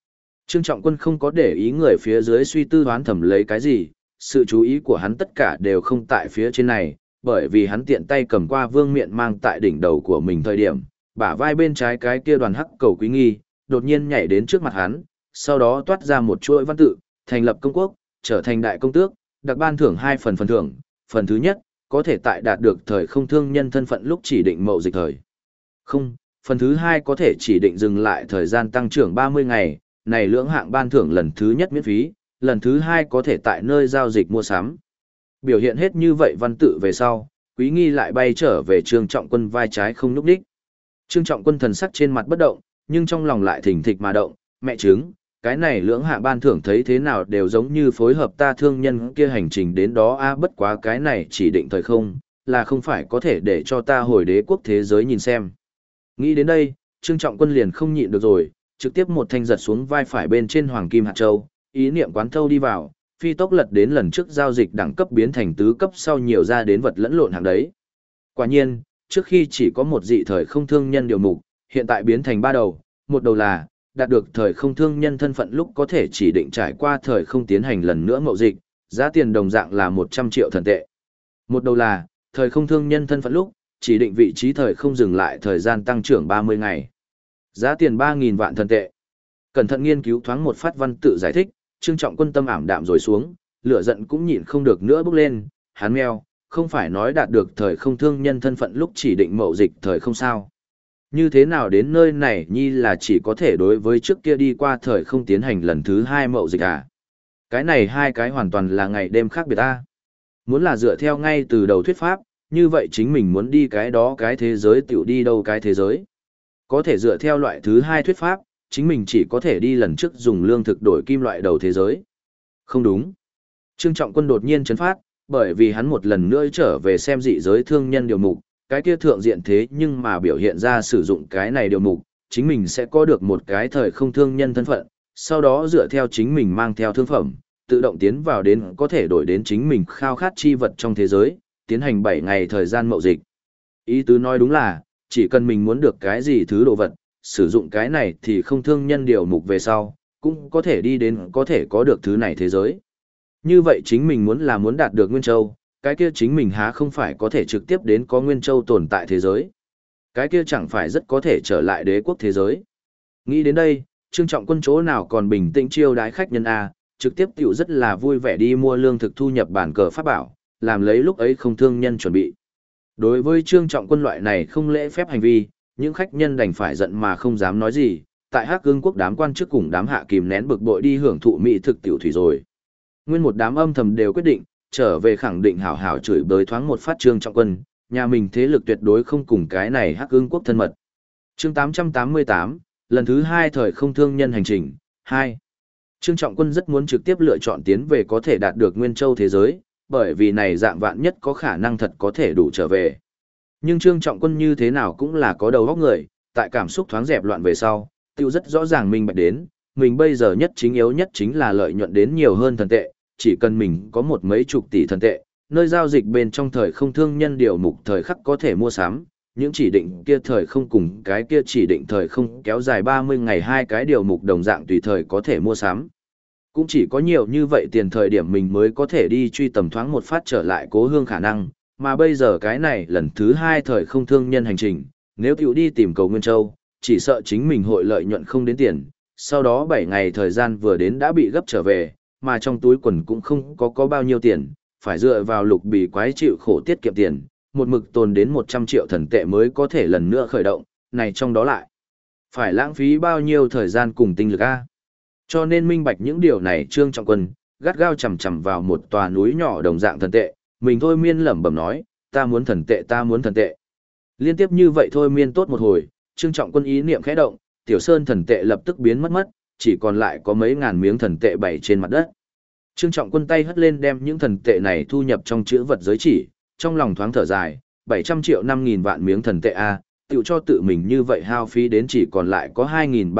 Trương Trọng Quân không có để ý người phía dưới suy tư hoán thẩm lấy cái gì, sự chú ý của hắn tất cả đều không tại phía trên này, bởi vì hắn tiện tay cầm qua vương miện mang tại đỉnh đầu của mình thời điểm, bả vai bên trái cái kia đoàn hắc cầu quý nghi, đột nhiên nhảy đến trước mặt hắn, sau đó toát ra một chuỗi văn tự, thành lập công quốc, trở thành đại công tước, đặc ban thưởng 2 phần phần thưởng, phần thứ nhất, có thể tại đạt được thời không thương nhân thân phận lúc chỉ định mậu dịch thời. Không, phần thứ hai có thể chỉ định dừng lại thời gian tăng trưởng 30 ngày, này lưỡng hạng ban thưởng lần thứ nhất miễn phí, lần thứ hai có thể tại nơi giao dịch mua sắm. Biểu hiện hết như vậy văn tự về sau, Quý Nghi lại bay trở về Trương Trọng Quân vai trái không nhúc đích. Trương Trọng Quân thần sắc trên mặt bất động, nhưng trong lòng lại thỉnh thịch mà động, mẹ chứng, cái này lưỡng hạng ban thưởng thấy thế nào đều giống như phối hợp ta thương nhân kia hành trình đến đó bất quá cái này chỉ định thời không, là không phải có thể để cho ta hồi đế quốc thế giới nhìn xem. Nghĩ đến đây, Trương Trọng Quân liền không nhịn được rồi, trực tiếp một thanh giật xuống vai phải bên trên hoàng kim hạt châu, ý niệm quán thâu đi vào, phi tốc lật đến lần trước giao dịch đẳng cấp biến thành tứ cấp sau nhiều ra đến vật lẫn lộn hàng đấy. Quả nhiên, trước khi chỉ có một dị thời không thương nhân điều mục, hiện tại biến thành ba đầu, một đầu là đạt được thời không thương nhân thân phận lúc có thể chỉ định trải qua thời không tiến hành lần nữa mậu dịch, giá tiền đồng dạng là 100 triệu thần tệ. Một đầu là thời không thương nhân thân phận lúc chỉ định vị trí thời không dừng lại thời gian tăng trưởng 30 ngày. Giá tiền 3.000 vạn thần tệ. Cẩn thận nghiên cứu thoáng một phát văn tự giải thích, Trương Trọng Quân tâm ảm đạm rồi xuống, lửa giận cũng nhịn không được nữa bốc lên, hắn meo, không phải nói đạt được thời không thương nhân thân phận lúc chỉ định mậu dịch thời không sao. Như thế nào đến nơi này nhi là chỉ có thể đối với trước kia đi qua thời không tiến hành lần thứ hai mậu dịch à. Cái này hai cái hoàn toàn là ngày đêm khác biệt ta. Muốn là dựa theo ngay từ đầu thuyết pháp, như vậy chính mình muốn đi cái đó cái thế giới tiểu đi đâu cái thế giới. Có thể dựa theo loại thứ hai thuyết pháp, chính mình chỉ có thể đi lần trước dùng lương thực đổi kim loại đầu thế giới. Không đúng. Trương Trọng Quân đột nhiên chấn phát, bởi vì hắn một lần nữa trở về xem dị giới thương nhân điều mục, cái kia thượng diện thế nhưng mà biểu hiện ra sử dụng cái này điều mục, chính mình sẽ có được một cái thời không thương nhân thân phận, sau đó dựa theo chính mình mang theo thương phẩm, tự động tiến vào đến có thể đổi đến chính mình khao khát chi vật trong thế giới, tiến hành 7 ngày thời gian mậu dịch. Ý tứ nói đúng là, chỉ cần mình muốn được cái gì thứ đồ vật, sử dụng cái này thì không thương nhân điều mục về sau, cũng có thể đi đến có thể có được thứ này thế giới. Như vậy chính mình muốn là muốn đạt được Nguyên Châu, cái kia chính mình há không phải có thể trực tiếp đến có Nguyên Châu tồn tại thế giới. Cái kia chẳng phải rất có thể trở lại đế quốc thế giới. Nghĩ đến đây, Trương Trọng Quân chỗ nào còn bình tĩnh chiêu đái khách nhân A, trực tiếp tiểu rất là vui vẻ đi mua lương thực thu nhập bản cờ pháp bảo, làm lấy lúc ấy không thương nhân chuẩn bị. Đối với Trương Trọng Quân loại này không lễ phép hành vi, những khách nhân đành phải giận mà không dám nói gì, tại Hắc Ưng quốc đám quan chức cùng đám hạ kìm nén bực bội đi hưởng thụ mỹ thực tiểu thủy rồi. Nguyên một đám âm thầm đều quyết định, trở về khẳng định hảo hảo chửi bới thoáng một phát Trương Trọng Quân, nhà mình thế lực tuyệt đối không cùng cái này Hắc Ưng quốc thân mật. Chương 888, lần thứ 2 thời không thương nhân hành trình, 2. Trương Trọng Quân rất muốn trực tiếp lựa chọn tiến về có thể đạt được Nguyên Châu thế giới, bởi vì này dạng vạn nhất có khả năng thật có thể đủ trở về. Nhưng Trương Trọng Quân như thế nào cũng là có đầu óc người, tại cảm xúc thoáng dẹp loạn về sau, tiêu rất rõ ràng mình bạch đến, mình bây giờ nhất chính yếu nhất chính là lợi nhuận đến nhiều hơn thần tệ, chỉ cần mình có một mấy chục tỷ thần tệ, nơi giao dịch bên trong thời không thương nhân điều mục thời khắc có thể mua sắm, những chỉ định kia thời không cùng cái kia chỉ định thời không kéo dài 30 ngày hai cái điều mục đồng dạng tùy thời có thể mua sắm. Cũng chỉ có nhiều như vậy tiền thời điểm mình mới có thể đi truy tầm thoáng một phát trở lại cố hương khả năng, mà bây giờ cái này lần thứ 2 thời không thương nhân hành trình, nếu tiểu đi tìm cầu Nguyên Châu, chỉ sợ chính mình hội lợi nhuận không đến tiền, sau đó 7 ngày thời gian vừa đến đã bị gấp trở về, mà trong túi quần cũng không có bao nhiêu tiền, phải dựa vào lục bì quái chịu khổ tiết kiệm tiền, một mực tồn đến 100 triệu thần tệ mới có thể lần nữa khởi động, này trong đó lại phải lãng phí bao nhiêu thời gian cùng tinh lực a. Cho nên minh bạch những điều này Trương Trọng Quân gắt gao chầm chầm vào một tòa núi nhỏ đồng dạng thần tệ, mình thôi miên lẩm bẩm nói, ta muốn thần tệ, ta muốn thần tệ. Liên tiếp như vậy thôi miên tốt một hồi, Trương Trọng Quân ý niệm khẽ động, Tiểu Sơn thần tệ lập tức biến mất, chỉ còn lại có mấy ngàn miếng thần tệ bày trên mặt đất. Trương Trọng Quân tay hất lên đem những thần tệ này thu nhập trong chữ vật giới chỉ, trong lòng thoáng thở dài, 700 triệu 5.000 vạn miếng thần tệ a, tiểu cho tự mình như vậy hao phí đến chỉ còn lại có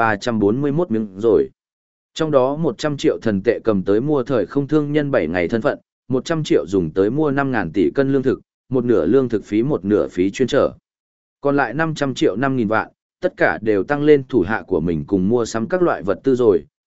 2.341 miếng rồi. Trong đó 100 triệu thần tệ cầm tới mua thời không thương nhân 7 ngày thân phận, 100 triệu dùng tới mua 5.000 tỷ cân lương thực, một nửa lương thực phí một nửa phí chuyên trở. Còn lại 500 triệu 5.000 vạn, tất cả đều tăng lên thủ hạ của mình cùng mua sắm các loại vật tư rồi,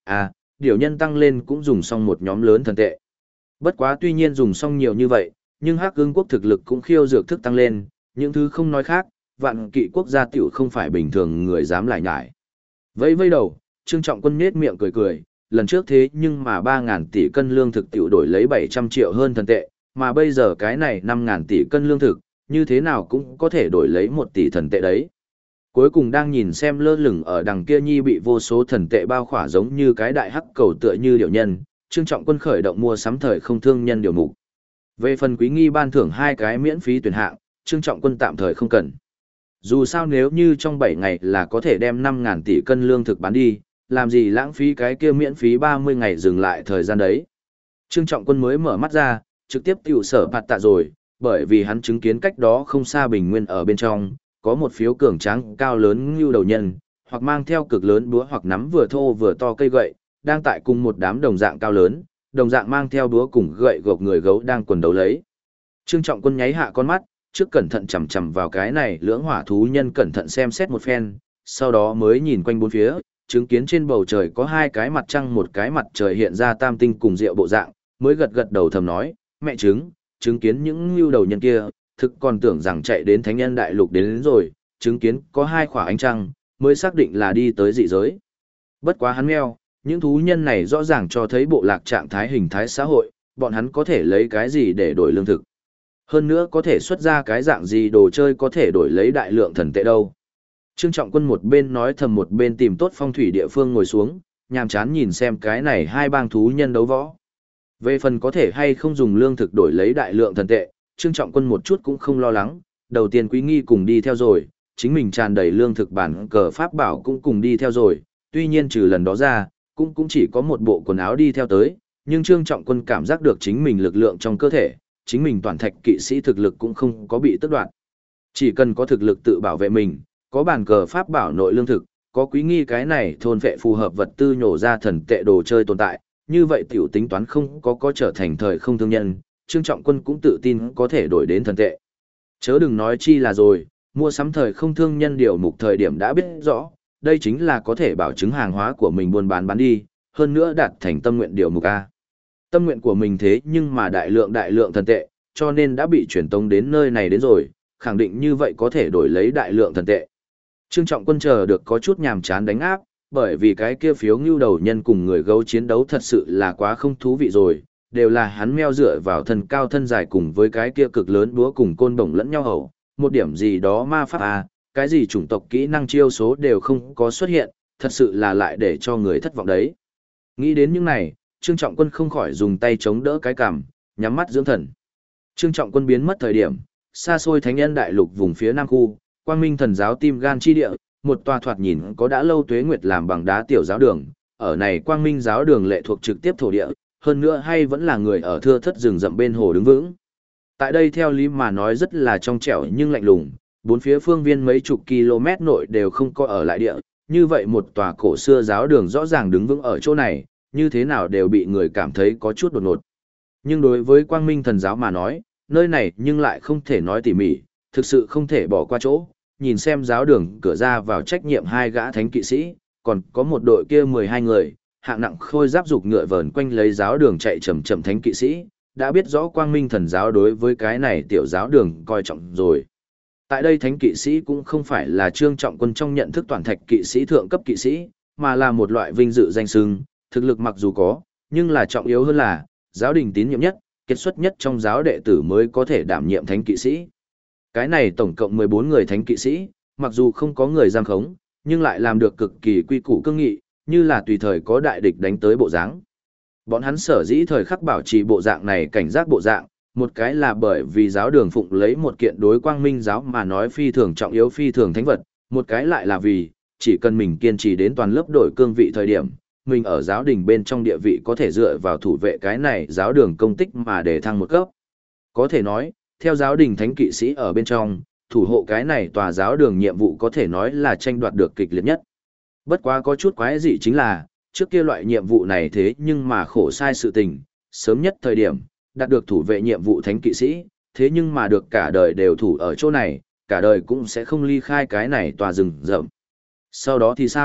À, điều nhân tăng lên cũng dùng xong một nhóm lớn thần tệ. Bất quá tuy nhiên dùng xong nhiều như vậy, nhưng Hắc Ưng quốc thực lực cũng khiêu dược thức tăng lên, những thứ không nói khác, vạn kỵ quốc gia tiểu không phải bình thường người dám lại nhải. Vẫy vẫy đầu, Trương Trọng Quân nhếch miệng cười cười, lần trước thế nhưng mà 3.000 tỷ cân lương thực tiểu đổi lấy 700 triệu hơn thần tệ, mà bây giờ cái này 5.000 tỷ cân lương thực, như thế nào cũng có thể đổi lấy 1 tỷ thần tệ đấy. Cuối cùng đang nhìn xem lơ lửng ở đằng kia nhi bị vô số thần tệ bao khỏa giống như cái đại hắc cầu tựa như điệu nhân, Trương Trọng Quân khởi động mua sắm thời không thương nhân điều mục. Về phần quý nghi ban thưởng 2 cái miễn phí tuyển hạng, Trương Trọng Quân tạm thời không cần. Dù sao nếu như trong 7 ngày là có thể đem 5.000 tỷ cân lương thực bán đi, làm gì lãng phí cái kia miễn phí 30 ngày dừng lại thời gian đấy. Trương Trọng Quân mới mở mắt ra, trực tiếp tiểu sở phạt tạ rồi, bởi vì hắn chứng kiến cách đó không xa bình nguyên ở bên trong, có một phiếu cường tráng cao lớn như đầu nhân, hoặc mang theo cực lớn búa hoặc nắm vừa thô vừa to cây gậy, đang tại cùng một đám đồng dạng cao lớn, đồng dạng mang theo búa cùng gậy gộc người gấu đang quần đấu lấy. Trương Trọng Quân nháy hạ con mắt, trước cẩn thận chằm chằm vào cái này lưỡng hỏa thú nhân cẩn thận xem xét một phen, sau đó mới nhìn quanh bốn phía, chứng kiến trên bầu trời có 2 cái mặt trăng một cái mặt trời hiện ra tam tinh cùng rượu bộ dạng, mới gật gật đầu thầm nói, mẹ chứng kiến những lưu đầu nhân kia, thực còn tưởng rằng chạy đến thánh nhân đại lục đến rồi, chứng kiến có 2 khỏa ánh trăng, mới xác định là đi tới dị giới. Bất quá hắn meo, những thú nhân này rõ ràng cho thấy bộ lạc trạng thái hình thái xã hội, bọn hắn có thể lấy cái gì để đổi lương thực. Hơn nữa có thể xuất ra cái dạng gì đồ chơi có thể đổi lấy đại lượng thần tệ đâu. Trương Trọng Quân một bên nói thầm một bên tìm tốt phong thủy địa phương ngồi xuống, nhàm chán nhìn xem cái này 2 bang thú nhân đấu võ. Về phần có thể hay không dùng lương thực đổi lấy đại lượng thần tệ, Trương Trọng Quân một chút cũng không lo lắng, đầu tiên Quý Nghi cùng đi theo rồi, chính mình tràn đầy lương thực bản cờ pháp bảo cũng cùng đi theo rồi, tuy nhiên trừ lần đó ra, cũng chỉ có một bộ quần áo đi theo tới, nhưng Trương Trọng Quân cảm giác được chính mình lực lượng trong cơ thể, chính mình toàn thạch kỵ sĩ thực lực cũng không có bị tước đoạt. Chỉ cần có thực lực tự bảo vệ mình, có bản cờ pháp bảo nội lương thực, có Quý Nghi cái này thôn vệ phù hợp vật tư nhổ ra thần tệ đồ chơi tồn tại, như vậy tiểu tính toán không có trở thành thời không thương nhân, Trương Trọng Quân cũng tự tin có thể đổi đến thần tệ. Chớ đừng nói chi là rồi, mua sắm thời không thương nhân điều mục thời điểm đã biết rõ, đây chính là có thể bảo chứng hàng hóa của mình buôn bán đi, hơn nữa đạt thành tâm nguyện điều mục A. Tâm nguyện của mình thế nhưng mà đại lượng thần tệ, cho nên đã bị truyền tống đến nơi này đến rồi, khẳng định như vậy có thể đổi lấy đại lượng thần tệ. Trương Trọng Quân chờ được có chút nhàm chán đánh áp, bởi vì cái kia phiếu ngưu đầu nhân cùng người gấu chiến đấu thật sự là quá không thú vị rồi, đều là hắn meo dựa vào thân cao thân dài cùng với cái kia cực lớn búa cùng côn đồng lẫn nhau hầu, một điểm gì đó ma pháp à, cái gì chủng tộc kỹ năng chiêu số đều không có xuất hiện, thật sự là lại để cho người thất vọng đấy. Nghĩ đến những này, Trương Trọng Quân không khỏi dùng tay chống đỡ cái cằm, nhắm mắt dưỡng thần. Trương Trọng Quân biến mất thời điểm, xa xôi thánh nhân đại lục vùng phía nam khu, Quang Minh thần giáo tim gan chi địa, một tòa thoạt nhìn có đã lâu tuế nguyệt làm bằng đá tiểu giáo đường, ở này Quang Minh giáo đường lệ thuộc trực tiếp thổ địa, hơn nữa hay vẫn là người ở thưa thất rừng rậm bên hồ đứng vững. Tại đây theo lý mà nói rất là trong trẻo nhưng lạnh lùng, bốn phía phương viên mấy chục km nội đều không có ở lại địa, như vậy một tòa cổ xưa giáo đường rõ ràng đứng vững ở chỗ này, như thế nào đều bị người cảm thấy có chút đột ngột. Nhưng đối với Quang Minh thần giáo mà nói, nơi này nhưng lại không thể nói tỉ mỉ, thực sự không thể bỏ qua chỗ, nhìn xem giáo đường cửa ra vào trách nhiệm 2 gã thánh kỵ sĩ, còn có một đội kia 12 người, hạng nặng khôi giáp dục ngựa vờn quanh lấy giáo đường chạy chậm chậm thánh kỵ sĩ, đã biết rõ Quang Minh thần giáo đối với cái này tiểu giáo đường coi trọng rồi. Tại đây thánh kỵ sĩ cũng không phải là Trương Trọng Quân trong nhận thức toàn thạch kỵ sĩ thượng cấp kỵ sĩ, mà là một loại vinh dự danh xưng, thực lực mặc dù có, nhưng là trọng yếu hơn là, giáo đình tín nhiệm nhất, kết xuất nhất trong giáo đệ tử mới có thể đảm nhiệm thánh kỵ sĩ. Cái này tổng cộng 14 người thánh kỵ sĩ, mặc dù không có người giam khống, nhưng lại làm được cực kỳ quy củ cương nghị, như là tùy thời có đại địch đánh tới bộ dáng. Bọn hắn sở dĩ thời khắc bảo trì bộ dạng này cảnh giác bộ dạng, một cái là bởi vì giáo đường phụng lấy một kiện đối Quang Minh giáo mà nói phi thường trọng yếu phi thường thánh vật, một cái lại là vì, chỉ cần mình kiên trì đến toàn lớp đổi cương vị thời điểm, mình ở giáo đình bên trong địa vị có thể dựa vào thủ vệ cái này giáo đường công tích mà để thăng một cấp. Có thể nói, theo giáo đình thánh kỵ sĩ ở bên trong, thủ hộ cái này tòa giáo đường nhiệm vụ có thể nói là tranh đoạt được kịch liệt nhất. Bất quá có chút quái dị chính là, trước kia loại nhiệm vụ này thế nhưng mà khổ sai sự tình, sớm nhất thời điểm, đạt được thủ vệ nhiệm vụ thánh kỵ sĩ, thế nhưng mà được cả đời đều thủ ở chỗ này, cả đời cũng sẽ không ly khai cái này tòa rừng rậm. Sau đó thì sao?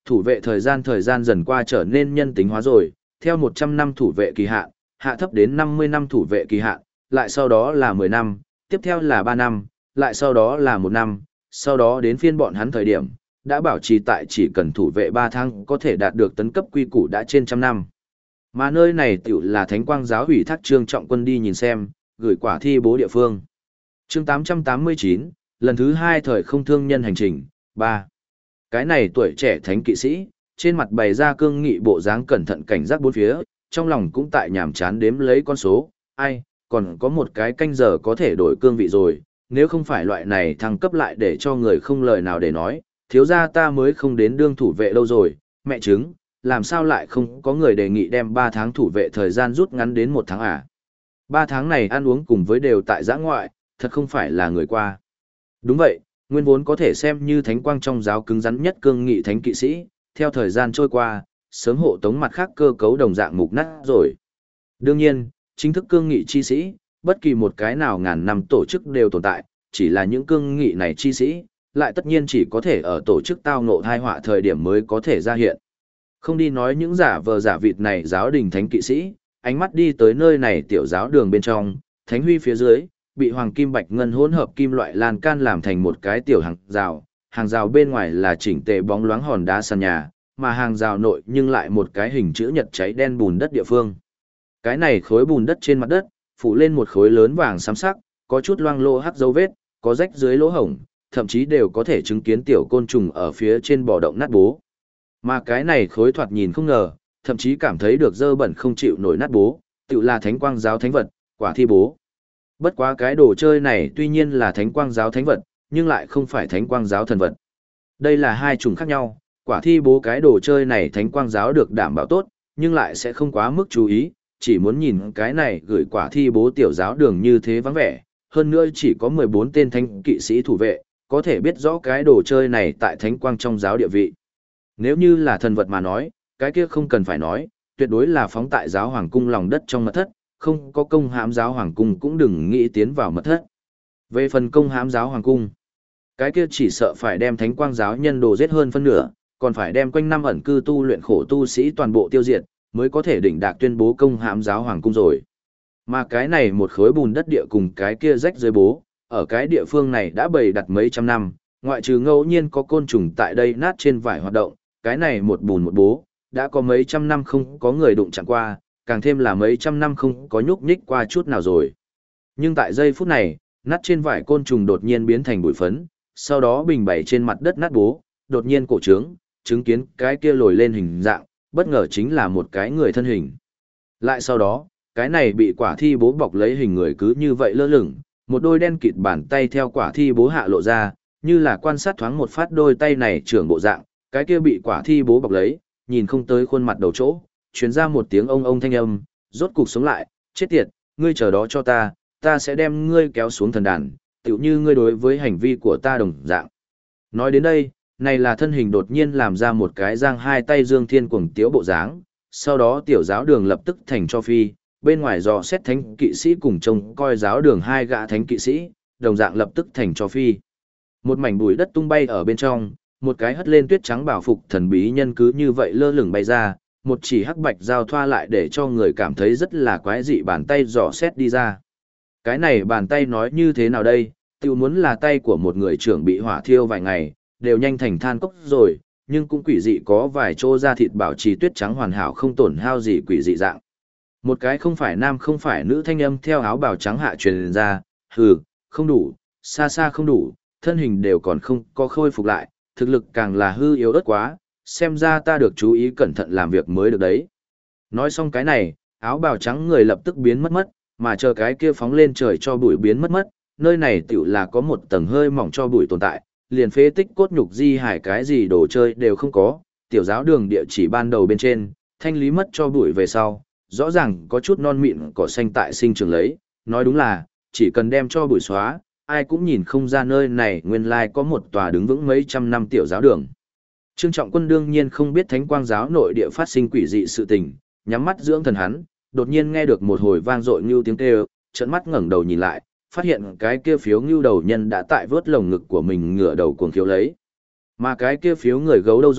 thủ vệ thời gian dần qua trở nên nhân tính hóa rồi, theo 100 năm thủ vệ kỳ hạn, hạ thấp đến 50 năm thủ vệ kỳ hạn, lại sau đó là 10 năm, tiếp theo là 3 năm, lại sau đó là 1 năm, sau đó đến phiên bọn hắn thời điểm, đã bảo trì tại chỉ cần thủ vệ 3 tháng có thể đạt được tấn cấp quy củ đã trên trăm năm. Mà nơi này tiểu là Thánh Quang giáo ủy thác Trương Trọng Quân đi nhìn xem, gửi quả thi bố địa phương. Chương 889, lần thứ 2 thời không thương nhân hành trình, 3. Cái này tuổi trẻ thánh kỵ sĩ, trên mặt bày ra cương nghị bộ dáng cẩn thận cảnh giác bốn phía, trong lòng cũng tại nhàm chán đếm lấy con số, ai, còn có một cái canh giờ có thể đổi cương vị rồi, nếu không phải loại này thăng cấp lại để cho người không lời nào để nói, thiếu gia ta mới không đến đương thủ vệ lâu rồi, mẹ chứng, làm sao lại không có người đề nghị đem 3 tháng thủ vệ thời gian rút ngắn đến 1 tháng à? 3 tháng này ăn uống cùng với đều tại giã ngoại, thật không phải là người qua. Đúng vậy, nguyên vốn có thể xem như thánh quang trong giáo cứng rắn nhất cương nghị thánh kỵ sĩ, theo thời gian trôi qua, sớm hộ tống mặt khác cơ cấu đồng dạng mục nát rồi. Đương nhiên, chính thức cương nghị chi sĩ, bất kỳ một cái nào ngàn năm tổ chức đều tồn tại, chỉ là những cương nghị này chi sĩ, lại tất nhiên chỉ có thể ở tổ chức tao ngộ thai họa thời điểm mới có thể ra hiện. Không đi nói những giả vờ giả vịt này giáo đình thánh kỵ sĩ, ánh mắt đi tới nơi này tiểu giáo đường bên trong, thánh huy phía dưới, bị hoàng kim bạch ngân hỗn hợp kim loại lan can làm thành một cái tiểu hàng rào bên ngoài là chỉnh tề bóng loáng hòn đá sàn nhà, mà hàng rào nội nhưng lại một cái hình chữ nhật cháy đen bùn đất địa phương. Cái này khối bùn đất trên mặt đất, phủ lên một khối lớn vàng xám sắc, có chút loang lô hắc dấu vết, có rách dưới lỗ hổng, thậm chí đều có thể chứng kiến tiểu côn trùng ở phía trên bò động nát bố. Mà cái này khối thoạt nhìn không ngờ, thậm chí cảm thấy được dơ bẩn không chịu nổi nát bố, tự là thánh quang giáo thánh vật, quả thi bố. Bất quá cái đồ chơi này tuy nhiên là thánh quang giáo thánh vật, nhưng lại không phải thánh quang giáo thần vật. Đây là hai chủng khác nhau, quả thi bố cái đồ chơi này thánh quang giáo được đảm bảo tốt, nhưng lại sẽ không quá mức chú ý, chỉ muốn nhìn cái này gửi quả thi bố tiểu giáo đường như thế vắng vẻ, hơn nữa chỉ có 14 tên thánh kỵ sĩ thủ vệ, có thể biết rõ cái đồ chơi này tại thánh quang trong giáo địa vị. Nếu như là thần vật mà nói, cái kia không cần phải nói, tuyệt đối là phóng tại giáo hoàng cung lòng đất trong mật thất, không có công hãm giáo hoàng cung cũng đừng nghĩ tiến vào mật thất. Về phần công hãm giáo hoàng cung, cái kia chỉ sợ phải đem thánh quang giáo nhân đồ giết hơn phân nửa, còn phải đem quanh năm ẩn cư tu luyện khổ tu sĩ toàn bộ tiêu diệt, mới có thể đỉnh đạc tuyên bố công hãm giáo hoàng cung rồi. Mà cái này một khối bùn đất địa cùng cái kia rách dưới bố, ở cái địa phương này đã bày đặt mấy trăm năm, ngoại trừ ngẫu nhiên có côn trùng tại đây nát trên vải hoạt động, cái này một bùn một bố, đã có mấy trăm năm không có người đụng chạm qua, càng thêm là mấy trăm năm không có nhúc nhích qua chút nào rồi. Nhưng tại giây phút này, nát trên vải côn trùng đột nhiên biến thành bụi phấn, sau đó bình bày trên mặt đất nát bố, đột nhiên cổ trướng, chứng kiến cái kia lồi lên hình dạng, bất ngờ chính là một cái người thân hình. Lại sau đó, cái này bị quả thi bố bọc lấy hình người cứ như vậy lơ lửng, một đôi đen kịt bàn tay theo quả thi bố hạ lộ ra, như là quan sát thoáng một phát đôi tay này trưởng bộ dạng, cái kia bị quả thi bố bọc lấy, nhìn không tới khuôn mặt đầu chỗ, truyền ra một tiếng ông thanh âm, rốt cục sống lại, chết tiệt, ngươi chờ đó cho ta, ta sẽ đem ngươi kéo xuống thần đàn, tựu như ngươi đối với hành vi của ta đồng dạng. Nói đến đây, này là thân hình đột nhiên làm ra một cái giang hai tay dương thiên cuồng tiếu bộ dáng, sau đó tiểu giáo đường lập tức thành cho phi, bên ngoài dò xét thánh kỵ sĩ cùng trông coi giáo đường hai gã thánh kỵ sĩ, đồng dạng lập tức thành cho phi. Một mảnh bụi đất tung bay ở bên trong, một cái hất lên tuyết trắng bảo phục thần bí nhân cứ như vậy lơ lửng bay ra, một chỉ hắc bạch giao thoa lại để cho người cảm thấy rất là quái dị bàn tay dò xét đi ra. Cái này bàn tay nói như thế nào đây, tiêu muốn là tay của một người trưởng bị hỏa thiêu vài ngày, đều nhanh thành than cốc rồi, nhưng cũng quỷ dị có vài chỗ da thịt bảo trì tuyết trắng hoàn hảo không tổn hao gì quỷ dị dạng. Một cái không phải nam không phải nữ thanh âm theo áo bào trắng hạ truyền ra, hừ, không đủ, xa xa không đủ, thân hình đều còn không có khôi phục lại, thực lực càng là hư yếu ớt quá, xem ra ta được chú ý cẩn thận làm việc mới được đấy. Nói xong cái này, áo bào trắng người lập tức biến mất, mà chờ cái kia phóng lên trời cho bụi biến mất, nơi này tiểu là có một tầng hơi mỏng cho bụi tồn tại, liền phế tích cốt nhục di hải cái gì đồ chơi đều không có, tiểu giáo đường địa chỉ ban đầu bên trên, thanh lý mất cho bụi về sau, rõ ràng có chút non mịn cỏ xanh tại sinh trường lấy, nói đúng là, chỉ cần đem cho bụi xóa, ai cũng nhìn không ra nơi này nguyên lai có một tòa đứng vững mấy trăm năm tiểu giáo đường. Trương Trọng Quân đương nhiên không biết Thánh Quang giáo nội địa phát sinh quỷ dị sự tình, nhắm mắt dưỡng thần hắn, đột nhiên nghe được một hồi vang dội như tiếng kêu, trợn mắt ngẩng đầu nhìn lại, phát hiện cái kia phiếu ngưu đầu nhân đã tại vớt lồng ngực của mình ngửa đầu cuồng khiếu lấy. Mà cái kia phiếu người gấu đâu rồi,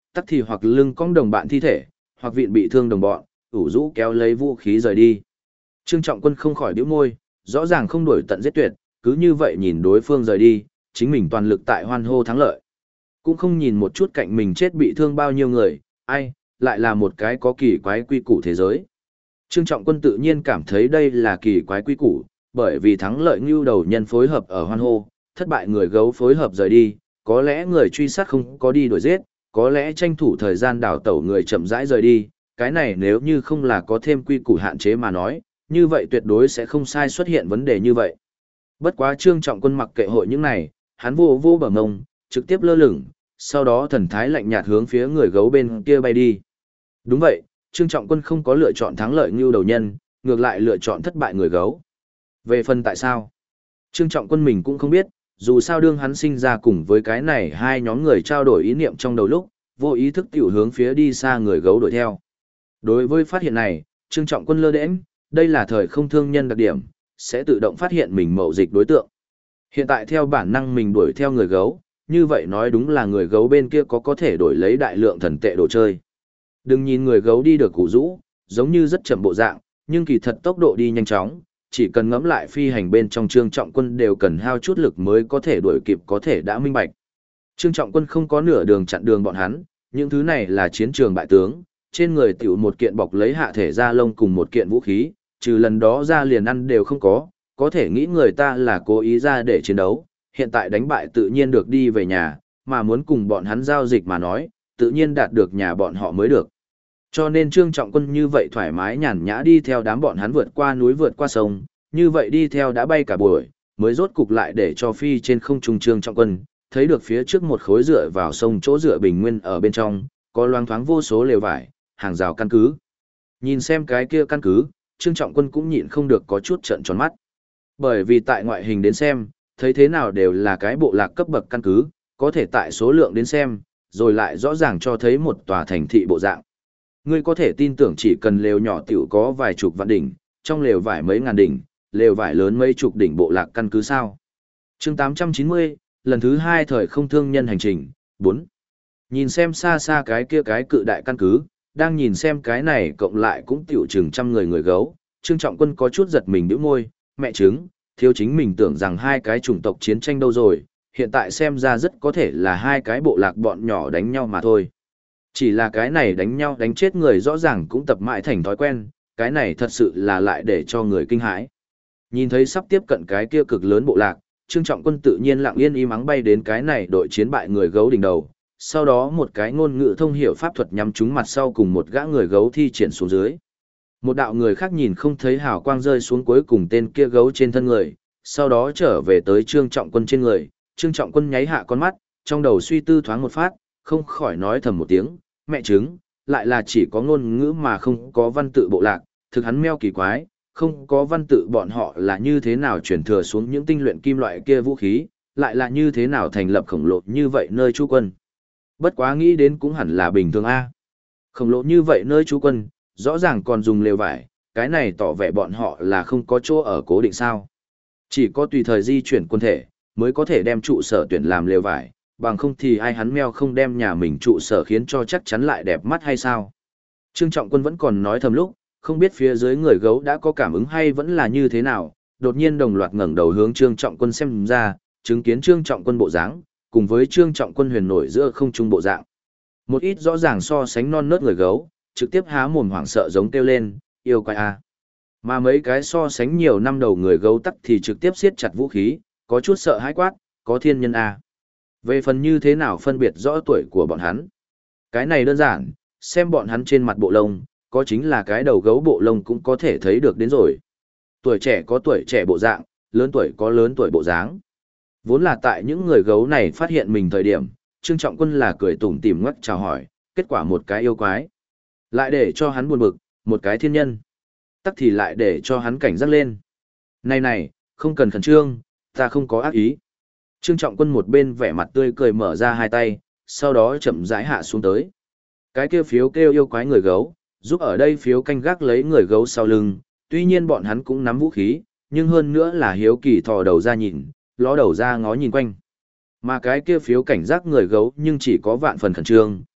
tắc thì hoặc lưng cong đồng bạn thi thể, hoặc vịn bị thương đồng bọn, ủ rũ kéo lấy vũ khí rời đi. Trương Trọng Quân không khỏi bĩu môi, rõ ràng không đổi tận giết tuyệt, cứ như vậy nhìn đối phương rời đi, chính mình toàn lực tại hoan hô thắng lợi. Cũng không nhìn một chút cạnh mình chết bị thương bao nhiêu người, ai, lại là một cái có kỳ quái quy củ thế giới. Trương Trọng Quân tự nhiên cảm thấy đây là kỳ quái quy củ, bởi vì thắng lợi ngưu đầu nhân phối hợp ở hoan hô, thất bại người gấu phối hợp rời đi, có lẽ người truy sát không có đi đuổi giết, có lẽ tranh thủ thời gian đào tẩu người chậm rãi rời đi, cái này nếu như không là có thêm quy củ hạn chế mà nói, như vậy tuyệt đối sẽ không sai xuất hiện vấn đề như vậy. Bất quá Trương Trọng Quân mặc kệ hội những này, hắn vô vô bờ ngông, trực tiếp lơ lửng, sau đó thần thái lạnh nhạt hướng phía người gấu bên kia bay đi. Đúng vậy, Trương Trọng Quân không có lựa chọn thắng lợi ngưu đầu nhân, ngược lại lựa chọn thất bại người gấu. Về phần tại sao? Trương Trọng Quân mình cũng không biết, dù sao đương hắn sinh ra cùng với cái này hai nhóm người trao đổi ý niệm trong đầu lúc, vô ý thức tiểu hướng phía đi xa người gấu đuổi theo. Đối với phát hiện này, Trương Trọng Quân lơ đễnh, đây là thời không thương nhân đặc điểm, sẽ tự động phát hiện mình mậu dịch đối tượng. Hiện tại theo bản năng mình đuổi theo người gấu, như vậy nói đúng là người gấu bên kia có thể đổi lấy đại lượng thần tệ đồ chơi. Đừng nhìn người gấu đi được củ rũ, giống như rất chậm bộ dạng, nhưng kỳ thật tốc độ đi nhanh chóng, chỉ cần ngẫm lại phi hành bên trong Trương Trọng Quân đều cần hao chút lực mới có thể đuổi kịp, có thể đã minh bạch. Trương Trọng Quân không có nửa đường chặn đường bọn hắn, những thứ này là chiến trường bại tướng, trên người tiểu một kiện bọc lấy hạ thể da lông cùng một kiện vũ khí, trừ lần đó ra liền ăn đều không có thể nghĩ người ta là cố ý ra để chiến đấu, hiện tại đánh bại tự nhiên được đi về nhà, mà muốn cùng bọn hắn giao dịch mà nói, tự nhiên đạt được nhà bọn họ mới được. Cho nên Trương Trọng Quân như vậy thoải mái nhàn nhã đi theo đám bọn hắn vượt qua núi vượt qua sông, như vậy đi theo đã bay cả buổi, mới rốt cục lại để cho phi trên không trung Trương Trọng Quân, thấy được phía trước một khối dựa vào sông chỗ dựa bình nguyên ở bên trong, có loang thoáng vô số lều vải, hàng rào căn cứ. Nhìn xem cái kia căn cứ, Trương Trọng Quân cũng nhịn không được có chút trợn tròn mắt. Bởi vì tại ngoại hình đến xem, thấy thế nào đều là cái bộ lạc cấp bậc căn cứ, có thể tại số lượng đến xem, rồi lại rõ ràng cho thấy một tòa thành thị bộ dạng. Ngươi có thể tin tưởng chỉ cần lều nhỏ tiểu có vài chục vạn đỉnh, trong lều vải mấy ngàn đỉnh, lều vải lớn mấy chục đỉnh bộ lạc căn cứ sao. Chương 890, lần thứ 2 thời không thương nhân hành trình, 4. Nhìn xem xa xa cái kia cái cự đại căn cứ, đang nhìn xem cái này cộng lại cũng tiểu chừng trăm người gấu, Trương Trọng Quân có chút giật mình bĩu môi, mẹ chứng, thiếu chính mình tưởng rằng hai cái chủng tộc chiến tranh đâu rồi, hiện tại xem ra rất có thể là hai cái bộ lạc bọn nhỏ đánh nhau mà thôi. Chỉ là cái này đánh nhau đánh chết người rõ ràng cũng tập mãi thành thói quen, cái này thật sự là lại để cho người kinh hãi. Nhìn thấy sắp tiếp cận cái kia cực lớn bộ lạc, Trương Trọng Quân tự nhiên lặng yên im ắng bay đến cái này đội chiến bại người gấu đỉnh đầu, sau đó một cái ngôn ngữ thông hiểu pháp thuật nhắm trúng mặt sau cùng một gã người gấu thi triển xuống dưới. Một đạo người khác nhìn không thấy hào quang rơi xuống cuối cùng tên kia gấu trên thân người, sau đó trở về tới Trương Trọng Quân trên người, Trương Trọng Quân nháy hạ con mắt, trong đầu suy tư thoáng một phát, không khỏi nói thầm một tiếng, mẹ chứng, lại là chỉ có ngôn ngữ mà không có văn tự bộ lạc, thực hắn meo kỳ quái, không có văn tự bọn họ là như thế nào chuyển thừa xuống những tinh luyện kim loại kia vũ khí, lại là như thế nào thành lập khổng lồ như vậy nơi trú quân. Bất quá nghĩ đến cũng hẳn là bình thường a. Khổng lồ như vậy nơi trú quân, rõ ràng còn dùng lều vải, cái này tỏ vẻ bọn họ là không có chỗ ở cố định sao. Chỉ có tùy thời di chuyển quân thể, mới có thể đem trụ sở tuyển làm lều vải, bằng không thì ai hắn meo không đem nhà mình trụ sở khiến cho chắc chắn lại đẹp mắt hay sao. Trương Trọng Quân vẫn còn nói thầm lúc, không biết phía dưới người gấu đã có cảm ứng hay vẫn là như thế nào, đột nhiên đồng loạt ngẩng đầu hướng Trương Trọng Quân xem ra, chứng kiến Trương Trọng Quân bộ dáng, cùng với Trương Trọng Quân huyền nổi giữa không trung bộ dạng. Một ít rõ ràng so sánh non nớt người gấu, trực tiếp há mồm hoảng sợ giống kêu lên, yêu quái a. Mà mấy cái so sánh nhiều năm đầu người gấu tắc thì trực tiếp siết chặt vũ khí, có chút sợ hãi quát, có thiên nhân a. Về phần như thế nào phân biệt rõ tuổi của bọn hắn? Cái này đơn giản, xem bọn hắn trên mặt bộ lông, có chính là cái đầu gấu bộ lông cũng có thể thấy được đến rồi. Tuổi trẻ có tuổi trẻ bộ dạng, lớn tuổi có lớn tuổi bộ dáng. Vốn là tại những người gấu này phát hiện mình thời điểm, Trương Trọng Quân là cười tủm tỉm ngoắc chào hỏi, kết quả một cái yêu quái. Lại để cho hắn buồn bực, một cái thiên nhân. Tắc thì lại để cho hắn cảnh giác lên. Này, không cần khẩn trương, ta không có ác ý. Trương Trọng Quân một bên vẻ mặt tươi cười mở ra hai tay, sau đó chậm rãi hạ xuống tới. Cái kia phiếu kêu yêu quái người gấu, giúp ở đây phiếu canh gác lấy người gấu sau lưng, tuy nhiên bọn hắn cũng nắm vũ khí, nhưng hơn nữa là hiếu kỳ thò đầu ra nhìn, ló đầu ra ngó nhìn quanh. Mà cái kia phiếu cảnh giác người gấu nhưng chỉ có vạn phần khẩn trương,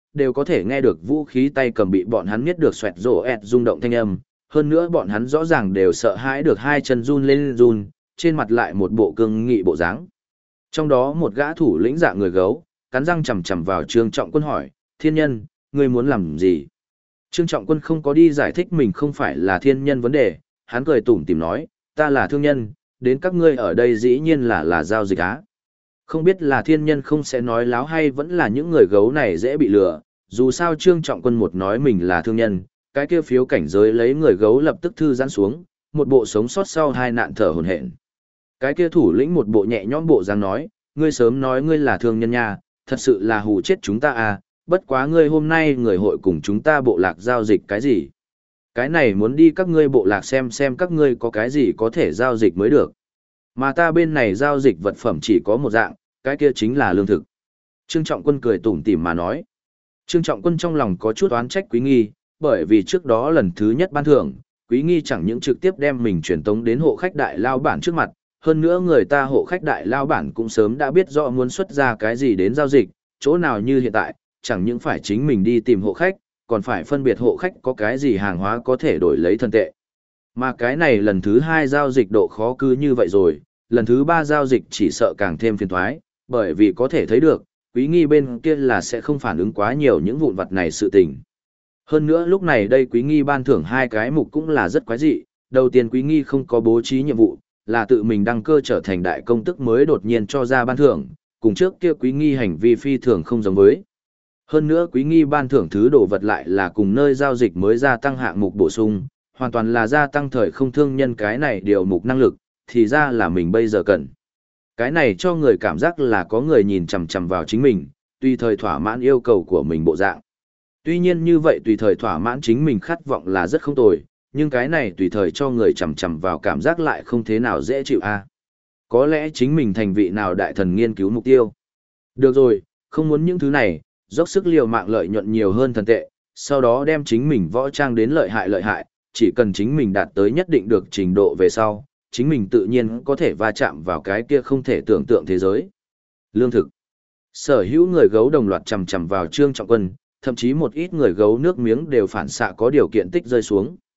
đều có thể nghe được vũ khí tay cầm bị bọn hắn biết được xoẹt rổ ẹt rung động thanh âm. Hơn nữa bọn hắn rõ ràng đều sợ hãi được hai chân run lên run, trên mặt lại một bộ cương nghị bộ dáng. Trong đó một gã thủ lĩnh dạng người gấu, cắn răng chằm chằm vào Trương Trọng Quân hỏi, thiên nhân, ngươi muốn làm gì? Trương Trọng Quân không có đi giải thích mình không phải là thiên nhân vấn đề, hắn cười tủm tỉm nói, ta là thương nhân, đến các ngươi ở đây dĩ nhiên là giao dịch á. Không biết là thiên nhân không sẽ nói láo hay vẫn là những người gấu này dễ bị lừa, dù sao Trương Trọng Quân một nói mình là thương nhân, cái kia phiếu cảnh giới lấy người gấu lập tức thư giãn xuống, một bộ sống sót sau hai nạn thở hổn hển. Cái kia thủ lĩnh một bộ nhẹ nhõm bộ dáng nói, ngươi sớm nói ngươi là thương nhân nha, thật sự là hù chết chúng ta à, bất quá ngươi hôm nay người hội cùng chúng ta bộ lạc giao dịch cái gì? Cái này muốn đi các ngươi bộ lạc xem các ngươi có cái gì có thể giao dịch mới được. Mà ta bên này giao dịch vật phẩm chỉ có một dạng, cái kia chính là lương thực. Trương Trọng Quân cười tủm tỉm mà nói. Trương Trọng Quân trong lòng có chút oán trách Quý Nghi, bởi vì trước đó lần thứ nhất ban thưởng, Quý Nghi chẳng những trực tiếp đem mình truyền tống đến hộ khách đại lao bản trước mặt, hơn nữa người ta hộ khách đại lao bản cũng sớm đã biết rõ muốn xuất ra cái gì đến giao dịch, chỗ nào như hiện tại, chẳng những phải chính mình đi tìm hộ khách, còn phải phân biệt hộ khách có cái gì hàng hóa có thể đổi lấy thân tệ. Mà cái này lần thứ hai giao dịch độ khó cứ như vậy rồi, lần thứ ba giao dịch chỉ sợ càng thêm phiền toái, bởi vì có thể thấy được, Quý Nghi bên kia là sẽ không phản ứng quá nhiều những vụn vặt này sự tình. Hơn nữa lúc này đây Quý Nghi ban thưởng hai cái mục cũng là rất quái dị, đầu tiên Quý Nghi không có bố trí nhiệm vụ, là tự mình đăng cơ trở thành đại công tức mới đột nhiên cho ra ban thưởng, cùng trước kia Quý Nghi hành vi phi thường không giống với. Hơn nữa Quý Nghi ban thưởng thứ đồ vật lại là cùng nơi giao dịch mới gia tăng hạng mục bổ sung, hoàn toàn là gia tăng thời không thương nhân cái này điều mục năng lực, thì ra là mình bây giờ cần. Cái này cho người cảm giác là có người nhìn chằm chằm vào chính mình, tùy thời thỏa mãn yêu cầu của mình bộ dạng. Tuy nhiên như vậy tùy thời thỏa mãn chính mình khát vọng là rất không tồi, nhưng cái này tùy thời cho người chằm chằm vào cảm giác lại không thế nào dễ chịu a. Có lẽ chính mình thành vị nào đại thần nghiên cứu mục tiêu. Được rồi, không muốn những thứ này, dốc sức liều mạng lợi nhuận nhiều hơn thần tệ, sau đó đem chính mình võ trang đến lợi hại, chỉ cần chính mình đạt tới nhất định được trình độ về sau, chính mình tự nhiên có thể va chạm vào cái kia không thể tưởng tượng thế giới. Lương thực. Sở hữu người gấu đồng loạt chằm chằm vào Trương Trọng Quân, thậm chí một ít người gấu nước miếng đều phản xạ có điều kiện tích rơi xuống.